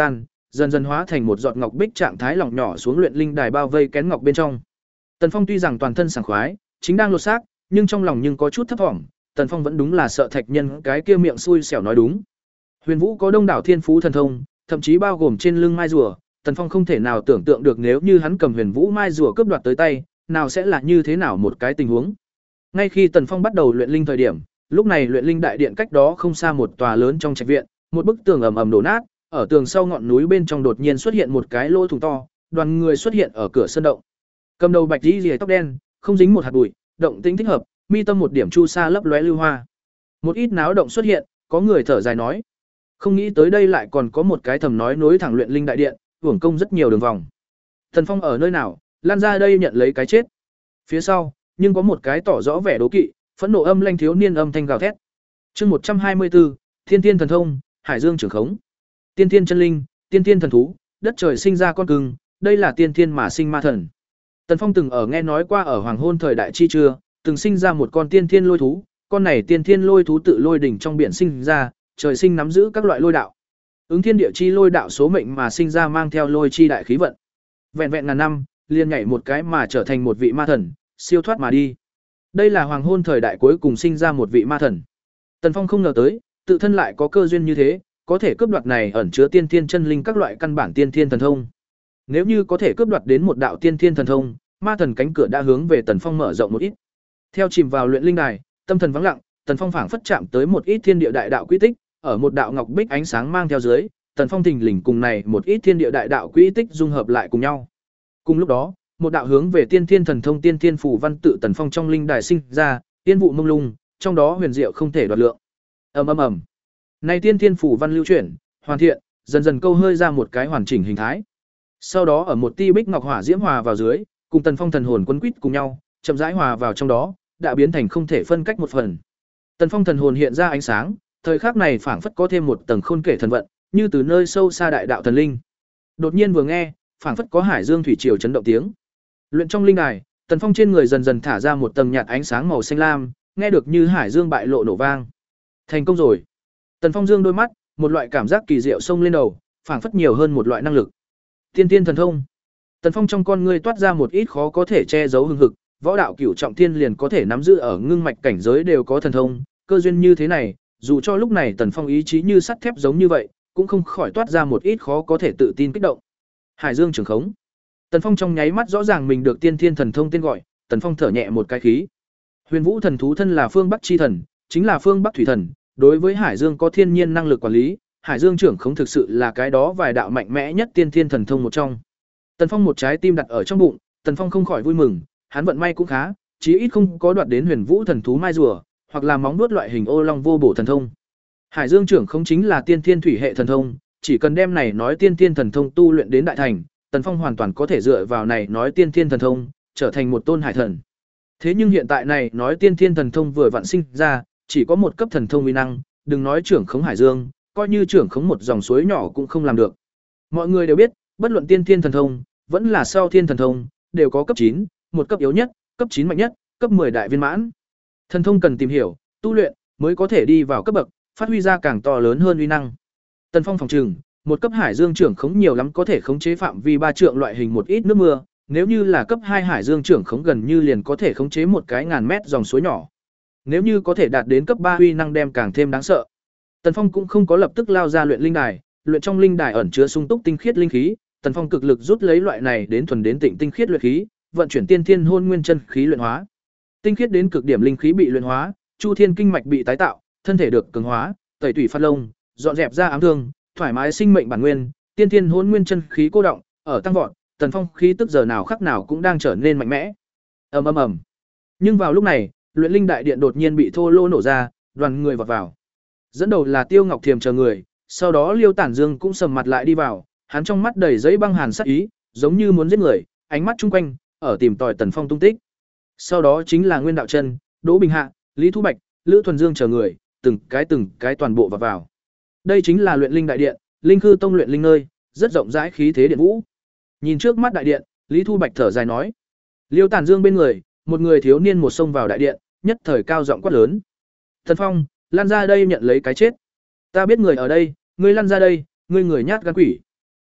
dần dần hóa thành một giọt ngọc bích trạng thái lỏng nhỏ xuống luyện linh đài bao vây kén ngọc bên trong. Tần Phong tuy rằng toàn thân sảng khoái, chính đang lột xác, nhưng trong lòng nhưng có chút thấp vọng, Tần Phong vẫn đúng là sợ Thạch Nhân cái kia miệng xui xẻo nói đúng. Huyền Vũ có đông đảo thiên phú thần thông, thậm chí bao gồm trên lưng mai rùa, Tần Phong không thể nào tưởng tượng được nếu như hắn cầm Huyền Vũ mai rùa cướp đoạt tới tay, nào sẽ là như thế nào một cái tình huống. Ngay khi Tần Phong bắt đầu luyện linh thời điểm, lúc này luyện linh đại điện cách đó không xa một tòa lớn trong trạch viện, một bức tường ầm ầm đổ nát, ở tường sau ngọn núi bên trong đột nhiên xuất hiện một cái lỗ thủng to, đoàn người xuất hiện ở cửa sân động. Cầm đầu bạch y liễu tóc đen, không dính một hạt bụi, động tĩnh thích hợp, mi tâm một điểm chu sa lấp lóe lưu hoa. Một ít náo động xuất hiện, có người thở dài nói: "Không nghĩ tới đây lại còn có một cái thầm nói nối thẳng luyện linh đại điện, hưởng công rất nhiều đường vòng. Tần Phong ở nơi nào, lan ra đây nhận lấy cái chết." Phía sau, nhưng có một cái tỏ rõ vẻ đố kỵ, phẫn nộ âm lanh thiếu niên âm thanh gào thét. Chương một trăm hai mươi tư, Thiên Tiên thần thông, Hải Dương trưởng khống. Tiên tiên chân linh, tiên tiên thần thú, đất trời sinh ra con cưng, đây là tiên tiên mà sinh ma thần. Tần Phong từng ở nghe nói qua ở hoàng hôn thời đại chi chưa, từng sinh ra một con tiên thiên lôi thú, con này tiên thiên lôi thú tự lôi đỉnh trong biển sinh ra, trời sinh nắm giữ các loại lôi đạo. Ứng thiên địa chi lôi đạo số mệnh mà sinh ra mang theo lôi chi đại khí vận. Vẹn vẹn ngàn năm, liền nhảy một cái mà trở thành một vị ma thần, siêu thoát mà đi. Đây là hoàng hôn thời đại cuối cùng sinh ra một vị ma thần. Tần Phong không ngờ tới, tự thân lại có cơ duyên như thế, có thể cướp đoạt này ẩn chứa tiên thiên chân linh các loại căn bản tiên thiên thần thông. Nếu như có thể cướp đoạt đến một đạo tiên thiên thần thông, ma thần cánh cửa đã hướng về Tần Phong mở rộng một ít. Theo chìm vào luyện linh đài, tâm thần vắng lặng, Tần Phong phảng phất chạm tới một ít thiên địa đại đạo quy tích, ở một đạo ngọc bích ánh sáng mang theo dưới, Tần Phong thình lình cùng này một ít thiên địa đại đạo quy tích dung hợp lại cùng nhau. Cùng lúc đó, một đạo hướng về tiên thiên thần thông tiên thiên phù văn tự Tần Phong trong linh đài sinh ra, tiên vụ mông lung, trong đó huyền diệu không thể đoạt lượng. Ầm ầm ầm. Này tiên thiên phù văn lưu chuyển, hoàn thiện, dần dần câu hơi ra một cái hoàn chỉnh hình thái. Sau đó ở một tia bích ngọc hỏa diễm hòa vào dưới, cùng Tần Phong thần hồn quấn quýt cùng nhau, chậm rãi hòa vào trong đó, đã biến thành không thể phân cách một phần. Tần Phong thần hồn hiện ra ánh sáng, thời khắc này phảng phất có thêm một tầng khôn kể thần vận, như từ nơi sâu xa đại đạo thần linh. Đột nhiên vừa nghe, phảng phất có hải dương thủy triều chấn động tiếng. Luyện trong linh đài, Tần Phong trên người dần dần thả ra một tầng nhạt ánh sáng màu xanh lam, nghe được như hải dương bại lộ nổ vang. Thành công rồi. Tần Phong dương đôi mắt, một loại cảm giác kỳ diệu xông lên đầu, phảng phất nhiều hơn một loại năng lực. Tiên tiên thần thông. Tần Phong trong con ngươi toát ra một ít khó có thể che giấu hừng hực, võ đạo cửu trọng thiên liền có thể nắm giữ ở ngưng mạch cảnh giới đều có thần thông, cơ duyên như thế này, dù cho lúc này Tần Phong ý chí như sắt thép giống như vậy, cũng không khỏi toát ra một ít khó có thể tự tin kích động. Hải Dương trường khống. Tần Phong trong nháy mắt rõ ràng mình được tiên thiên thần thông tên gọi, Tần Phong thở nhẹ một cái khí. Huyền Vũ thần thú thân là phương Bắc chi thần, chính là phương Bắc thủy thần, đối với Hải Dương có thiên nhiên năng lực quản lý, Hải Dương trưởng khống thực sự là cái đó vài đạo mạnh mẽ nhất tiên thiên thần thông một trong. Tần Phong một trái tim đặt ở trong bụng, Tần Phong không khỏi vui mừng, hắn vận may cũng khá, chí ít không có đoạt đến Huyền Vũ thần thú mai rùa, hoặc là móng vuốt loại hình ô long vô bổ thần thông. Hải Dương trưởng khống chính là tiên thiên thủy hệ thần thông, chỉ cần đem này nói tiên thiên thần thông tu luyện đến đại thành, Tần Phong hoàn toàn có thể dựa vào này nói tiên thiên thần thông, trở thành một tôn hải thần. Thế nhưng hiện tại này nói tiên thiên thần thông vừa vặn sinh ra, chỉ có một cấp thần thông uy năng, đừng nói trưởng khống hải dương, coi như trưởng khống một dòng suối nhỏ cũng không làm được. Mọi người đều biết, bất luận tiên thiên thần thông, vẫn là sau thiên thần thông, đều có cấp chín, một cấp yếu nhất, cấp chín mạnh nhất, cấp mười đại viên mãn. Thần thông cần tìm hiểu, tu luyện mới có thể đi vào cấp bậc, phát huy ra càng to lớn hơn uy năng. Tần Phong phòng trừng, một cấp hải dương trưởng khống nhiều lắm có thể khống chế phạm vi ba trượng loại hình một ít nước mưa, nếu như là cấp hai hải dương trưởng khống gần như liền có thể khống chế một cái ngàn mét dòng suối nhỏ. Nếu như có thể đạt đến cấp ba uy năng đem càng thêm đáng sợ. Tần Phong cũng không có lập tức lao ra luyện linh đài, luyện trong linh đài ẩn chứa sung túc tinh khiết linh khí, Tần Phong cực lực rút lấy loại này đến thuần đến tịnh tinh khiết luyện khí, vận chuyển tiên thiên hôn nguyên chân khí luyện hóa. Tinh khiết đến cực điểm linh khí bị luyện hóa, chu thiên kinh mạch bị tái tạo, thân thể được cường hóa, tẩy tủy phát lông, dọn dẹp ra ám thương, thoải mái sinh mệnh bản nguyên, tiên thiên hôn nguyên chân khí cô động, ở tăng vọt, Tần Phong khí tức giờ nào khắc nào cũng đang trở nên mạnh mẽ. Ầm ầm ầm. Nhưng vào lúc này, luyện linh đại điện đột nhiên bị thô lô nổ ra, đoàn người vọt vào. Dẫn đầu là Tiêu Ngọc Thiềm chờ người, sau đó Liêu Tản Dương cũng sầm mặt lại đi vào, hắn trong mắt đầy giấy băng hàn sát ý, giống như muốn giết người, ánh mắt chung quanh ở tìm tòi Tần Phong tung tích. Sau đó chính là Nguyên Đạo Chân, Đỗ Bình Hạ, Lý Thu Bạch, Lữ Thuần Dương chờ người, từng cái từng cái toàn bộ vọt vào. Đây chính là luyện linh đại điện, linh khư tông luyện linh nơi, rất rộng rãi khí thế điện vũ. Nhìn trước mắt đại điện, Lý Thu Bạch thở dài nói. Liêu Tản Dương bên người, một người thiếu niên một xông vào đại điện, nhất thời cao giọng quát lớn. Tần Phong, lăn ra đây nhận lấy cái chết. Ta biết người ở đây, ngươi lăn ra đây, ngươi người nhát gan quỷ.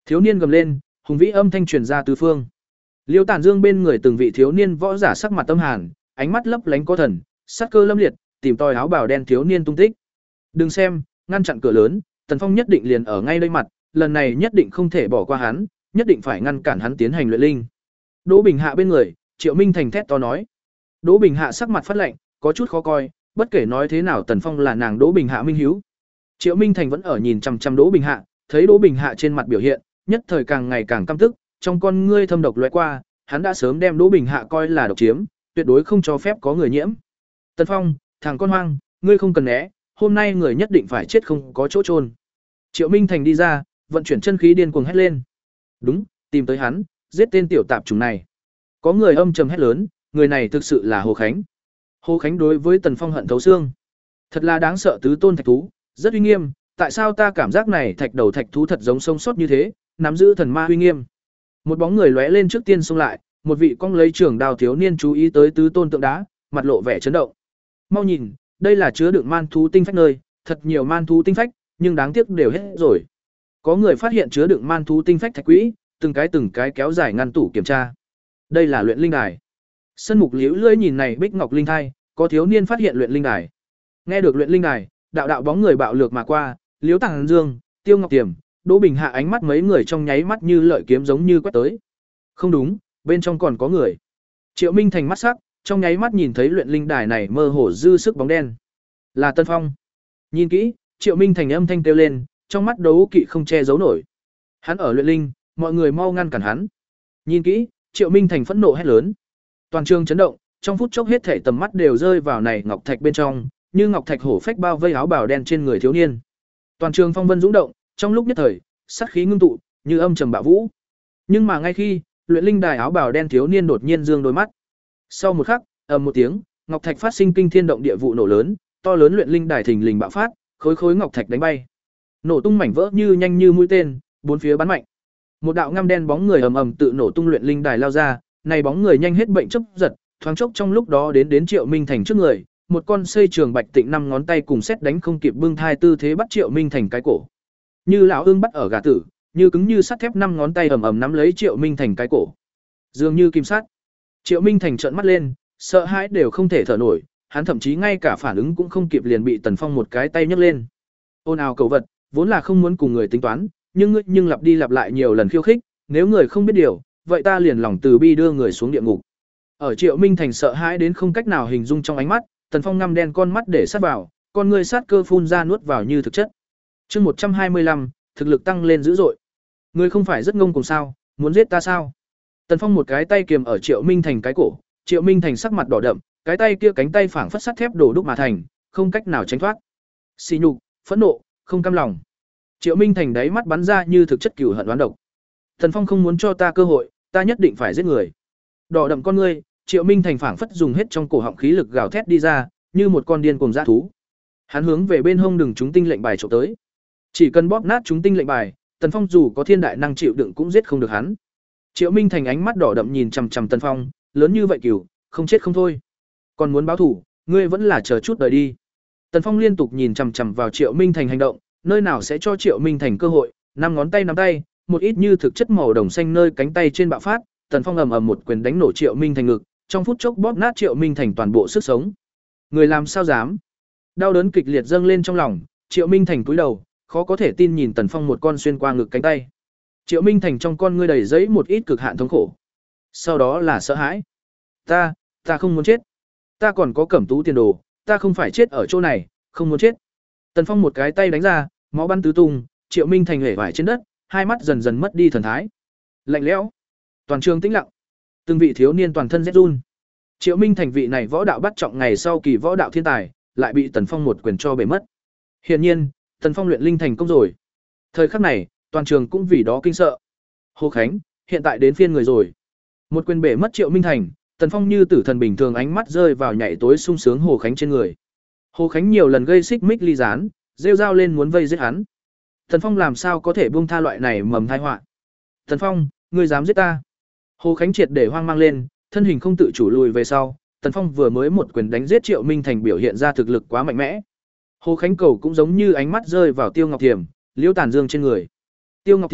Thiếu niên gầm lên, hùng vĩ âm thanh truyền ra tứ phương. Liêu Tản Dương bên người từng vị thiếu niên võ giả sắc mặt tâm hàn, ánh mắt lấp lánh có thần, sát cơ lâm liệt, tìm tòi áo bào đen thiếu niên tung tích. Đừng xem, ngăn chặn cửa lớn, Tần Phong nhất định liền ở ngay đây mặt, lần này nhất định không thể bỏ qua hắn, nhất định phải ngăn cản hắn tiến hành luyện linh. Đỗ Bình Hạ bên người, Triệu Minh Thành thét to nói. Đỗ Bình Hạ sắc mặt phát lạnh, có chút khó coi, bất kể nói thế nào Tần Phong là nàng Đỗ Bình Hạ minh hiếu. Triệu Minh Thành vẫn ở nhìn chằm chằm Đỗ Bình Hạ, thấy Đỗ Bình Hạ trên mặt biểu hiện, nhất thời càng ngày càng căm tức, trong con ngươi thâm độc lóe qua, hắn đã sớm đem Đỗ Bình Hạ coi là độc chiếm, tuyệt đối không cho phép có người nhiễm. Tần Phong, thằng con hoang, ngươi không cần né, hôm nay người nhất định phải chết không có chỗ chôn. Triệu Minh Thành đi ra, vận chuyển chân khí điên cuồng hét lên. Đúng, tìm tới hắn, giết tên tiểu tạp chủng này. Có người âm trầm hét lớn, người này thực sự là Hồ Khánh. Hồ Khánh đối với Tần Phong hận thấu xương. Thật là đáng sợ tứ tôn thạch thú, rất uy nghiêm, tại sao ta cảm giác này thạch đầu thạch thú thật giống sông sót như thế, nắm giữ thần ma uy nghiêm. Một bóng người lóe lên trước tiên xông lại, một vị cong lấy trường đao thiếu niên chú ý tới tứ tôn tượng đá, mặt lộ vẻ chấn động. Mau nhìn, đây là chứa đựng man thú tinh phách nơi, thật nhiều man thú tinh phách, nhưng đáng tiếc đều hết rồi. Có người phát hiện chứa đựng man thú tinh phách thạch quỹ, từng cái từng cái kéo dài ngăn tủ kiểm tra. Đây là luyện linh đài. Sân Mục Liễu lưỡi nhìn này bích ngọc linh thai, có thiếu niên phát hiện luyện linh đài. Nghe được luyện linh đài, đạo đạo bóng người bạo lược mà qua, Liễu Tàng Dương, Tiêu Ngọc Tiềm, Đỗ Bình Hạ ánh mắt mấy người trong nháy mắt như lợi kiếm giống như quét tới. Không đúng, bên trong còn có người. Triệu Minh Thành mắt sắc, trong nháy mắt nhìn thấy luyện linh đài này mơ hồ dư sức bóng đen. Là Tân Phong. Nhìn kỹ, Triệu Minh Thành âm thanh kêu lên, trong mắt đấu kỵ không che giấu nổi. Hắn ở luyện linh, mọi người mau ngăn cản hắn. Nhìn kỹ, Triệu Minh Thành phẫn nộ hét lớn. Toàn trường chấn động, trong phút chốc hết thảy tầm mắt đều rơi vào này ngọc thạch bên trong, như ngọc thạch hổ phách bao vây áo bào đen trên người thiếu niên. Toàn trường phong vân dũng động, trong lúc nhất thời, sát khí ngưng tụ, như âm trầm bạo vũ. Nhưng mà ngay khi, luyện linh đài áo bào đen thiếu niên đột nhiên dương đôi mắt. Sau một khắc, ầm một tiếng, ngọc thạch phát sinh kinh thiên động địa vụ nổ lớn, to lớn luyện linh đài thình lình bạo phát, khối khối ngọc thạch đánh bay. Nổ tung mảnh vỡ như nhanh như mũi tên, bốn phía bắn mạnh. Một đạo ngăm đen bóng người ầm ầm tự nổ tung luyện linh đài lao ra, này bóng người nhanh hết bệnh chớp giật, thoáng chốc trong lúc đó đến đến Triệu Minh Thành trước người, một con xây trường bạch tịnh năm ngón tay cùng xét đánh không kịp bưng thai tư thế bắt Triệu Minh Thành cái cổ. Như lão ương bắt ở gà tử, như cứng như sắt thép năm ngón tay ầm ầm nắm lấy Triệu Minh Thành cái cổ. Dường như kim sắt. Triệu Minh Thành trợn mắt lên, sợ hãi đều không thể thở nổi, hắn thậm chí ngay cả phản ứng cũng không kịp liền bị Tần Phong một cái tay nhấc lên. Ôn ào cầu vật, vốn là không muốn cùng người tính toán, nhưng ngươi nhưng lặp đi lặp lại nhiều lần khiêu khích, nếu người không biết điều, vậy ta liền lòng từ bi đưa người xuống địa ngục. Ở Triệu Minh Thành sợ hãi đến không cách nào hình dung trong ánh mắt, Tần Phong ngăm đen con mắt để sát vào, con ngươi sát cơ phun ra nuốt vào như thực chất. Chương một trăm hai mươi lăm, thực lực tăng lên dữ dội. Ngươi không phải rất ngông cuồng sao, muốn giết ta sao? Tần Phong một cái tay kiềm ở Triệu Minh Thành cái cổ, Triệu Minh Thành sắc mặt đỏ đậm, cái tay kia cánh tay phảng phất sắt thép đổ đúc mà thành, không cách nào tránh thoát. Xỉ nhục, phẫn nộ, không cam lòng. Triệu Minh Thành đáy mắt bắn ra như thực chất cừu hận đoán độc. Tần Phong không muốn cho ta cơ hội, ta nhất định phải giết người. Đỏ đậm con ngươi, Triệu Minh Thành phảng phất dùng hết trong cổ họng khí lực gào thét đi ra, như một con điên cuồng dã thú. Hắn hướng về bên hông đừng chúng tinh lệnh bài chụp tới. Chỉ cần bóp nát chúng tinh lệnh bài, Tần Phong dù có thiên đại năng chịu đựng cũng giết không được hắn. Triệu Minh Thành ánh mắt đỏ đậm nhìn chằm chằm Tần Phong, lớn như vậy cừu, không chết không thôi. Còn muốn báo thủ, ngươi vẫn là chờ chút đời đi. Tần Phong liên tục nhìn chằm chằm vào Triệu Minh Thành hành động, nơi nào sẽ cho Triệu Minh Thành cơ hội, năm ngón tay nắm tay, một ít như thực chất màu đồng xanh nơi cánh tay trên bạo phát, Tần Phong ầm ầm một quyền đánh nổ Triệu Minh Thành ngực, trong phút chốc bóp nát Triệu Minh Thành toàn bộ sức sống. Người làm sao dám? Đau đớn kịch liệt dâng lên trong lòng, Triệu Minh Thành cúi đầu, khó có thể tin nhìn Tần Phong một con xuyên qua ngực cánh tay. Triệu Minh Thành trong con ngươi đầy giấy một ít cực hạn thống khổ. Sau đó là sợ hãi. Ta, ta không muốn chết. Ta còn có Cẩm Tú tiền đồ, ta không phải chết ở chỗ này, không muốn chết. Tần Phong một cái tay đánh ra, máu bắn tứ tung, Triệu Minh Thành hể vải trên đất, hai mắt dần dần mất đi thần thái. Lạnh lẽo. Toàn trường tĩnh lặng. Từng vị thiếu niên toàn thân rét run. Triệu Minh Thành vị này võ đạo bắt trọng ngày sau kỳ võ đạo thiên tài, lại bị Tần Phong một quyền cho bể mất. Hiển nhiên, Tần Phong luyện linh thành công rồi. Thời khắc này, toàn trường cũng vì đó kinh sợ. Hồ Khánh, hiện tại đến phiên người rồi. Một quyền bể mất Triệu Minh Thành, Tần Phong như tử thần bình thường ánh mắt rơi vào nhảy tối sung sướng Hồ Khánh trên người. Hồ Khánh nhiều lần gây xích mích ly gián, rêu rao lên muốn vây giết hắn. Tần Phong làm sao có thể buông tha loại này mầm tai họa? Tần Phong, ngươi dám giết ta? Hồ Khánh triệt để hoang mang lên, thân hình không tự chủ lùi về sau. Tần Phong vừa mới một quyền đánh giết Triệu Minh Thành biểu hiện ra thực lực quá mạnh mẽ. Hồ Khánh cầu cũng giống như ánh mắt rơi vào Tiêu Ngọc Thiềm, Liễu Tản Dương trên người. Tiêu Ngọc Thiềm,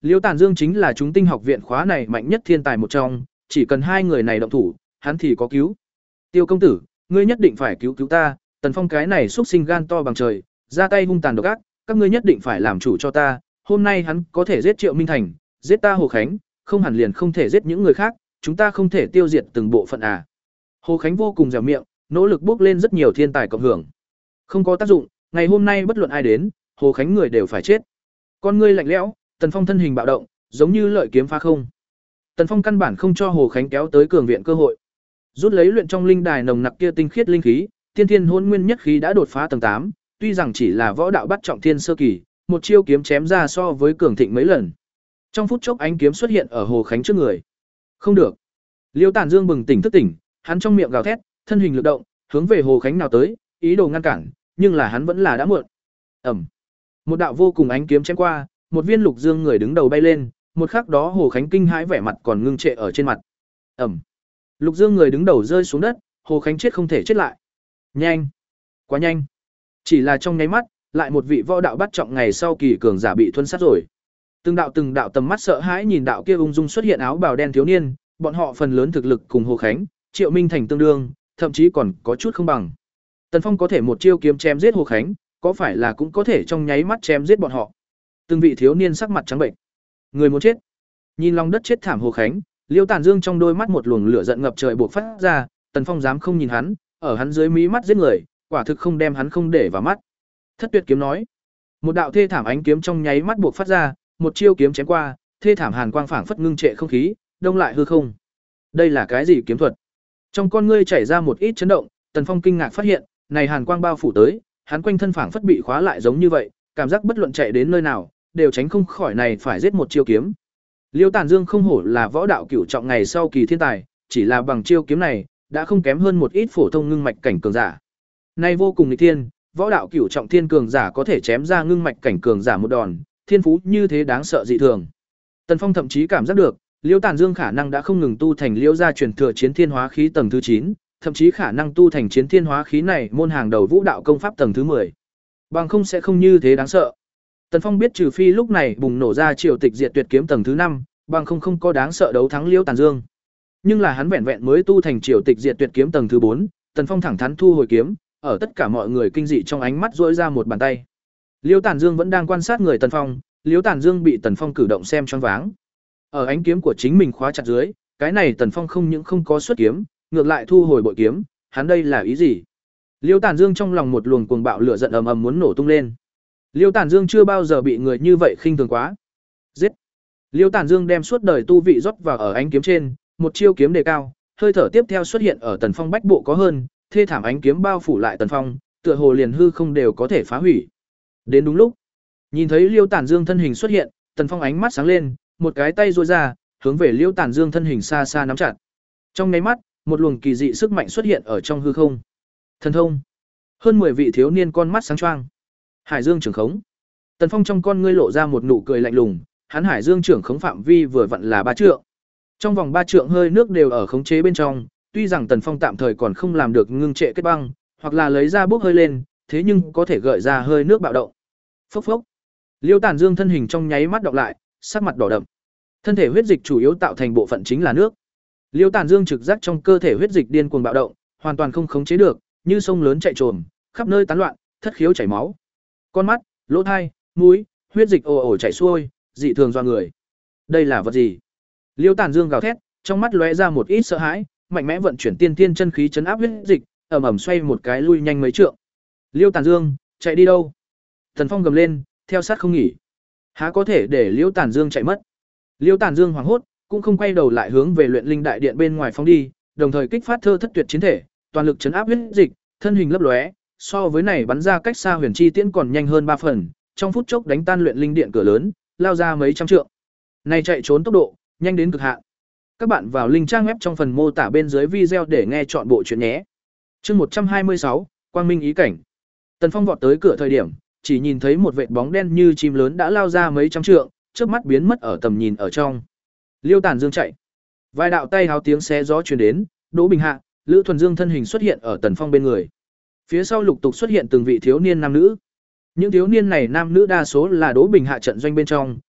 Liêu Tản Dương chính là chúng tinh học viện khóa này mạnh nhất thiên tài một trong, chỉ cần hai người này động thủ, hắn thì có cứu. Tiêu công tử, ngươi nhất định phải cứu cứu ta, Tần Phong cái này xúc sinh gan to bằng trời, ra tay hung tàn độc ác, các ngươi nhất định phải làm chủ cho ta, hôm nay hắn có thể giết Triệu Minh Thành, giết ta Hồ Khánh, không hẳn liền không thể giết những người khác, chúng ta không thể tiêu diệt từng bộ phận à. Hồ Khánh vô cùng dẻo miệng, nỗ lực bước lên rất nhiều thiên tài cộng hưởng. Không có tác dụng, ngày hôm nay bất luận ai đến, Hồ Khánh người đều phải chết. Con ngươi lạnh lẽo, Tần Phong thân hình bạo động, giống như lợi kiếm phá không. Tần Phong căn bản không cho Hồ Khánh kéo tới cường viện cơ hội. Rút lấy luyện trong linh đài nồng nặc kia tinh khiết linh khí, tiên thiên hôn nguyên nhất khí đã đột phá tầng tám, tuy rằng chỉ là võ đạo bắt trọng thiên sơ kỳ, một chiêu kiếm chém ra so với cường thịnh mấy lần. Trong phút chốc ánh kiếm xuất hiện ở Hồ Khánh trước người. Không được. Liêu Tản Dương bừng tỉnh thức tỉnh, hắn trong miệng gào thét, thân hình lực động, hướng về Hồ Khánh nào tới, ý đồ ngăn cản, nhưng là hắn vẫn là đã muộn. Ầm. Một đạo vô cùng ánh kiếm chém qua, một viên lục dương người đứng đầu bay lên, một khắc đó Hồ Khánh kinh hãi vẻ mặt còn ngưng trệ ở trên mặt. Ầm. Lục dương người đứng đầu rơi xuống đất, Hồ Khánh chết không thể chết lại. Nhanh, quá nhanh. Chỉ là trong nháy mắt, lại một vị võ đạo bắt trọng ngày sau kỳ cường giả bị thuần sát rồi. Từng đạo từng đạo tầm mắt sợ hãi nhìn đạo kia ung dung xuất hiện áo bào đen thiếu niên, bọn họ phần lớn thực lực cùng Hồ Khánh, Triệu Minh Thành tương đương, thậm chí còn có chút không bằng. Tần Phong có thể một chiêu kiếm chém giết Hồ Khánh, có phải là cũng có thể trong nháy mắt chém giết bọn họ. Từng vị thiếu niên sắc mặt trắng bệnh. Người muốn chết. Nhìn lòng đất chết thảm Hồ Khánh, Liêu Tản Dương trong đôi mắt một luồng lửa giận ngập trời bộc phát ra, Tần Phong dám không nhìn hắn, ở hắn dưới mí mắt giết người, quả thực không đem hắn không để vào mắt. Thất Tuyệt kiếm nói. Một đạo thê thảm ánh kiếm trong nháy mắt bộc phát ra, một chiêu kiếm chém qua, thê thảm hàn quang phảng phất ngưng trệ không khí, đông lại hư không. Đây là cái gì kiếm thuật? Trong con ngươi chảy ra một ít chấn động, Tần Phong kinh ngạc phát hiện, này hàn quang bao phủ tới, hắn quanh thân phảng phất bị khóa lại giống như vậy, cảm giác bất luận chạy đến nơi nào, đều tránh không khỏi này phải giết một chiêu kiếm. Liêu Tản Dương không hổ là võ đạo cửu trọng ngày sau kỳ thiên tài, chỉ là bằng chiêu kiếm này, đã không kém hơn một ít phổ thông ngưng mạch cảnh cường giả. Nay vô cùng nghịch thiên, võ đạo cửu trọng thiên cường giả có thể chém ra ngưng mạch cảnh cường giả một đòn, thiên phú như thế đáng sợ dị thường. Tần Phong thậm chí cảm giác được, Liêu Tản Dương khả năng đã không ngừng tu thành Liêu gia truyền thừa chiến thiên hóa khí tầng thứ chín, thậm chí khả năng tu thành chiến thiên hóa khí này môn hàng đầu vũ đạo công pháp tầng thứ mười. Bằng không sẽ không như thế đáng sợ. Tần Phong biết trừ phi lúc này bùng nổ ra triều tịch diệt tuyệt kiếm tầng thứ năm, bằng không không có đáng sợ đấu thắng Liêu Tản Dương. Nhưng là hắn vẹn vẹn mới tu thành triều tịch diệt tuyệt kiếm tầng thứ bốn, Tần Phong thẳng thắn thu hồi kiếm, ở tất cả mọi người kinh dị trong ánh mắt duỗi ra một bàn tay. Liêu Tản Dương vẫn đang quan sát người Tần Phong, Liêu Tản Dương bị Tần Phong cử động xem choáng váng. Ở ánh kiếm của chính mình khóa chặt dưới, cái này Tần Phong không những không có xuất kiếm, ngược lại thu hồi bội kiếm, hắn đây là ý gì? Liêu Tản Dương trong lòng một luồng cuồng bạo lửa giận ầm ầm muốn nổ tung lên. Liêu Tản Dương chưa bao giờ bị người như vậy khinh thường quá. Giết! Liêu Tản Dương đem suốt đời tu vị rót vào ở ánh kiếm trên, một chiêu kiếm đề cao, hơi thở tiếp theo xuất hiện ở Tần Phong bách bộ có hơn, thê thảm ánh kiếm bao phủ lại Tần Phong, tựa hồ liền hư không đều có thể phá hủy. Đến đúng lúc, nhìn thấy Liêu Tản Dương thân hình xuất hiện, Tần Phong ánh mắt sáng lên, một cái tay duỗi ra, hướng về Liêu Tản Dương thân hình xa xa nắm chặt. Trong nháy mắt, một luồng kỳ dị sức mạnh xuất hiện ở trong hư không. Thần thông. Hơn mười vị thiếu niên con mắt sáng choang. Hải Dương trưởng khống. Tần Phong trong con ngươi lộ ra một nụ cười lạnh lùng, hắn Hải Dương trưởng khống phạm vi vừa vặn là ba trượng. Trong vòng ba trượng hơi nước đều ở khống chế bên trong, tuy rằng Tần Phong tạm thời còn không làm được ngưng trệ kết băng, hoặc là lấy ra bốc hơi lên, thế nhưng có thể gợi ra hơi nước bạo động. Phốc phốc. Liêu Tản Dương thân hình trong nháy mắt đọc lại, sắc mặt đỏ đậm. Thân thể huyết dịch chủ yếu tạo thành bộ phận chính là nước. Liêu Tản Dương trực giác trong cơ thể huyết dịch điên cuồng bạo động, hoàn toàn không khống chế được, như sông lớn chạy trồm, khắp nơi tán loạn, thất khiếu chảy máu. Con mắt, lỗ tai, mũi, huyết dịch ồ ồ chảy xuôi, dị thường do người. Đây là vật gì? Liêu Tản Dương gào thét, trong mắt lóe ra một ít sợ hãi, mạnh mẽ vận chuyển tiên tiên chân khí chấn áp huyết dịch, ầm ầm xoay một cái lui nhanh mấy trượng. Liêu Tản Dương, chạy đi đâu? Thần Phong gầm lên, theo sát không nghỉ. Há có thể để Liêu Tản Dương chạy mất? Liêu Tản Dương hoảng hốt, cũng không quay đầu lại hướng về luyện linh đại điện bên ngoài phóng đi, đồng thời kích phát thơ thất tuyệt chiến thể, toàn lực chấn áp huyết dịch, thân hình lấp lóe, so với này bắn ra cách xa huyền chi tiễn còn nhanh hơn ba phần, trong phút chốc đánh tan luyện linh điện cửa lớn, lao ra mấy trăm trượng. Này chạy trốn tốc độ, nhanh đến cực hạn. Các bạn vào link trang web trong phần mô tả bên dưới video để nghe chọn bộ truyện nhé. Chương một trăm hai mươi sáu, Quang Minh ý cảnh. Tần Phong vọt tới cửa thời điểm, chỉ nhìn thấy một vệt bóng đen như chim lớn đã lao ra mấy trăm trượng, chớp mắt biến mất ở tầm nhìn ở trong. Liêu Tản Dương chạy. Vài đạo tay háo tiếng xé gió truyền đến, Đỗ Bình Hạ, Lữ Thuần Dương thân hình xuất hiện ở Tần Phong bên người. Phía sau lục tục xuất hiện từng vị thiếu niên nam nữ. Những thiếu niên này nam nữ đa số là Đỗ Bình Hạ trận doanh bên trong,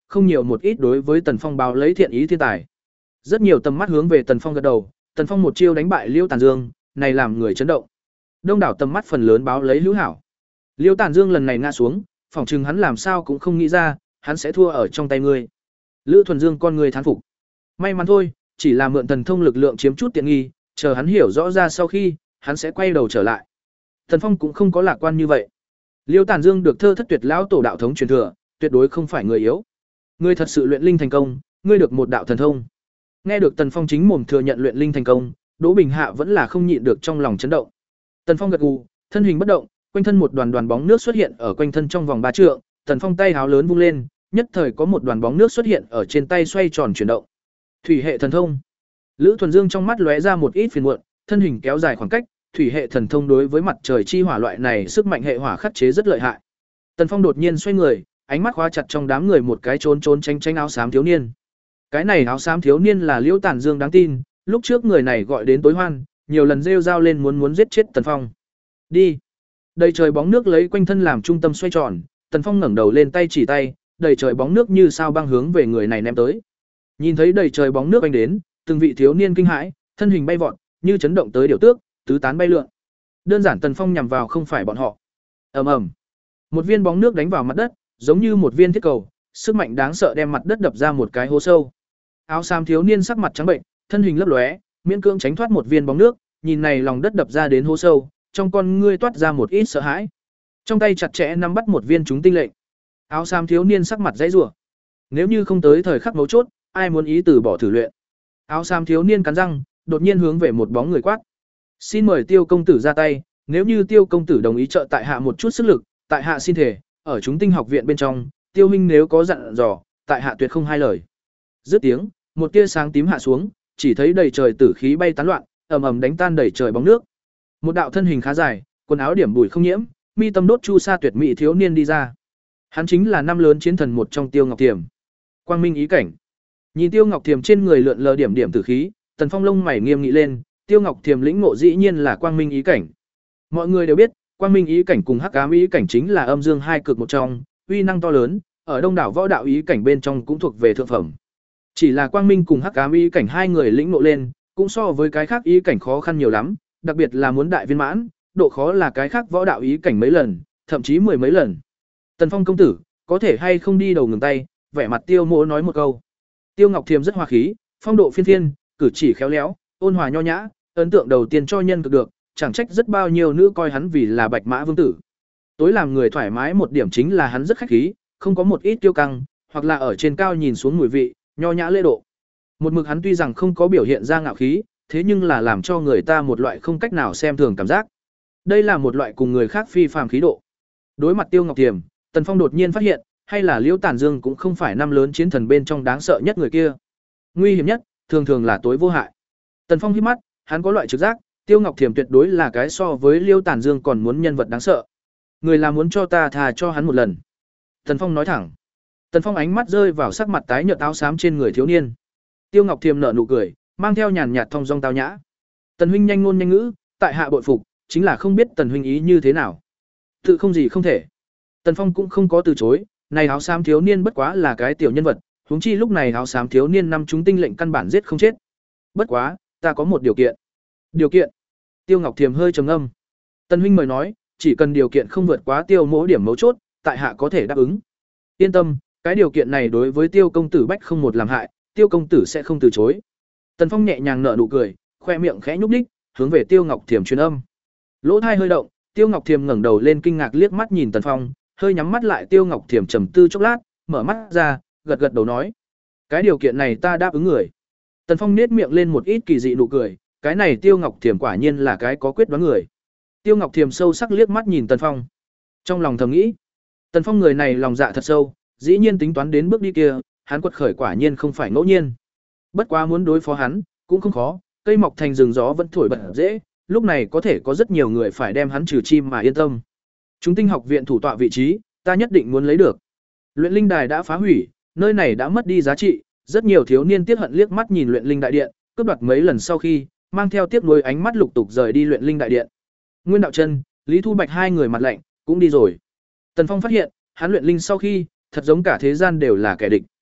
không nhiều một ít đối với Tần Phong báo lấy thiện ý thiên tài. Rất nhiều tầm mắt hướng về Tần Phong gật đầu, Tần Phong một chiêu đánh bại Liêu Tản Dương, này làm người chấn động. Đông đảo tầm mắt phần lớn báo lấy hữu hảo. Liêu Tản Dương lần này ngã xuống, phỏng chừng hắn làm sao cũng không nghĩ ra, hắn sẽ thua ở trong tay ngươi. Lữ Thuần Dương con người thán phục. May mắn thôi, chỉ là mượn thần thông lực lượng chiếm chút tiện nghi, chờ hắn hiểu rõ ra sau khi, hắn sẽ quay đầu trở lại. Tần Phong cũng không có lạc quan như vậy. Liêu Tản Dương được thơ thất tuyệt lão tổ đạo thống truyền thừa, tuyệt đối không phải người yếu. Ngươi thật sự luyện linh thành công, ngươi được một đạo thần thông. Nghe được Tần Phong chính mồm thừa nhận luyện linh thành công, Đỗ Bình Hạ vẫn là không nhịn được trong lòng chấn động. Tần Phong gật gù, thân hình bất động, quanh thân một đoàn đoàn bóng nước xuất hiện ở quanh thân trong vòng ba trượng, Tần Phong tay háo lớn vung lên, nhất thời có một đoàn bóng nước xuất hiện ở trên tay xoay tròn chuyển động. Thủy hệ thần thông. Lữ Thuần Dương trong mắt lóe ra một ít phiền muộn, thân hình kéo dài khoảng cách, thủy hệ thần thông đối với mặt trời chi hỏa loại này sức mạnh hệ hỏa khắc chế rất lợi hại. Tần Phong đột nhiên xoay người, ánh mắt khóa chặt trong đám người một cái trốn trốn tránh tránh áo xám thiếu niên. Cái này áo xám thiếu niên là Liễu Tản Dương đáng tin, lúc trước người này gọi đến tối hoan, nhiều lần rêu rao lên muốn muốn giết chết Tần Phong. Đi. Đầy trời bóng nước lấy quanh thân làm trung tâm xoay tròn, Tần Phong ngẩng đầu lên tay chỉ tay, đầy trời bóng nước như sao băng hướng về người này ném tới. Nhìn thấy đầy trời bóng nước anh đến, từng vị thiếu niên kinh hãi, thân hình bay vọt, như chấn động tới điều tước, tứ tán bay lượn. Đơn giản Tần Phong nhằm vào không phải bọn họ. Ầm ầm. Một viên bóng nước đánh vào mặt đất, giống như một viên thiết cầu, sức mạnh đáng sợ đem mặt đất đập ra một cái hố sâu. Áo xám thiếu niên sắc mặt trắng bệnh, thân hình lấp lóe, miễn cưỡng tránh thoát một viên bóng nước, nhìn này lòng đất đập ra đến hố sâu, trong con ngươi toát ra một ít sợ hãi. Trong tay chặt chẽ nắm bắt một viên chúng tinh lệnh. Áo xám thiếu niên sắc mặt dãy rủa. Nếu như không tới thời khắc mấu chốt, ai muốn ý từ bỏ thử luyện. Áo xám thiếu niên cắn răng, đột nhiên hướng về một bóng người quát. Xin mời Tiêu công tử ra tay, nếu như Tiêu công tử đồng ý trợ tại hạ một chút sức lực, tại hạ xin thể, ở chúng tinh học viện bên trong, Tiêu huynh nếu có dặn dò, tại hạ tuyệt không hai lời. Dứt tiếng, một tia sáng tím hạ xuống, chỉ thấy đầy trời tử khí bay tán loạn, ầm ầm đánh tan đầy trời bóng nước. Một đạo thân hình khá dài, quần áo điểm bụi không nhiễm, mi tâm đốt chu sa tuyệt mỹ thiếu niên đi ra. Hắn chính là năm lớn chiến thần một trong Tiêu Ngọc Thiềm. Quang minh ý cảnh. Nhìn Tiêu Ngọc Thiềm trên người lượn lờ điểm điểm tử khí, Tần Phong lông mày nghiêm nghị lên, Tiêu Ngọc Thiềm lĩnh ngộ dĩ nhiên là quang minh ý cảnh. Mọi người đều biết, quang minh ý cảnh cùng hắc ám ý cảnh chính là âm dương hai cực một trong, uy năng to lớn, ở đông đảo võ đạo ý cảnh bên trong cũng thuộc về thượng phẩm. Chỉ là quang minh cùng hắc ám ý cảnh hai người lĩnh ngộ lên, cũng so với cái khác ý cảnh khó khăn nhiều lắm, đặc biệt là muốn đại viên mãn, độ khó là cái khác võ đạo ý cảnh mấy lần, thậm chí mười mấy lần. Tần Phong công tử, có thể hay không đi đầu ngừng tay, vẻ mặt Tiêu Mỗ nói một câu. Tiêu Ngọc Thiềm rất hòa khí, phong độ phiên phiên, cử chỉ khéo léo, ôn hòa nho nhã, ấn tượng đầu tiên cho nhân cực được, chẳng trách rất bao nhiêu nữ coi hắn vì là Bạch Mã vương tử. Tối làm người thoải mái một điểm chính là hắn rất khách khí, không có một ít tiêu căng, hoặc là ở trên cao nhìn xuống mùi vị, nho nhã lễ độ. Một mực hắn tuy rằng không có biểu hiện ra ngạo khí, thế nhưng là làm cho người ta một loại không cách nào xem thường cảm giác. Đây là một loại cùng người khác phi phàm khí độ. Đối mặt Tiêu Ngọc Thiềm, Tần Phong đột nhiên phát hiện, hay là Liễu Tản Dương cũng không phải năm lớn chiến thần bên trong đáng sợ nhất người kia. Nguy hiểm nhất, thường thường là tối vô hại. Tần Phong hít mắt, hắn có loại trực giác, Tiêu Ngọc Thiềm tuyệt đối là cái so với Liễu Tản Dương còn muốn nhân vật đáng sợ. Người là muốn cho ta thà cho hắn một lần. Tần Phong nói thẳng. Tần Phong ánh mắt rơi vào sắc mặt tái nhợt áo xám trên người thiếu niên. Tiêu Ngọc Thiềm nở nụ cười, mang theo nhàn nhạt thong dong tao nhã. Tần huynh nhanh ngôn nhanh ngữ, tại hạ bội phục, chính là không biết Tần huynh ý như thế nào. Tự không gì không thể. Tần Phong cũng không có từ chối, này áo xám thiếu niên bất quá là cái tiểu nhân vật, huống chi lúc này áo xám thiếu niên năm chúng tinh lệnh căn bản giết không chết. Bất quá, ta có một điều kiện. Điều kiện? Tiêu Ngọc Thiềm hơi trầm ngâm. Tần huynh mời nói, chỉ cần điều kiện không vượt quá Tiêu Mỗ điểm mấu chốt, tại hạ có thể đáp ứng. Yên tâm, cái điều kiện này đối với Tiêu công tử bách không một làm hại, Tiêu công tử sẽ không từ chối. Tần Phong nhẹ nhàng nở nụ cười, khoe miệng khẽ nhúc nhích, hướng về Tiêu Ngọc Thiềm truyền âm. Lỗ tai hơi động, Tiêu Ngọc Thiềm ngẩng đầu lên kinh ngạc liếc mắt nhìn Tần Phong, hơi nhắm mắt lại. Tiêu Ngọc Thiềm trầm tư chốc lát, mở mắt ra, gật gật đầu nói: "Cái điều kiện này ta đáp ứng người." Tần Phong nhếch miệng lên một ít kỳ dị nụ cười, cái này Tiêu Ngọc Thiềm quả nhiên là cái có quyết đoán người. Tiêu Ngọc Thiềm sâu sắc liếc mắt nhìn Tần Phong, trong lòng thầm nghĩ: Tần Phong người này lòng dạ thật sâu, dĩ nhiên tính toán đến bước đi kia, hắn quật khởi quả nhiên không phải ngẫu nhiên. Bất quá muốn đối phó hắn, cũng không khó, cây mọc thành rừng gió vẫn thổi bật dễ, lúc này có thể có rất nhiều người phải đem hắn trừ chim mà yên tâm. Chúng tinh học viện thủ tọa vị trí, ta nhất định muốn lấy được. Luyện linh đài đã phá hủy, nơi này đã mất đi giá trị, rất nhiều thiếu niên tiếc hận liếc mắt nhìn luyện linh đại điện, cướp đoạt mấy lần sau khi, mang theo tiếc nuối ánh mắt lục tục rời đi luyện linh đại điện. Nguyên Đạo Chân, Lý Thu Bạch hai người mặt lạnh, cũng đi rồi. Tần Phong phát hiện, hắn luyện linh sau khi, thật giống cả thế gian đều là kẻ địch.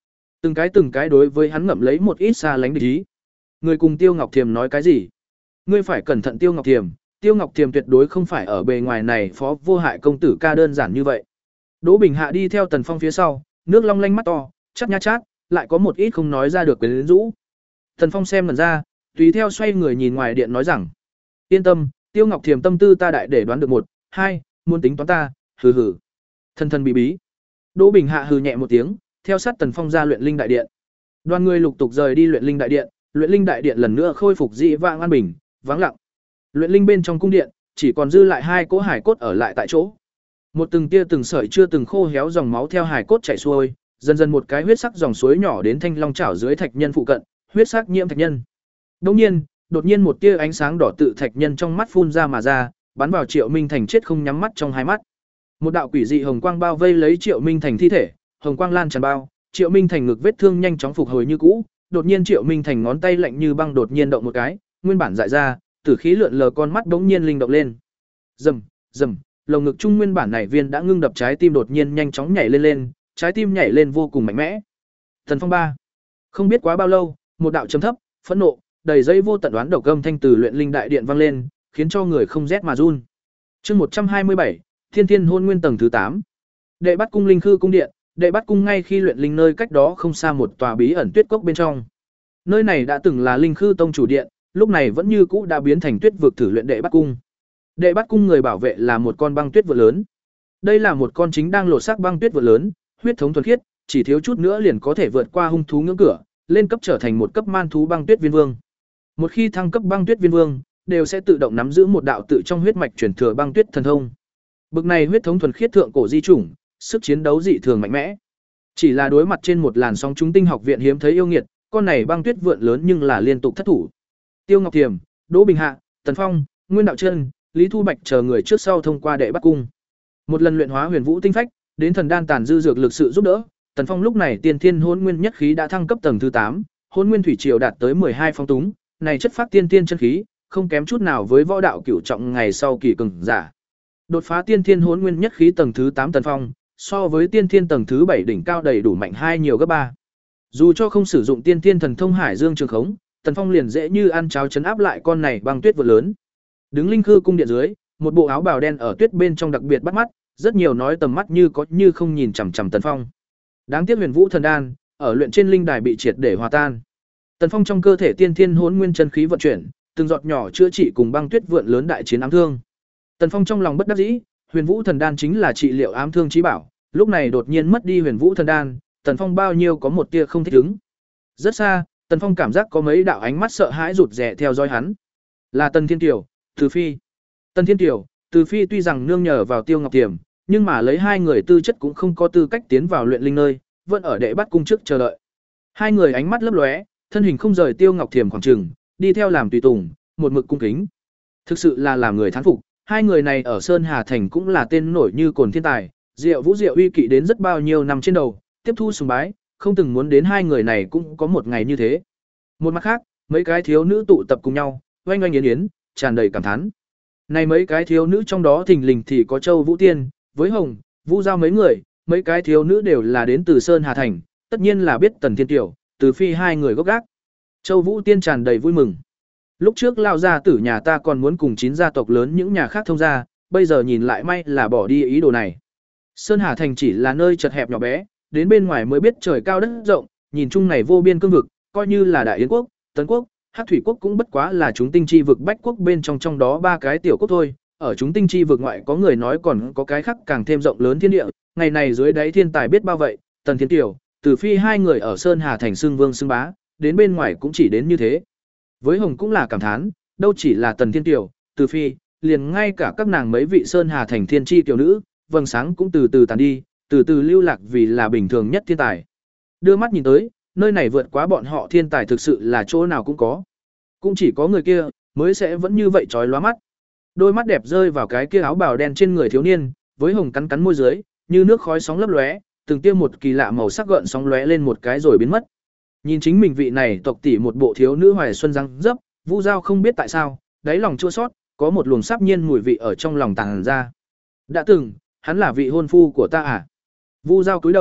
Từng cái từng cái đối với hắn ngậm lấy một ít xa lánh địch ý. Người cùng Tiêu Ngọc Thiềm nói cái gì? Ngươi phải cẩn thận Tiêu Ngọc Thiềm, Tiêu Ngọc Thiềm tuyệt đối không phải ở bề ngoài này phó vô hại công tử ca đơn giản như vậy. Đỗ Bình Hạ đi theo Tần Phong phía sau, nước long lanh mắt to, chắt nha chát, lại có một ít không nói ra được quyến rũ. Tần Phong xem lần ra, tùy theo xoay người nhìn ngoài điện nói rằng: "Yên tâm, Tiêu Ngọc Thiềm tâm tư ta đại để đoán được một, hai, muốn tính toán ta." Hừ hừ. Thân thân bí bí. Đỗ Bình Hạ hừ nhẹ một tiếng, theo sát Tần Phong ra luyện linh đại điện. Đoàn người lục tục rời đi luyện linh đại điện, luyện linh đại điện lần nữa khôi phục dị vãng an bình, vắng lặng. Luyện linh bên trong cung điện, chỉ còn dư lại hai cỗ hải cốt ở lại tại chỗ. Một từng tia từng sợi chưa từng khô héo dòng máu theo hải cốt chảy xuôi, dần dần một cái huyết sắc dòng suối nhỏ đến thanh long chảo dưới thạch nhân phụ cận, huyết sắc nhiễm thạch nhân. Đột nhiên, đột nhiên một tia ánh sáng đỏ tự thạch nhân trong mắt phun ra mà ra, bắn vào Triệu Minh Thành chết không nhắm mắt trong hai mắt. Một đạo quỷ dị hồng quang bao vây lấy Triệu Minh Thành thi thể, hồng quang lan tràn bao, Triệu Minh Thành ngực vết thương nhanh chóng phục hồi như cũ, đột nhiên Triệu Minh Thành ngón tay lạnh như băng đột nhiên động một cái, nguyên bản dại ra, tử khí lượn lờ con mắt bỗng nhiên linh động lên. Rầm, rầm, lồng ngực trung nguyên bản này viên đã ngưng đập trái tim đột nhiên nhanh chóng nhảy lên lên, trái tim nhảy lên vô cùng mạnh mẽ. Thần Phong ba. Không biết quá bao lâu, một đạo trầm thấp, phẫn nộ, đầy dây vô tận đoán độc âm thanh từ luyện linh đại điện vang lên, khiến cho người không rét mà run. Chương một trăm hai mươi bảy, Thiên Thiên Hôn Nguyên tầng thứ tám. Đệ Bát cung linh khư cung điện, Đệ Bát cung ngay khi luyện linh nơi cách đó không xa một tòa bí ẩn tuyết cốc bên trong. Nơi này đã từng là linh khư tông chủ điện, lúc này vẫn như cũ đã biến thành tuyết vực thử luyện Đệ Bát cung. Đệ Bát cung người bảo vệ là một con băng tuyết vượn lớn. Đây là một con chính đang lột xác băng tuyết vượn lớn, huyết thống thuần khiết, chỉ thiếu chút nữa liền có thể vượt qua hung thú ngưỡng cửa, lên cấp trở thành một cấp man thú băng tuyết viên vương. Một khi thăng cấp băng tuyết viên vương, đều sẽ tự động nắm giữ một đạo tự trong huyết mạch truyền thừa băng tuyết thần thông. Bực này huyết thống thuần khiết thượng cổ di chủng, sức chiến đấu dị thường mạnh mẽ. Chỉ là đối mặt trên một làn sóng chúng tinh học viện hiếm thấy yêu nghiệt, con này băng tuyết vượn lớn nhưng là liên tục thất thủ. Tiêu Ngọc Thiềm, Đỗ Bình Hạ, Tần Phong, Nguyên Đạo Chân, Lý Thu Bạch chờ người trước sau thông qua Đệ Bát cung. Một lần luyện hóa Huyền Vũ tinh phách, đến thần đan tàn dư dược lực sự giúp đỡ, Tần Phong lúc này tiên thiên hôn nguyên nhất khí đã thăng cấp tầng thứ tám, hôn nguyên thủy triều đạt tới hai phong túng, này chất phát tiên tiên chân khí, không kém chút nào với võ đạo cửu trọng ngày sau kỳ cường giả. Đột phá tiên thiên hôn nguyên nhất khí tầng thứ tám Tần Phong, so với tiên thiên tầng thứ bảy đỉnh cao đầy đủ mạnh hai nhiều gấp ba. Dù cho không sử dụng tiên thiên thần thông Hải Dương Trường Khống, Tần Phong liền dễ như ăn cháo chấn áp lại con này băng tuyết vượn lớn. Đứng linh khư cung điện dưới, một bộ áo bào đen ở tuyết bên trong đặc biệt bắt mắt, rất nhiều nói tầm mắt như có như không nhìn chằm chằm Tần Phong. Đáng tiếc Huyền Vũ thần đan ở luyện trên linh đài bị triệt để hòa tan. Tần Phong trong cơ thể tiên thiên hỗn nguyên chân khí vận chuyển, từng giọt nhỏ chữa trị cùng băng tuyết vượn lớn đại chiến ám thương. Tần Phong trong lòng bất đắc dĩ, Huyền Vũ thần đan chính là trị liệu ám thương chí bảo, lúc này đột nhiên mất đi Huyền Vũ thần đan, Tần Phong bao nhiêu có một tia không thích ứng. Rất xa, Tần Phong cảm giác có mấy đạo ánh mắt sợ hãi rụt rè theo dõi hắn. Là Tần Thiên Tiểu, Từ Phi. Tần Thiên Tiểu, Từ Phi tuy rằng nương nhờ vào Tiêu Ngọc Tiềm, nhưng mà lấy hai người tư chất cũng không có tư cách tiến vào luyện linh nơi, vẫn ở Đệ Bát cung trước chờ đợi. Hai người ánh mắt lấp lóe, thân hình không rời Tiêu Ngọc Thiềm khoảng chừng, đi theo làm tùy tùng, một mực cung kính. Thực sự là làm người thán phục, hai người này ở Sơn Hà thành cũng là tên nổi như cồn thiên tài, Diệu Vũ Diệu uy kỵ đến rất bao nhiêu năm trên đầu, tiếp thu sùng bái, không từng muốn đến hai người này cũng có một ngày như thế. Một mặt khác, mấy cái thiếu nữ tụ tập cùng nhau, oanh oanh yến yến, tràn đầy cảm thán. Này mấy cái thiếu nữ trong đó thình lình thì có Châu Vũ Tiên, với Hồng, Vũ Giao mấy người, mấy cái thiếu nữ đều là đến từ Sơn Hà thành, tất nhiên là biết Tần Thiên Tiểu, Từ Phi hai người gốc gác. Châu Vũ Tiên tràn đầy vui mừng. Lúc trước lao gia tử nhà ta còn muốn cùng chín gia tộc lớn những nhà khác thông gia, bây giờ nhìn lại may là bỏ đi ý đồ này. Sơn Hà thành chỉ là nơi chật hẹp nhỏ bé, đến bên ngoài mới biết trời cao đất rộng, nhìn chung này vô biên cương vực, coi như là Đại Yến quốc, Tấn quốc, Hắc Thủy quốc cũng bất quá là chúng tinh chi vực bách quốc bên trong trong đó ba cái tiểu quốc thôi. Ở chúng tinh chi vực ngoại có người nói còn có cái khác càng thêm rộng lớn thiên địa, ngày này dưới đáy thiên tài biết bao vậy, Tần Thiên Tiểu, Từ Phi hai người ở Sơn Hà thành xưng vương xưng bá, đến bên ngoài cũng chỉ đến như thế. Với Hồng cũng là cảm thán, đâu chỉ là Tần Thiên Tiểu, Từ Phi, liền ngay cả các nàng mấy vị Sơn Hà thành thiên chi tiểu nữ, vầng sáng cũng từ từ tàn đi, từ từ lưu lạc vì là bình thường nhất thiên tài. Đưa mắt nhìn tới, nơi này vượt quá bọn họ thiên tài thực sự là chỗ nào cũng có. Cũng chỉ có người kia mới sẽ vẫn như vậy chói lóa mắt. Đôi mắt đẹp rơi vào cái kia áo bào đen trên người thiếu niên, với Hồng cắn cắn môi dưới, như nước khói sóng lấp lóe, từng tia một kỳ lạ màu sắc gợn sóng lóe lên một cái rồi biến mất. Nhìn chính mình vị này tộc tỷ một bộ thiếu nữ hoài xuân răng dấp, Vu Giao không biết tại sao, đáy lòng chua xót, có một luồng sắp nhiên mùi vị ở trong lòng tàng ra. Đã từng, hắn là vị hôn phu của ta à? Vu Giao cúi đầu,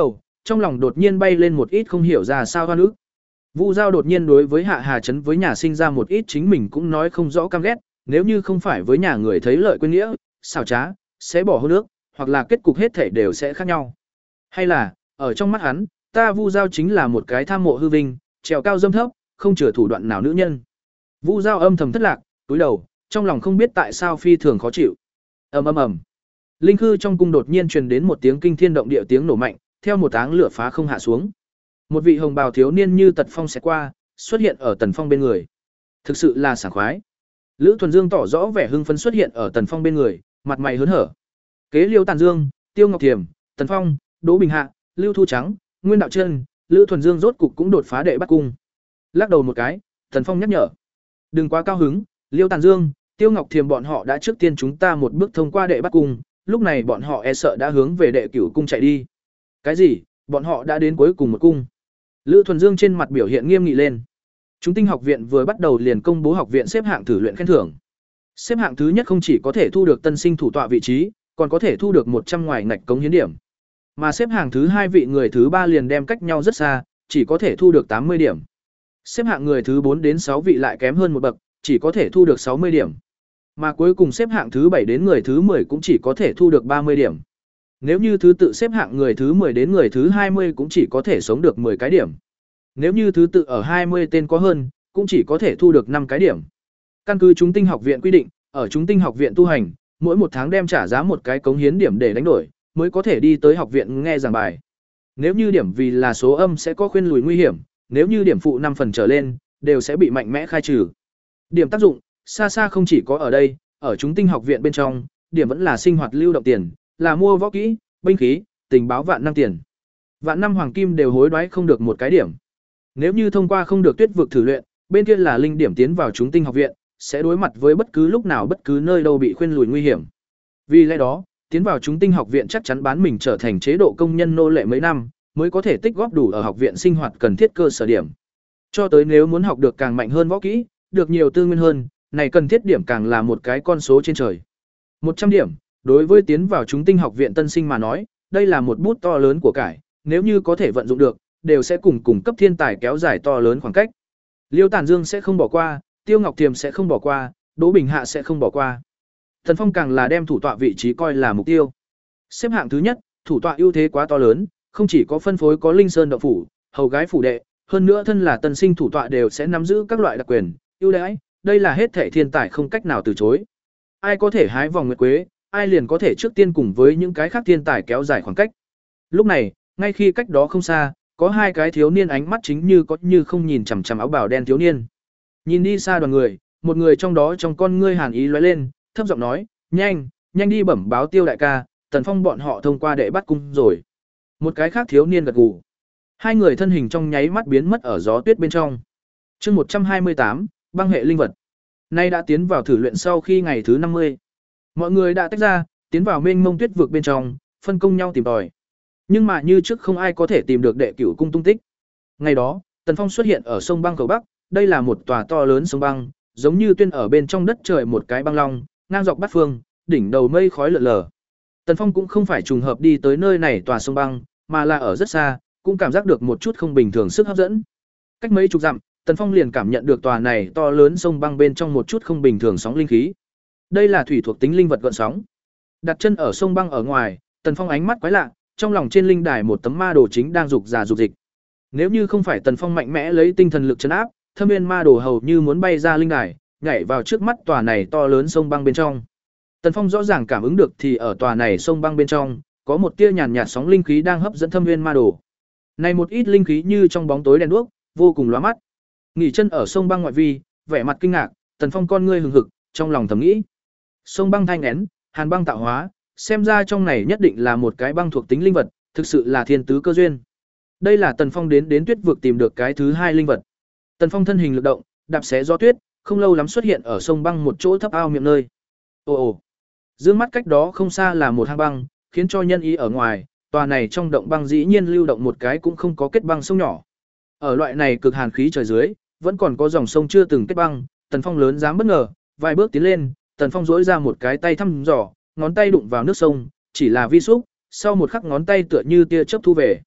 trong lòng đột nhiên bay lên một ít không hiểu ra sao oan ức. Vu Giao đột nhiên đối với Hạ Hà Trấn với nhà sinh ra một ít chính mình cũng nói không rõ căm ghét, nếu như không phải với nhà người thấy lợi quên nghĩa, xảo trá, sẽ bỏ hôn nước, hoặc là kết cục hết thể đều sẽ khác nhau. Hay là, ở trong mắt hắn, ta Vu Giao chính là một cái tham mộ hư vinh, trèo cao dâm thấp, không chừa thủ đoạn nào nữ nhân. Vu Giao âm thầm thất lạc, túi đầu, trong lòng không biết tại sao phi thường khó chịu. Ầm ầm ầm. Linh khư trong cung đột nhiên truyền đến một tiếng kinh thiên động địa tiếng nổ mạnh, theo một áng lửa phá không hạ xuống. Một vị hồng bào thiếu niên như tật phong sẽ qua, xuất hiện ở Tần Phong bên người. Thực sự là sảng khoái. Lữ Thuần Dương tỏ rõ vẻ hưng phấn xuất hiện ở Tần Phong bên người, mặt mày hớn hở. Kế Liêu Tàn Dương, Tiêu Ngọc Thiềm, Tần Phong, Đỗ Bình Hạ, Lưu Thu Trắng, Nguyên Đạo Chân, Lữ Thuần Dương rốt cục cũng đột phá đệ bắt cung. Lắc đầu một cái, Tần Phong nhắc nhở: "Đừng quá cao hứng, Liêu Tàn Dương, Tiêu Ngọc Thiềm bọn họ đã trước tiên chúng ta một bước thông qua đệ bắt cung, lúc này bọn họ e sợ đã hướng về đệ cửu cung chạy đi." "Cái gì? Bọn họ đã đến cuối cùng một cung?" Lữ Thuần Dương trên mặt biểu hiện nghiêm nghị lên. Chúng tinh học viện vừa bắt đầu liền công bố học viện xếp hạng thử luyện khen thưởng. Xếp hạng thứ nhất không chỉ có thể thu được tân sinh thủ tọa vị trí, còn có thể thu được một trăm ngoài ngạch cống hiến điểm. Mà xếp hạng thứ hai vị người thứ ba liền đem cách nhau rất xa, chỉ có thể thu được tám mươi điểm. Xếp hạng người thứ bốn đến sáu vị lại kém hơn một bậc, chỉ có thể thu được sáu mươi điểm. Mà cuối cùng xếp hạng thứ bảy đến người thứ mười cũng chỉ có thể thu được ba mươi điểm. Nếu như thứ tự xếp hạng người thứ mười đến người thứ hai mươi cũng chỉ có thể sống được mười cái điểm. Nếu như thứ tự ở hai mươi tên có hơn, cũng chỉ có thể thu được năm cái điểm. Căn cứ chúng tinh học viện quy định, ở chúng tinh học viện tu hành, mỗi một tháng đem trả giá một cái cống hiến điểm để đánh đổi, mới có thể đi tới học viện nghe giảng bài. Nếu như điểm vì là số âm sẽ có khuyên lùi nguy hiểm, nếu như điểm phụ năm phần trở lên, đều sẽ bị mạnh mẽ khai trừ. Điểm tác dụng, xa xa không chỉ có ở đây, ở chúng tinh học viện bên trong, điểm vẫn là sinh hoạt lưu động tiền, là mua võ kỹ, binh khí, tình báo vạn năm tiền. Vạn năm hoàng kim đều hối đoái không được một cái điểm. Nếu như thông qua không được tuyết vực thử luyện, bên kia là linh điểm tiến vào chúng tinh học viện, sẽ đối mặt với bất cứ lúc nào bất cứ nơi đâu bị khuyên lùi nguy hiểm. Vì lẽ đó, tiến vào chúng tinh học viện chắc chắn bán mình trở thành chế độ công nhân nô lệ mấy năm, mới có thể tích góp đủ ở học viện sinh hoạt cần thiết cơ sở điểm. Cho tới nếu muốn học được càng mạnh hơn võ kỹ, được nhiều tư nguyên hơn, này cần thiết điểm càng là một cái con số trên trời. một trăm điểm, đối với tiến vào chúng tinh học viện tân sinh mà nói, đây là một bút to lớn của cải, nếu như có thể vận dụng được, đều sẽ cùng cùng cấp thiên tài kéo dài to lớn khoảng cách. Liêu Tản Dương sẽ không bỏ qua, Tiêu Ngọc Thiềm sẽ không bỏ qua, Đỗ Bình Hạ sẽ không bỏ qua. Thần Phong càng là đem thủ tọa vị trí coi là mục tiêu. Xếp hạng thứ nhất, thủ tọa ưu thế quá to lớn, không chỉ có phân phối có Linh Sơn động phủ, hầu gái phủ đệ, hơn nữa thân là tân sinh thủ tọa đều sẽ nắm giữ các loại đặc quyền, ưu đãi, đây là hết thảy thiên tài không cách nào từ chối. Ai có thể hái vòng nguyệt quế, ai liền có thể trước tiên cùng với những cái khác thiên tài kéo dài khoảng cách. Lúc này, ngay khi cách đó không xa, có hai cái thiếu niên ánh mắt chính như có như không nhìn chằm chằm áo bào đen thiếu niên. Nhìn đi xa đoàn người, một người trong đó trong con ngươi hàn ý lóe lên, thấp giọng nói, "Nhanh, nhanh đi bẩm báo Tiêu đại ca, Tần Phong bọn họ thông qua đệ bắt cung rồi." Một cái khác thiếu niên gật gù. Hai người thân hình trong nháy mắt biến mất ở gió tuyết bên trong. Chương một trăm hai mươi tám, băng hệ linh vật. Nay đã tiến vào thử luyện sau khi ngày thứ năm mươi. Mọi người đã tách ra, tiến vào mênh mông tuyết vực bên trong, phân công nhau tìm tòi. Nhưng mà như trước không ai có thể tìm được đệ cửu cung tung tích. Ngày đó, Tần Phong xuất hiện ở sông băng cầu Bắc, đây là một tòa to lớn sông băng, giống như tuyên ở bên trong đất trời một cái băng long, ngang dọc bát phương, đỉnh đầu mây khói lượn lờ. Tần Phong cũng không phải trùng hợp đi tới nơi này tòa sông băng, mà là ở rất xa, cũng cảm giác được một chút không bình thường sức hấp dẫn. Cách mấy chục dặm, Tần Phong liền cảm nhận được tòa này to lớn sông băng bên trong một chút không bình thường sóng linh khí. Đây là thủy thuộc tính linh vật gợn sóng. Đặt chân ở sông băng ở ngoài, Tần Phong ánh mắt quái lạ, trong lòng trên linh đài một tấm ma đồ chính đang dục già dục dịch. Nếu như không phải Tần Phong mạnh mẽ lấy tinh thần lực trấn áp, Thâm Nguyên ma đồ hầu như muốn bay ra linh đài, nhảy vào trước mắt tòa này to lớn sông băng bên trong. Tần Phong rõ ràng cảm ứng được thì ở tòa này sông băng bên trong, có một tia nhàn nhạt sóng linh khí đang hấp dẫn Thâm Nguyên ma đồ. Này một ít linh khí như trong bóng tối đèn đuốc, vô cùng lóa mắt. Nghỉ chân ở sông băng ngoại vi, vẻ mặt kinh ngạc, Tần Phong con ngươi hừng hực, trong lòng thầm nghĩ: sông băng thanh nén, hàn băng tạo hóa, xem ra trong này nhất định là một cái băng thuộc tính linh vật, thực sự là thiên tứ cơ duyên. Đây là Tần Phong đến đến tuyết vực tìm được cái thứ hai linh vật. Tần Phong thân hình lực động, đạp xé gió tuyết, không lâu lắm xuất hiện ở sông băng một chỗ thấp ao miệng nơi. Ồ ồ. Dương mắt cách đó không xa là một hang băng, khiến cho nhân ý ở ngoài, tòa này trong động băng dĩ nhiên lưu động một cái cũng không có kết băng sông nhỏ. Ở loại này cực hàn khí trời dưới, vẫn còn có dòng sông chưa từng kết băng, Tần Phong lớn dám bất ngờ, vài bước tiến lên, Tần Phong duỗi ra một cái tay thăm dò, ngón tay đụng vào nước sông, chỉ là vi xúc, sau một khắc ngón tay tựa như tia chớp thu về.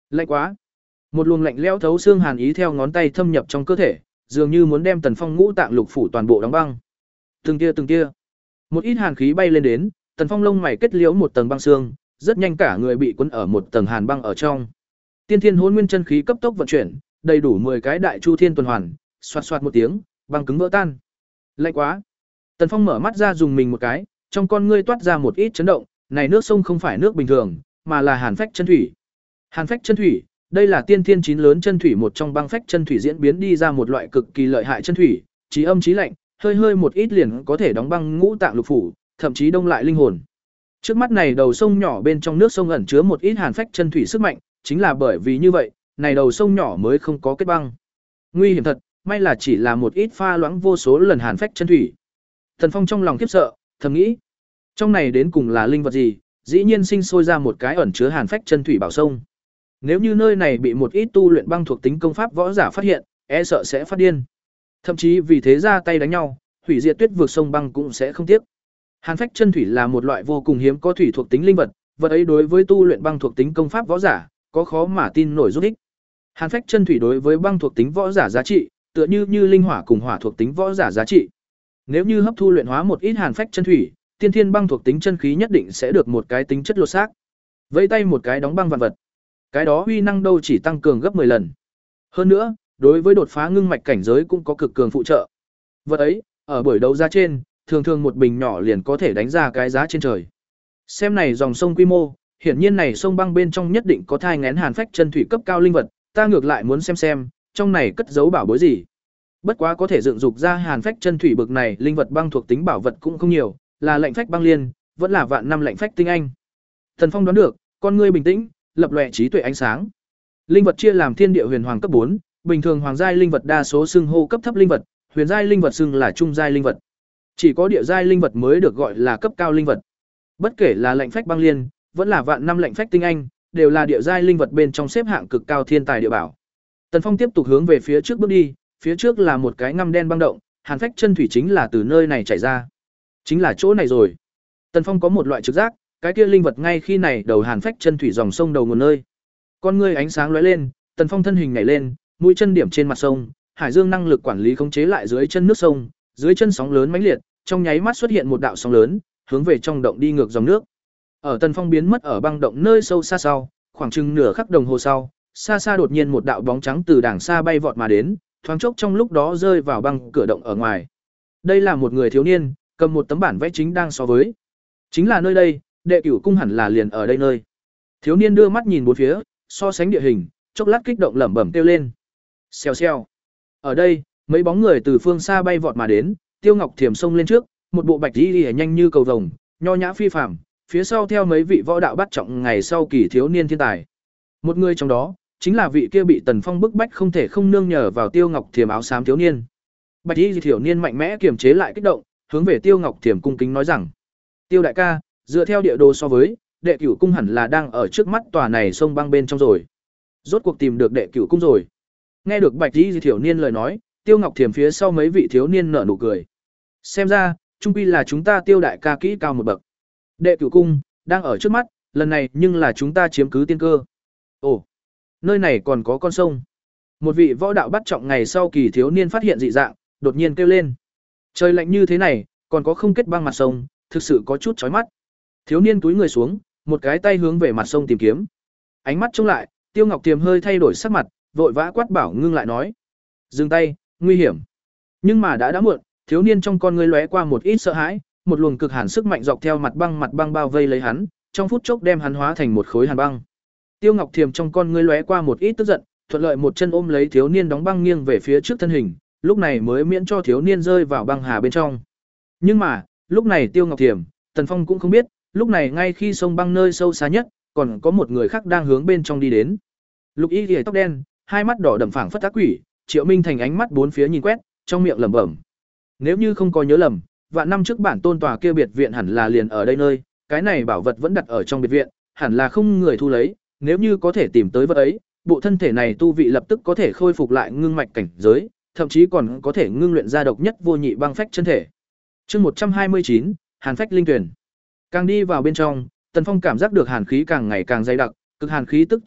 Lạnh quá. Một luồng lạnh lẽo thấu xương hàn ý theo ngón tay thâm nhập trong cơ thể, dường như muốn đem Tần Phong ngũ tạng lục phủ toàn bộ đóng băng. Từng tia từng tia, một ít hàn khí bay lên đến, Tần Phong lông mày kết liễu một tầng băng xương, rất nhanh cả người bị cuốn ở một tầng hàn băng ở trong. Tiên Thiên Hỗn Nguyên chân khí cấp tốc vận chuyển, đầy đủ mười cái đại chu thiên tuần hoàn, xoạt xoạt một tiếng, băng cứng vỡ tan. Lạnh quá. Tần Phong mở mắt ra dùng mình một cái, trong con ngươi toát ra một ít chấn động, này nước sông không phải nước bình thường, mà là hàn phách chân thủy. Hàn phách chân thủy, đây là tiên thiên chín lớn chân thủy một trong băng phách chân thủy diễn biến đi ra một loại cực kỳ lợi hại chân thủy, chí âm chí lạnh, hơi hơi một ít liền có thể đóng băng ngũ tạng lục phủ, thậm chí đông lại linh hồn. Trước mắt này đầu sông nhỏ bên trong nước sông ẩn chứa một ít hàn phách chân thủy sức mạnh, chính là bởi vì như vậy, này đầu sông nhỏ mới không có kết băng. Nguy hiểm thật, may là chỉ là một ít pha loãng vô số lần hàn phách chân thủy. Thần Phong trong lòng khiếp sợ, thầm nghĩ, trong này đến cùng là linh vật gì, dĩ nhiên sinh sôi ra một cái ẩn chứa hàn phách chân thủy bảo sông. Nếu như nơi này bị một ít tu luyện băng thuộc tính công pháp võ giả phát hiện, e sợ sẽ phát điên. Thậm chí vì thế ra tay đánh nhau, hủy diệt tuyết vượt sông băng cũng sẽ không tiếc. Hàn phách chân thủy là một loại vô cùng hiếm có thủy thuộc tính linh vật, vật ấy đối với tu luyện băng thuộc tính công pháp võ giả, có khó mà tin nổi giúp ích. Hàn phách chân thủy đối với băng thuộc tính võ giả giá trị, tựa như như linh hỏa cùng hỏa thuộc tính võ giả giá trị. Nếu như hấp thu luyện hóa một ít hàn phách chân thủy, tiên thiên băng thuộc tính chân khí nhất định sẽ được một cái tính chất lột xác. Vẫy tay một cái đóng băng vạn vật. Cái đó uy năng đâu chỉ tăng cường gấp mười lần. Hơn nữa, đối với đột phá ngưng mạch cảnh giới cũng có cực cường phụ trợ. Vật ấy, ở buổi đấu giá trên, thường thường một bình nhỏ liền có thể đánh ra cái giá trên trời. Xem này dòng sông quy mô, hiển nhiên này sông băng bên trong nhất định có thai nghén hàn phách chân thủy cấp cao linh vật, ta ngược lại muốn xem xem, trong này cất giấu bảo bối gì. Bất quá có thể dựng dục ra hàn phách chân thủy bực này, linh vật băng thuộc tính bảo vật cũng không nhiều, là lạnh phách băng liên, vẫn là vạn năm lạnh phách tinh anh. Thần Phong đoán được, con ngươi bình tĩnh, lập lòe trí tuệ ánh sáng. Linh vật chia làm thiên địa huyền hoàng cấp bốn, bình thường hoàng giai linh vật đa số xưng hô cấp thấp linh vật, huyền giai linh vật xưng là trung giai linh vật. Chỉ có địa giai linh vật mới được gọi là cấp cao linh vật. Bất kể là lạnh phách băng liên, vẫn là vạn năm lạnh phách tinh anh, đều là địa giai linh vật bên trong xếp hạng cực cao thiên tài địa bảo. Tần Phong tiếp tục hướng về phía trước bước đi, phía trước là một cái ngăm đen băng động, hàn phách chân thủy chính là từ nơi này chảy ra. Chính là chỗ này rồi. Tần Phong có một loại trực giác, cái kia linh vật ngay khi này đầu hàn phách chân thủy dòng sông đầu nguồn nơi. Con ngươi ánh sáng lóe lên, Tần Phong thân hình nhảy lên, mũi chân điểm trên mặt sông, hải dương năng lực quản lý khống chế lại dưới chân nước sông, dưới chân sóng lớn mãnh liệt, trong nháy mắt xuất hiện một đạo sóng lớn, hướng về trong động đi ngược dòng nước. Ở Tần Phong biến mất ở băng động nơi sâu xa sau, khoảng chừng nửa khắc đồng hồ sau, xa xa đột nhiên một đạo bóng trắng từ đàng xa bay vọt mà đến, thoáng chốc trong lúc đó rơi vào băng cửa động ở ngoài. Đây là một người thiếu niên, cầm một tấm bản vẽ chính đang so với. Chính là nơi đây, Đệ Cửu cung hẳn là liền ở đây nơi. Thiếu niên đưa mắt nhìn bốn phía, so sánh địa hình, chốc lát kích động lẩm bẩm kêu lên. Xèo xèo. Ở đây, mấy bóng người từ phương xa bay vọt mà đến, Tiêu Ngọc Thiểm xông lên trước, một bộ bạch y liễu nhanh như cầu vồng, nho nhã phi phàm, phía sau theo mấy vị võ đạo bắt trọng ngày sau kỳ thiếu niên thiên tài. Một người trong đó, chính là vị kia bị Tần Phong bức bách không thể không nương nhờ vào Tiêu Ngọc Thiểm áo xám thiếu niên. Bạch y thiếu niên mạnh mẽ kiềm chế lại kích động, hướng về Tiêu Ngọc Thiểm cung kính nói rằng: "Tiêu đại ca, dựa theo địa đồ so với, Đệ Cửu cung hẳn là đang ở trước mắt tòa này sông băng bên trong rồi. Rốt cuộc tìm được Đệ Cửu cung rồi." Nghe được Bạch y thiếu niên lời nói, Tiêu Ngọc Thiểm phía sau mấy vị thiếu niên nở nụ cười. Xem ra, chung quy là chúng ta Tiêu đại ca kỹ cao một bậc. Đệ Cửu cung đang ở trước mắt, lần này nhưng là chúng ta chiếm cứ tiên cơ. Ồ, nơi này còn có con sông. Một vị võ đạo bắt trọng ngày sau kỳ thiếu niên phát hiện dị dạng, đột nhiên kêu lên. Trời lạnh như thế này, còn có không kết băng mặt sông, thực sự có chút chói mắt. Thiếu niên túi người xuống, một cái tay hướng về mặt sông tìm kiếm. Ánh mắt trông lại, Tiêu Ngọc Tiềm hơi thay đổi sắc mặt, vội vã quát bảo ngưng lại nói: "Dừng tay, nguy hiểm." Nhưng mà đã đã muộn, thiếu niên trong con ngươi lóe qua một ít sợ hãi, một luồng cực hàn sức mạnh dọc theo mặt băng mặt băng bao vây lấy hắn, trong phút chốc đem hắn hóa thành một khối hàn băng. Tiêu Ngọc Thiềm trong con ngươi lóe qua một ít tức giận, thuận lợi một chân ôm lấy thiếu niên đóng băng nghiêng về phía trước thân hình, lúc này mới miễn cho thiếu niên rơi vào băng hà bên trong. Nhưng mà, lúc này Tiêu Ngọc Thiềm, Tần Phong cũng không biết, lúc này ngay khi sông băng nơi sâu xa nhất, còn có một người khác đang hướng bên trong đi đến. Lục Y liễu tóc đen, hai mắt đỏ đậm phảng phất ác quỷ, Triệu Minh Thành ánh mắt bốn phía nhìn quét, trong miệng lẩm bẩm: "Nếu như không có nhớ lầm, vạn năm trước bản tôn tòa kia biệt viện hẳn là liền ở đây nơi, cái này bảo vật vẫn đặt ở trong biệt viện, hẳn là không người thu lấy, nếu như có thể tìm tới vật ấy, bộ thân thể này tu vị lập tức có thể khôi phục lại ngưng mạch cảnh giới, thậm chí còn có thể ngưng luyện ra độc nhất vô nhị băng phách chân thể." Chương một trăm hai mươi chín, Hàn phách linh tuyển. Càng đi vào bên trong, Tần Phong cảm giác được hàn khí càng ngày càng dày đặc, cực hàn khí tức tràn ngập,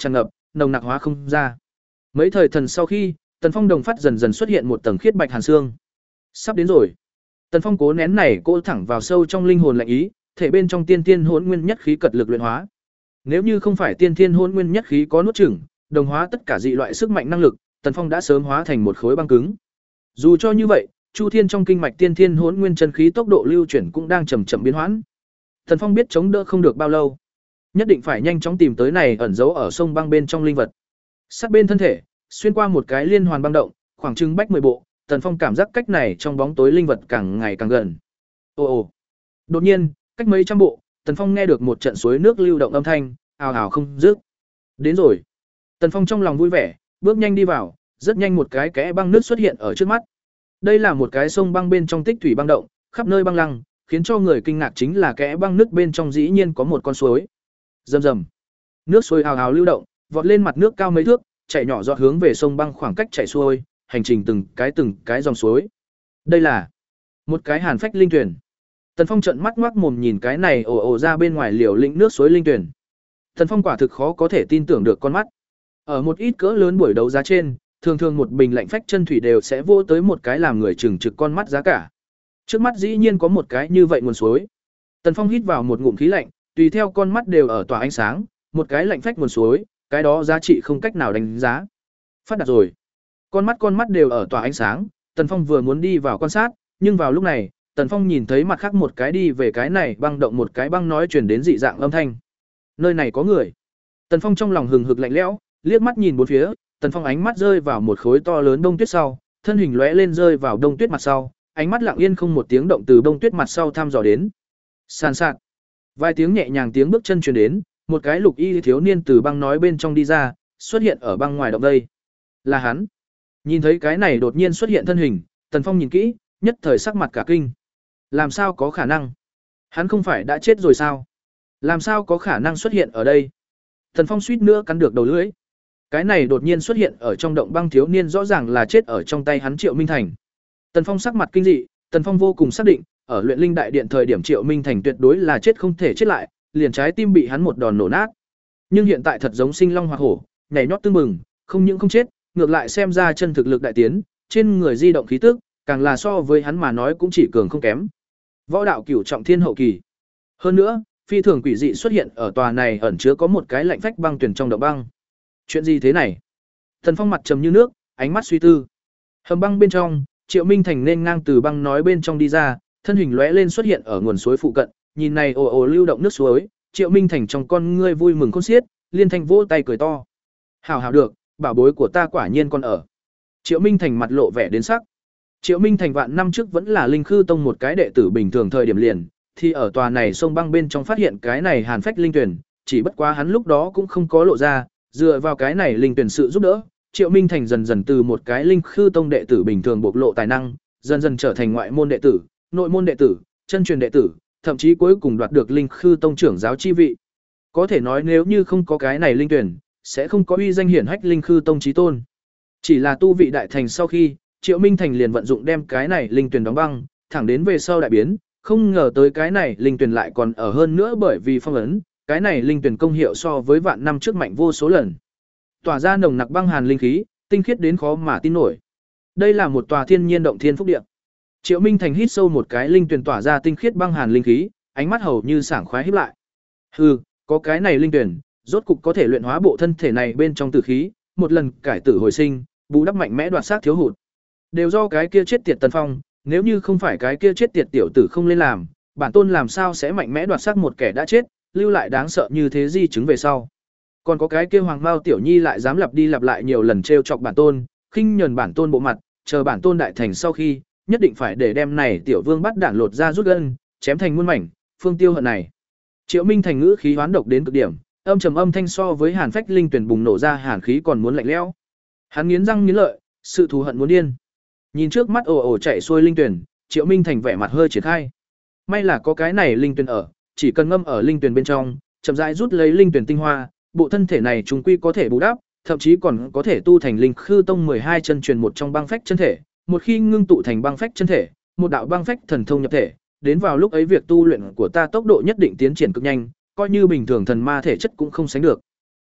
nồng nặc hóa không ra. Mấy thời thần sau khi, Tần Phong đồng phát dần dần xuất hiện một tầng khiết bạch hàn xương. Sắp đến rồi. Tần Phong cố nén này cô thẳng vào sâu trong linh hồn lạnh ý, thể bên trong tiên tiên hỗn nguyên nhất khí cật lực luyện hóa. Nếu như không phải tiên tiên hỗn nguyên nhất khí có nuốt chửng, đồng hóa tất cả dị loại sức mạnh năng lực, Tần Phong đã sớm hóa thành một khối băng cứng. Dù cho như vậy, Chu Thiên trong kinh mạch tiên tiên hỗn nguyên chân khí tốc độ lưu chuyển cũng đang chậm chậm biến hoãn. Tần Phong biết chống đỡ không được bao lâu, nhất định phải nhanh chóng tìm tới này ẩn giấu ở sông băng bên trong linh vật. Sát bên thân thể, xuyên qua một cái liên hoàn băng động, khoảng chừng bách mười bộ, Tần Phong cảm giác cách này trong bóng tối linh vật càng ngày càng gần. Ồ ồ. Đột nhiên, cách mấy trăm bộ, Tần Phong nghe được một trận suối nước lưu động âm thanh, ào ào không dứt. Đến rồi. Tần Phong trong lòng vui vẻ, bước nhanh đi vào, rất nhanh một cái kẽ băng nước xuất hiện ở trước mắt. Đây là một cái sông băng bên trong tích thủy băng động, khắp nơi băng lăng, khiến cho người kinh ngạc chính là kẽ băng nước bên trong dĩ nhiên có một con suối. Rầm rầm. Nước suối ào ào lưu động, vọt lên mặt nước cao mấy thước, chảy nhỏ giọt hướng về sông băng khoảng cách chảy xuôi, hành trình từng cái từng cái dòng suối. Đây là một cái hàn phách linh tuyển. Tần Phong trợn mắt ngoác mồm nhìn cái này ồ ồ ra bên ngoài liều lĩnh nước suối linh tuyển. Tần Phong quả thực khó có thể tin tưởng được con mắt. Ở một ít cỡ lớn buổi đấu giá trên, thường thường một bình lạnh phách chân thủy đều sẽ vô tới một cái làm người chừng trực con mắt giá cả. Trước mắt dĩ nhiên có một cái như vậy nguồn suối. Tần Phong hít vào một ngụm khí lạnh, tùy theo con mắt đều ở tỏa ánh sáng, một cái lạnh phách nguồn suối, cái đó giá trị không cách nào đánh giá. Phát đạt rồi. Con mắt con mắt đều ở tỏa ánh sáng, Tần Phong vừa muốn đi vào quan sát, nhưng vào lúc này, Tần Phong nhìn thấy mặt khác một cái đi về cái này băng động một cái băng nói truyền đến dị dạng âm thanh. Nơi này có người. Tần Phong trong lòng hừng hực lạnh lẽo, liếc mắt nhìn bốn phía, Tần Phong ánh mắt rơi vào một khối to lớn đông tuyết sau, thân hình lóe lên rơi vào đông tuyết mặt sau, ánh mắt lặng yên không một tiếng động từ đông tuyết mặt sau thăm dò đến. Sàn sạt. Vài tiếng nhẹ nhàng tiếng bước chân truyền đến, một cái lục y thiếu niên từ băng nói bên trong đi ra, xuất hiện ở băng ngoài động đây. Là hắn. Nhìn thấy cái này đột nhiên xuất hiện thân hình, Tần Phong nhìn kỹ, nhất thời sắc mặt cả kinh. Làm sao có khả năng? Hắn không phải đã chết rồi sao? Làm sao có khả năng xuất hiện ở đây? Tần Phong suýt nữa cắn được đầu lưỡi. Cái này đột nhiên xuất hiện ở trong động băng thiếu niên rõ ràng là chết ở trong tay hắn Triệu Minh Thành. Tần Phong sắc mặt kinh dị, Tần Phong vô cùng xác định, ở luyện linh đại điện thời điểm Triệu Minh Thành tuyệt đối là chết không thể chết lại, liền trái tim bị hắn một đòn nổ nát. Nhưng hiện tại thật giống sinh long hoặc hổ, nhảy nhót tưng bừng, không những không chết, ngược lại xem ra chân thực lực đại tiến, trên người di động khí tức, càng là so với hắn mà nói cũng chỉ cường không kém. Võ đạo cửu trọng thiên hậu kỳ. Hơn nữa, phi thường quỷ dị xuất hiện ở tòa này ẩn chứa có một cái lạnh phách băng tuyển trong động băng. Chuyện gì thế này? Thần Phong mặt trầm như nước, ánh mắt suy tư. Hầm băng bên trong, Triệu Minh Thành nên ngang từ băng nói bên trong đi ra, thân hình lóe lên xuất hiện ở nguồn suối phụ cận, nhìn này ồ ồ lưu động nước suối, Triệu Minh Thành trong con ngươi vui mừng khôn xiết, liên thanh vỗ tay cười to. Hảo hảo được, bảo bối của ta quả nhiên còn ở. Triệu Minh Thành mặt lộ vẻ đến sắc. Triệu Minh Thành vạn năm trước vẫn là Linh Khư Tông một cái đệ tử bình thường thời điểm liền, thì ở tòa này sông băng bên trong phát hiện cái này hàn phách linh tuyển, chỉ bất quá hắn lúc đó cũng không có lộ ra, dựa vào cái này linh tuyển sự giúp đỡ, Triệu Minh Thành dần dần từ một cái Linh Khư Tông đệ tử bình thường bộc lộ tài năng, dần dần trở thành ngoại môn đệ tử, nội môn đệ tử, chân truyền đệ tử, thậm chí cuối cùng đoạt được Linh Khư Tông trưởng giáo chi vị. Có thể nói nếu như không có cái này linh tuyển, sẽ không có uy danh hiển hách Linh Khư Tông chí tôn. Chỉ là tu vị đại thành sau khi, Triệu Minh Thành liền vận dụng đem cái này linh tuyển đóng băng, thẳng đến về sau đại biến, không ngờ tới cái này linh tuyển lại còn ở hơn nữa bởi vì phong ấn, cái này linh tuyển công hiệu so với vạn năm trước mạnh vô số lần. Tỏa ra nồng nặc băng hàn linh khí, tinh khiết đến khó mà tin nổi. Đây là một tòa thiên nhiên động thiên phúc địa. Triệu Minh Thành hít sâu một cái linh tuyển tỏa ra tinh khiết băng hàn linh khí, ánh mắt hầu như sảng khoái híp lại. Hừ, có cái này linh tuyển, rốt cục có thể luyện hóa bộ thân thể này bên trong tử khí, một lần cải tử hồi sinh, bù đắp mạnh mẽ đoạt xác thiếu hụt. Đều do cái kia chết tiệt Tần Phong, nếu như không phải cái kia chết tiệt tiểu tử không lên làm, bản tôn làm sao sẽ mạnh mẽ đoạt xác một kẻ đã chết, lưu lại đáng sợ như thế di chứng về sau. Còn có cái kia Hoàng Mao tiểu nhi lại dám lặp đi lặp lại nhiều lần trêu chọc bản tôn, khinh nhẫn bản tôn bộ mặt, chờ bản tôn đại thành sau khi, nhất định phải để đem này tiểu vương bắt đạn lột ra rút gân, chém thành muôn mảnh, phương tiêu hận này. Triệu Minh Thành ngữ khí hoán độc đến cực điểm, âm trầm âm thanh so với hàn phách linh tuyển bùng nổ ra hàn khí còn muốn lạnh lẽo. Hắn nghiến răng nghiến lợi, sự thù hận muốn điên. Nhìn trước mắt ồ ồ chạy xuôi linh tuyển, Triệu Minh Thành vẻ mặt hơi triển khai. May là có cái này linh tuyển ở, chỉ cần ngâm ở linh tuyển bên trong, chậm rãi rút lấy linh tuyển tinh hoa, bộ thân thể này chúng quy có thể bù đắp, thậm chí còn có thể tu thành Linh Khư Tông mười hai chân truyền một trong băng phách chân thể, một khi ngưng tụ thành băng phách chân thể, một đạo băng phách thần thông nhập thể, đến vào lúc ấy việc tu luyện của ta tốc độ nhất định tiến triển cực nhanh, coi như bình thường thần ma thể chất cũng không sánh được.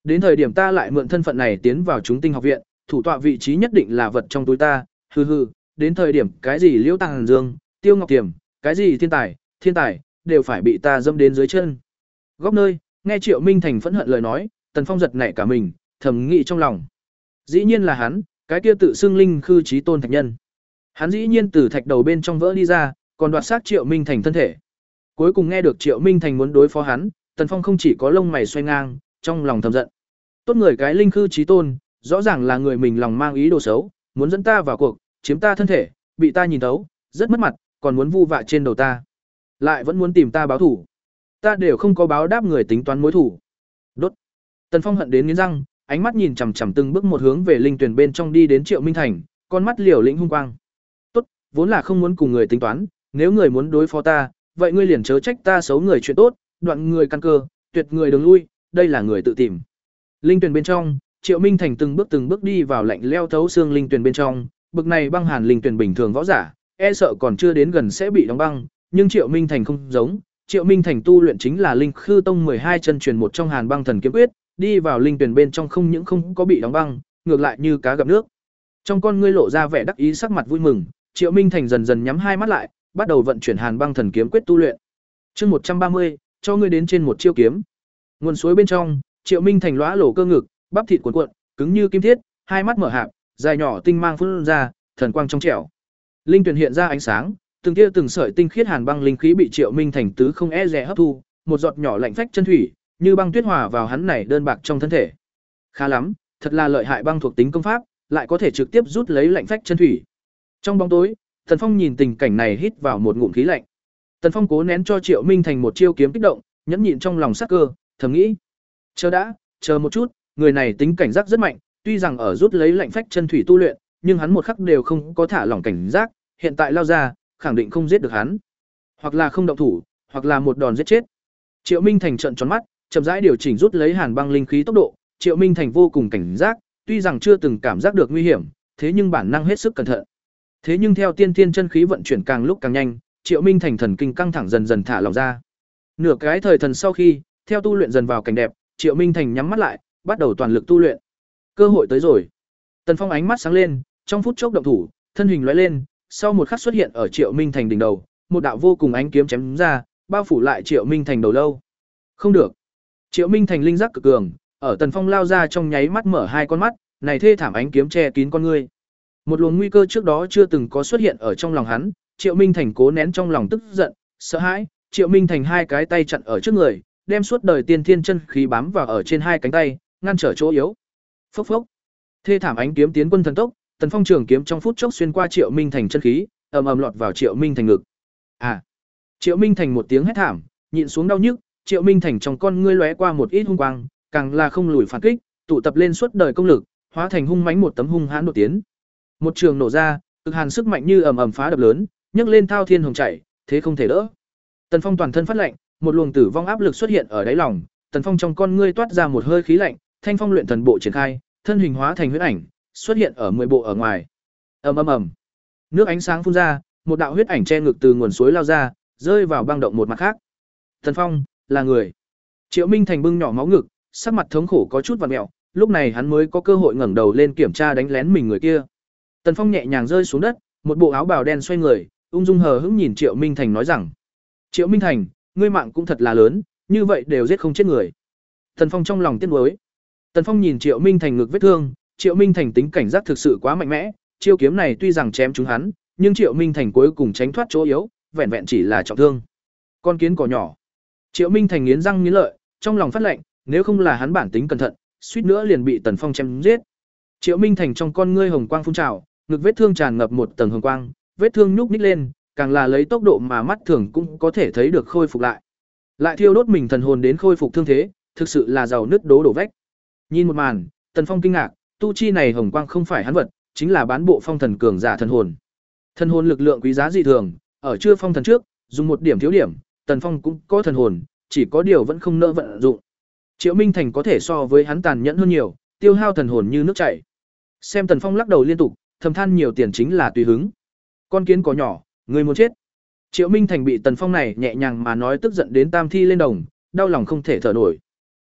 Đến thời điểm ta lại mượn thân phận này tiến vào chúng tinh học viện, thủ tọa vị trí nhất định là vật trong túi ta, hừ hừ, đến thời điểm cái gì Liễu Tàng Dương, Tiêu Ngọc Tiềm, cái gì thiên tài, thiên tài, đều phải bị ta dâm đến dưới chân. Góc nơi, nghe Triệu Minh Thành phẫn hận lời nói, Tần Phong giật nảy cả mình, thầm nghĩ trong lòng. Dĩ nhiên là hắn, cái kia tự xưng linh khư chí tôn thạch nhân. Hắn dĩ nhiên từ thạch đầu bên trong vỡ đi ra, còn đoạt xác Triệu Minh Thành thân thể. Cuối cùng nghe được Triệu Minh Thành muốn đối phó hắn, Tần Phong không chỉ có lông mày xoay ngang, trong lòng thầm giận. Tốt người cái linh khư chí tôn, rõ ràng là người mình lòng mang ý đồ xấu, muốn dẫn ta vào cuộc, chiếm ta thân thể, bị ta nhìn thấu, rất mất mặt, còn muốn vu vạ trên đầu ta. Lại vẫn muốn tìm ta báo thủ. Ta đều không có báo đáp người tính toán mối thủ. Đốt. Tần Phong hận đến nghiến răng, ánh mắt nhìn chằm chằm từng bước một hướng về linh tuyển bên trong đi đến Triệu Minh Thành, con mắt liều lĩnh hung quang. Tốt, vốn là không muốn cùng người tính toán, nếu người muốn đối phó ta, vậy ngươi liền chớ trách ta xấu người chuyện tốt, đoạn người căn cơ, tuyệt người đường lui, đây là người tự tìm. Linh tuyển bên trong, Triệu Minh Thành từng bước từng bước đi vào lạnh leo thấu xương linh tuyển bên trong, bực này băng hàn linh tuyển bình thường võ giả, e sợ còn chưa đến gần sẽ bị đóng băng, nhưng Triệu Minh Thành không giống, Triệu Minh Thành tu luyện chính là Linh Khư Tông mười hai chân truyền một trong Hàn Băng Thần Kiếm Quyết, đi vào linh tuyển bên trong không những không có bị đóng băng, ngược lại như cá gặp nước. Trong con ngươi lộ ra vẻ đắc ý sắc mặt vui mừng, Triệu Minh Thành dần dần nhắm hai mắt lại, bắt đầu vận chuyển Hàn Băng Thần Kiếm Quyết tu luyện. Chương một trăm ba mươi, cho ngươi đến trên một chiêu kiếm. Nguồn suối bên trong, Triệu Minh Thành lóa lổ cơ ngực, bắp thịt cuộn cuộn, cứng như kim thiết, hai mắt mở hạp, dài nhỏ tinh mang phun ra, thần quang trong trẻo. Linh tuyển hiện ra ánh sáng, từng tia từng sợi tinh khiết hàn băng linh khí bị Triệu Minh Thành tứ không e dè hấp thu, một giọt nhỏ lạnh phách chân thủy, như băng tuyết hòa vào hắn này đơn bạc trong thân thể. Khá lắm, thật là lợi hại băng thuộc tính công pháp, lại có thể trực tiếp rút lấy lạnh phách chân thủy. Trong bóng tối, Tần Phong nhìn tình cảnh này hít vào một ngụm khí lạnh. Tần Phong cố nén cho Triệu Minh Thành một chiêu kiếm kích động, nhẫn nhịn trong lòng sắc cơ, thầm nghĩ: chờ đã, chờ một chút, người này tính cảnh giác rất mạnh, tuy rằng ở rút lấy lạnh phách chân thủy tu luyện, nhưng hắn một khắc đều không có thả lỏng cảnh giác, hiện tại lao ra, khẳng định không giết được hắn. Hoặc là không động thủ, hoặc là một đòn giết chết. Triệu Minh Thành trợn tròn mắt, chậm rãi điều chỉnh rút lấy hàn băng linh khí tốc độ, Triệu Minh Thành vô cùng cảnh giác, tuy rằng chưa từng cảm giác được nguy hiểm, thế nhưng bản năng hết sức cẩn thận. Thế nhưng theo tiên thiên chân khí vận chuyển càng lúc càng nhanh, Triệu Minh Thành thần kinh căng thẳng dần dần thả lỏng ra. Nửa cái thời thần sau khi, theo tu luyện dần vào cảnh đẹp, Triệu Minh Thành nhắm mắt lại, bắt đầu toàn lực tu luyện. Cơ hội tới rồi. Tần Phong ánh mắt sáng lên, trong phút chốc động thủ, thân hình lóe lên, sau một khắc xuất hiện ở Triệu Minh Thành đỉnh đầu, một đạo vô cùng ánh kiếm chém ra, bao phủ lại Triệu Minh Thành đầu lâu. Không được. Triệu Minh Thành linh giác cực cường, ở Tần Phong lao ra trong nháy mắt mở hai con mắt, này thê thảm ánh kiếm che kín con ngươi. Một luồng nguy cơ trước đó chưa từng có xuất hiện ở trong lòng hắn, Triệu Minh Thành cố nén trong lòng tức giận, sợ hãi, Triệu Minh Thành hai cái tay chặn ở trước người, đem suốt đời tiên thiên chân khí bám vào ở trên hai cánh tay, ngăn trở chỗ yếu. Phốc phốc. Thê thảm ánh kiếm tiến quân thần tốc, Tần Phong trường kiếm trong phút chốc xuyên qua Triệu Minh Thành chân khí, ầm ầm lọt vào Triệu Minh Thành ngực. À. Triệu Minh Thành một tiếng hét thảm, nhịn xuống đau nhức, Triệu Minh Thành trong con ngươi lóe qua một ít hung quang, càng là không lùi phản kích, tụ tập lên suốt đời công lực, hóa thành hung mãnh một tấm hung hãn đột tiến. Một trường nổ ra, cực hàn sức mạnh như ầm ầm phá đập lớn, nhấc lên thao thiên hồng chảy, thế không thể đỡ. Tần Phong toàn thân phát lạnh, một luồng tử vong áp lực xuất hiện ở đáy lòng, Tần Phong trong con ngươi toát ra một hơi khí lạnh, Thanh Phong luyện thần bộ triển khai, thân hình hóa thành huyễn ảnh, xuất hiện ở mười bộ ở ngoài. Ầm ầm ầm. Nước ánh sáng phun ra, một đạo huyết ảnh che ngực từ nguồn suối lao ra, rơi vào băng động một mặt khác. Tần Phong, là người. Triệu Minh Thành bưng nhỏ máu ngực, sắc mặt thống khổ có chút vặn mèo, lúc này hắn mới có cơ hội ngẩng đầu lên kiểm tra đánh lén mình người kia. Tần Phong nhẹ nhàng rơi xuống đất, một bộ áo bào đen xoay người, ung dung hờ hững nhìn Triệu Minh Thành nói rằng: "Triệu Minh Thành, ngươi mạng cũng thật là lớn, như vậy đều giết không chết người." Tần Phong trong lòng tiếc nuối. Tần Phong nhìn Triệu Minh Thành ngực vết thương, Triệu Minh Thành tính cảnh giác thực sự quá mạnh mẽ, chiêu kiếm này tuy rằng chém trúng hắn, nhưng Triệu Minh Thành cuối cùng tránh thoát chỗ yếu, vẹn vẹn chỉ là trọng thương. Con kiến cỏ nhỏ. Triệu Minh Thành nghiến răng nghiến lợi, trong lòng phát lệnh, nếu không là hắn bản tính cẩn thận, suýt nữa liền bị Tần Phong chém giết. Triệu Minh Thành trong con ngươi hồng quang phun trào, ngực vết thương tràn ngập một tầng hồng quang, vết thương nhúc nhích lên, càng là lấy tốc độ mà mắt thường cũng có thể thấy được khôi phục lại. Lại thiêu đốt mình thần hồn đến khôi phục thương thế, thực sự là giàu nứt đố đổ vách. Nhìn một màn, Tần Phong kinh ngạc, tu chi này hồng quang không phải hắn vật, chính là bán bộ phong thần cường giả thần hồn. Thần hồn lực lượng quý giá dị thường, ở chưa phong thần trước, dùng một điểm thiếu điểm, Tần Phong cũng có thần hồn, chỉ có điều vẫn không nỡ vận dụng. Triệu Minh Thành có thể so với hắn tàn nhẫn hơn nhiều, tiêu hao thần hồn như nước chảy. Xem Tần Phong lắc đầu liên tục, thầm than nhiều tiền chính là tùy hứng. Con kiến cỏ nhỏ, người muốn chết. Triệu Minh Thành bị Tần Phong này nhẹ nhàng mà nói tức giận đến tam thi lên đồng, đau lòng không thể thở nổi.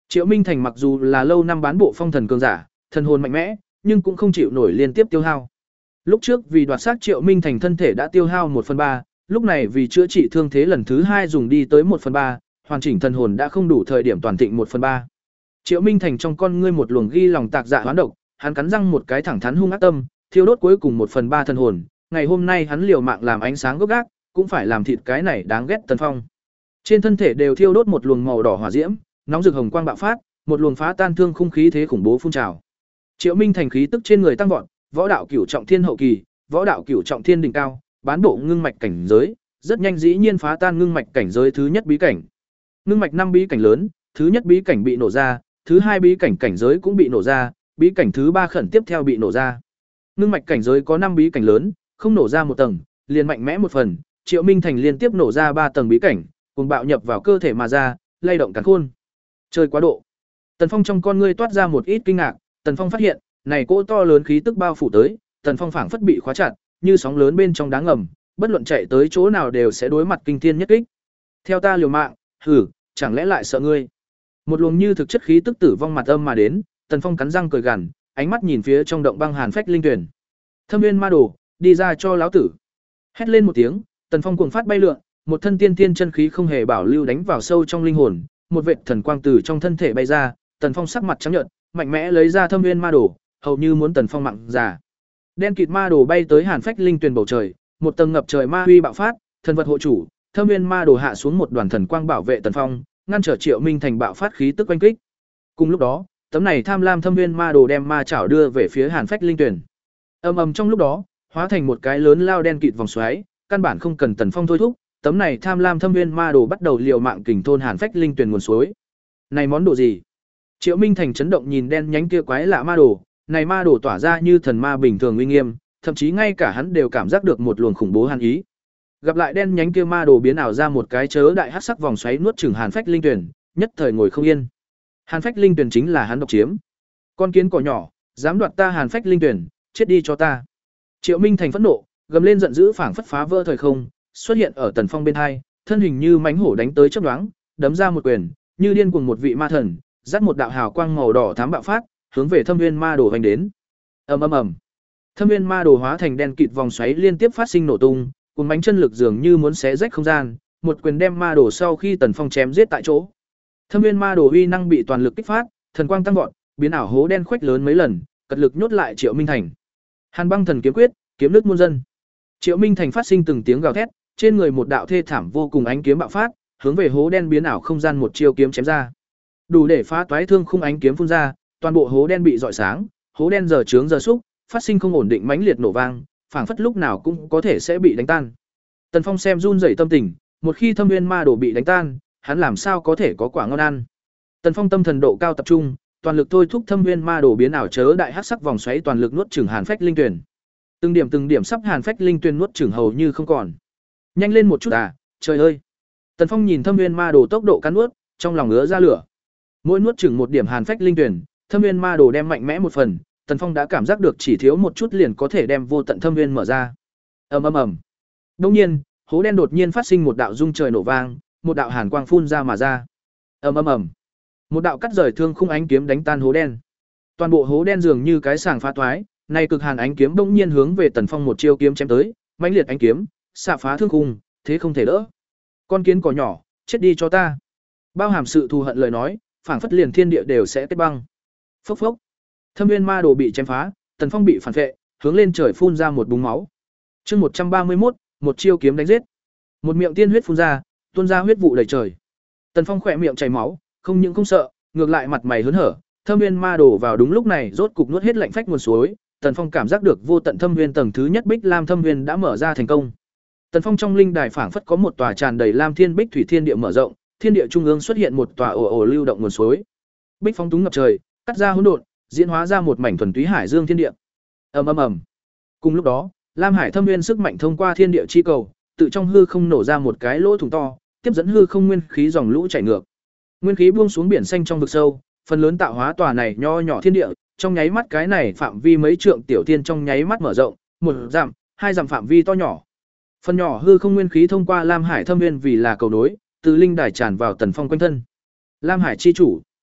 Triệu Minh Thành mặc dù là lâu năm bán bộ phong thần cường giả, thần hồn mạnh mẽ, nhưng cũng không chịu nổi liên tiếp tiêu hao. Lúc trước vì đoạt xác Triệu Minh Thành thân thể đã tiêu hao một phần ba, lúc này vì chữa trị thương thế lần thứ hai dùng đi tới một phần ba, hoàn chỉnh thần hồn đã không đủ thời điểm toàn thịnh một phần ba. Triệu Minh Thành trong con ngươi một luồng ghi lòng tạc dạ hoán độc, hắn cắn răng một cái thẳng thắn hung ác tâm, thiêu đốt cuối cùng một phần ba thần hồn, ngày hôm nay hắn liều mạng làm ánh sáng gốc gác, cũng phải làm thịt cái này đáng ghét Tần Phong. Trên thân thể đều thiêu đốt một luồng màu đỏ hỏa diễm, nóng rực hồng quang bạo phát, một luồng phá tan thương khung khí thế khủng bố phun trào. Triệu Minh Thành khí tức trên người tăng vọt, võ đạo cửu trọng thiên hậu kỳ, võ đạo cửu trọng thiên đỉnh cao, bán bộ ngưng mạch cảnh giới, rất nhanh dĩ nhiên phá tan ngưng mạch cảnh giới thứ nhất bí cảnh. Ngưng mạch năm bí cảnh lớn, thứ nhất bí cảnh bị nổ ra, thứ hai bí cảnh cảnh giới cũng bị nổ ra, bí cảnh thứ ba khẩn tiếp theo bị nổ ra. Ngưng mạch cảnh giới có năm bí cảnh lớn, không nổ ra một tầng, liền mạnh mẽ một phần, Triệu Minh Thành liên tiếp nổ ra ba tầng bí cảnh, cùng bạo nhập vào cơ thể mà ra, lay động càn khôn. Chơi quá độ. Tần Phong trong con ngươi toát ra một ít kinh ngạc, Tần Phong phát hiện, này cỗ to lớn khí tức bao phủ tới, Tần Phong phảng phất bị khóa chặt, như sóng lớn bên trong đá ngầm, bất luận chạy tới chỗ nào đều sẽ đối mặt kinh thiên nhất kích. Theo ta liều mạng, hử, chẳng lẽ lại sợ ngươi? Một luồng như thực chất khí tức tử vong mặt âm mà đến, Tần Phong cắn răng cười gằn, ánh mắt nhìn phía trong động băng hàn phách linh tuyển. Thâm Nguyên Ma Đồ, đi ra cho lão tử. Hét lên một tiếng, Tần Phong cuồng phát bay lượn, một thân tiên tiên chân khí không hề bảo lưu đánh vào sâu trong linh hồn, một vệt thần quang từ trong thân thể bay ra, Tần Phong sắc mặt trắng nhợt, mạnh mẽ lấy ra Thâm Nguyên Ma Đồ, hầu như muốn Tần Phong mặn già. Đen kịt ma đồ bay tới hàn phách linh tuyển bầu trời, một tầng ngập trời ma uy bạo phát, thần vật hộ chủ, Thâm Nguyên Ma Đồ hạ xuống một đoàn thần quang bảo vệ Tần Phong, ngăn trở Triệu Minh Thành bạo phát khí tức oanh kích. Cùng lúc đó, tấm này tham lam Thâm Nguyên Ma Đồ đem ma chảo đưa về phía hàn phách linh tuyển. Ầm ầm trong lúc đó, hóa thành một cái lớn lao đen kịt vòng xoáy, căn bản không cần Tần Phong thôi thúc, tấm này tham lam Thâm Nguyên Ma Đồ bắt đầu liều mạng kình thôn hàn phách linh tuyển nguồn suối. Này món đồ gì? Triệu Minh Thành chấn động nhìn đen nhánh kia quái lạ ma đồ, này ma đồ tỏa ra như thần ma bình thường uy nghiêm, thậm chí ngay cả hắn đều cảm giác được một luồng khủng bố hàn ý. Gặp lại đen nhánh kia ma đồ biến ảo ra một cái chớ đại hắc sắc vòng xoáy nuốt chửng hàn phách linh tuyển, nhất thời ngồi không yên. Hàn phách linh tuyển chính là hắn độc chiếm. Con kiến cỏ nhỏ, dám đoạt ta hàn phách linh tuyển, chết đi cho ta. Triệu Minh Thành phẫn nộ, gầm lên giận dữ phảng phất phá vỡ thời không, xuất hiện ở Tần Phong bên hai, thân hình như mãnh hổ đánh tới chớp nhoáng, đấm ra một quyền, như điên cuồng một vị ma thần, dắt một đạo hào quang màu đỏ thám bạo phát, hướng về Thâm Nguyên Ma Đồ vành đến. Ầm ầm ầm. Thâm Nguyên Ma Đồ hóa thành đen kịt vòng xoáy liên tiếp phát sinh nổ tung, cuốn bánh chân lực dường như muốn xé rách không gian, một quyền đem ma đồ sau khi Tần Phong chém giết tại chỗ. Thâm Nguyên Ma Đồ uy năng bị toàn lực kích phát, thần quang tăng vọt, biến ảo hố đen khuếch lớn mấy lần, cật lực nhốt lại Triệu Minh Thành. Hàn Băng Thần kiếm quyết, kiếm nước muôn dân. Triệu Minh Thành phát sinh từng tiếng gào thét, trên người một đạo thê thảm vô cùng ánh kiếm bạo phát, hướng về hố đen biến ảo không gian một chiêu kiếm chém ra. Đủ để phá toái thương khung ánh kiếm phun ra, toàn bộ hố đen bị rọi sáng, hố đen giờ trướng giờ xúc, phát sinh không ổn định mãnh liệt nổ vang, phảng phất lúc nào cũng có thể sẽ bị đánh tan. Tần Phong xem run rẩy tâm tình, một khi Thâm Nguyên Ma Đồ bị đánh tan, hắn làm sao có thể có quả ngon ăn. Tần Phong tâm thần độ cao tập trung, toàn lực thôi thúc Thâm Nguyên Ma Đồ biến ảo chớ đại hắc sắc vòng xoáy toàn lực nuốt chửng hàn phách linh tuyển. Từng điểm từng điểm sắp hàn phách linh tuyển nuốt chửng hầu như không còn. Nhanh lên một chút à, trời ơi. Tần Phong nhìn Thâm Nguyên Ma Đồ tốc độ cắn nuốt, trong lòng ngứa ra lửa. Mỗi nuốt chửng một điểm hàn phách linh tuyển, Thâm Nguyên Ma Đồ đem mạnh mẽ một phần, Tần Phong đã cảm giác được chỉ thiếu một chút liền có thể đem vô tận thâm nguyên mở ra. Ầm ầm ầm. Đột nhiên, hố đen đột nhiên phát sinh một đạo rung trời nổ vang, một đạo hàn quang phun ra mà ra. Ầm ầm ầm. Một đạo cắt rời thương khung ánh kiếm đánh tan hố đen. Toàn bộ hố đen dường như cái sàng phá toái, này cực hàn ánh kiếm bỗng nhiên hướng về Tần Phong một chiêu kiếm chém tới, mãnh liệt ánh kiếm, xạ phá thương khung, thế không thể đỡ. Con kiến cỏ nhỏ, chết đi cho ta. Bao hàm sự thù hận lời nói, phảng phất liền thiên địa đều sẽ kết băng. Phốc phốc. Thâm Nguyên Ma Đồ bị chém phá, Tần Phong bị phản vệ, hướng lên trời phun ra một búng máu. Chương một trăm ba mươi mốt, một chiêu kiếm đánh giết. Một miệng tiên huyết phun ra, tuôn ra huyết vụ đầy trời. Tần Phong khỏe miệng chảy máu, không những không sợ, ngược lại mặt mày hớn hở. Thâm Nguyên Ma Đồ vào đúng lúc này rốt cục nuốt hết lạnh phách nguồn suối, Tần Phong cảm giác được vô tận thâm nguyên tầng thứ nhất Bích Lam Thâm Nguyên đã mở ra thành công. Tần Phong trong linh đài phảng phất có một tòa tràn đầy lam thiên bích thủy thiên địa mở rộng, thiên địa trung ương xuất hiện một tòa ồ ồ lưu động nguồn suối. Bích phong túng ngập trời, cắt ra hỗn độn, diễn hóa ra một mảnh thuần túy hải dương thiên địa. Ầm ầm ầm. Cùng lúc đó, Lam Hải Thâm Nguyên sức mạnh thông qua thiên địa chi cầu, tự trong hư không nổ ra một cái lỗ thủng to, tiếp dẫn hư không nguyên khí dòng lũ chảy ngược. Nguyên khí buông xuống biển xanh trong vực sâu, phần lớn tạo hóa tòa này nho nhỏ thiên địa, trong nháy mắt cái này phạm vi mấy trượng tiểu thiên trong nháy mắt mở rộng, một dặm, hai dặm phạm vi to nhỏ. Phần nhỏ hư không nguyên khí thông qua Lam Hải Thâm Nguyên vì là cầu nối, từ linh đài tràn vào Tần Phong quanh thân. Lam Hải chi chủ,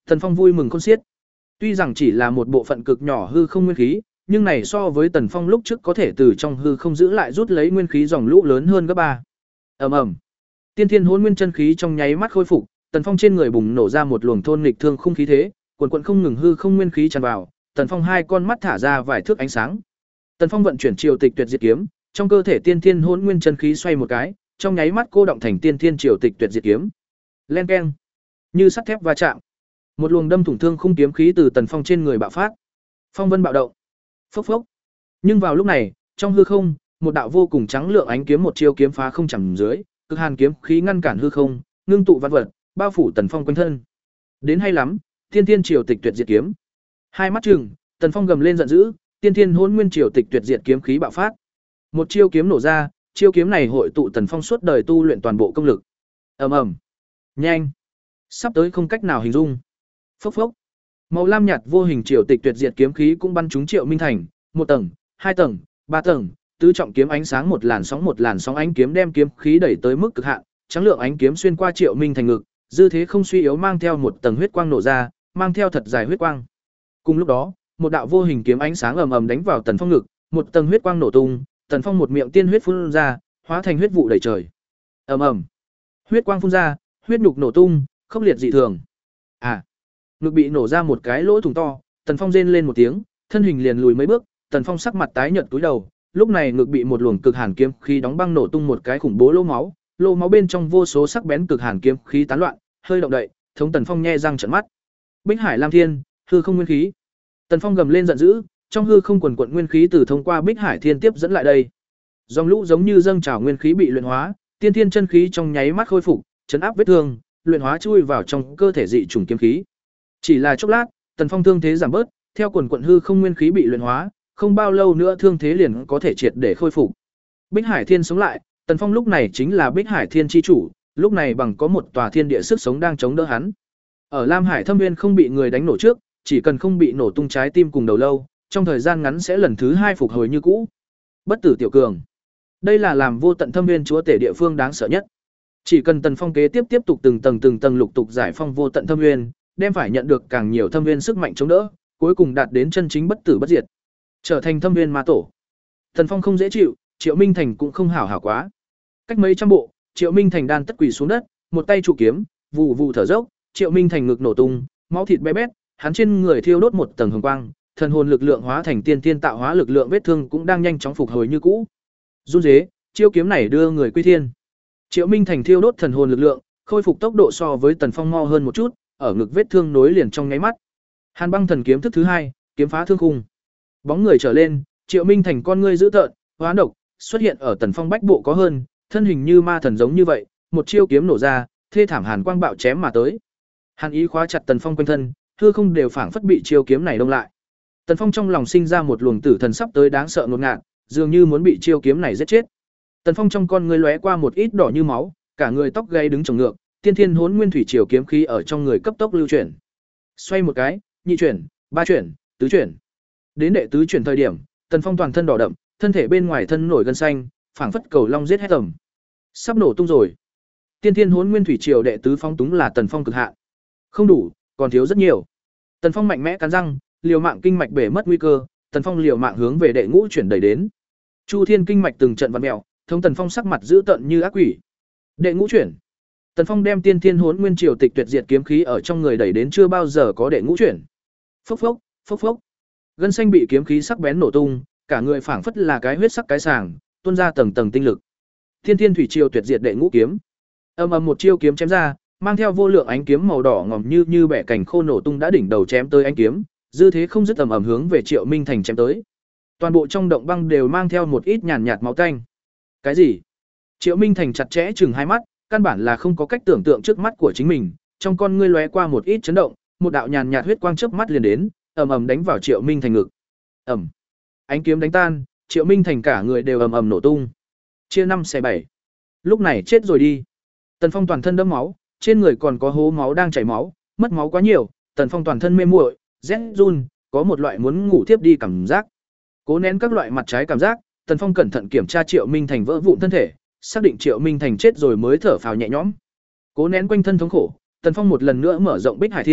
Tần Phong vui mừng khôn xiết. Tuy rằng chỉ là một bộ phận cực nhỏ hư không nguyên khí, nhưng này so với Tần Phong lúc trước có thể từ trong hư không giữ lại rút lấy nguyên khí dòng lũ lớn hơn gấp ba. Ầm ầm. Tiên Thiên Hỗn Nguyên chân khí trong nháy mắt khôi phục, Tần Phong trên người bùng nổ ra một luồng thôn nghịch thương khung khí thế, quần quần không ngừng hư không nguyên khí tràn vào, Tần Phong hai con mắt thả ra vài thước ánh sáng. Tần Phong vận chuyển Triều Tịch Tuyệt Diệt kiếm, trong cơ thể Tiên Thiên Hỗn Nguyên chân khí xoay một cái, trong nháy mắt cô động thành Tiên Thiên Triều Tịch Tuyệt Diệt kiếm. Len keng, như sắt thép va chạm. Một luồng đâm thủng thương khung kiếm khí từ Tần Phong trên người bạo phát. Phong vân bạo động. Phốc phốc. Nhưng vào lúc này, trong hư không, một đạo vô cùng trắng lượng ánh kiếm một chiêu kiếm phá không chầm dưới, cực hàn kiếm khí ngăn cản hư không, ngưng tụ vạn vật, bao phủ Tần Phong quanh thân. Đến hay lắm, Tiên Thiên Triều Tịch Tuyệt Diệt kiếm. Hai mắt trừng, Tần Phong gầm lên giận dữ, Tiên Thiên Hỗn Nguyên Triều Tịch Tuyệt Diệt kiếm khí bạo phát. Một chiêu kiếm nổ ra, chiêu kiếm này hội tụ Tần Phong suốt đời tu luyện toàn bộ công lực. Ầm ầm. Nhanh. Sắp tới không cách nào hình dung. Phốc phốc. Màu lam nhạt vô hình Triều Tịch Tuyệt Diệt kiếm khí cũng bắn trúng Triệu Minh Thành, một tầng, hai tầng, ba tầng, tứ trọng kiếm ánh sáng một làn sóng một làn sóng ánh kiếm đem kiếm khí đẩy tới mức cực hạn, trắng lượng ánh kiếm xuyên qua Triệu Minh Thành ngực, dư thế không suy yếu mang theo một tầng huyết quang nổ ra, mang theo thật dài huyết quang. Cùng lúc đó, một đạo vô hình kiếm ánh sáng ầm ầm đánh vào Tần Phong ngực, một tầng huyết quang nổ tung, Tần Phong một miệng tiên huyết phun ra, hóa thành huyết vụ đầy trời. Ầm ầm. Huyết quang phun ra, huyết nhục nổ tung, khốc liệt dị thường. À, ngực bị nổ ra một cái lỗ thủng to, Tần Phong rên lên một tiếng, thân hình liền lùi mấy bước, Tần Phong sắc mặt tái nhợt cúi đầu, lúc này ngực bị một luồng cực hàn kiếm khí đóng băng nổ tung một cái khủng bố lỗ máu, lỗ máu bên trong vô số sắc bén cực hàn kiếm khí tán loạn, hơi động đậy, thống Tần Phong nhe răng trợn mắt. Bích Hải Lam Thiên, hư không nguyên khí. Tần Phong gầm lên giận dữ, trong hư không quần quần nguyên khí từ thông qua Bích Hải Thiên tiếp dẫn lại đây. Dòng lũ giống như dâng trào nguyên khí bị luyện hóa, tiên thiên chân khí trong nháy mắt khôi phục, chấn áp vết thương, luyện hóa chui vào trong cơ thể dị trùng kiếm khí. Chỉ là chốc lát, Tần Phong thương thế giảm bớt, theo quần quần hư không nguyên khí bị luyện hóa, không bao lâu nữa thương thế liền có thể triệt để khôi phục. Bích Hải Thiên sống lại, Tần Phong lúc này chính là Bích Hải Thiên chi chủ, lúc này bằng có một tòa thiên địa sức sống đang chống đỡ hắn. Ở Lam Hải Thâm Nguyên không bị người đánh nổ trước, chỉ cần không bị nổ tung trái tim cùng đầu lâu, trong thời gian ngắn sẽ lần thứ hai phục hồi như cũ. Bất tử tiểu cường. Đây là làm vô tận thâm nguyên chúa tể địa phương đáng sợ nhất. Chỉ cần Tần Phong kế tiếp tiếp tục từng tầng từng tầng lục tục giải phong vô tận thâm nguyên, đem phải nhận được càng nhiều thâm nguyên sức mạnh chống đỡ, cuối cùng đạt đến chân chính bất tử bất diệt, trở thành thâm nguyên ma tổ. Tần Phong không dễ chịu, Triệu Minh Thành cũng không hảo hảo quá. Cách mấy trăm bộ, Triệu Minh Thành đan tất quỳ xuống đất, một tay trụ kiếm, vụ vụ thở dốc, Triệu Minh Thành ngực nổ tung, máu thịt bé bét, hắn trên người thiêu đốt một tầng hồng quang, thần hồn lực lượng hóa thành tiên tiên tạo hóa lực lượng vết thương cũng đang nhanh chóng phục hồi như cũ. Run rế, chiêu kiếm này đưa người quy thiên. Triệu Minh Thành thiêu đốt thần hồn lực lượng, khôi phục tốc độ so với Tần Phong mo hơn một chút, ở ngực vết thương nối liền trong nháy mắt. Hàn Băng Thần kiếm thức thứ hai, kiếm phá thương khung. Bóng người trở lên, Triệu Minh Thành con ngươi dữ tợn, hóa độc, xuất hiện ở Tần Phong bách bộ có hơn, thân hình như ma thần giống như vậy, một chiêu kiếm nổ ra, thê thảm hàn quang bạo chém mà tới. Hàn ý khóa chặt Tần Phong quanh thân, hư không đều phảng phất bị chiêu kiếm này đông lại. Tần Phong trong lòng sinh ra một luồng tử thần sắp tới đáng sợ ngột ngạt, dường như muốn bị chiêu kiếm này giết chết. Tần Phong trong con ngươi lóe qua một ít đỏ như máu, cả người tóc gáy đứng chồng ngược, tiên thiên hỗn nguyên thủy triều kiếm khí ở trong người cấp tốc lưu chuyển. Xoay một cái, nhị chuyển, ba chuyển, tứ chuyển. Đến đệ tứ chuyển thời điểm, Tần Phong toàn thân đỏ đậm, thân thể bên ngoài thân nổi gân xanh, phảng phất cầu long giết hết tầm. Sắp nổ tung rồi. Tiên thiên hỗn nguyên thủy triều đệ tứ phong túng là Tần Phong cực hạn. Không đủ, còn thiếu rất nhiều. Tần Phong mạnh mẽ cắn răng, liều mạng kinh mạch bể mất nguy cơ, Tần Phong liều mạng hướng về đệ ngũ chuyển đẩy đến. Chu Thiên kinh mạch từng trận vặn mèo, thông Tần Phong sắc mặt dữ tợn như ác quỷ. Đệ ngũ chuyển. Tần Phong đem tiên thiên hỗn nguyên triều tịch tuyệt diệt kiếm khí ở trong người đẩy đến chưa bao giờ có đệ ngũ chuyển. Phốc phốc, phốc phốc. Gân xanh bị kiếm khí sắc bén nổ tung, cả người phảng phất là cái huyết sắc cái sàng, tuôn ra tầng tầng tinh lực. Thiên thiên thủy triều tuyệt diệt đệ ngũ kiếm. Ầm ầm một chiêu kiếm chém ra, mang theo vô lượng ánh kiếm màu đỏ ngòm như như bẻ cảnh khô nổ tung đã đỉnh đầu chém tới ánh kiếm, dư thế không dứt ầm ầm hướng về Triệu Minh Thành chém tới. Toàn bộ trong động băng đều mang theo một ít nhàn nhạt máu tanh. Cái gì? Triệu Minh Thành chặt chẽ chừng hai mắt, căn bản là không có cách tưởng tượng trước mắt của chính mình, trong con ngươi lóe qua một ít chấn động, một đạo nhàn nhạt huyết quang chớp mắt liền đến, ầm ầm đánh vào Triệu Minh Thành ngực. Ầm. Ánh kiếm đánh tan, Triệu Minh Thành cả người đều ầm ầm nổ tung. Chia năm xẻ bảy. Lúc này chết rồi đi. Tần Phong toàn thân đẫm máu, trên người còn có hố máu đang chảy máu, mất máu quá nhiều, Tần Phong toàn thân mê muội, rét run, có một loại muốn ngủ thiếp đi cảm giác. Cố nén các loại mặt trái cảm giác, Tần Phong cẩn thận kiểm tra Triệu Minh Thành vỡ vụn thân thể, xác định Triệu Minh Thành chết rồi mới thở phào nhẹ nhõm. Cố nén quanh thân thống khổ, Tần Phong một lần nữa mở rộng Bích Hải Thiên,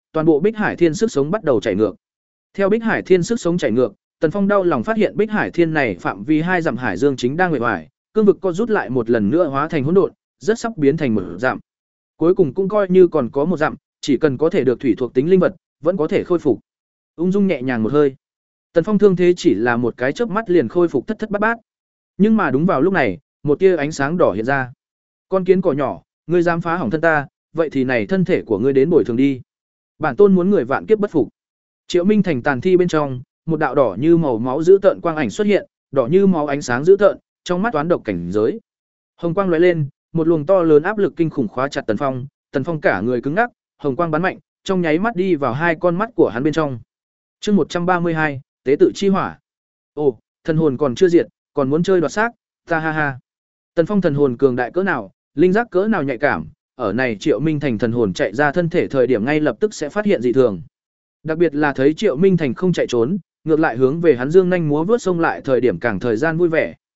toàn bộ Bích Hải Thiên sức sống bắt đầu chảy ngược. Theo Bích Hải Thiên sức sống chảy ngược, Tần Phong đau lòng phát hiện Bích Hải Thiên này phạm vi hai dặm hải dương chính đang nguệ hoài, cương vực co rút lại một lần nữa hóa thành hỗn độn, rất sắp biến thành một dặm. Cuối cùng cũng coi như còn có một dặm, chỉ cần có thể được thủy thuộc tính linh vật, vẫn có thể khôi phục. Ung dung nhẹ nhàng một hơi. Tần Phong thương thế chỉ là một cái chớp mắt liền khôi phục thất thất bát bát. Nhưng mà đúng vào lúc này, một tia ánh sáng đỏ hiện ra. Con kiến cỏ nhỏ, ngươi dám phá hỏng thân ta, vậy thì này thân thể của ngươi đến bồi thường đi. Bản tôn muốn người vạn kiếp bất phục. Triệu Minh Thành tàn thi bên trong, một đạo đỏ như màu máu dữ tợn quang ảnh xuất hiện, đỏ như máu ánh sáng dữ tợn, trong mắt toán độc cảnh giới. Hồng quang lóe lên, một luồng to lớn áp lực kinh khủng khóa chặt Tần Phong, Tần Phong cả người cứng ngắc, hồng quang bắn mạnh, trong nháy mắt đi vào hai con mắt của hắn bên trong. Chương một trăm ba mươi hai, tế tự chi hỏa. Ồ, thần hồn còn chưa diệt, còn muốn chơi đoạt xác, ta ha ha. Tần Phong thần hồn cường đại cỡ nào, linh giác cỡ nào nhạy cảm, ở này Triệu Minh Thành thần hồn chạy ra thân thể thời điểm ngay lập tức sẽ phát hiện dị thường. Đặc biệt là thấy Triệu Minh Thành không chạy trốn, ngược lại hướng về hắn dương nhanh múa vớt xông lại thời điểm càng thời gian vui vẻ.